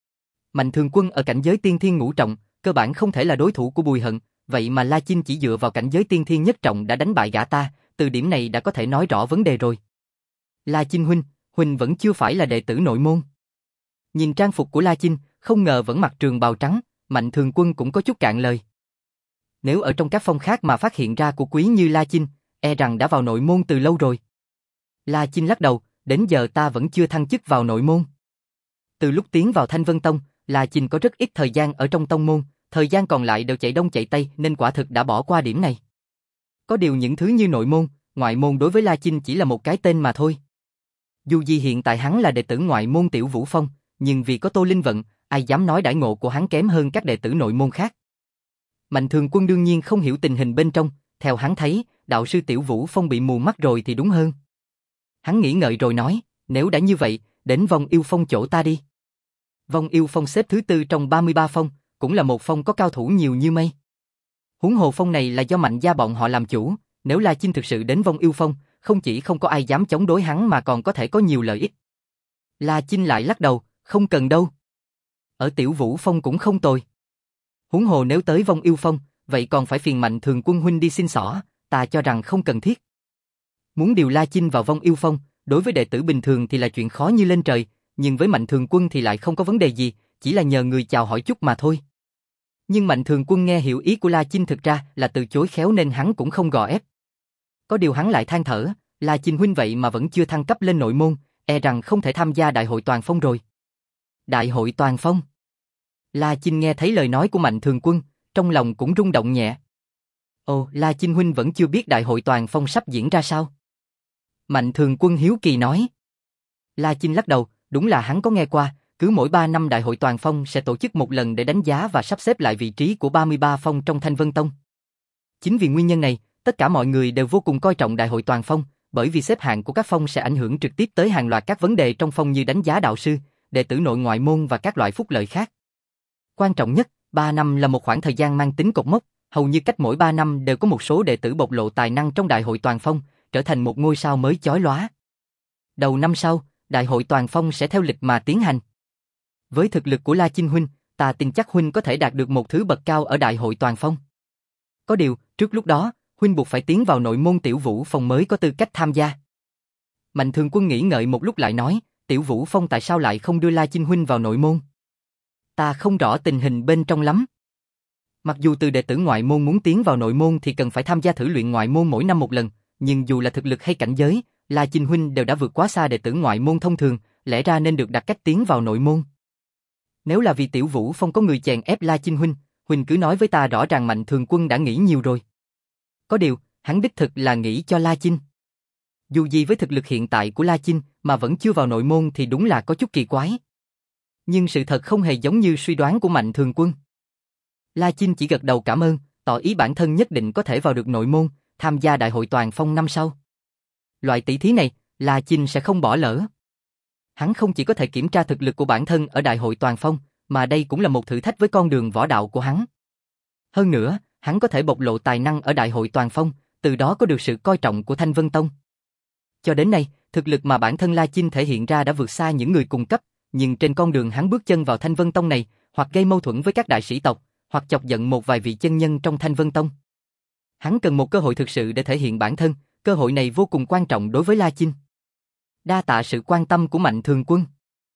Mạnh Thường Quân ở cảnh giới tiên thiên ngũ trọng, cơ bản không thể là đối thủ của Bùi Hận, vậy mà La Chinh chỉ dựa vào cảnh giới tiên thiên nhất trọng đã đánh bại gã ta, từ điểm này đã có thể nói rõ vấn đề rồi. La Chinh huynh, huynh vẫn chưa phải là đệ tử nội môn. Nhìn trang phục của La Chinh, không ngờ vẫn mặc trường bào trắng, Mạnh Thường Quân cũng có chút cạn lời. Nếu ở trong các phong khác mà phát hiện ra của quý như La Chinh, e rằng đã vào nội môn từ lâu rồi. La Chinh lắc đầu, đến giờ ta vẫn chưa thăng chức vào nội môn. Từ lúc tiến vào Thanh Vân Tông, La Chinh có rất ít thời gian ở trong tông môn, thời gian còn lại đều chạy đông chạy tây nên quả thực đã bỏ qua điểm này. Có điều những thứ như nội môn, ngoại môn đối với La Chinh chỉ là một cái tên mà thôi. Dù gì hiện tại hắn là đệ tử ngoại môn Tiểu Vũ Phong, nhưng vì có Tô Linh Vận, ai dám nói đãi ngộ của hắn kém hơn các đệ tử nội môn khác. Mạnh Thường Quân đương nhiên không hiểu tình hình bên trong, theo hắn thấy, đạo sư Tiểu Vũ Phong bị mù mắt rồi thì đúng hơn. Hắn nghĩ ngợi rồi nói, nếu đã như vậy, đến Vong Yêu Phong chỗ ta đi. Vong Yêu Phong xếp thứ tư trong ba mươi ba phong, cũng là một phong có cao thủ nhiều như mây. Huống hồ phong này là do Mạnh gia bọn họ làm chủ, nếu La Chinh thực sự đến Vong Yêu Phong, không chỉ không có ai dám chống đối hắn mà còn có thể có nhiều lợi ích. La Chinh lại lắc đầu, không cần đâu. Ở Tiểu Vũ Phong cũng không tồi. Huống hồ nếu tới Vong Yêu Phong, vậy còn phải phiền Mạnh Thường Quân huynh đi xin xỏ, ta cho rằng không cần thiết. Muốn điều La Chinh vào Vong Yêu Phong, đối với đệ tử bình thường thì là chuyện khó như lên trời, nhưng với Mạnh Thường Quân thì lại không có vấn đề gì, chỉ là nhờ người chào hỏi chút mà thôi. Nhưng Mạnh Thường Quân nghe hiểu ý của La Chinh thực ra là từ chối khéo nên hắn cũng không gò ép. Có điều hắn lại than thở, La Chinh huynh vậy mà vẫn chưa thăng cấp lên nội môn, e rằng không thể tham gia Đại hội Toàn Phong rồi. Đại hội Toàn Phong? La Chinh nghe thấy lời nói của Mạnh Thường Quân, trong lòng cũng rung động nhẹ. Ồ, La Chinh huynh vẫn chưa biết Đại hội Toàn Phong sắp diễn ra sao? Mạnh Thường Quân hiếu kỳ nói. La Chinh lắc đầu, đúng là hắn có nghe qua, cứ mỗi ba năm Đại hội Toàn Phong sẽ tổ chức một lần để đánh giá và sắp xếp lại vị trí của ba mươi ba phong trong Thanh Vân Tông. Chính vì nguyên nhân này, tất cả mọi người đều vô cùng coi trọng Đại hội Toàn Phong, bởi vì xếp hạng của các phong sẽ ảnh hưởng trực tiếp tới hàng loạt các vấn đề trong phong như đánh giá đạo sư, đệ tử nội ngoại môn và các loại phúc lợi khác. Quan trọng nhất, ba năm là một khoảng thời gian mang tính cột mốc, hầu như cách mỗi ba năm đều có một số đệ tử bộc lộ tài năng trong Đại hội Toàn Phong, trở thành một ngôi sao mới chói lóa. Đầu năm sau, Đại hội Toàn Phong sẽ theo lịch mà tiến hành. Với thực lực của La Chinh huynh, ta tin chắc huynh có thể đạt được một thứ bậc cao ở Đại hội Toàn Phong. Có điều, trước lúc đó, huynh buộc phải tiến vào nội môn Tiểu Vũ Phong mới có tư cách tham gia. Mạnh Thường Quân nghĩ ngợi một lúc lại nói, Tiểu Vũ Phong tại sao lại không đưa La Chinh huynh vào nội môn? Ta không rõ tình hình bên trong lắm. Mặc dù từ đệ tử ngoại môn muốn tiến vào nội môn thì cần phải tham gia thử luyện ngoại môn mỗi năm một lần, nhưng dù là thực lực hay cảnh giới, La Chinh huynh đều đã vượt quá xa đệ tử ngoại môn thông thường, lẽ ra nên được đặt cách tiến vào nội môn. Nếu là vì Tiểu Vũ Phong có người chèn ép La Chinh huynh, huynh cứ nói với ta rõ ràng. Mạnh Thường Quân đã nghĩ nhiều rồi. Có điều, hắn đích thực là nghĩ cho La Chinh. Dù gì với thực lực hiện tại của La Chinh mà vẫn chưa vào nội môn thì đúng là có chút kỳ quái. Nhưng sự thật không hề giống như suy đoán của Mạnh Thường Quân. La Chinh chỉ gật đầu cảm ơn, tỏ ý bản thân nhất định có thể vào được nội môn, tham gia Đại hội Toàn Phong năm sau. Loại tỷ thí này, La Chinh sẽ không bỏ lỡ. Hắn không chỉ có thể kiểm tra thực lực của bản thân ở Đại hội Toàn Phong, mà đây cũng là một thử thách với con đường võ đạo của hắn. Hơn nữa, hắn có thể bộc lộ tài năng ở Đại hội Toàn Phong, từ đó có được sự coi trọng của Thanh Vân Tông. Cho đến nay, thực lực mà bản thân La Chinh thể hiện ra đã vượt xa những người cùng cấp, nhưng trên con đường hắn bước chân vào Thanh Vân Tông này, hoặc gây mâu thuẫn với các đại sĩ tộc, hoặc chọc giận một vài vị chân nhân trong Thanh Vân Tông. Hắn cần một cơ hội thực sự để thể hiện bản thân, cơ hội này vô cùng quan trọng đối với La Chinh. Đa tạ sự quan tâm của Mạnh Thường Quân.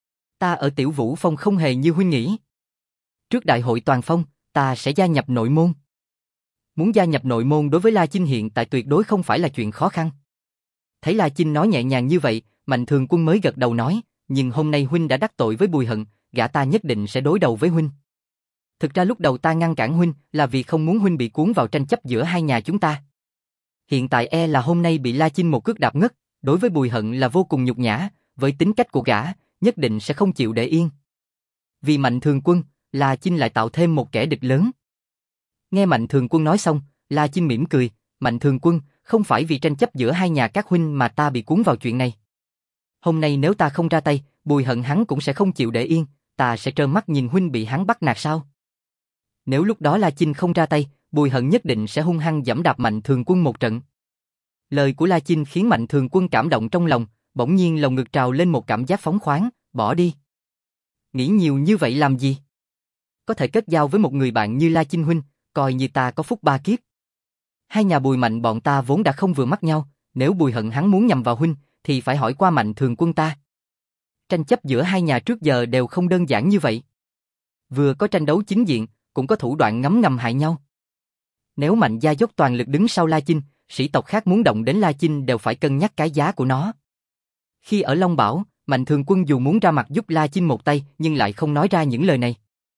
Ta ở Tiểu Vũ Phong không hề như huynh nghĩ. Trước Đại hội Toàn Phong, ta sẽ gia nhập nội môn. Muốn gia nhập nội môn đối với La Chinh hiện tại tuyệt đối không phải là chuyện khó khăn. Thấy La Chinh nói nhẹ nhàng như vậy, Mạnh Thường Quân mới gật đầu nói, nhưng hôm nay huynh đã đắc tội với Bùi Hận, gã ta nhất định sẽ đối đầu với huynh. Thực ra lúc đầu ta ngăn cản huynh là vì không muốn huynh bị cuốn vào tranh chấp giữa hai nhà chúng ta. Hiện tại e là hôm nay bị La Chinh một cước đạp ngất, đối với Bùi Hận là vô cùng nhục nhã, với tính cách của gã, nhất định sẽ không chịu để yên. Vì Mạnh Thường Quân, La Chinh lại tạo thêm một kẻ địch lớn. Nghe Mạnh Thường Quân nói xong, La Chinh mỉm cười, Mạnh Thường Quân, không phải vì tranh chấp giữa hai nhà các huynh mà ta bị cuốn vào chuyện này. Hôm nay nếu ta không ra tay, Bùi Hận hắn cũng sẽ không chịu để yên, ta sẽ trơ mắt nhìn huynh bị hắn bắt nạt sao? Nếu lúc đó La Chinh không ra tay, Bùi Hận nhất định sẽ hung hăng giẫm đạp Mạnh Thường Quân một trận. Lời của La Chinh khiến Mạnh Thường Quân cảm động trong lòng, bỗng nhiên lồng ngực trào lên một cảm giác phóng khoáng, bỏ đi. Nghĩ nhiều như vậy làm gì? Có thể kết giao với một người bạn như La Chinh huynh, coi như ta có phúc ba kiếp. Hai nhà Bùi Mạnh bọn ta vốn đã không vừa mắt nhau, nếu Bùi Hận hắn muốn nhằm vào huynh, thì phải hỏi qua Mạnh Thường Quân ta. Tranh chấp giữa hai nhà trước giờ đều không đơn giản như vậy. Vừa có tranh đấu chính diện, cũng có thủ đoạn ngấm ngầm hại nhau. Nếu Mạnh gia dốc toàn lực đứng sau La Chinh, sĩ tộc khác muốn động đến La Chinh đều phải cân nhắc cái giá của nó. Khi ở Long Bảo, Mạnh Thường Quân dù muốn ra mặt giúp La Chinh một tay nhưng lại không nói ra những lời này.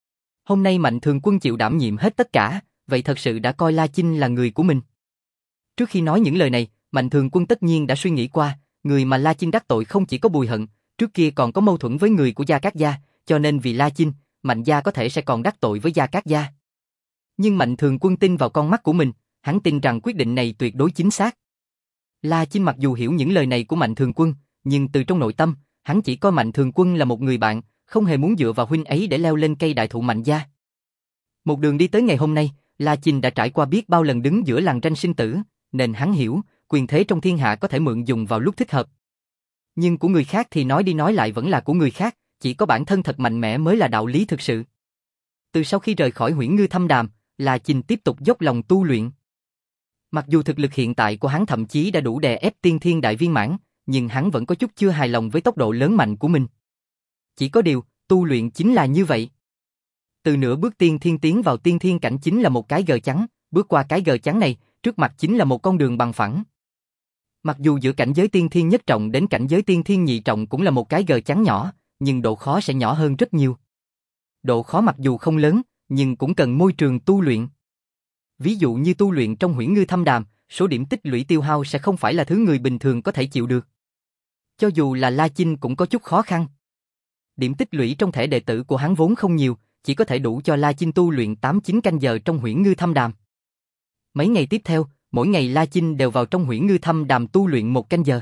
Hôm nay Mạnh Thường Quân chịu đảm nhiệm hết tất cả, vậy thật sự đã coi La Chinh là người của mình. Trước khi nói những lời này, Mạnh Thường Quân tất nhiên đã suy nghĩ qua, người mà La Chinh đắc tội không chỉ có Bùi Hận, trước kia còn có mâu thuẫn với người của Gia Cát Gia, cho nên vì La Chinh, Mạnh gia có thể sẽ còn đắc tội với Gia Cát Gia. Nhưng Mạnh Thường Quân tin vào con mắt của mình, hắn tin rằng quyết định này tuyệt đối chính xác. La Chinh mặc dù hiểu những lời này của Mạnh Thường Quân, nhưng từ trong nội tâm, hắn chỉ coi Mạnh Thường Quân là một người bạn, không hề muốn dựa vào huynh ấy để leo lên cây đại thụ Mạnh gia. Một đường đi tới ngày hôm nay, La Chinh đã trải qua biết bao lần đứng giữa lằn ranh sinh tử, nên hắn hiểu, quyền thế trong thiên hạ có thể mượn dùng vào lúc thích hợp. Nhưng của người khác thì nói đi nói lại vẫn là của người khác, chỉ có bản thân thật mạnh mẽ mới là đạo lý thực sự. Từ sau khi rời khỏi Huyễn Ngư Thâm Đàm, La Chinh tiếp tục dốc lòng tu luyện. Mặc dù thực lực hiện tại của hắn thậm chí đã đủ đè ép tiên thiên đại viên mãn, nhưng hắn vẫn có chút chưa hài lòng với tốc độ lớn mạnh của mình. Chỉ có điều, tu luyện chính là như vậy. Từ nửa bước tiên thiên tiến vào tiên thiên cảnh chính là một cái gờ trắng, bước qua cái gờ trắng này, trước mặt chính là một con đường bằng phẳng. Mặc dù giữa cảnh giới tiên thiên nhất trọng đến cảnh giới tiên thiên nhị trọng cũng là một cái gờ trắng nhỏ, nhưng độ khó sẽ nhỏ hơn rất nhiều. Độ khó mặc dù không lớn, nhưng cũng cần môi trường tu luyện. Ví dụ như tu luyện trong Huyễn Ngư Thâm Đàm, số điểm tích lũy tiêu hao sẽ không phải là thứ người bình thường có thể chịu được. Cho dù là La Chinh cũng có chút khó khăn. Điểm tích lũy trong thẻ đệ tử của hắn vốn không nhiều, chỉ có thể đủ cho La Chinh tu luyện tám chín canh giờ trong Huyễn Ngư Thâm Đàm. Mấy ngày tiếp theo, mỗi ngày La Chinh đều vào trong Huyễn Ngư Thâm Đàm tu luyện một canh giờ.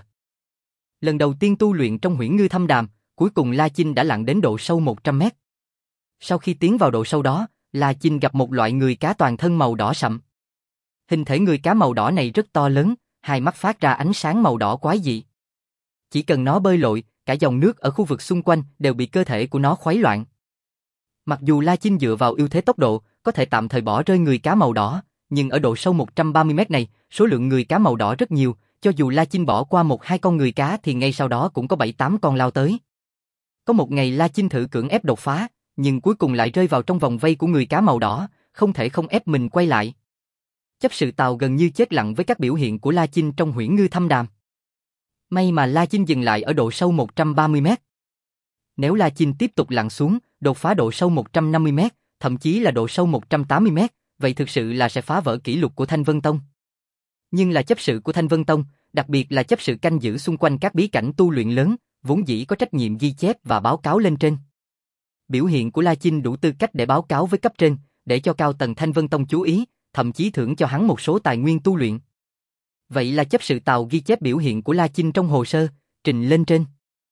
Lần đầu tiên tu luyện trong Huyễn Ngư Thâm Đàm, cuối cùng La Chinh đã lặn đến độ sâu một trăm mét. Sau khi tiến vào độ sâu đó, La Chinh gặp một loại người cá toàn thân màu đỏ sậm. Hình thể người cá màu đỏ này rất to lớn, hai mắt phát ra ánh sáng màu đỏ quái dị. Chỉ cần nó bơi lội, cả dòng nước ở khu vực xung quanh đều bị cơ thể của nó khuấy loạn. Mặc dù La Chinh dựa vào ưu thế tốc độ, có thể tạm thời bỏ rơi người cá màu đỏ, nhưng ở độ sâu một trăm ba mươi mét này, số lượng người cá màu đỏ rất nhiều, cho dù La Chinh bỏ qua một hai con người cá thì ngay sau đó cũng có bảy tám con lao tới. Có một ngày La Chinh thử cưỡng ép đột phá, nhưng cuối cùng lại rơi vào trong vòng vây của người cá màu đỏ, không thể không ép mình quay lại. Chấp sự Tào gần như chết lặng với các biểu hiện của La Chinh trong Huyễn Ngư Thâm Đàm. May mà La Chinh dừng lại ở độ sâu một trăm ba mươi mét. Nếu La Chinh tiếp tục lặn xuống, đột phá độ sâu một trăm năm mươi mét, thậm chí là độ sâu một trăm tám mươi mét, vậy thực sự là sẽ phá vỡ kỷ lục của Thanh Vân Tông. Nhưng là chấp sự của Thanh Vân Tông, đặc biệt là chấp sự canh giữ xung quanh các bí cảnh tu luyện lớn, vốn dĩ có trách nhiệm ghi chép và báo cáo lên trên. Biểu hiện của La Chinh đủ tư cách để báo cáo với cấp trên, để cho cao tầng Thanh Vân Tông chú ý, thậm chí thưởng cho hắn một số tài nguyên tu luyện. Vậy là chấp sự Tào ghi chép biểu hiện của La Chinh trong hồ sơ, trình lên trên.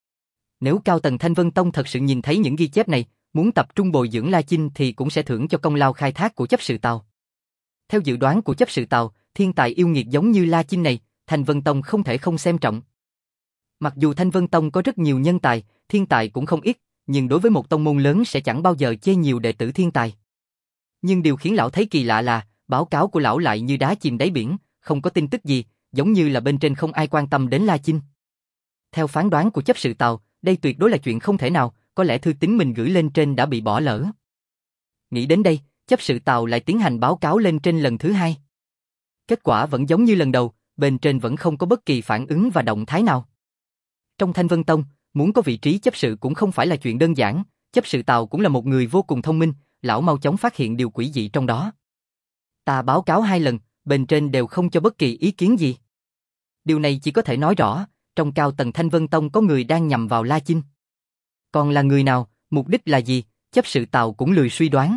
Nếu cao tầng Thanh Vân Tông thật sự nhìn thấy những ghi chép này, muốn tập trung bồi dưỡng La Chinh thì cũng sẽ thưởng cho công lao khai thác của chấp sự Tào. Theo dự đoán của chấp sự Tào, thiên tài yêu nghiệt giống như La Chinh này, Thanh Vân Tông không thể không xem trọng. Mặc dù Thanh Vân Tông có rất nhiều nhân tài, thiên tài cũng không ít, nhưng đối với một tông môn lớn sẽ chẳng bao giờ chê nhiều đệ tử thiên tài. Nhưng điều khiến lão thấy kỳ lạ là, báo cáo của lão lại như đá chìm đáy biển, không có tin tức gì, giống như là bên trên không ai quan tâm đến La Chinh. Theo phán đoán của chấp sự Tào, đây tuyệt đối là chuyện không thể nào, có lẽ thư tín mình gửi lên trên đã bị bỏ lỡ. Nghĩ đến đây, chấp sự Tào lại tiến hành báo cáo lên trên lần thứ hai. Kết quả vẫn giống như lần đầu, bên trên vẫn không có bất kỳ phản ứng và động thái nào. Trong Thanh Vân Tông, muốn có vị trí chấp sự cũng không phải là chuyện đơn giản, chấp sự Tào cũng là một người vô cùng thông minh, lão mau chóng phát hiện điều quỷ dị trong đó. Ta báo cáo hai lần, bên trên đều không cho bất kỳ ý kiến gì. Điều này chỉ có thể nói rõ, trong cao tầng Thanh Vân Tông có người đang nhằm vào La Chinh. Còn là người nào, mục đích là gì, chấp sự Tào cũng lười suy đoán.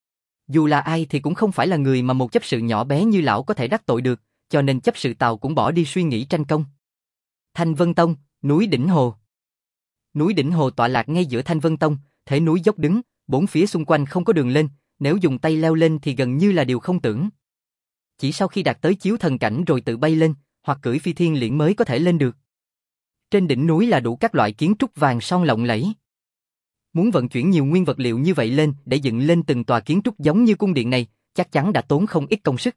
Dù là ai thì cũng không phải là người mà một chấp sự nhỏ bé như lão có thể đắc tội được, cho nên chấp sự Tào cũng bỏ đi suy nghĩ tranh công. Thanh Vân Tông, núi Đỉnh Hồ. Núi Đỉnh Hồ tọa lạc ngay giữa Thanh Vân Tông, thế núi dốc đứng, bốn phía xung quanh không có đường lên, nếu dùng tay leo lên thì gần như là điều không tưởng. Chỉ sau khi đạt tới chiếu thần cảnh rồi tự bay lên, hoặc cưỡi phi thiên liễn mới có thể lên được. Trên đỉnh núi là đủ các loại kiến trúc vàng son lộng lẫy. Muốn vận chuyển nhiều nguyên vật liệu như vậy lên để dựng lên từng tòa kiến trúc giống như cung điện này, chắc chắn đã tốn không ít công sức.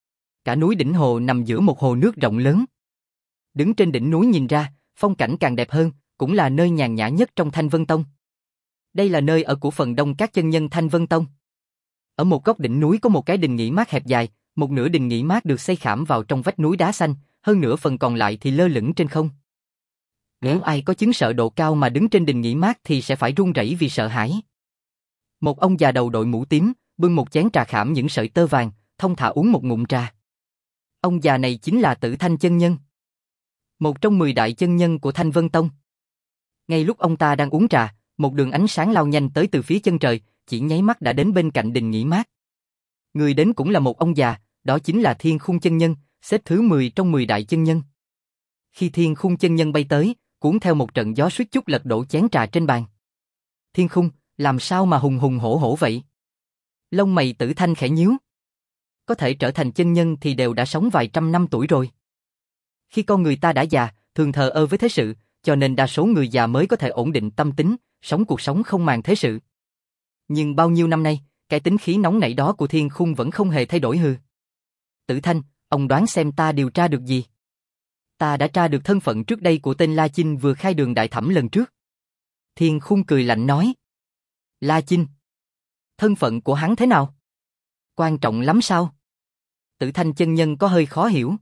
Cả núi Đỉnh Hồ nằm giữa một hồ nước rộng lớn. Đứng trên đỉnh núi nhìn ra, phong cảnh càng đẹp hơn, cũng là nơi nhàn nhã nhất trong Thanh Vân Tông. Đây là nơi ở của phần đông các chân nhân Thanh Vân Tông. Ở một góc đỉnh núi có một cái đình nghỉ mát hẹp dài, một nửa đình nghỉ mát được xây khảm vào trong vách núi đá xanh, hơn nửa phần còn lại thì lơ lửng trên không. Nếu ai có chứng sợ độ cao mà đứng trên đình nghỉ mát thì sẽ phải run rẩy vì sợ hãi. Một ông già đầu đội mũ tím, bưng một chén trà khảm những sợi tơ vàng, thong thả uống một ngụm trà. Ông già này chính là Tử Thanh chân nhân, một trong mười đại chân nhân của Thanh Vân Tông. Ngay lúc ông ta đang uống trà, một đường ánh sáng lao nhanh tới từ phía chân trời, chỉ nháy mắt đã đến bên cạnh đình nghỉ mát. Người đến cũng là một ông già, đó chính là Thiên Khung chân nhân, xếp thứ mười trong mười đại chân nhân. Khi Thiên Khung chân nhân bay tới, cuốn theo một trận gió suýt chút lật đổ chén trà trên bàn. Thiên Khung, làm sao mà hùng hùng hổ hổ vậy? Lông mày Tử Thanh khẽ nhíu. Có thể trở thành chân nhân thì đều đã sống vài trăm năm tuổi rồi. Khi con người ta đã già, thường thờ ơ với thế sự, cho nên đa số người già mới có thể ổn định tâm tính, sống cuộc sống không màng thế sự. Nhưng bao nhiêu năm nay, cái tính khí nóng nảy đó của Thiên Khung vẫn không hề thay đổi hừ. Tử Thanh, ông đoán xem ta điều tra được gì? Ta đã tra được thân phận trước đây của tên La Chinh vừa khai đường đại thẩm lần trước. Thiên Khung cười lạnh nói. La Chinh? Thân phận của hắn thế nào? Quan trọng lắm sao? Tử Thanh chân nhân có hơi khó hiểu.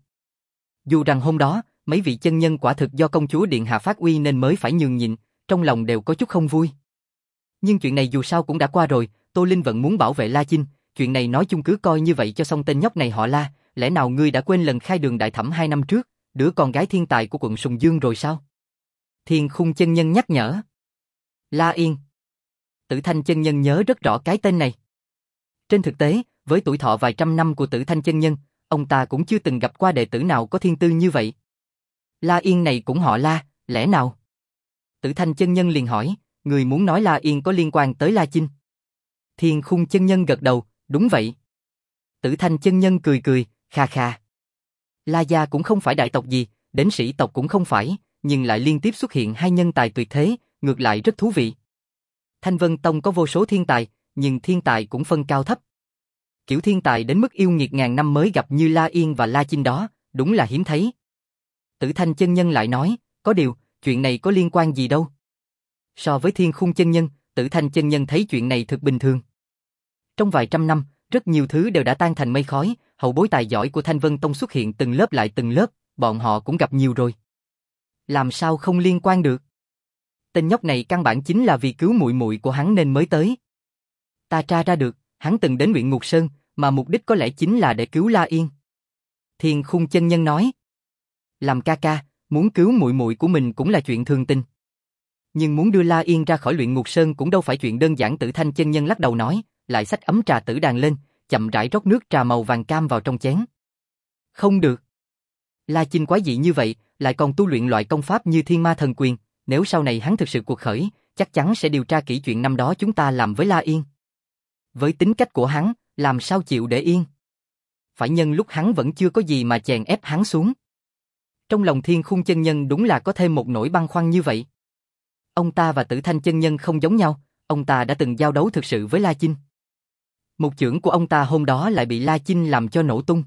Dù rằng hôm đó, mấy vị chân nhân quả thực do công chúa Điện Hạ phát uy nên mới phải nhường nhịn, trong lòng đều có chút không vui. Nhưng chuyện này dù sao cũng đã qua rồi, Tô Linh vẫn muốn bảo vệ La Chinh, chuyện này nói chung cứ coi như vậy cho xong tên nhóc này họ La, lẽ nào ngươi đã quên lần khai đường đại thẩm hai năm trước, đứa con gái thiên tài của quận Sùng Dương rồi sao? Thiên Khung chân nhân nhắc nhở. La Yên. Tử Thanh chân nhân nhớ rất rõ cái tên này. Trên thực tế, với tuổi thọ vài trăm năm của Tử Thanh chân nhân, ông ta cũng chưa từng gặp qua đệ tử nào có thiên tư như vậy. La Yên này cũng họ La, lẽ nào? Tử Thanh chân nhân liền hỏi, người muốn nói La Yên có liên quan tới La Chinh? Thiên Khung chân nhân gật đầu, đúng vậy. Tử Thanh chân nhân cười cười, kha kha. La gia cũng không phải đại tộc gì, đến sĩ tộc cũng không phải, nhưng lại liên tiếp xuất hiện hai nhân tài tuyệt thế, ngược lại rất thú vị. Thanh Vân Tông có vô số thiên tài, nhưng thiên tài cũng phân cao thấp. Kiểu thiên tài đến mức yêu nghiệt ngàn năm mới gặp như La Yên và La Chinh đó, đúng là hiếm thấy. Tử Thanh chân nhân lại nói, có điều, chuyện này có liên quan gì đâu. So với Thiên Khung chân nhân, Tử Thanh chân nhân thấy chuyện này thực bình thường. Trong vài trăm năm, rất nhiều thứ đều đã tan thành mây khói, hậu bối tài giỏi của Thanh Vân Tông xuất hiện từng lớp lại từng lớp, bọn họ cũng gặp nhiều rồi. Làm sao không liên quan được? Tên nhóc này căn bản chính là vì cứu muội muội của hắn nên mới tới. Ta tra ra được, hắn từng đến Luyện Ngục Sơn, mà mục đích có lẽ chính là để cứu La Yên. Thiên Khung chân nhân nói. Làm ca ca, muốn cứu muội muội của mình cũng là chuyện thường tình. Nhưng muốn đưa La Yên ra khỏi Luyện Ngục Sơn cũng đâu phải chuyện đơn giản. Tử Thanh chân nhân lắc đầu nói, lại xách ấm trà tử đàn lên, chậm rãi rót nước trà màu vàng cam vào trong chén. Không được. La Chinh quái dị như vậy, lại còn tu luyện loại công pháp như Thiên Ma Thần Quyền, nếu sau này hắn thực sự cuộc khởi, chắc chắn sẽ điều tra kỹ chuyện năm đó chúng ta làm với La Yên. Với tính cách của hắn, làm sao chịu để yên? Phải nhân lúc hắn vẫn chưa có gì mà chèn ép hắn xuống. Trong lòng Thiên Khung chân nhân đúng là có thêm một nỗi băn khoăn như vậy. Ông ta và Tử Thanh chân nhân không giống nhau, ông ta đã từng giao đấu thực sự với La Chinh. Một chưởng của ông ta hôm đó lại bị La Chinh làm cho nổ tung.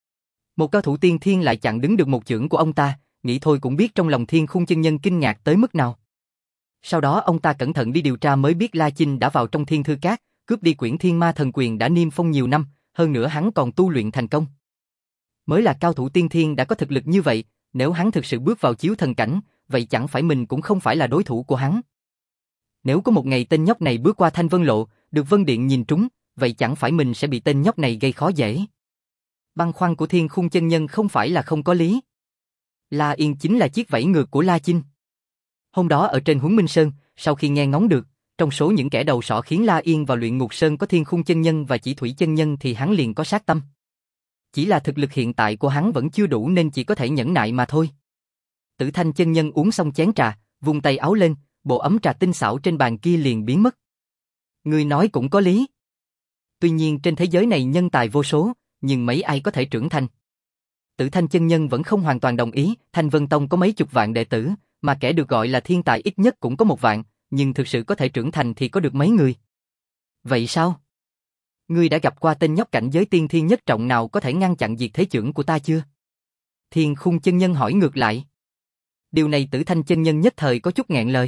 Một cao thủ tiên thiên lại chặn đứng được một chưởng của ông ta, nghĩ thôi cũng biết trong lòng Thiên Khung chân nhân kinh ngạc tới mức nào. Sau đó ông ta cẩn thận đi điều tra mới biết La Chinh đã vào trong Thiên Thư Các, cướp đi quyển Thiên Ma Thần Quyền đã niêm phong nhiều năm, hơn nữa hắn còn tu luyện thành công. Mới là cao thủ tiên thiên đã có thực lực như vậy, nếu hắn thực sự bước vào chiếu thần cảnh, vậy chẳng phải mình cũng không phải là đối thủ của hắn. Nếu có một ngày tên nhóc này bước qua Thanh Vân Lộ, được Vân Điện nhìn trúng, vậy chẳng phải mình sẽ bị tên nhóc này gây khó dễ. Băn khoăn của Thiên Khung chân nhân không phải là không có lý. La Yên chính là chiếc vẫy ngược của La Chinh. Hôm đó ở trên Huấn Minh Sơn, sau khi nghe ngóng được, trong số những kẻ đầu sỏ khiến La Yên vào Luyện Ngục Sơn có Thiên Khung chân nhân và Chỉ Thủy chân nhân thì hắn liền có sát tâm. Chỉ là thực lực hiện tại của hắn vẫn chưa đủ nên chỉ có thể nhẫn nại mà thôi. Tử Thanh chân nhân uống xong chén trà, vung tay áo lên, bộ ấm trà tinh xảo trên bàn kia liền biến mất. Người nói cũng có lý. Tuy nhiên trên thế giới này nhân tài vô số, nhưng mấy ai có thể trưởng thành. Tử Thanh chân nhân vẫn không hoàn toàn đồng ý, Thanh Vân Tông có mấy chục vạn đệ tử, mà kẻ được gọi là thiên tài ít nhất cũng có một vạn, nhưng thực sự có thể trưởng thành thì có được mấy người. Vậy sao? Ngươi đã gặp qua tên nhóc cảnh giới tiên thiên nhất trọng nào có thể ngăn chặn diệt thế chưởng của ta chưa? Thiên Khung chân nhân hỏi ngược lại. Điều này Tử Thanh chân nhân nhất thời có chút nghẹn lời.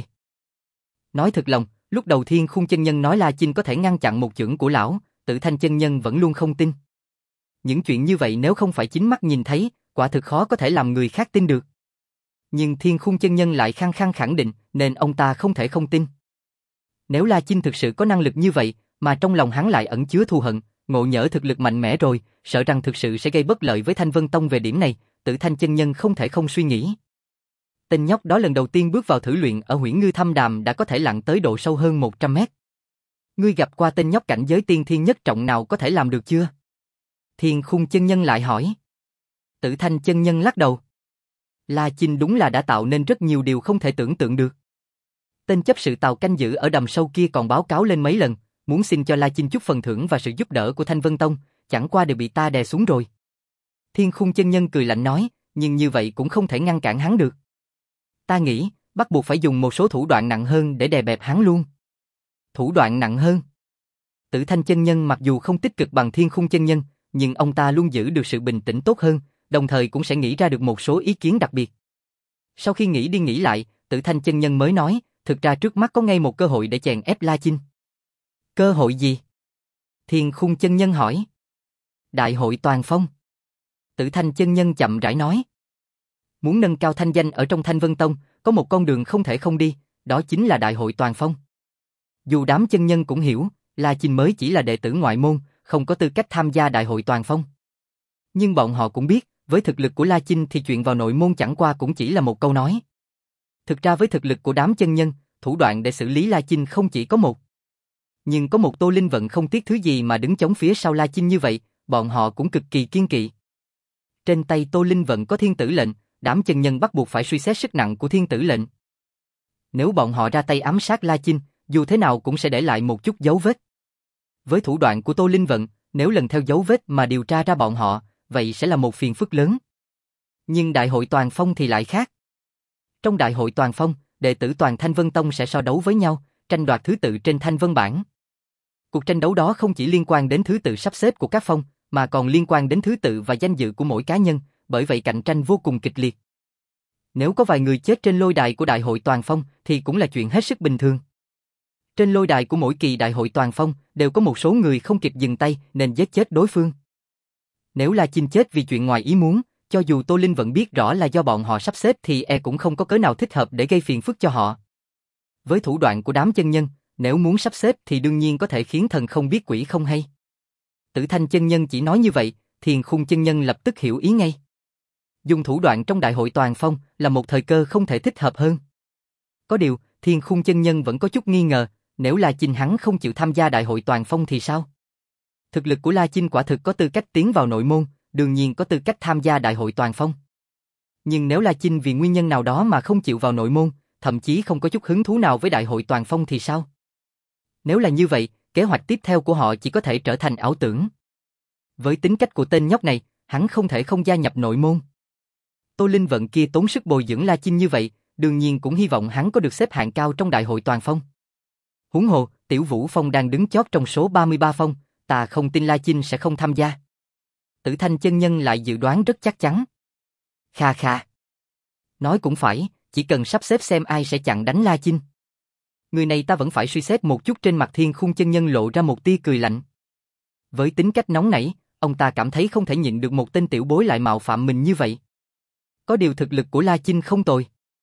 Nói thật lòng, lúc đầu Thiên Khung chân nhân nói La Chinh có thể ngăn chặn một chưởng của lão, Tử Thanh chân nhân vẫn luôn không tin. Những chuyện như vậy nếu không phải chính mắt nhìn thấy, quả thực khó có thể làm người khác tin được. Nhưng Thiên Khung chân nhân lại khăng khăng khẳng định, nên ông ta không thể không tin. Nếu La Chinh thực sự có năng lực như vậy, mà trong lòng hắn lại ẩn chứa thù hận, ngộ nhỡ thực lực mạnh mẽ rồi, sợ rằng thực sự sẽ gây bất lợi với Thanh Vân Tông về điểm này, Tử Thanh chân nhân không thể không suy nghĩ. Tên nhóc đó lần đầu tiên bước vào thử luyện ở Huyễn Ngư Thâm Đàm đã có thể lặn tới độ sâu hơn một trăm mét. Ngươi gặp qua tên nhóc cảnh giới tiên thiên nhất trọng nào có thể làm được chưa? Thiên Khung chân nhân lại hỏi. Tử Thanh chân nhân lắc đầu. La Chinh đúng là đã tạo nên rất nhiều điều không thể tưởng tượng được. Tên chấp sự Tào canh giữ ở đầm sâu kia còn báo cáo lên mấy lần, muốn xin cho La Chinh chút phần thưởng và sự giúp đỡ của Thanh Vân Tông, chẳng qua đều bị ta đè xuống rồi. Thiên Khung chân nhân cười lạnh nói, nhưng như vậy cũng không thể ngăn cản hắn được. Ta nghĩ, bắt buộc phải dùng một số thủ đoạn nặng hơn để đè bẹp hắn luôn. Thủ đoạn nặng hơn? Tử Thanh chân nhân mặc dù không tích cực bằng Thiên Khung chân nhân, nhưng ông ta luôn giữ được sự bình tĩnh tốt hơn, đồng thời cũng sẽ nghĩ ra được một số ý kiến đặc biệt. Sau khi nghĩ đi nghĩ lại, Tử Thanh chân nhân mới nói, thực ra trước mắt có ngay một cơ hội để chèn ép La Chinh. Cơ hội gì? Thiên Khung chân nhân hỏi. Đại hội toàn phong. Tử Thanh chân nhân chậm rãi nói. Muốn nâng cao thanh danh ở trong Thanh Vân Tông, có một con đường không thể không đi, đó chính là đại hội toàn phong. Dù đám chân nhân cũng hiểu, La Chinh mới chỉ là đệ tử ngoại môn, không có tư cách tham gia đại hội toàn phong. Nhưng bọn họ cũng biết, với thực lực của La Chinh thì chuyện vào nội môn chẳng qua cũng chỉ là một câu nói. Thực ra với thực lực của đám chân nhân, thủ đoạn để xử lý La Chinh không chỉ có một. Nhưng có một Tô Linh Vận không tiếc thứ gì mà đứng chống phía sau La Chinh như vậy, bọn họ cũng cực kỳ kiên kỵ. Trên tay Tô Linh Vận có thiên tử lệnh, đám chân nhân bắt buộc phải suy xét sức nặng của thiên tử lệnh. Nếu bọn họ ra tay ám sát La Chinh, dù thế nào cũng sẽ để lại một chút dấu vết. Với thủ đoạn của Tô Linh Vận, nếu lần theo dấu vết mà điều tra ra bọn họ, vậy sẽ là một phiền phức lớn. Nhưng đại hội toàn phong thì lại khác. Trong đại hội toàn phong, đệ tử toàn Thanh Vân Tông sẽ so đấu với nhau, tranh đoạt thứ tự trên Thanh Vân bảng. Cuộc tranh đấu đó không chỉ liên quan đến thứ tự sắp xếp của các phong, mà còn liên quan đến thứ tự và danh dự của mỗi cá nhân, bởi vậy cạnh tranh vô cùng kịch liệt. Nếu có vài người chết trên lôi đài của đại hội toàn phong thì cũng là chuyện hết sức bình thường. Trên lôi đài của mỗi kỳ đại hội toàn phong đều có một số người không kịp dừng tay nên giết chết đối phương. Nếu La Chinh chết vì chuyện ngoài ý muốn, cho dù Tô Linh vẫn biết rõ là do bọn họ sắp xếp thì e cũng không có cớ nào thích hợp để gây phiền phức cho họ. Với thủ đoạn của đám chân nhân, nếu muốn sắp xếp thì đương nhiên có thể khiến thần không biết quỷ không hay. Tử Thanh chân nhân chỉ nói như vậy, Thiên Khung chân nhân lập tức hiểu ý ngay. Dùng thủ đoạn trong đại hội toàn phong là một thời cơ không thể thích hợp hơn. Có điều, Thiên Khung chân nhân vẫn có chút nghi ngờ, nếu La Chinh hắn không chịu tham gia đại hội toàn phong thì sao? Thực lực của La Chinh quả thực có tư cách tiến vào nội môn, đương nhiên có tư cách tham gia đại hội toàn phong. Nhưng nếu La Chinh vì nguyên nhân nào đó mà không chịu vào nội môn, thậm chí không có chút hứng thú nào với đại hội toàn phong thì sao? Nếu là như vậy, kế hoạch tiếp theo của họ chỉ có thể trở thành ảo tưởng. Với tính cách của tên nhóc này, hắn không thể không gia nhập nội môn. Tô Linh Vận kia tốn sức bồi dưỡng La Chinh như vậy, đương nhiên cũng hy vọng hắn có được xếp hạng cao trong đại hội toàn phong. Huống hồ, Tiểu Vũ Phong đang đứng chót trong số ba mươi ba phong, ta không tin La Chinh sẽ không tham gia. Tử Thanh chân nhân lại dự đoán rất chắc chắn. Kha kha. Nói cũng phải, chỉ cần sắp xếp xem ai sẽ chặn đánh La Chinh. Người này ta vẫn phải suy xét một chút. Trên mặt Thiên Khung chân nhân lộ ra một tia cười lạnh. Với tính cách nóng nảy, ông ta cảm thấy không thể nhịn được một tên tiểu bối lại mạo phạm mình như vậy. Có điều thực lực của La Chinh không tồi.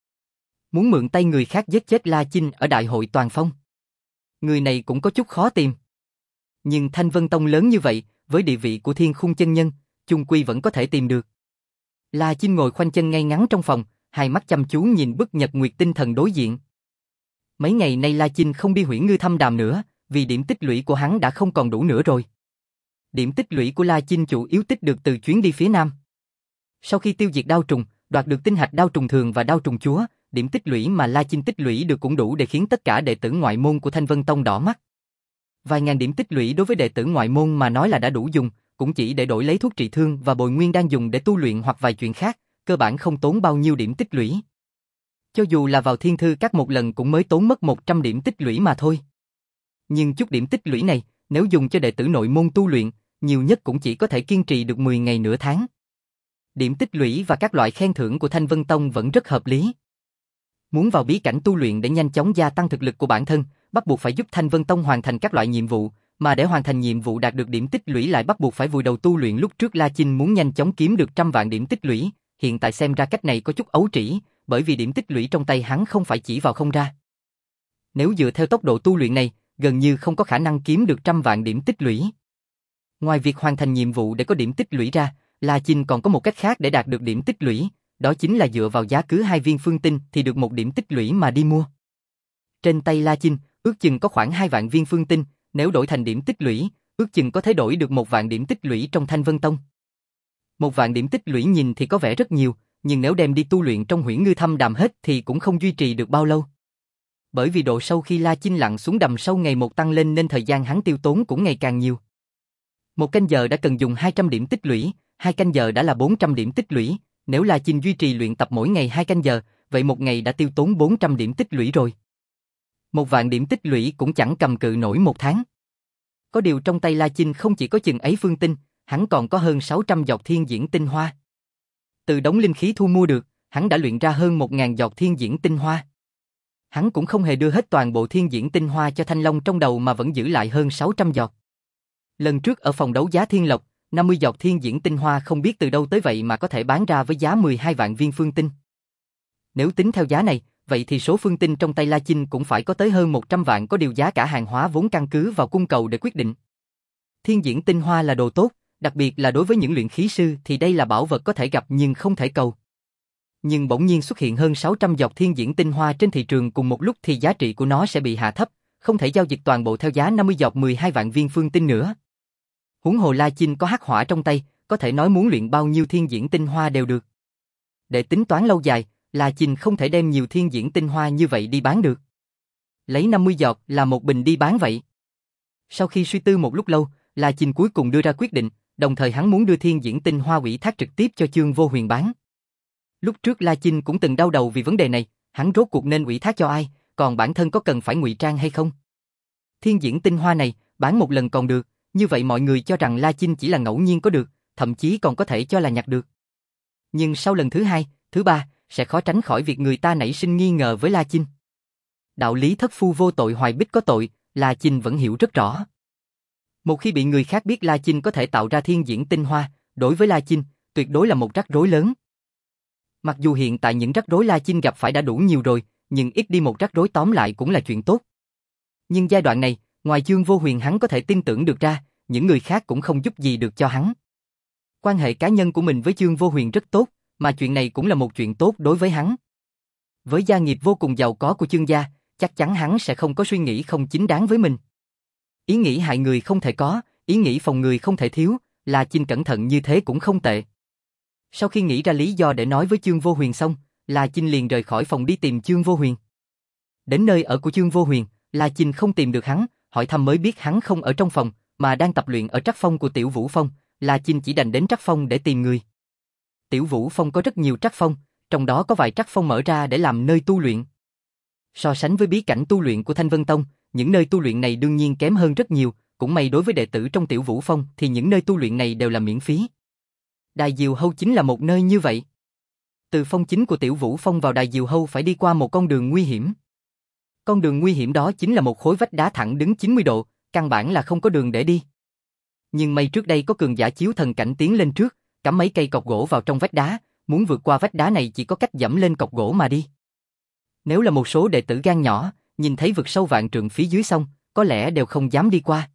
Muốn mượn tay người khác giết chết La Chinh ở đại hội toàn phong. Người này cũng có chút khó tìm. Nhưng Thanh Vân Tông lớn như vậy, với địa vị của Thiên Khung chân nhân, chung quy vẫn có thể tìm được. La Chinh ngồi khoanh chân ngay ngắn trong phòng, hai mắt chăm chú nhìn bức nhật nguyệt tinh thần đối diện. Mấy ngày nay La Chinh không đi Huyễn Ngư Thâm Đàm nữa, vì điểm tích lũy của hắn đã không còn đủ nữa rồi. Điểm tích lũy của La Chinh chủ yếu tích được từ chuyến đi phía Nam. Sau khi tiêu diệt đao trùng, đoạt được tinh hạch đao trùng thường và đao trùng chúa, điểm tích lũy mà La Chinh tích lũy được cũng đủ để khiến tất cả đệ tử ngoại môn của Thanh Vân Tông đỏ mắt. Vài ngàn điểm tích lũy đối với đệ tử ngoại môn mà nói là đã đủ dùng, cũng chỉ để đổi lấy thuốc trị thương và bồi nguyên đang dùng để tu luyện hoặc vài chuyện khác, cơ bản không tốn bao nhiêu điểm tích lũy. Cho dù là vào Thiên Thư Các một lần cũng mới tốn mất một trăm điểm tích lũy mà thôi. Nhưng chút điểm tích lũy này, nếu dùng cho đệ tử nội môn tu luyện, nhiều nhất cũng chỉ có thể kiên trì được mười ngày nửa tháng. Điểm tích lũy và các loại khen thưởng của Thanh Vân Tông vẫn rất hợp lý. Muốn vào bí cảnh tu luyện để nhanh chóng gia tăng thực lực của bản thân, bắt buộc phải giúp Thanh Vân Tông hoàn thành các loại nhiệm vụ, mà để hoàn thành nhiệm vụ đạt được điểm tích lũy lại bắt buộc phải vùi đầu tu luyện. Lúc trước La Chinh muốn nhanh chóng kiếm được trăm vạn điểm tích lũy, hiện tại xem ra cách này có chút ấu trĩ, bởi vì điểm tích lũy trong tay hắn không phải chỉ vào không ra. Nếu dựa theo tốc độ tu luyện này, gần như không có khả năng kiếm được trăm vạn điểm tích lũy. Ngoài việc hoàn thành nhiệm vụ để có điểm tích lũy ra, La Chinh còn có một cách khác để đạt được điểm tích lũy, đó chính là dựa vào giá cứ hai viên phương tinh thì được một điểm tích lũy mà đi mua. Trên tay La Chinh, ước chừng có khoảng hai vạn viên phương tinh, nếu đổi thành điểm tích lũy, ước chừng có thể đổi được một vạn điểm tích lũy trong Thanh Vân Tông. Một vạn điểm tích lũy nhìn thì có vẻ rất nhiều, nhưng nếu đem đi tu luyện trong Huyễn Ngư Thâm Đàm hết thì cũng không duy trì được bao lâu. Bởi vì độ sâu khi La Chinh lặn xuống đầm sâu ngày một tăng lên nên thời gian hắn tiêu tốn cũng ngày càng nhiều. Một canh giờ đã cần dùng hai trăm điểm tích lũy, hai canh giờ đã là bốn trăm điểm tích lũy, nếu La Chinh duy trì luyện tập mỗi ngày hai canh giờ, vậy một ngày đã tiêu tốn bốn trăm điểm tích lũy rồi. Một vạn điểm tích lũy cũng chẳng cầm cự nổi một tháng. Có điều trong tay La Chinh không chỉ có chừng ấy phương tinh, hắn còn có hơn sáu trăm giọt thiên diễn tinh hoa. Từ đống linh khí thu mua được, hắn đã luyện ra hơn một nghìn giọt thiên diễn tinh hoa. Hắn cũng không hề đưa hết toàn bộ thiên diễn tinh hoa cho Thanh Long trong đầu mà vẫn giữ lại hơn sáu trăm giọt. Lần trước ở phòng đấu giá Thiên Lộc, năm mươi giọt thiên diễn tinh hoa không biết từ đâu tới vậy mà có thể bán ra với giá mười hai vạn viên phương tinh. Nếu tính theo giá này, vậy thì số phương tinh trong tay La Chinh cũng phải có tới hơn một trăm vạn, có điều giá cả hàng hóa vốn căn cứ vào cung cầu để quyết định. Thiên diễn tinh hoa là đồ tốt, đặc biệt là đối với những luyện khí sư thì đây là bảo vật có thể gặp nhưng không thể cầu. Nhưng bỗng nhiên xuất hiện hơn sáu trăm giọt thiên diễn tinh hoa trên thị trường cùng một lúc thì giá trị của nó sẽ bị hạ thấp, không thể giao dịch toàn bộ theo giá năm mươi giọt mười hai vạn viên phương tinh nữa. Huống hồ La Chinh có hắc hỏa trong tay, có thể nói muốn luyện bao nhiêu thiên diễn tinh hoa đều được. Để tính toán lâu dài, La Chinh không thể đem nhiều thiên diễn tinh hoa như vậy đi bán được. Lấy năm mươi giọt là một bình đi bán vậy. Sau khi suy tư một lúc lâu, La Chinh cuối cùng đưa ra quyết định, đồng thời hắn muốn đưa thiên diễn tinh hoa ủy thác trực tiếp cho Chương Vô Huyền bán. Lúc trước La Chinh cũng từng đau đầu vì vấn đề này, hắn rốt cuộc nên ủy thác cho ai, còn bản thân có cần phải ngụy trang hay không? Thiên diễn tinh hoa này, bán một lần còn được, như vậy mọi người cho rằng La Chinh chỉ là ngẫu nhiên có được, thậm chí còn có thể cho là nhặt được. Nhưng sau lần thứ hai, thứ ba, sẽ khó tránh khỏi việc người ta nảy sinh nghi ngờ với La Chinh. Đạo lý thất phu vô tội hoài bích có tội, La Chinh vẫn hiểu rất rõ. Một khi bị người khác biết La Chinh có thể tạo ra thiên diễn tinh hoa, đối với La Chinh, tuyệt đối là một rắc rối lớn. Mặc dù hiện tại những rắc rối La Chinh gặp phải đã đủ nhiều rồi, nhưng ít đi một rắc rối tóm lại cũng là chuyện tốt. Nhưng giai đoạn này, ngoài Chương Vô Huyền hắn có thể tin tưởng được ra, những người khác cũng không giúp gì được cho hắn. Quan hệ cá nhân của mình với Chương Vô Huyền rất tốt, mà chuyện này cũng là một chuyện tốt đối với hắn. Với gia nghiệp vô cùng giàu có của Chương gia, chắc chắn hắn sẽ không có suy nghĩ không chính đáng với mình. Ý nghĩ hại người không thể có, ý nghĩ phòng người không thể thiếu, La Chinh cẩn thận như thế cũng không tệ. Sau khi nghĩ ra lý do để nói với Chương Vô Huyền xong, La Chinh liền rời khỏi phòng đi tìm Chương Vô Huyền. Đến nơi ở của Chương Vô Huyền, La Chinh không tìm được hắn, hỏi thăm mới biết hắn không ở trong phòng, mà đang tập luyện ở trắc phong của Tiểu Vũ Phong. La Chinh chỉ đành đến trắc phong để tìm người. Tiểu Vũ Phong có rất nhiều trắc phong, trong đó có vài trắc phong mở ra để làm nơi tu luyện. So sánh với bí cảnh tu luyện của Thanh Vân Tông, những nơi tu luyện này đương nhiên kém hơn rất nhiều, cũng may đối với đệ tử trong Tiểu Vũ Phong thì những nơi tu luyện này đều là miễn phí. Đài Diều Hâu chính là một nơi như vậy. Từ phong chính của Tiểu Vũ Phong vào Đài Diều Hâu phải đi qua một con đường nguy hiểm. Con đường nguy hiểm đó chính là một khối vách đá thẳng đứng chín mươi độ, căn bản là không có đường để đi. Nhưng may trước đây có cường giả chiếu thần cảnh tiến lên trước, cắm mấy cây cọc gỗ vào trong vách đá, muốn vượt qua vách đá này chỉ có cách dẫm lên cọc gỗ mà đi. Nếu là một số đệ tử gan nhỏ, nhìn thấy vực sâu vạn trượng phía dưới sông, có lẽ đều không dám đi qua.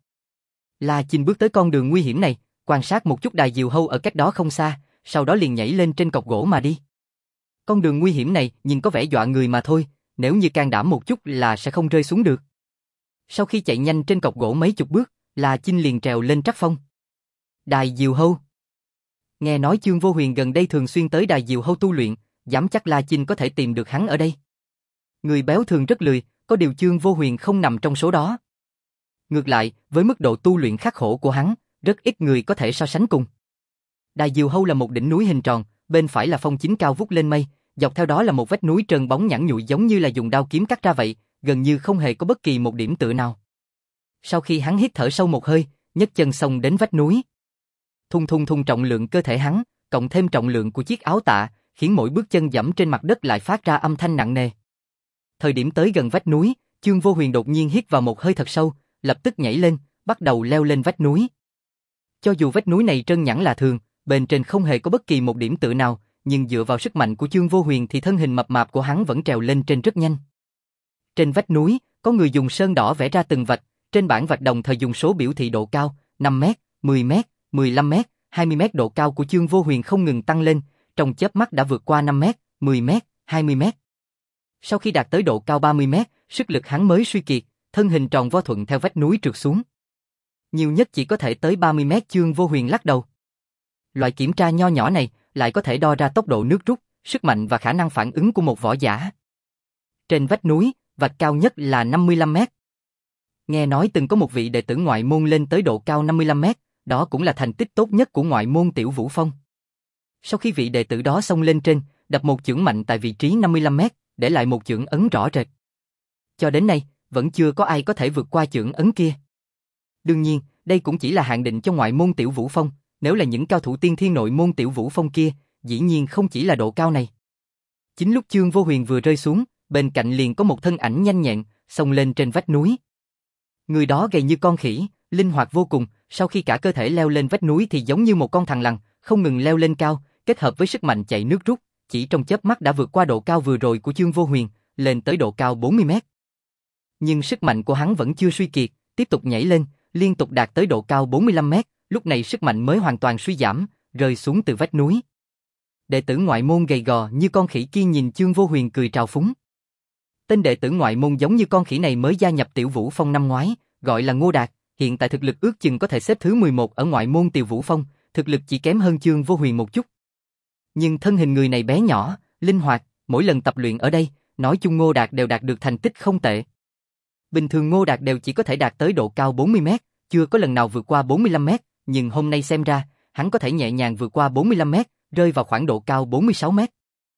La Chinh bước tới con đường nguy hiểm này, quan sát một chút đài diều hâu ở cách đó không xa, sau đó liền nhảy lên trên cọc gỗ mà đi. Con đường nguy hiểm này nhìn có vẻ dọa người mà thôi, nếu như can đảm một chút là sẽ không rơi xuống được. Sau khi chạy nhanh trên cọc gỗ mấy chục bước, La Chinh liền trèo lên trắc phong. Đài diều hâu. Nghe nói Chương Vô Huyền gần đây thường xuyên tới đài diều hâu tu luyện, dám chắc La Chinh có thể tìm được hắn ở đây. Người béo thường rất lười, có điều Chương Vô Huyền không nằm trong số đó. Ngược lại, với mức độ tu luyện khắc khổ của hắn, rất ít người có thể so sánh cùng. Đài diều hâu là một đỉnh núi hình tròn, bên phải là phong chính cao vút lên mây, dọc theo đó là một vách núi trơn bóng nhẵn nhụi giống như là dùng đao kiếm cắt ra vậy, gần như không hề có bất kỳ một điểm tựa nào. Sau khi hắn hít thở sâu một hơi, nhấc chân xông đến vách núi. Thung thung thung, trọng lượng cơ thể hắn, cộng thêm trọng lượng của chiếc áo tạ, khiến mỗi bước chân dẫm trên mặt đất lại phát ra âm thanh nặng nề. Thời điểm tới gần vách núi, Chương Vô Huyền đột nhiên hít vào một hơi thật sâu, lập tức nhảy lên, bắt đầu leo lên vách núi. Cho dù vách núi này trơn nhẵn là thường, bên trên không hề có bất kỳ một điểm tựa nào, nhưng dựa vào sức mạnh của Chương Vô Huyền thì thân hình mập mạp của hắn vẫn trèo lên trên rất nhanh. Trên vách núi, có người dùng sơn đỏ vẽ ra từng vạch, trên bảng vạch đồng thời dùng số biểu thị độ cao, năm mét, mười mét, mười lăm mét, hai mươi mét. Độ cao của Chương Vô Huyền không ngừng tăng lên, trong chớp mắt đã vượt qua năm mét, mười mét, hai mươi mét. Sau khi đạt tới độ cao ba mươi mét, sức lực hắn mới suy kiệt, thân hình tròn vo thuận theo vách núi trượt xuống. Nhiều nhất chỉ có thể tới ba mươi mét. Chương Vô Huyền lắc đầu. Loại kiểm tra nho nhỏ này lại có thể đo ra tốc độ nước rút, sức mạnh và khả năng phản ứng của một võ giả. Trên vách núi, vạch cao nhất là năm mươi lăm mét. Nghe nói từng có một vị đệ tử ngoại môn lên tới độ cao năm mươi lăm mét, đó cũng là thành tích tốt nhất của ngoại môn Tiểu Vũ Phong. Sau khi vị đệ tử đó xông lên trên, đập một chưởng mạnh tại vị trí năm mươi lăm mét, để lại một chưởng ấn rõ rệt. Cho đến nay, vẫn chưa có ai có thể vượt qua chưởng ấn kia. Đương nhiên, đây cũng chỉ là hạn định cho ngoại môn Tiểu Vũ Phong, nếu là những cao thủ tiên thiên nội môn Tiểu Vũ Phong kia, dĩ nhiên không chỉ là độ cao này. Chính lúc Chương Vô Huyền vừa rơi xuống, bên cạnh liền có một thân ảnh nhanh nhẹn, xông lên trên vách núi. Người đó gầy như con khỉ, linh hoạt vô cùng, sau khi cả cơ thể leo lên vách núi thì giống như một con thằn lằn, không ngừng leo lên cao, kết hợp với sức mạnh chạy nước rút, chỉ trong chớp mắt đã vượt qua độ cao vừa rồi của Chương Vô Huyền, lên tới độ cao bốn mươi mét. Nhưng sức mạnh của hắn vẫn chưa suy kiệt, tiếp tục nhảy lên, liên tục đạt tới độ cao bốn mươi lăm mét, lúc này sức mạnh mới hoàn toàn suy giảm, rơi xuống từ vách núi. Đệ tử ngoại môn gầy gò như con khỉ kia nhìn Chương Vô Huyền cười trào phúng. Tên đệ tử ngoại môn giống như con khỉ này mới gia nhập Tiểu Vũ Phong năm ngoái, gọi là Ngô Đạt, hiện tại thực lực ước chừng có thể xếp thứ mười một ở ngoại môn Tiểu Vũ Phong, thực lực chỉ kém hơn Chương Vô Huyền một chút. Nhưng thân hình người này bé nhỏ, linh hoạt, mỗi lần tập luyện ở đây, nói chung Ngô Đạt đều đạt được thành tích không tệ. Bình thường Ngô Đạt đều chỉ có thể đạt tới độ cao bốn mươi mét, chưa có lần nào vượt qua bốn mươi lăm mét, nhưng hôm nay xem ra, hắn có thể nhẹ nhàng vượt qua bốn mươi lăm mét, rơi vào khoảng độ cao bốn mươi sáu mét.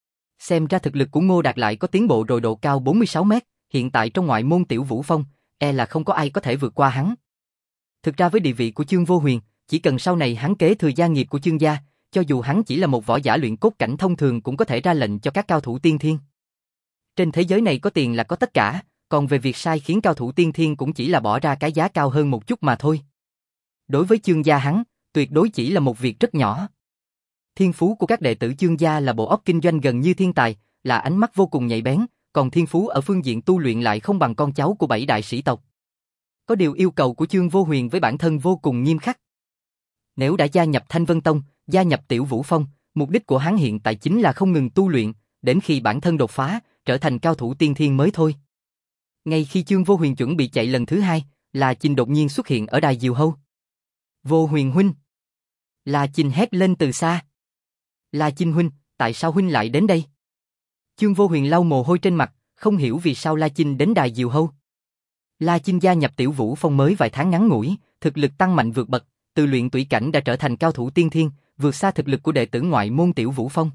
Xem ra thực lực của Ngô Đạt lại có tiến bộ rồi. Độ cao bốn mươi sáu mét, hiện tại trong ngoại môn Tiểu Vũ Phong, e là không có ai có thể vượt qua hắn. Thực ra với địa vị của Chương Vô Huyền, chỉ cần sau này hắn kế thừa gia nghiệp của Chương gia, cho dù hắn chỉ là một võ giả luyện cốt cảnh thông thường cũng có thể ra lệnh cho các cao thủ tiên thiên. Trên thế giới này có tiền là có tất cả, còn về việc sai khiến cao thủ tiên thiên cũng chỉ là bỏ ra cái giá cao hơn một chút mà thôi. Đối với Chương gia hắn, tuyệt đối chỉ là một việc rất nhỏ. Thiên phú của các đệ tử Chương gia là bộ óc kinh doanh gần như thiên tài, là ánh mắt vô cùng nhạy bén, còn thiên phú ở phương diện tu luyện lại không bằng con cháu của bảy đại sĩ tộc. Có điều yêu cầu của Chương Vô Huyền với bản thân vô cùng nghiêm khắc. Nếu đã gia nhập Thanh Vân Tông, gia nhập Tiểu Vũ Phong, mục đích của hắn hiện tại chính là không ngừng tu luyện, đến khi bản thân đột phá, trở thành cao thủ tiên thiên mới thôi. Ngay khi Chương Vô Huyền chuẩn bị chạy lần thứ hai, La Chinh đột nhiên xuất hiện ở đài diều hâu. Vô Huyền huynh! La Chinh hét lên từ xa. La Chinh huynh, tại sao huynh lại đến đây? Chương Vô Huyền lau mồ hôi trên mặt, không hiểu vì sao La Chinh đến đài diều hâu. La Chinh gia nhập Tiểu Vũ Phong mới vài tháng ngắn ngủi, thực lực tăng mạnh vượt bậc, từ luyện tủy cảnh đã trở thành cao thủ tiên thiên, vượt xa thực lực của đệ tử ngoại môn Tiểu Vũ Phong.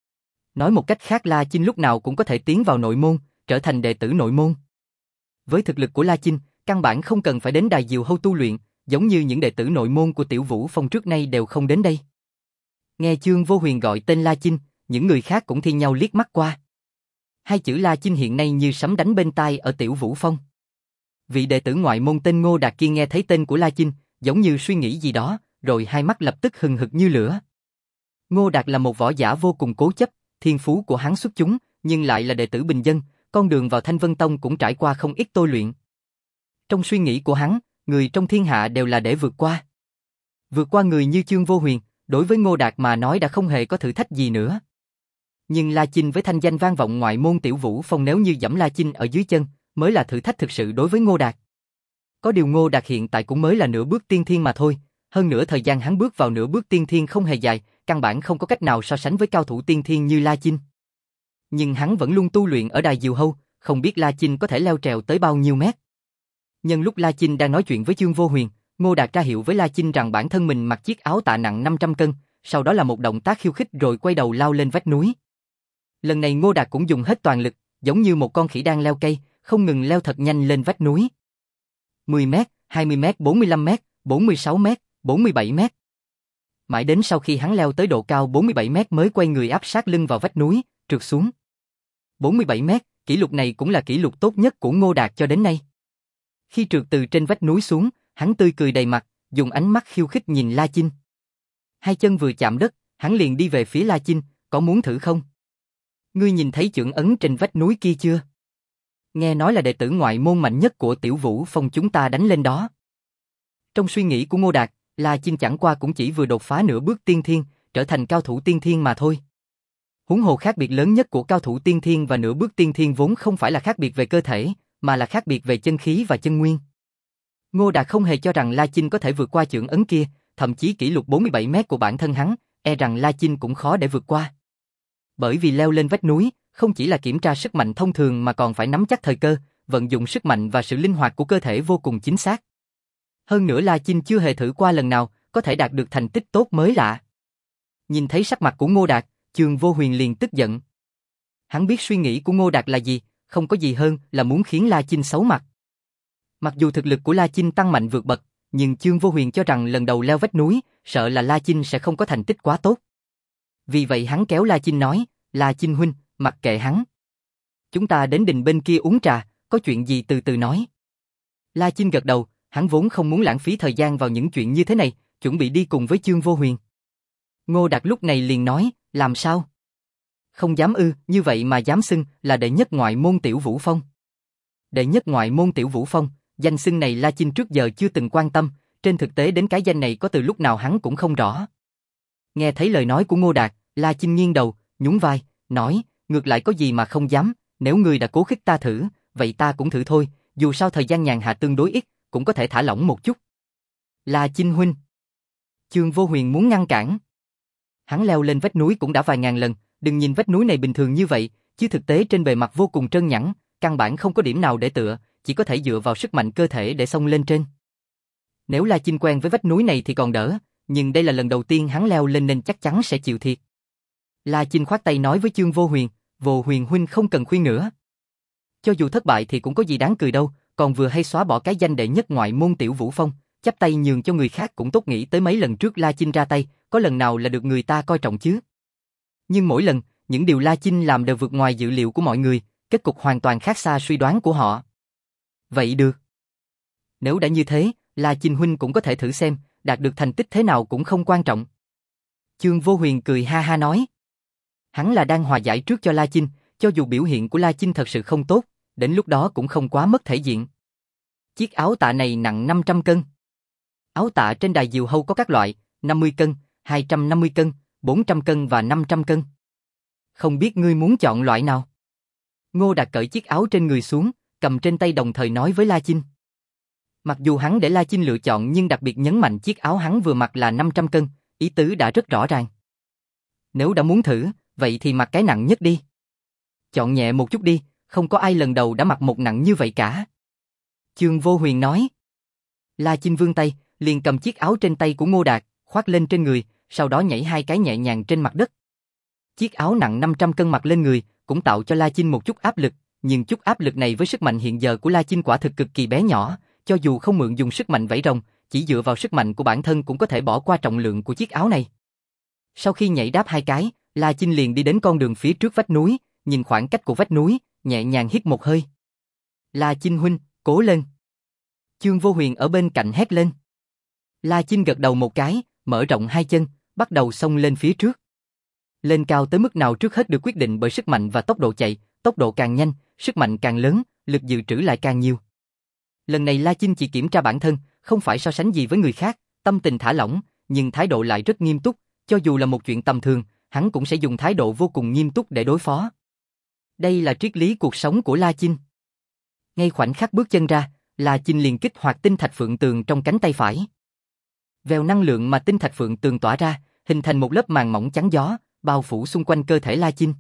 Nói một cách khác, La Chinh lúc nào cũng có thể tiến vào nội môn, trở thành đệ tử nội môn. Với thực lực của La Chinh, căn bản không cần phải đến đài diều hâu tu luyện, giống như những đệ tử nội môn của Tiểu Vũ Phong trước nay đều không đến đây. Nghe Chương Vô Huyền gọi tên La Chinh, những người khác cũng thi nhau liếc mắt qua. Hai chữ La Chinh hiện nay như sấm đánh bên tai ở Tiểu Vũ Phong. Vị đệ tử ngoại môn tên Ngô Đạt kia nghe thấy tên của La Chinh, giống như suy nghĩ gì đó, rồi hai mắt lập tức hừng hực như lửa. Ngô Đạt là một võ giả vô cùng cố chấp, thiên phú của hắn xuất chúng, nhưng lại là đệ tử bình dân, con đường vào Thanh Vân Tông cũng trải qua không ít tôi luyện. Trong suy nghĩ của hắn, người trong thiên hạ đều là để vượt qua. Vượt qua người như Chương Vô Huyền, đối với Ngô Đạt mà nói đã không hề có thử thách gì nữa. Nhưng La Chinh với thanh danh vang vọng ngoại môn Tiểu Vũ Phong, nếu như giẫm La Chinh ở dưới chân, mới là thử thách thực sự đối với Ngô Đạt. Có điều Ngô Đạt hiện tại cũng mới là nửa bước tiên thiên mà thôi, hơn nữa thời gian hắn bước vào nửa bước tiên thiên không hề dài, căn bản không có cách nào so sánh với cao thủ tiên thiên như La Chinh. Nhưng hắn vẫn luôn tu luyện ở đài diều hâu, không biết La Chinh có thể leo trèo tới bao nhiêu mét. Nhân lúc La Chinh đang nói chuyện với Chương Vô Huyền, Ngô Đạt ra hiệu với La Chinh rằng bản thân mình mặc chiếc áo tạ nặng năm trăm cân, sau đó là một động tác khiêu khích rồi quay đầu lao lên vách núi. Lần này Ngô Đạt cũng dùng hết toàn lực, giống như một con khỉ đang leo cây, không ngừng leo thật nhanh lên vách núi. mười mét, hai mươi mét, bốn mươi lăm mét, bốn mươi sáu mét, bốn mươi bảy mét. Mãi đến sau khi hắn leo tới độ cao bốn mươi bảy mét mới quay người áp sát lưng vào vách núi, trượt xuống. bốn mươi bảy mét, kỷ lục này cũng là kỷ lục tốt nhất của Ngô Đạt cho đến nay. Khi trượt từ trên vách núi xuống, hắn tươi cười đầy mặt, dùng ánh mắt khiêu khích nhìn La Chinh. Hai chân vừa chạm đất, hắn liền đi về phía La Chinh, có muốn thử không? Ngươi nhìn thấy chưởng ấn trên vách núi kia chưa? Nghe nói là đệ tử ngoại môn mạnh nhất của Tiểu Vũ Phong chúng ta đánh lên đó. Trong suy nghĩ của Ngô Đạt, La Chinh chẳng qua cũng chỉ vừa đột phá nửa bước tiên thiên, trở thành cao thủ tiên thiên mà thôi. Huống hồ khác biệt lớn nhất của cao thủ tiên thiên và nửa bước tiên thiên vốn không phải là khác biệt về cơ thể, mà là khác biệt về chân khí và chân nguyên. Ngô Đạt không hề cho rằng La Chinh có thể vượt qua chưởng ấn kia, thậm chí kỷ lục bốn mươi bảy mét của bản thân hắn, e rằng La Chinh cũng khó để vượt qua. Bởi vì leo lên vách núi, không chỉ là kiểm tra sức mạnh thông thường mà còn phải nắm chắc thời cơ, vận dụng sức mạnh và sự linh hoạt của cơ thể vô cùng chính xác. Hơn nữa La Chinh chưa hề thử qua lần nào, có thể đạt được thành tích tốt mới lạ. Nhìn thấy sắc mặt của Ngô Đạt, Chương Vô Huyền liền tức giận. Hắn biết suy nghĩ của Ngô Đạt là gì, không có gì hơn là muốn khiến La Chinh xấu mặt. Mặc dù thực lực của La Chinh tăng mạnh vượt bậc, nhưng Chương Vô Huyền cho rằng lần đầu leo vách núi, sợ là La Chinh sẽ không có thành tích quá tốt. Vì vậy hắn kéo La Chinh nói, La Chinh huynh, mặc kệ hắn. Chúng ta đến đình bên kia uống trà, có chuyện gì từ từ nói. La Chinh gật đầu, hắn vốn không muốn lãng phí thời gian vào những chuyện như thế này, chuẩn bị đi cùng với Chương Vô Huyền. Ngô Đạt lúc này liền nói, làm sao? Không dám ư, như vậy mà dám xưng là đệ nhất ngoại môn Tiểu Vũ Phong. Đệ nhất ngoại môn Tiểu Vũ Phong, danh xưng này La Chinh trước giờ chưa từng quan tâm, trên thực tế đến cái danh này có từ lúc nào hắn cũng không rõ. Nghe thấy lời nói của Ngô Đạt, La Chinh nghiêng đầu, nhún vai, nói, ngược lại có gì mà không dám, nếu ngươi đã cố khích ta thử, vậy ta cũng thử thôi, dù sao thời gian nhàn hạ tương đối ít, cũng có thể thả lỏng một chút. La Chinh huynh. Chương Vô Huyền muốn ngăn cản. Hắn leo lên vách núi cũng đã vài ngàn lần, đừng nhìn vách núi này bình thường như vậy, chứ thực tế trên bề mặt vô cùng trơn nhẵn, căn bản không có điểm nào để tựa, chỉ có thể dựa vào sức mạnh cơ thể để xông lên trên. Nếu La Chinh quen với vách núi này thì còn đỡ, nhưng đây là lần đầu tiên hắn leo lên nên chắc chắn sẽ chịu thiệt. La Chinh khoát tay nói với Chương Vô Huyền, Vô Huyền huynh không cần khuyên nữa. Cho dù thất bại thì cũng có gì đáng cười đâu, còn vừa hay xóa bỏ cái danh đệ nhất ngoại môn Tiểu Vũ Phong, chắp tay nhường cho người khác cũng tốt, nghĩ tới mấy lần trước La Chinh ra tay, có lần nào là được người ta coi trọng chứ. Nhưng mỗi lần, những điều La Chinh làm đều vượt ngoài dự liệu của mọi người, kết cục hoàn toàn khác xa suy đoán của họ. Vậy được. Nếu đã như thế, La Chinh huynh cũng có thể thử xem, đạt được thành tích thế nào cũng không quan trọng. Chương Vô Huyền cười ha ha nói. Hắn là đang hòa giải trước cho La Chinh, cho dù biểu hiện của La Chinh thật sự không tốt, đến lúc đó cũng không quá mất thể diện. Chiếc áo tạ này nặng năm trăm cân. Áo tạ trên đài diều hâu có các loại, năm mươi cân, hai trăm năm mươi cân, bốn trăm cân và năm trăm cân. Không biết ngươi muốn chọn loại nào? Ngô Đạt cởi chiếc áo trên người xuống, cầm trên tay đồng thời nói với La Chinh. Mặc dù hắn để La Chinh lựa chọn nhưng đặc biệt nhấn mạnh chiếc áo hắn vừa mặc là năm trăm cân, ý tứ đã rất rõ ràng. Nếu đã muốn thử, vậy thì mặc cái nặng nhất đi. Chọn nhẹ một chút đi, không có ai lần đầu đã mặc một nặng như vậy cả. Chương Vô Huyền nói. La Chinh vươn tay, liền cầm chiếc áo trên tay của Ngô Đạt, khoác lên trên người, sau đó nhảy hai cái nhẹ nhàng trên mặt đất. Chiếc áo nặng năm trăm cân mặc lên người, cũng tạo cho La Chinh một chút áp lực, nhưng chút áp lực này với sức mạnh hiện giờ của La Chinh quả thực cực kỳ bé nhỏ, cho dù không mượn dùng sức mạnh vảy rồng, chỉ dựa vào sức mạnh của bản thân cũng có thể bỏ qua trọng lượng của chiếc áo này. Sau khi nhảy đáp hai cái, La Chinh liền đi đến con đường phía trước vách núi, nhìn khoảng cách của vách núi, nhẹ nhàng hít một hơi. La Chinh huynh, cố lên. Chương Vô Huyền ở bên cạnh hét lên. La Chinh gật đầu một cái, mở rộng hai chân, bắt đầu xông lên phía trước. Lên cao tới mức nào trước hết được quyết định bởi sức mạnh và tốc độ chạy, tốc độ càng nhanh, sức mạnh càng lớn, lực dự trữ lại càng nhiều. Lần này La Chinh chỉ kiểm tra bản thân, không phải so sánh gì với người khác, tâm tình thả lỏng, nhưng thái độ lại rất nghiêm túc, cho dù là một chuyện tầm thường, hắn cũng sẽ dùng thái độ vô cùng nghiêm túc để đối phó. Đây là triết lý cuộc sống của La Chinh. Ngay khoảnh khắc bước chân ra, La Chinh liền kích hoạt tinh thạch phượng tường trong cánh tay phải. Vèo năng lượng mà tinh thạch phượng tường tỏa ra, hình thành một lớp màng mỏng chắn gió, bao phủ xung quanh cơ thể La Chinh.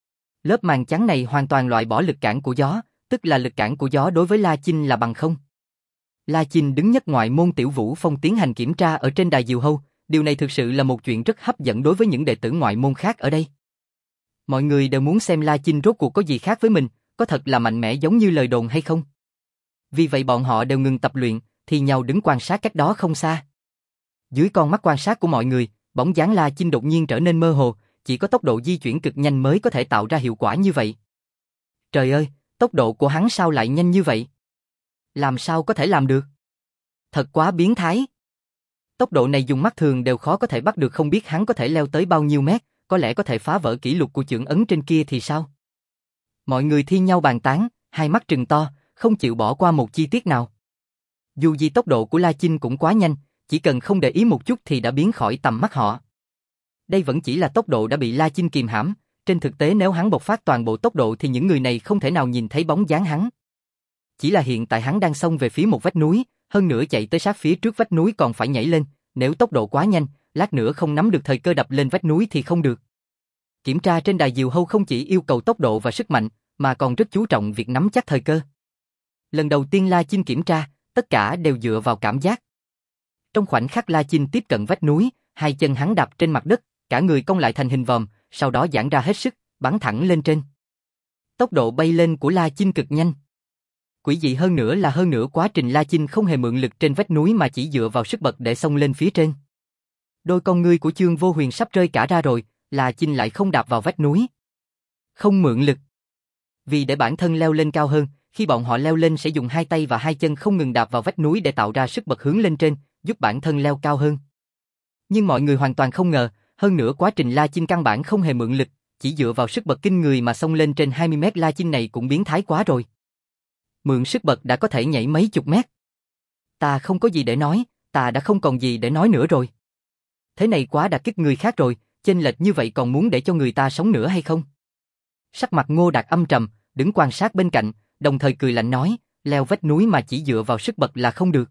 Lớp màng chắn này hoàn toàn loại bỏ lực cản của gió, tức là lực cản của gió đối với La Chinh là bằng không. La Chinh đứng nhất ngoại môn Tiểu Vũ Phong tiến hành kiểm tra ở trên đài diều hâu, điều này thực sự là một chuyện rất hấp dẫn đối với những đệ tử ngoại môn khác ở đây. Mọi người đều muốn xem La Chinh rốt cuộc có gì khác với mình, có thật là mạnh mẽ giống như lời đồn hay không. Vì vậy bọn họ đều ngừng tập luyện, thì nhau đứng quan sát cách đó không xa. Dưới con mắt quan sát của mọi người, bóng dáng La Chinh đột nhiên trở nên mơ hồ, chỉ có tốc độ di chuyển cực nhanh mới có thể tạo ra hiệu quả như vậy. Trời ơi, tốc độ của hắn sao lại nhanh như vậy? Làm sao có thể làm được? Thật quá biến thái. Tốc độ này dùng mắt thường đều khó có thể bắt được, không biết hắn có thể leo tới bao nhiêu mét, có lẽ có thể phá vỡ kỷ lục của chưởng ấn trên kia thì sao? Mọi người thi nhau bàn tán, hai mắt trừng to, không chịu bỏ qua một chi tiết nào. Dù gì tốc độ của La Chinh cũng quá nhanh, chỉ cần không để ý một chút thì đã biến khỏi tầm mắt họ. Đây vẫn chỉ là tốc độ đã bị La Chinh kìm hãm, trên thực tế nếu hắn bộc phát toàn bộ tốc độ thì những người này không thể nào nhìn thấy bóng dáng hắn. Chỉ là hiện tại hắn đang xông về phía một vách núi, hơn nữa chạy tới sát phía trước vách núi còn phải nhảy lên, nếu tốc độ quá nhanh, lát nữa không nắm được thời cơ đập lên vách núi thì không được. Kiểm tra trên đài diều hâu không chỉ yêu cầu tốc độ và sức mạnh, mà còn rất chú trọng việc nắm chắc thời cơ. Lần đầu tiên La Chinh kiểm tra, tất cả đều dựa vào cảm giác. Trong khoảnh khắc La Chinh tiếp cận vách núi, hai chân hắn đạp trên mặt đất, cả người cong lại thành hình vòm, sau đó giãn ra hết sức, bắn thẳng lên trên. Tốc độ bay lên của La Chinh cực nhanh. Quỷ dị hơn nữa là hơn nữa quá trình La Chinh không hề mượn lực trên vách núi mà chỉ dựa vào sức bật để xông lên phía trên. Đôi con ngươi của Chương Vô Huyền sắp rơi cả ra rồi, La Chinh lại không đạp vào vách núi. Không mượn lực. Vì để bản thân leo lên cao hơn, khi bọn họ leo lên sẽ dùng hai tay và hai chân không ngừng đạp vào vách núi để tạo ra sức bật hướng lên trên, giúp bản thân leo cao hơn. Nhưng mọi người hoàn toàn không ngờ, hơn nữa quá trình La Chinh căn bản không hề mượn lực, chỉ dựa vào sức bật kinh người mà xông lên trên hai mươi mét. La Chinh này cũng biến thái quá rồi. Mượn sức bật đã có thể nhảy mấy chục mét. Ta không có gì để nói, ta đã không còn gì để nói nữa rồi. Thế này quá đả kích người khác rồi, chênh lệch như vậy còn muốn để cho người ta sống nữa hay không? Sắc mặt Ngô Đạt âm trầm, đứng quan sát bên cạnh, đồng thời cười lạnh nói, leo vách núi mà chỉ dựa vào sức bật là không được.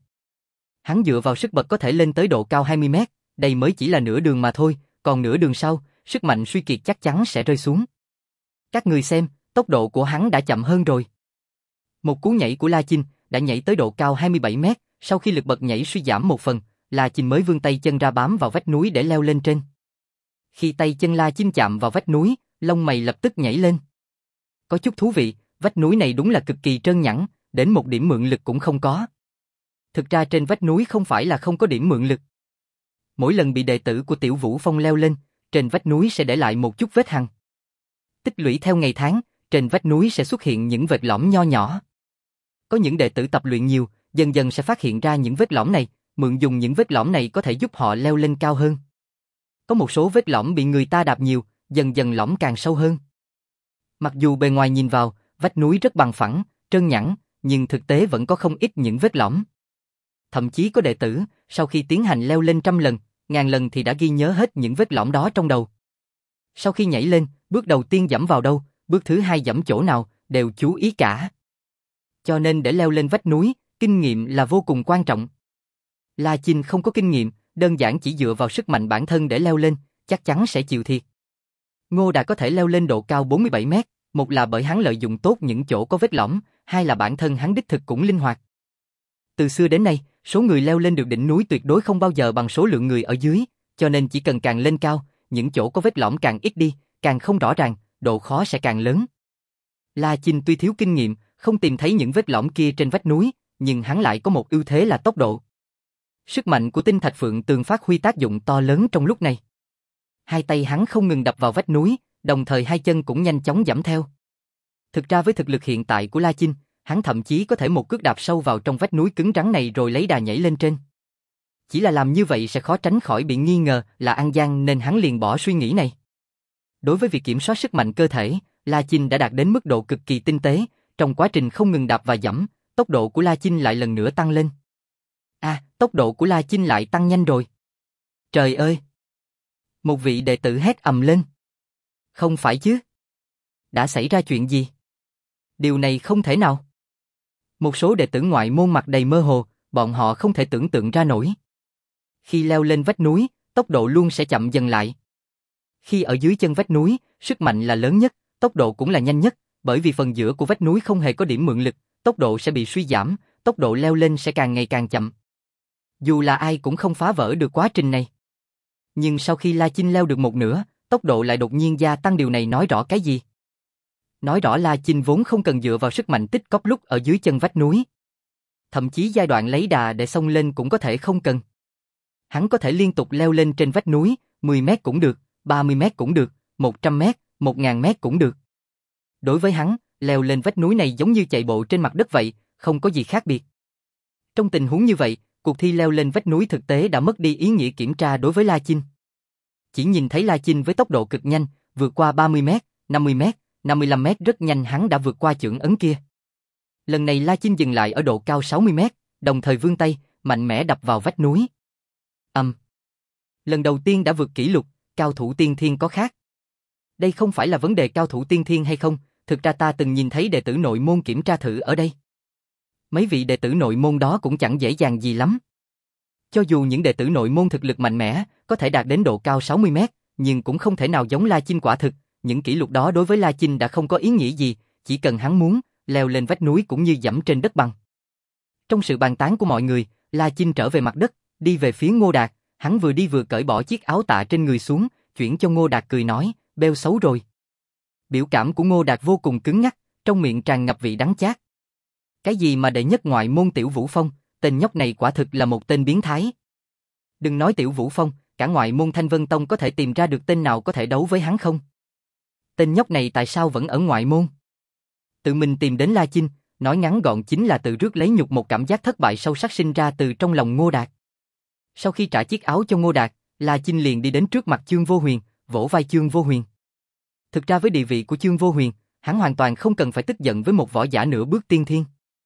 Hắn dựa vào sức bật có thể lên tới độ cao hai mươi mét, đây mới chỉ là nửa đường mà thôi, còn nửa đường sau, sức mạnh suy kiệt chắc chắn sẽ rơi xuống. Các người xem, tốc độ của hắn đã chậm hơn rồi. Một cú nhảy của La Chinh đã nhảy tới độ cao hai mươi bảy mét, sau khi lực bật nhảy suy giảm một phần, La Chinh mới vươn tay chân ra bám vào vách núi để leo lên trên. Khi tay chân La Chinh chạm vào vách núi, lông mày lập tức nhảy lên. Có chút thú vị, vách núi này đúng là cực kỳ trơn nhẵn, đến một điểm mượn lực cũng không có. Thực ra trên vách núi không phải là không có điểm mượn lực. Mỗi lần bị đệ tử của Tiểu Vũ Phong leo lên, trên vách núi sẽ để lại một chút vết hằn. Tích lũy theo ngày tháng, trên vách núi sẽ xuất hiện những vệt lõm nho nhỏ. Có những đệ tử tập luyện nhiều, dần dần sẽ phát hiện ra những vết lõm này, mượn dùng những vết lõm này có thể giúp họ leo lên cao hơn. Có một số vết lõm bị người ta đạp nhiều, dần dần lõm càng sâu hơn. Mặc dù bề ngoài nhìn vào, vách núi rất bằng phẳng, trơn nhẵn, nhưng thực tế vẫn có không ít những vết lõm. Thậm chí có đệ tử, sau khi tiến hành leo lên trăm lần, ngàn lần thì đã ghi nhớ hết những vết lõm đó trong đầu. Sau khi nhảy lên, bước đầu tiên dẫm vào đâu, bước thứ hai dẫm chỗ nào, đều chú ý cả. Cho nên để leo lên vách núi, kinh nghiệm là vô cùng quan trọng. La Chinh không có kinh nghiệm, đơn giản chỉ dựa vào sức mạnh bản thân để leo lên, chắc chắn sẽ chịu thiệt. Ngô Đạt có thể leo lên độ cao bốn mươi bảy mét, một là bởi hắn lợi dụng tốt những chỗ có vết lõm, hai là bản thân hắn đích thực cũng linh hoạt. Từ xưa đến nay, số người leo lên được đỉnh núi tuyệt đối không bao giờ bằng số lượng người ở dưới, cho nên chỉ cần càng lên cao, những chỗ có vết lõm càng ít đi, càng không rõ ràng, độ khó sẽ càng lớn. La Chinh tuy thiếu kinh nghiệm, không tìm thấy những vết lõm kia trên vách núi, nhưng hắn lại có một ưu thế là tốc độ. Sức mạnh của tinh thạch phượng tường phát huy tác dụng to lớn trong lúc này. Hai tay hắn không ngừng đập vào vách núi, đồng thời hai chân cũng nhanh chóng giẫm theo. Thực ra với thực lực hiện tại của La Chinh, hắn thậm chí có thể một cước đạp sâu vào trong vách núi cứng rắn này rồi lấy đà nhảy lên trên. Chỉ là làm như vậy sẽ khó tránh khỏi bị nghi ngờ là ăn gian nên hắn liền bỏ suy nghĩ này. Đối với việc kiểm soát sức mạnh cơ thể, La Chinh đã đạt đến mức độ cực kỳ tinh tế, trong quá trình không ngừng đạp và giẫm, tốc độ của La Chinh lại lần nữa tăng lên. À, tốc độ của La Chinh lại tăng nhanh rồi. Trời ơi! Một vị đệ tử hét ầm lên. Không phải chứ? Đã xảy ra chuyện gì? Điều này không thể nào. Một số đệ tử ngoại môn mặt đầy mơ hồ, bọn họ không thể tưởng tượng ra nổi. Khi leo lên vách núi, tốc độ luôn sẽ chậm dần lại. Khi ở dưới chân vách núi, sức mạnh là lớn nhất, tốc độ cũng là nhanh nhất, bởi vì phần giữa của vách núi không hề có điểm mượn lực, tốc độ sẽ bị suy giảm, tốc độ leo lên sẽ càng ngày càng chậm. Dù là ai cũng không phá vỡ được quá trình này. Nhưng sau khi La Chinh leo được một nửa, tốc độ lại đột nhiên gia tăng, điều này nói rõ cái gì? Nói rõ La Chinh vốn không cần dựa vào sức mạnh tích cóp lúc ở dưới chân vách núi. Thậm chí giai đoạn lấy đà để xông lên cũng có thể không cần. Hắn có thể liên tục leo lên trên vách núi, mười mét cũng được, ba mươi mét cũng được, một trăm mét, một nghìn mét cũng được. Đối với hắn, leo lên vách núi này giống như chạy bộ trên mặt đất vậy, không có gì khác biệt. Trong tình huống như vậy, cuộc thi leo lên vách núi thực tế đã mất đi ý nghĩa kiểm tra đối với La Chinh. Chỉ nhìn thấy La Chinh với tốc độ cực nhanh, vượt qua ba mươi mét, năm mươi mét, năm mươi lăm mét rất nhanh, hắn đã vượt qua chưởng ấn kia. Lần này La Chinh dừng lại ở độ cao sáu mươi mét, đồng thời vươn tay, mạnh mẽ đập vào vách núi. Ầm. Um. Lần đầu tiên đã vượt kỷ lục, cao thủ tiên thiên có khác. Đây không phải là vấn đề cao thủ tiên thiên hay không, thực ra ta từng nhìn thấy đệ tử nội môn kiểm tra thử ở đây. Mấy vị đệ tử nội môn đó cũng chẳng dễ dàng gì lắm. Cho dù những đệ tử nội môn thực lực mạnh mẽ, có thể đạt đến độ cao sáu mươi mét, nhưng cũng không thể nào giống La Chinh. Quả thực, những kỷ lục đó đối với La Chinh đã không có ý nghĩa gì, chỉ cần hắn muốn, leo lên vách núi cũng như dẫm trên đất bằng. Trong sự bàn tán của mọi người, La Chinh trở về mặt đất, đi về phía Ngô Đạt, hắn vừa đi vừa cởi bỏ chiếc áo tạ trên người xuống, chuyển cho Ngô Đạt cười nói, beo xấu rồi. Biểu cảm của Ngô Đạt vô cùng cứng nhắc, trong miệng tràn ngập vị đắng chát. Cái gì mà đệ nhất ngoại môn Tiểu Vũ Phong, tên nhóc này quả thực là một tên biến thái. Đừng nói Tiểu Vũ Phong, cả ngoại môn Thanh Vân Tông có thể tìm ra được tên nào có thể đấu với hắn không? Tên nhóc này tại sao vẫn ở ngoại môn? Tự mình tìm đến La Chinh, nói ngắn gọn chính là tự rước lấy nhục, một cảm giác thất bại sâu sắc sinh ra từ trong lòng Ngô Đạt. Sau khi trả chiếc áo cho Ngô Đạt, La Chinh liền đi đến trước mặt Chương Vô Huyền, vỗ vai Chương Vô Huyền. Thực ra với địa vị của Chương Vô Huyền, hắn hoàn toàn không cần phải tức giận với một võ giả nửa bước tiên thiên.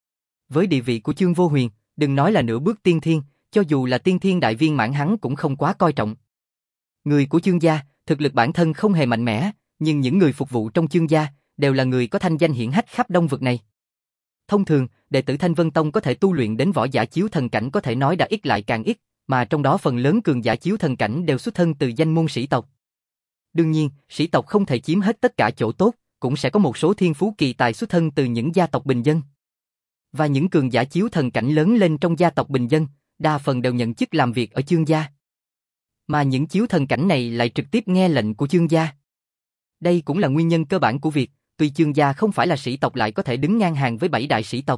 Với địa vị của Chương Vô Huyền, đừng nói là nửa bước tiên thiên, cho dù là tiên thiên đại viên mãn hắn cũng không quá coi trọng. Người của Chương gia, thực lực bản thân không hề mạnh mẽ, nhưng những người phục vụ trong Chương gia đều là người có thanh danh hiển hách khắp Đông vực này. Thông thường, đệ tử Thanh Vân Tông có thể tu luyện đến võ giả chiếu thần cảnh có thể nói đã ít lại càng ít, mà trong đó phần lớn cường giả chiếu thần cảnh đều xuất thân từ danh môn sĩ tộc. Đương nhiên, sĩ tộc không thể chiếm hết tất cả chỗ tốt, cũng sẽ có một số thiên phú kỳ tài xuất thân từ những gia tộc bình dân. Và những cường giả chiếu thần cảnh lớn lên trong gia tộc bình dân, đa phần đều nhận chức làm việc ở Chương gia. Mà những chiếu thần cảnh này lại trực tiếp nghe lệnh của Chương gia. Đây cũng là nguyên nhân cơ bản của việc, tuy Chương gia không phải là sĩ tộc lại có thể đứng ngang hàng với bảy đại sĩ tộc.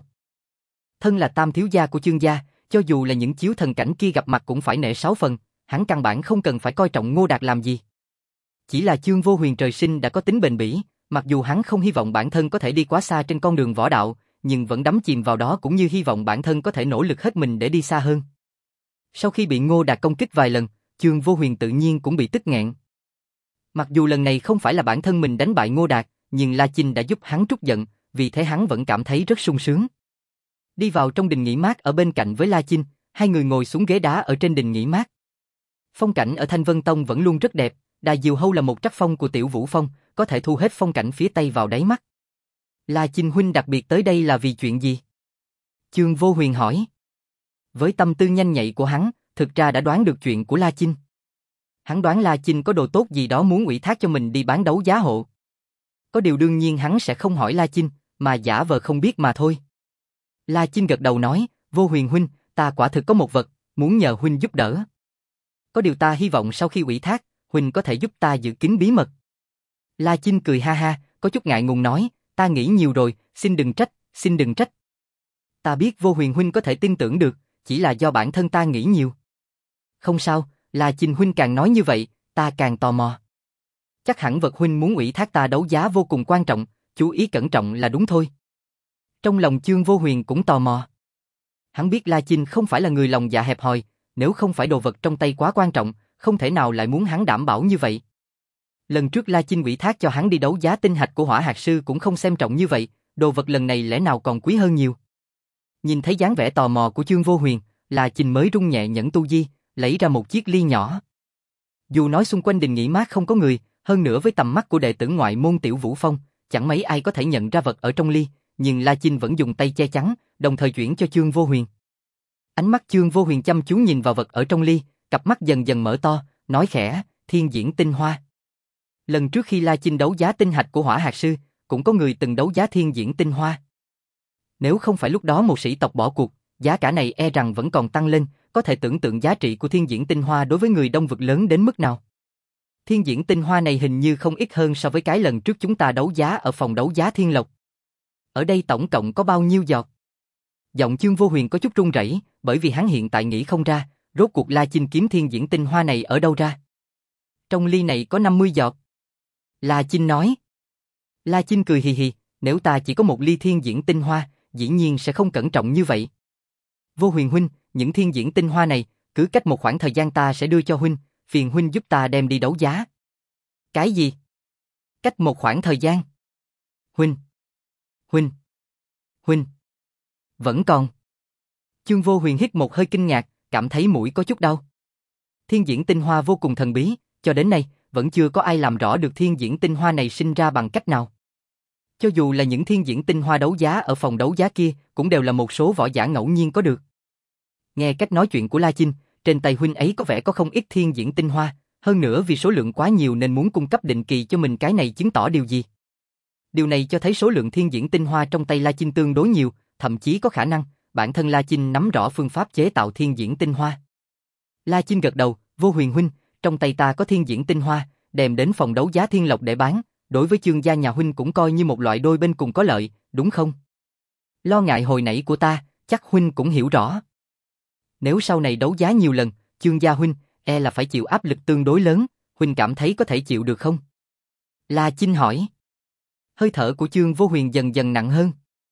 Thân là tam thiếu gia của Chương gia, cho dù là những chiếu thần cảnh kia gặp mặt cũng phải nể sáu phần, hắn căn bản không cần phải coi trọng Ngô Đạt làm gì. Chỉ là Chương Vô Huyền trời sinh đã có tính bền bỉ, mặc dù hắn không hy vọng bản thân có thể đi quá xa trên con đường võ đạo, nhưng vẫn đắm chìm vào đó, cũng như hy vọng bản thân có thể nỗ lực hết mình để đi xa hơn. Sau khi bị Ngô Đạt công kích vài lần, Chương Vô Huyền tự nhiên cũng bị tức nghẹn. Mặc dù lần này không phải là bản thân mình đánh bại Ngô Đạt, nhưng La Chinh đã giúp hắn trút giận, vì thế hắn vẫn cảm thấy rất sung sướng. Đi vào trong đình nghỉ mát ở bên cạnh với La Chinh, hai người ngồi xuống ghế đá ở trên đình nghỉ mát. Phong cảnh ở Thanh Vân Tông vẫn luôn rất đẹp, Đà Diều Hâu là một trắc phong của Tiểu Vũ Phong, có thể thu hết phong cảnh phía Tây vào đáy mắt. La Chinh huynh đặc biệt tới đây là vì chuyện gì? Chương Vô Huyền hỏi. Với tâm tư nhanh nhạy của hắn, thực ra đã đoán được chuyện của La Chinh. Hắn đoán La Chinh có đồ tốt gì đó muốn ủy thác cho mình đi bán đấu giá hộ. Có điều đương nhiên hắn sẽ không hỏi La Chinh, mà giả vờ không biết mà thôi. La Chinh gật đầu nói, Vô Huyền huynh, ta quả thực có một vật, muốn nhờ huynh giúp đỡ. Có điều ta hy vọng sau khi ủy thác, huynh có thể giúp ta giữ kín bí mật. La Chinh cười ha ha, có chút ngại ngùng nói, ta nghĩ nhiều rồi, xin đừng trách, xin đừng trách. Ta biết Vô Huyền huynh có thể tin tưởng được, chỉ là do bản thân ta nghĩ nhiều. Không sao, La Chinh huynh càng nói như vậy, ta càng tò mò. Chắc hẳn vật huynh muốn ủy thác ta đấu giá vô cùng quan trọng, chú ý cẩn trọng là đúng thôi. Trong lòng Chương Vô Huyền cũng tò mò. Hắn biết La Chinh không phải là người lòng dạ hẹp hòi, Nếu không phải đồ vật trong tay quá quan trọng, không thể nào lại muốn hắn đảm bảo như vậy. Lần trước La Chinh ủy thác cho hắn đi đấu giá tinh hạch của Hỏa Hạt Sư cũng không xem trọng như vậy, đồ vật lần này lẽ nào còn quý hơn nhiều. Nhìn thấy dáng vẻ tò mò của Chương Vô Huyền, La Chinh mới rung nhẹ nhẫn tu di, lấy ra một chiếc ly nhỏ. Dù nói xung quanh đình nghỉ mát không có người, hơn nữa với tầm mắt của đệ tử ngoại môn Tiểu Vũ Phong, chẳng mấy ai có thể nhận ra vật ở trong ly, nhưng La Chinh vẫn dùng tay che chắn, đồng thời chuyển cho Chương Vô Huyền. Ánh mắt Chương Vô Huyền chăm chú nhìn vào vật ở trong ly, cặp mắt dần dần mở to, nói khẽ, Thiên Diễn Tinh Hoa. Lần trước khi La Chinh đấu giá tinh hạch của Hỏa Hạt Sư, cũng có người từng đấu giá Thiên Diễn Tinh Hoa. Nếu không phải lúc đó một sĩ tộc bỏ cuộc, giá cả này e rằng vẫn còn tăng lên, có thể tưởng tượng giá trị của Thiên Diễn Tinh Hoa đối với người Đông Vực lớn đến mức nào. Thiên Diễn Tinh Hoa này hình như không ít hơn so với cái lần trước chúng ta đấu giá ở phòng đấu giá Thiên Lộc. Ở đây tổng cộng có bao nhiêu giọt? Giọng Chương Vô Huyền có chút run rẩy, bởi vì hắn hiện tại nghĩ không ra, rốt cuộc La Chinh kiếm Thiên Diễn Tinh Hoa này ở đâu ra. Trong ly này có năm mươi giọt. La Chinh nói. La Chinh cười hì hì, nếu ta chỉ có một ly Thiên Diễn Tinh Hoa, dĩ nhiên sẽ không cẩn trọng như vậy. Vô Huyền huynh, những Thiên Diễn Tinh Hoa này, cứ cách một khoảng thời gian ta sẽ đưa cho huynh, phiền huynh giúp ta đem đi đấu giá. Cái gì? Cách một khoảng thời gian? Huynh. Huynh. Huynh. Vẫn còn. Chương Vô Huyền hít một hơi kinh ngạc, cảm thấy mũi có chút đau. Thiên Diễn Tinh Hoa vô cùng thần bí, cho đến nay, vẫn chưa có ai làm rõ được Thiên Diễn Tinh Hoa này sinh ra bằng cách nào. Cho dù là những Thiên Diễn Tinh Hoa đấu giá ở phòng đấu giá kia, cũng đều là một số võ giả ngẫu nhiên có được. Nghe cách nói chuyện của La Chinh, trên tay huynh ấy có vẻ có không ít Thiên Diễn Tinh Hoa, hơn nữa vì số lượng quá nhiều nên muốn cung cấp định kỳ cho mình, cái này chứng tỏ điều gì? Điều này cho thấy số lượng Thiên Diễn Tinh Hoa trong tay La Chinh tương đối nhiều, thậm chí có khả năng bản thân La Chinh nắm rõ phương pháp chế tạo Thiên Diễn Tinh Hoa. La Chinh gật đầu, Vô Huyền huynh, trong tay ta có Thiên Diễn Tinh Hoa, đem đến phòng đấu giá Thiên Lộc để bán, đối với Chương gia nhà huynh cũng coi như một loại đôi bên cùng có lợi, đúng không? Lo ngại hồi nãy của ta, chắc huynh cũng hiểu rõ. Nếu sau này đấu giá nhiều lần, Chương gia huynh e là phải chịu áp lực tương đối lớn, huynh cảm thấy có thể chịu được không? La Chinh hỏi. Hơi thở của Chương Vô Huyền dần dần nặng hơn.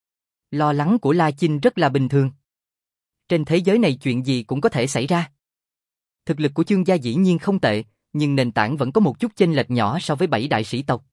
Lo lắng của La Chinh rất là bình thường. Trên thế giới này chuyện gì cũng có thể xảy ra. Thực lực của Chương gia dĩ nhiên không tệ, nhưng nền tảng vẫn có một chút chênh lệch nhỏ so với bảy đại sĩ tộc.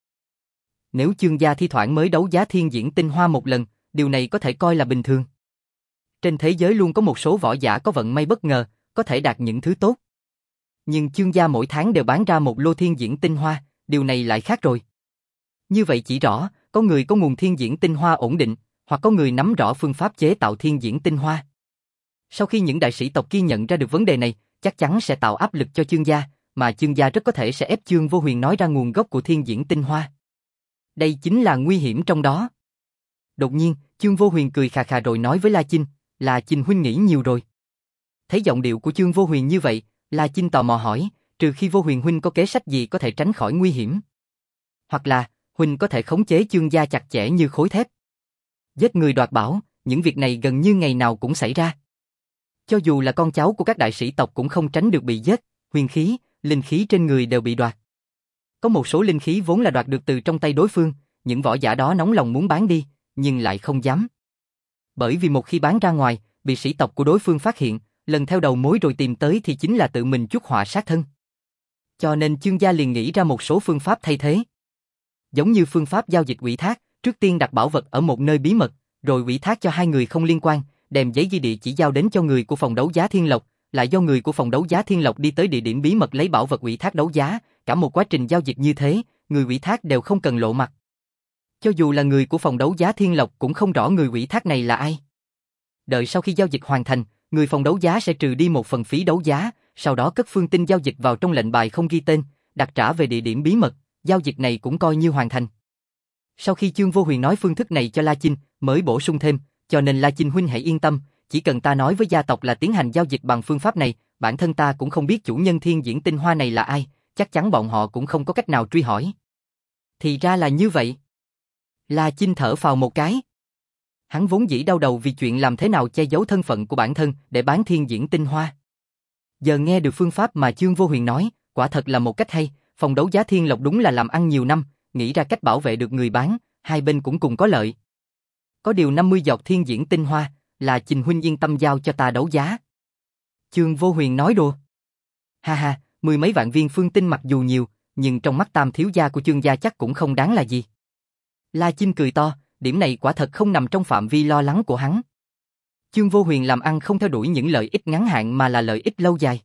Nếu Chương gia thi thoảng mới đấu giá Thiên Diễn Tinh Hoa một lần, điều này có thể coi là bình thường. Trên thế giới luôn có một số võ giả có vận may bất ngờ, có thể đạt những thứ tốt. Nhưng Chương gia mỗi tháng đều bán ra một lô Thiên Diễn Tinh Hoa, điều này lại khác rồi. Như vậy chỉ rõ, có người có nguồn Thiên Diễn Tinh Hoa ổn định, hoặc có người nắm rõ phương pháp chế tạo Thiên Diễn Tinh Hoa. Sau khi những đại sĩ tộc kia nhận ra được vấn đề này, chắc chắn sẽ tạo áp lực cho Chương gia, mà Chương gia rất có thể sẽ ép Chương Vô Huyền nói ra nguồn gốc của Thiên Diễn Tinh Hoa. Đây chính là nguy hiểm trong đó. Đột nhiên, Chương Vô Huyền cười khà khà rồi nói với La Chinh, La Chinh huynh nghĩ nhiều rồi. Thấy giọng điệu của Chương Vô Huyền như vậy, La Chinh tò mò hỏi, trừ khi Vô Huyền huynh có kế sách gì có thể tránh khỏi nguy hiểm. Hoặc là, huynh có thể khống chế Chương gia chặt chẽ như khối thép. Giết người đoạt bảo, những việc này gần như ngày nào cũng xảy ra. Cho dù là con cháu của các đại sĩ tộc cũng không tránh được bị giết, huyền khí, linh khí trên người đều bị đoạt. Có một số linh khí vốn là đoạt được từ trong tay đối phương, những võ giả đó nóng lòng muốn bán đi, nhưng lại không dám. Bởi vì một khi bán ra ngoài, bị sĩ tộc của đối phương phát hiện, lần theo đầu mối rồi tìm tới thì chính là tự mình chuốc họa sát thân. Cho nên Chương gia liền nghĩ ra một số phương pháp thay thế. Giống như phương pháp giao dịch ủy thác, trước tiên đặt bảo vật ở một nơi bí mật, rồi ủy thác cho hai người không liên quan, đem giấy ghi địa chỉ giao đến cho người của phòng đấu giá Thiên Lộc, lại do người của phòng đấu giá Thiên Lộc đi tới địa điểm bí mật lấy bảo vật ủy thác đấu giá, cả một quá trình giao dịch như thế, người ủy thác đều không cần lộ mặt. Cho dù là người của phòng đấu giá Thiên Lộc cũng không rõ người ủy thác này là ai. Đợi sau khi giao dịch hoàn thành, người phòng đấu giá sẽ trừ đi một phần phí đấu giá, sau đó cất phương tin giao dịch vào trong lệnh bài không ghi tên, đặt trả về địa điểm bí mật, giao dịch này cũng coi như hoàn thành. Sau khi Chương Vô Huyền nói phương thức này cho La Chinh, mới bổ sung thêm, cho nên La Chinh huynh hãy yên tâm, chỉ cần ta nói với gia tộc là tiến hành giao dịch bằng phương pháp này, bản thân ta cũng không biết chủ nhân Thiên Diễn Tinh Hoa này là ai, chắc chắn bọn họ cũng không có cách nào truy hỏi. Thì ra là như vậy. La Chinh thở phào một cái. Hắn vốn dĩ đau đầu vì chuyện làm thế nào che giấu thân phận của bản thân để bán Thiên Diễn Tinh Hoa. Giờ nghe được phương pháp mà Chương Vô Huyền nói, quả thật là một cách hay, phòng đấu giá Thiên Lộc đúng là làm ăn nhiều năm, nghĩ ra cách bảo vệ được người bán, hai bên cũng cùng có lợi. Có điều năm mươi giọt Thiên Diễn Tinh Hoa, là Chinh huynh yên tâm giao cho ta đấu giá. Chương Vô Huyền nói đùa. Ha ha, mười mấy vạn viên phương tinh mặc dù nhiều, nhưng trong mắt Tam thiếu gia của Chương gia chắc cũng không đáng là gì. La Chinh cười to, điểm này quả thật không nằm trong phạm vi lo lắng của hắn. Chương Vô Huyền làm ăn không theo đuổi những lợi ích ngắn hạn mà là lợi ích lâu dài.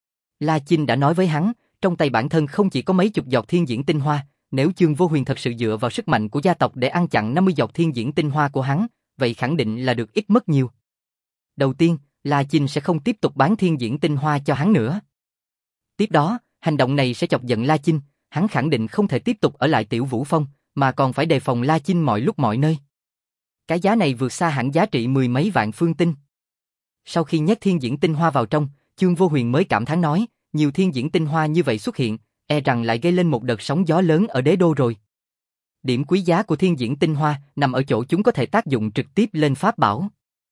La Chinh đã nói với hắn, trong tay bản thân không chỉ có mấy chục giọt thiên diễn tinh hoa, nếu Chương Vô Huyền thật sự dựa vào sức mạnh của gia tộc để ăn chặn năm mươi giọt thiên diễn tinh hoa của hắn, vậy khẳng định là được ít mất nhiều. Đầu tiên, La Chinh sẽ không tiếp tục bán thiên diễn tinh hoa cho hắn nữa. Tiếp đó, hành động này sẽ chọc giận La Chinh, hắn khẳng định không thể tiếp tục ở lại Tiểu Vũ Phong, mà còn phải đề phòng La Chinh mọi lúc mọi nơi. Cái giá này vượt xa hẳn giá trị mười mấy vạn phương tinh. Sau khi nhét thiên diễn tinh hoa vào trong, Chương Vô Huyền mới cảm thán nói, nhiều thiên diễn tinh hoa như vậy xuất hiện, e rằng lại gây lên một đợt sóng gió lớn ở đế đô rồi. Điểm quý giá của thiên diễn tinh hoa nằm ở chỗ chúng có thể tác dụng trực tiếp lên pháp bảo.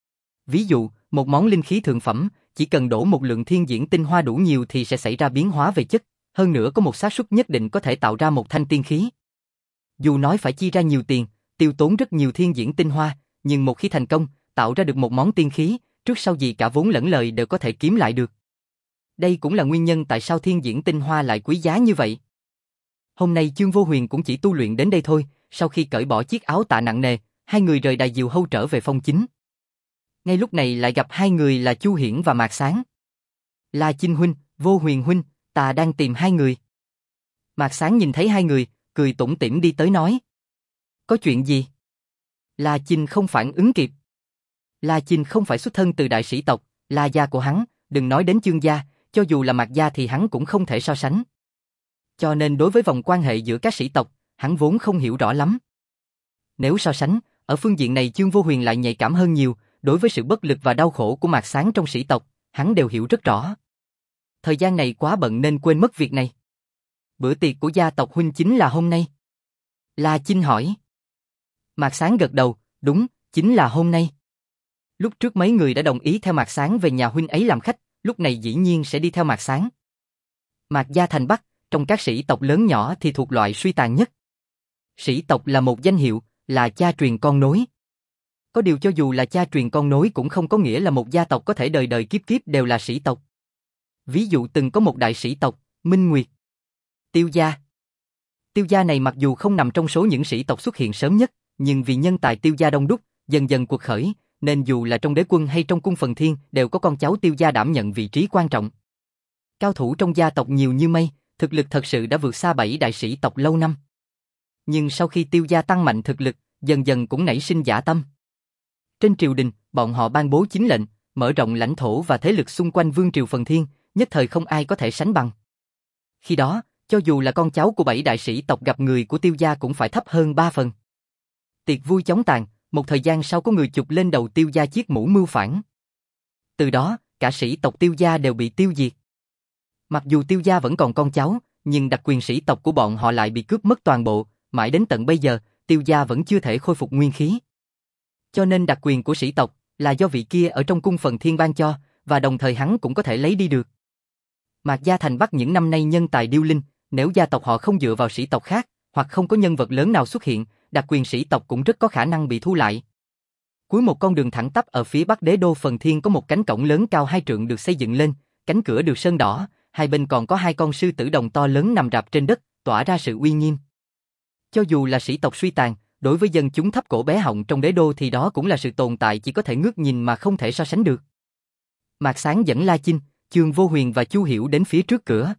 Ví dụ, một món linh khí thượng phẩm, chỉ cần đổ một lượng thiên diễn tinh hoa đủ nhiều thì sẽ xảy ra biến hóa về chất, hơn nữa có một xác suất nhất định có thể tạo ra một thanh tiên khí. Dù nói phải chi ra nhiều tiền, tiêu tốn rất nhiều thiên diễn tinh hoa, nhưng một khi thành công, tạo ra được một món tiên khí, trước sau gì cả vốn lẫn lời đều có thể kiếm lại được. Đây cũng là nguyên nhân tại sao thiên diễn tinh hoa lại quý giá như vậy. Hôm nay Chương Vô Huyền cũng chỉ tu luyện đến đây thôi, sau khi cởi bỏ chiếc áo tạ nặng nề, hai người rời đài diều hâu trở về phong chính. Ngay lúc này lại gặp hai người là Chu Hiển và Mạc Sáng. La Chinh huynh, Vô Huyền huynh, ta đang tìm hai người. Mạc Sáng nhìn thấy hai người, cười tủm tỉm đi tới nói. Có chuyện gì? La Chinh không phản ứng kịp. La Chinh không phải xuất thân từ đại sĩ tộc, La gia của hắn, đừng nói đến Chương gia, cho dù là Mạc gia thì hắn cũng không thể so sánh. Cho nên đối với vòng quan hệ giữa các sĩ tộc, hắn vốn không hiểu rõ lắm. Nếu so sánh, ở phương diện này Chương Vô Huyền lại nhạy cảm hơn nhiều, đối với sự bất lực và đau khổ của Mạc Sáng trong sĩ tộc, hắn đều hiểu rất rõ. Thời gian này quá bận nên quên mất việc này. Bữa tiệc của gia tộc huynh chính là hôm nay. La Chinh hỏi. Mạc Sáng gật đầu, đúng, chính là hôm nay. Lúc trước mấy người đã đồng ý theo Mạc Sáng về nhà huynh ấy làm khách, lúc này dĩ nhiên sẽ đi theo Mạc Sáng. Mạc gia thành Bắc, trong các sĩ tộc lớn nhỏ thì thuộc loại suy tàn nhất. Sĩ tộc là một danh hiệu, là cha truyền con nối. Có điều cho dù là cha truyền con nối cũng không có nghĩa là một gia tộc có thể đời đời kiếp kiếp đều là sĩ tộc. Ví dụ từng có một đại sĩ tộc, Minh Nguyệt, Tiêu gia. Tiêu gia này mặc dù không nằm trong số những sĩ tộc xuất hiện sớm nhất, nhưng vì nhân tài Tiêu gia đông đúc, dần dần cuộc khởi, nên dù là trong đế quân hay trong cung Phần Thiên đều có con cháu Tiêu gia đảm nhận vị trí quan trọng. Cao thủ trong gia tộc nhiều như mây, thực lực thật sự đã vượt xa bảy đại sĩ tộc lâu năm. Nhưng sau khi Tiêu gia tăng mạnh thực lực, dần dần cũng nảy sinh dã tâm. Trên triều đình, bọn họ ban bố chính lệnh, mở rộng lãnh thổ và thế lực xung quanh vương triều Phần Thiên, nhất thời không ai có thể sánh bằng. Khi đó, cho dù là con cháu của bảy đại sĩ tộc gặp người của Tiêu gia cũng phải thấp hơn ba phần. Tiệc vui chóng tàn, một thời gian sau có người chụp lên đầu Tiêu gia chiếc mũ mưu phản. Từ đó, cả sĩ tộc Tiêu gia đều bị tiêu diệt. Mặc dù Tiêu gia vẫn còn con cháu, nhưng đặc quyền sĩ tộc của bọn họ lại bị cướp mất toàn bộ, mãi đến tận bây giờ, Tiêu gia vẫn chưa thể khôi phục nguyên khí. Cho nên đặc quyền của sĩ tộc là do vị kia ở trong cung Phần Thiên ban cho, và đồng thời hắn cũng có thể lấy đi được. Mạc gia thành Bắc những năm nay nhân tài điêu linh, nếu gia tộc họ không dựa vào sĩ tộc khác, hoặc không có nhân vật lớn nào xuất hiện, đặc quyền sĩ tộc cũng rất có khả năng bị thu lại. Cuối một con đường thẳng tắp ở phía bắc đế đô Phần Thiên có một cánh cổng lớn cao hai trượng được xây dựng lên, cánh cửa được sơn đỏ, hai bên còn có hai con sư tử đồng to lớn nằm rạp trên đất, tỏa ra sự uy nghiêm. Cho dù là sĩ tộc suy tàn, đối với dân chúng thấp cổ bé họng trong đế đô thì đó cũng là sự tồn tại chỉ có thể ngước nhìn mà không thể so sánh được. Mạc Sáng dẫn La Chinh, Chương Vô Huyền và Chu Hiểu đến phía trước cửa.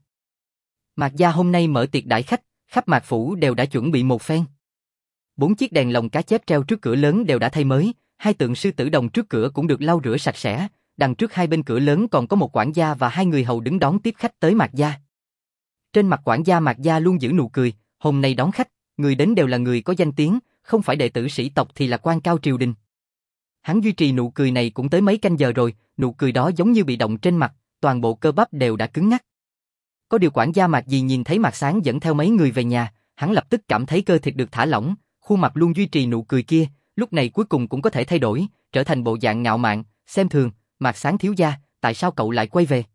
Mạc gia hôm nay mở tiệc đãi khách, khắp Mạc phủ đều đã chuẩn bị một phen. Bốn chiếc đèn lồng cá chép treo trước cửa lớn đều đã thay mới, hai tượng sư tử đồng trước cửa cũng được lau rửa sạch sẽ, đằng trước hai bên cửa lớn còn có một quản gia và hai người hầu đứng đón tiếp khách tới Mạc gia. Trên mặt quản gia Mạc gia luôn giữ nụ cười, hôm nay đón khách, người đến đều là người có danh tiếng, không phải đệ tử sĩ tộc thì là quan cao triều đình. Hắn duy trì nụ cười này cũng tới mấy canh giờ rồi, nụ cười đó giống như bị động trên mặt, toàn bộ cơ bắp đều đã cứng ngắc. Có điều quản gia Mạc gì nhìn thấy Mạc Sáng dẫn theo mấy người về nhà, hắn lập tức cảm thấy cơ thịt được thả lỏng, khuôn mặt luôn duy trì nụ cười kia, lúc này cuối cùng cũng có thể thay đổi, trở thành bộ dạng ngạo mạn, xem thường, Mạc Sáng thiếu gia, tại sao cậu lại quay về?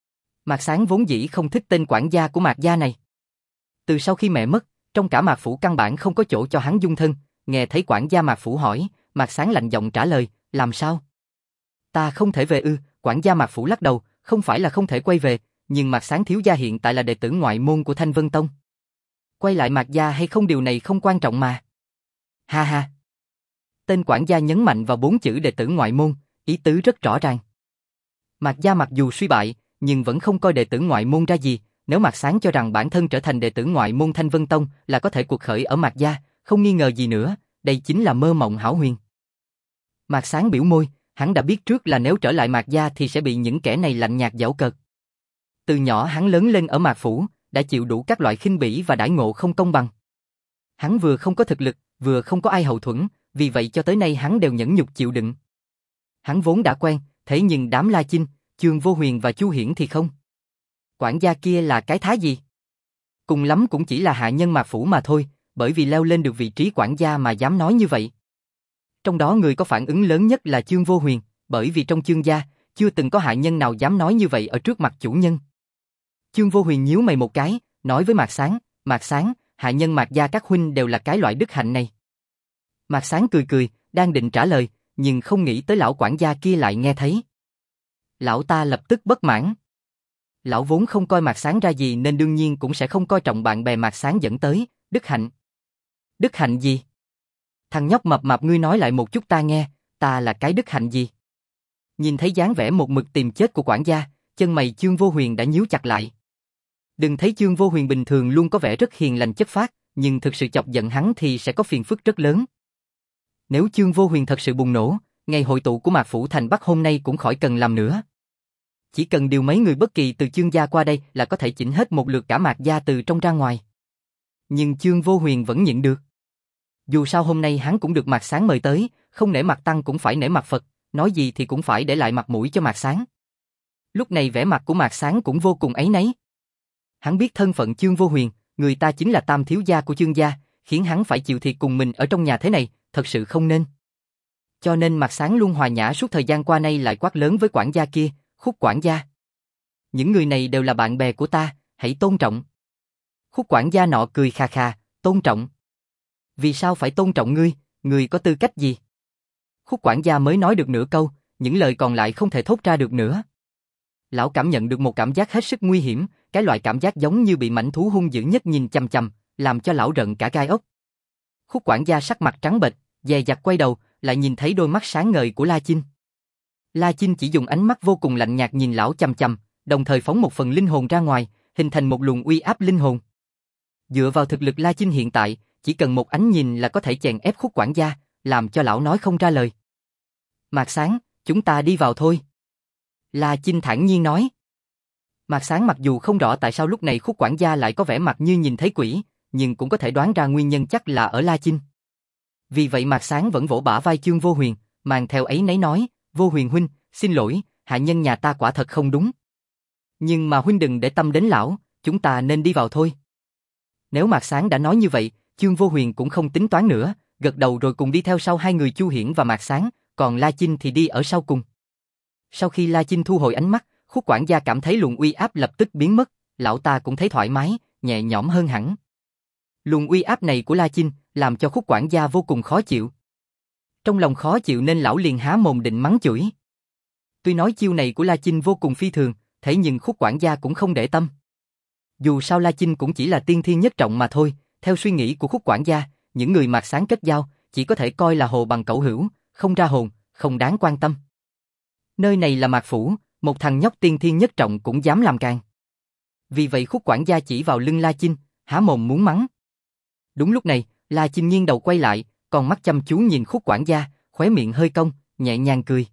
Mạc Sáng vốn dĩ không thích tên quản gia của Mạc gia này. Từ sau khi mẹ mất, trong cả Mạc phủ căn bản không có chỗ cho hắn dung thân, nghe thấy quản gia Mạc phủ hỏi, Mạc Sáng lạnh giọng trả lời, làm sao? Ta không thể về ư? Quản gia Mạc phủ lắc đầu, không phải là không thể quay về, nhưng Mạc Sáng thiếu gia hiện tại là đệ tử ngoại môn của Thanh Vân Tông. Quay lại Mạc gia hay không điều này không quan trọng mà. Ha ha. Tên quản gia nhấn mạnh vào bốn chữ đệ tử ngoại môn, ý tứ rất rõ ràng. Mạc gia mặc dù suy bại, nhưng vẫn không coi đệ tử ngoại môn ra gì, nếu Mạc Sáng cho rằng bản thân trở thành đệ tử ngoại môn Thanh Vân Tông là có thể cuộc khởi ở Mạc gia, không nghi ngờ gì nữa, đây chính là mơ mộng hão huyền. Mạc Sáng biểu môi, hắn đã biết trước là nếu trở lại Mạc gia thì sẽ bị những kẻ này lạnh nhạt giễu cợt. Từ nhỏ hắn lớn lên ở Mạc phủ, đã chịu đủ các loại khinh bỉ và đãi ngộ không công bằng. Hắn vừa không có thực lực, vừa không có ai hậu thuẫn, vì vậy cho tới nay hắn đều nhẫn nhục chịu đựng. Hắn vốn đã quen, thế nhưng đám La Chinh, Chương Vô Huyền và Chu Hiển thì không. Quản gia kia là cái thá gì? Cùng lắm cũng chỉ là hạ nhân Mạc phủ mà thôi, bởi vì leo lên được vị trí quản gia mà dám nói như vậy. Trong đó người có phản ứng lớn nhất là Chương Vô Huyền, bởi vì trong Chương gia, chưa từng có hạ nhân nào dám nói như vậy ở trước mặt chủ nhân. Chương Vô Huyền nhíu mày một cái, nói với Mạc Sáng, Mạc Sáng, hạ nhân Mạc gia các huynh đều là cái loại đức hạnh này. Mạc Sáng cười cười, đang định trả lời, nhưng không nghĩ tới lão quản gia kia lại nghe thấy. Lão ta lập tức bất mãn. Lão vốn không coi Mạc Sáng ra gì nên đương nhiên cũng sẽ không coi trọng bạn bè Mạc Sáng dẫn tới, đức hạnh. Đức hạnh gì? Thằng nhóc mập mạp ngươi nói lại một chút ta nghe, ta là cái đức hạnh gì? Nhìn thấy dáng vẻ một mực tìm chết của quản gia, chân mày Chương Vô Huyền đã nhíu chặt lại. Đừng thấy Chương Vô Huyền bình thường luôn có vẻ rất hiền lành chất phác, nhưng thực sự chọc giận hắn thì sẽ có phiền phức rất lớn. Nếu Chương Vô Huyền thật sự bùng nổ, ngày hội tụ của Mạc phủ thành Bắc hôm nay cũng khỏi cần làm nữa. Chỉ cần điều mấy người bất kỳ từ Chương gia qua đây là có thể chỉnh hết một lượt cả Mạc gia từ trong ra ngoài. Nhưng Chương Vô Huyền vẫn nhịn được. Dù sao hôm nay hắn cũng được Mạc Sáng mời tới, không nể mặt tăng cũng phải nể mặt Phật, nói gì thì cũng phải để lại mặt mũi cho Mạc Sáng. Lúc này vẻ mặt của Mạc Sáng cũng vô cùng áy náy. Hắn biết thân phận Chương Vô Huyền, người ta chính là tam thiếu gia của Chương gia, khiến hắn phải chịu thiệt cùng mình ở trong nhà thế này, thật sự không nên. Cho nên Mạc Sáng luôn hòa nhã suốt thời gian qua nay lại quát lớn với quản gia kia, Khúc quản gia. Những người này đều là bạn bè của ta, hãy tôn trọng. Khúc quản gia nọ cười khà khà, tôn trọng. Vì sao phải tôn trọng ngươi, ngươi có tư cách gì? Khúc quản gia mới nói được nửa câu, những lời còn lại không thể thốt ra được nữa. Lão cảm nhận được một cảm giác hết sức nguy hiểm, cái loại cảm giác giống như bị mãnh thú hung dữ nhất nhìn chằm chằm, làm cho lão rợn cả gai ốc. Khúc quản gia sắc mặt trắng bệch, dè dặt quay đầu, lại nhìn thấy đôi mắt sáng ngời của La Chinh. La Chinh chỉ dùng ánh mắt vô cùng lạnh nhạt nhìn lão chằm chằm, đồng thời phóng một phần linh hồn ra ngoài, hình thành một luồng uy áp linh hồn. Dựa vào thực lực La Chinh hiện tại, chỉ cần một ánh nhìn là có thể chèn ép Khúc quản gia, làm cho lão nói không ra lời. Mạc Sáng, chúng ta đi vào thôi. La Chinh thản nhiên nói. Mạc Sáng mặc dù không rõ tại sao lúc này Khúc quản gia lại có vẻ mặt như nhìn thấy quỷ, nhưng cũng có thể đoán ra nguyên nhân chắc là ở La Chinh. Vì vậy Mạc Sáng vẫn vỗ bả vai Chương Vô Huyền, mang theo ấy nấy nói, Vô Huyền huynh, xin lỗi, hạ nhân nhà ta quả thật không đúng. Nhưng mà huynh đừng để tâm đến lão, chúng ta nên đi vào thôi. Nếu Mạc Sáng đã nói như vậy, Chương Vô Huyền cũng không tính toán nữa, gật đầu rồi cùng đi theo sau hai người Chu Hiển và Mạc Sáng, còn La Chinh thì đi ở sau cùng. Sau khi La Chinh thu hồi ánh mắt, Khúc quản gia cảm thấy luồng uy áp lập tức biến mất, lão ta cũng thấy thoải mái, nhẹ nhõm hơn hẳn. Luồng uy áp này của La Chinh làm cho Khúc quản gia vô cùng khó chịu. Trong lòng khó chịu nên lão liền há mồm định mắng chửi. Tuy nói chiêu này của La Chinh vô cùng phi thường, thế nhưng Khúc quản gia cũng không để tâm. Dù sao La Chinh cũng chỉ là tiên thiên nhất trọng mà thôi, theo suy nghĩ của Khúc quản gia, những người Mạc Sáng kết giao chỉ có thể coi là hồ bằng cẩu hữu, không ra hồn, không đáng quan tâm. Nơi này là Mạc phủ, một thằng nhóc tiên thiên nhất trọng cũng dám làm càn. Vì vậy Khúc quản gia chỉ vào lưng La Chinh, há mồm muốn mắng. Đúng lúc này, La Chinh nghiêng đầu quay lại, còn mắt chăm chú nhìn Khúc quản gia, khóe miệng hơi cong, nhẹ nhàng cười.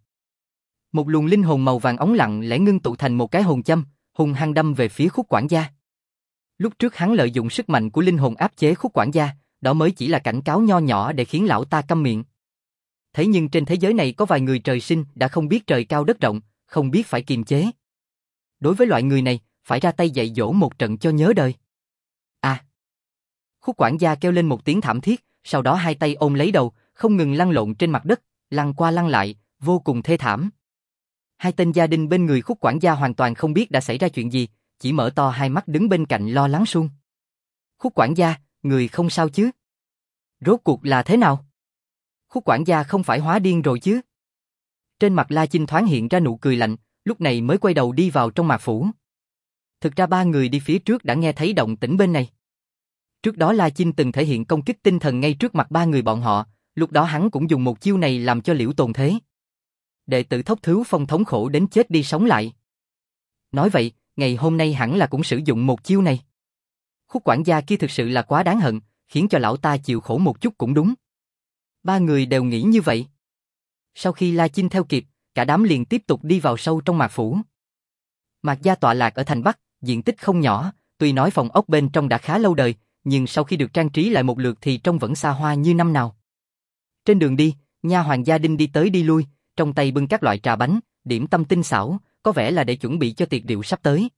Một luồng linh hồn màu vàng óng lặng lẽ ngưng tụ thành một cái hồn châm, hung hăng đâm về phía Khúc quản gia. Lúc trước hắn lợi dụng sức mạnh của linh hồn áp chế Khúc quản gia, đó mới chỉ là cảnh cáo nho nhỏ để khiến lão ta câm miệng. Thế nhưng trên thế giới này có vài người trời sinh đã không biết trời cao đất rộng, không biết phải kiềm chế. Đối với loại người này, phải ra tay dạy dỗ một trận cho nhớ đời. À! Khúc quản gia kêu lên một tiếng thảm thiết, sau đó hai tay ôm lấy đầu, không ngừng lăn lộn trên mặt đất, lăn qua lăn lại, vô cùng thê thảm. Hai tên gia đình bên người Khúc quản gia hoàn toàn không biết đã xảy ra chuyện gì, chỉ mở to hai mắt đứng bên cạnh lo lắng suông. Khúc quản gia, người không sao chứ? Rốt cuộc là thế nào? Khúc quản gia không phải hóa điên rồi chứ? Trên mặt La Chinh thoáng hiện ra nụ cười lạnh, lúc này mới quay đầu đi vào trong Mạc Phủ. Thực ra ba người đi phía trước đã nghe thấy động tĩnh bên này. Trước đó La Chinh từng thể hiện công kích tinh thần ngay trước mặt ba người bọn họ, lúc đó hắn cũng dùng một chiêu này làm cho Liễu Tồn thế. Đệ tử Thốc Thứ Phong thống khổ đến chết đi sống lại. Nói vậy, ngày hôm nay hẳn là cũng sử dụng một chiêu này. Khúc quản gia kia thực sự là quá đáng hận, khiến cho lão ta chịu khổ một chút cũng đúng. Ba người đều nghĩ như vậy. Sau khi La Chinh theo kịp, cả đám liền tiếp tục đi vào sâu trong Mạc Phủ. Mạc gia tọa lạc ở thành Bắc, diện tích không nhỏ, tuy nói phòng ốc bên trong đã khá lâu đời, nhưng sau khi được trang trí lại một lượt thì trông vẫn xa hoa như năm nào. Trên đường đi, nha hoàn gia đình đi tới đi lui, trong tay bưng các loại trà bánh, điểm tâm tinh xảo, có vẻ là để chuẩn bị cho tiệc rượu sắp tới.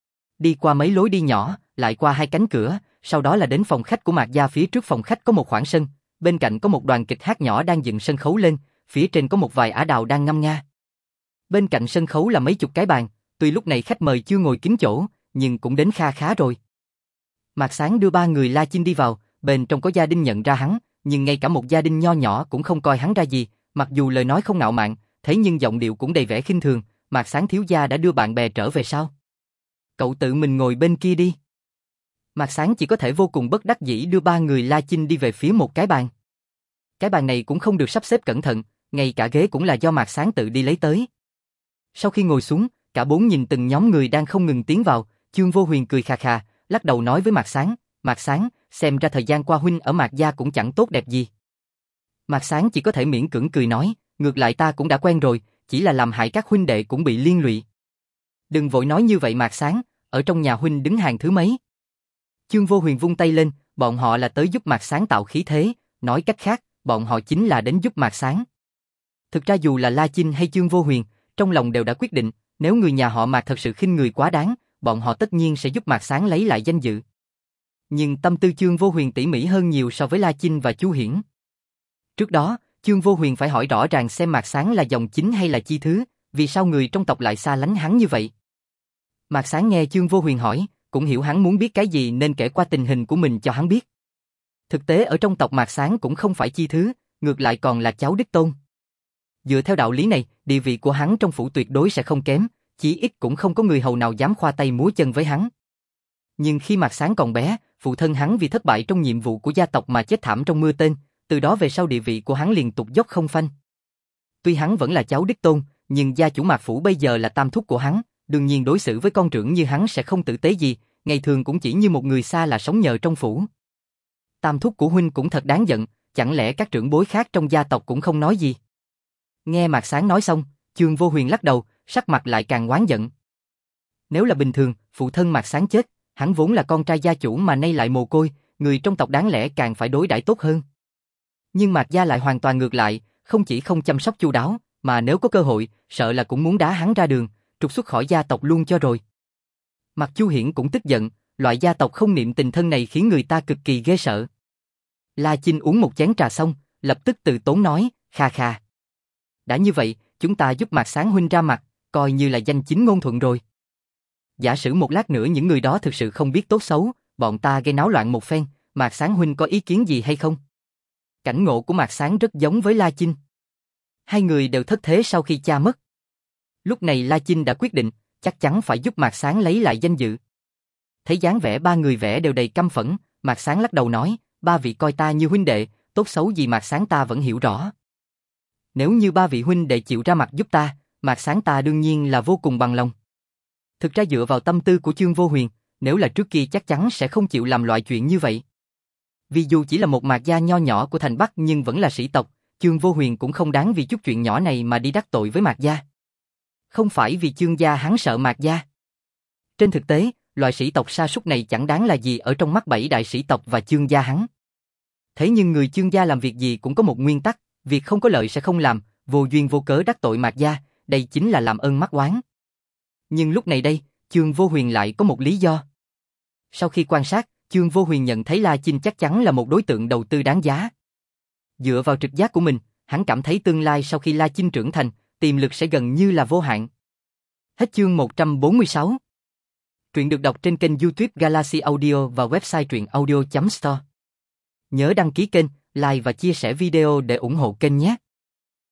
Đi qua mấy lối đi nhỏ, lại qua hai cánh cửa, sau đó là đến phòng khách của Mạc gia. Phía trước phòng khách có một khoảng sân, bên cạnh có một đoàn kịch hát nhỏ đang dựng sân khấu lên, phía trên có một vài ả đào đang ngâm nga. Bên cạnh sân khấu là mấy chục cái bàn, tuy lúc này khách mời chưa ngồi kín chỗ, nhưng cũng đến kha khá rồi. Mạc Sáng đưa ba người La Chinh đi vào, bên trong có gia đình nhận ra hắn, nhưng ngay cả một gia đình nho nhỏ cũng không coi hắn ra gì, mặc dù lời nói không ngạo mạn, thế nhưng giọng điệu cũng đầy vẻ khinh thường. Mạc Sáng thiếu gia đã đưa bạn bè trở về sao? Cậu tự mình ngồi bên kia đi. Mạc Sáng chỉ có thể vô cùng bất đắc dĩ đưa ba người La Chinh đi về phía một cái bàn. Cái bàn này cũng không được sắp xếp cẩn thận, ngay cả ghế cũng là do Mạc Sáng tự đi lấy tới. Sau khi ngồi xuống, cả bốn nhìn từng nhóm người đang không ngừng tiến vào, Chương Vô Huyền cười khà khà, lắc đầu nói với Mạc Sáng, Mạc Sáng, xem ra thời gian qua huynh ở Mạc gia cũng chẳng tốt đẹp gì. Mạc Sáng chỉ có thể miễn cưỡng cười nói, ngược lại ta cũng đã quen rồi, chỉ là làm hại các huynh đệ cũng bị liên lụy. Đừng vội nói như vậy Mạc Sáng, ở trong nhà huynh đứng hàng thứ mấy? Chương Vô Huyền vung tay lên, bọn họ là tới giúp Mạc Sáng tạo khí thế, nói cách khác, bọn họ chính là đến giúp Mạc Sáng. Thực ra dù là La Chinh hay Chương Vô Huyền, trong lòng đều đã quyết định, nếu người nhà họ Mạc thật sự khinh người quá đáng, bọn họ tất nhiên sẽ giúp Mạc Sáng lấy lại danh dự. Nhưng tâm tư Chương Vô Huyền tỉ mỉ hơn nhiều so với La Chinh và Chu Hiển. Trước đó, Chương Vô Huyền phải hỏi rõ ràng xem Mạc Sáng là dòng chính hay là chi thứ, vì sao người trong tộc lại xa lánh hắn như vậy. Mạc Sáng nghe Chương Vô Huyền hỏi, cũng hiểu hắn muốn biết cái gì nên kể qua tình hình của mình cho hắn biết. Thực tế ở trong tộc Mạc Sáng cũng không phải chi thứ, ngược lại còn là cháu đích tôn. Dựa theo đạo lý này, địa vị của hắn trong phủ tuyệt đối sẽ không kém, chỉ ít cũng không có người hầu nào dám khoa tay múa chân với hắn. Nhưng khi Mạc Sáng còn bé, phụ thân hắn vì thất bại trong nhiệm vụ của gia tộc mà chết thảm trong mưa tên, từ đó về sau địa vị của hắn liền tụt dốc không phanh. Tuy hắn vẫn là cháu đích tôn, nhưng gia chủ Mạc phủ bây giờ là tam thúc của hắn, đương nhiên đối xử với con trưởng như hắn sẽ không tử tế gì, ngày thường cũng chỉ như một người xa lạ sống nhờ trong phủ. Tam thúc của huynh cũng thật đáng giận, chẳng lẽ các trưởng bối khác trong gia tộc cũng không nói gì? Nghe Mạc Sáng nói xong, Chương Vô Huyền lắc đầu, sắc mặt lại càng oán giận. Nếu là bình thường, phụ thân Mạc Sáng chết, hắn vốn là con trai gia chủ mà nay lại mồ côi, người trong tộc đáng lẽ càng phải đối đãi tốt hơn. Nhưng Mạc gia lại hoàn toàn ngược lại, không chỉ không chăm sóc chu đáo, mà nếu có cơ hội, sợ là cũng muốn đá hắn ra đường, trục xuất khỏi gia tộc luôn cho rồi. Mạc Chu Hiển cũng tức giận, loại gia tộc không niệm tình thân này khiến người ta cực kỳ ghê sợ. La Chinh uống một chén trà xong, lập tức từ tốn nói, kha kha. Đã như vậy, chúng ta giúp Mạc Sáng huynh ra mặt, coi như là danh chính ngôn thuận rồi. Giả sử một lát nữa những người đó thực sự không biết tốt xấu, bọn ta gây náo loạn một phen, Mạc Sáng huynh có ý kiến gì hay không? Cảnh ngộ của Mạc Sáng rất giống với La Chinh. Hai người đều thất thế sau khi cha mất. Lúc này La Chinh đã quyết định, chắc chắn phải giúp Mạc Sáng lấy lại danh dự. Thấy dáng vẻ ba người vẽ đều đầy căm phẫn, Mạc Sáng lắc đầu nói, ba vị coi ta như huynh đệ, tốt xấu gì Mạc Sáng ta vẫn hiểu rõ. Nếu như ba vị huynh đệ chịu ra mặt giúp ta, Mạc Sáng ta đương nhiên là vô cùng bằng lòng. Thực ra dựa vào tâm tư của Chương Vô Huyền, nếu là trước kia chắc chắn sẽ không chịu làm loại chuyện như vậy. Vì dù chỉ là một Mạc gia nho nhỏ của thành Bắc nhưng vẫn là sĩ tộc, Chương Vô Huyền cũng không đáng vì chút chuyện nhỏ này mà đi đắc tội với Mạc gia. Không phải vì Chương gia hắn sợ Mạc gia. Trên thực tế, loại sĩ tộc sa sút này chẳng đáng là gì ở trong mắt bảy đại sĩ tộc và Chương gia hắn. Thế nhưng người Chương gia làm việc gì cũng có một nguyên tắc, việc không có lợi sẽ không làm, vô duyên vô cớ đắc tội Mạc gia, đây chính là làm ơn mắc oán. Nhưng lúc này đây, Chương Vô Huyền lại có một lý do. Sau khi quan sát, Chương Vô Huyền nhận thấy La Chinh chắc chắn là một đối tượng đầu tư đáng giá. Dựa vào trực giác của mình, hắn cảm thấy tương lai sau khi La Chinh trưởng thành, tiềm lực sẽ gần như là vô hạn. Hết chương một trăm bốn mươi sáu. Truyện được đọc trên kênh YouTube Galaxy Audio và website truyện audio chấm store. Nhớ đăng ký kênh, like và chia sẻ video để ủng hộ kênh nhé.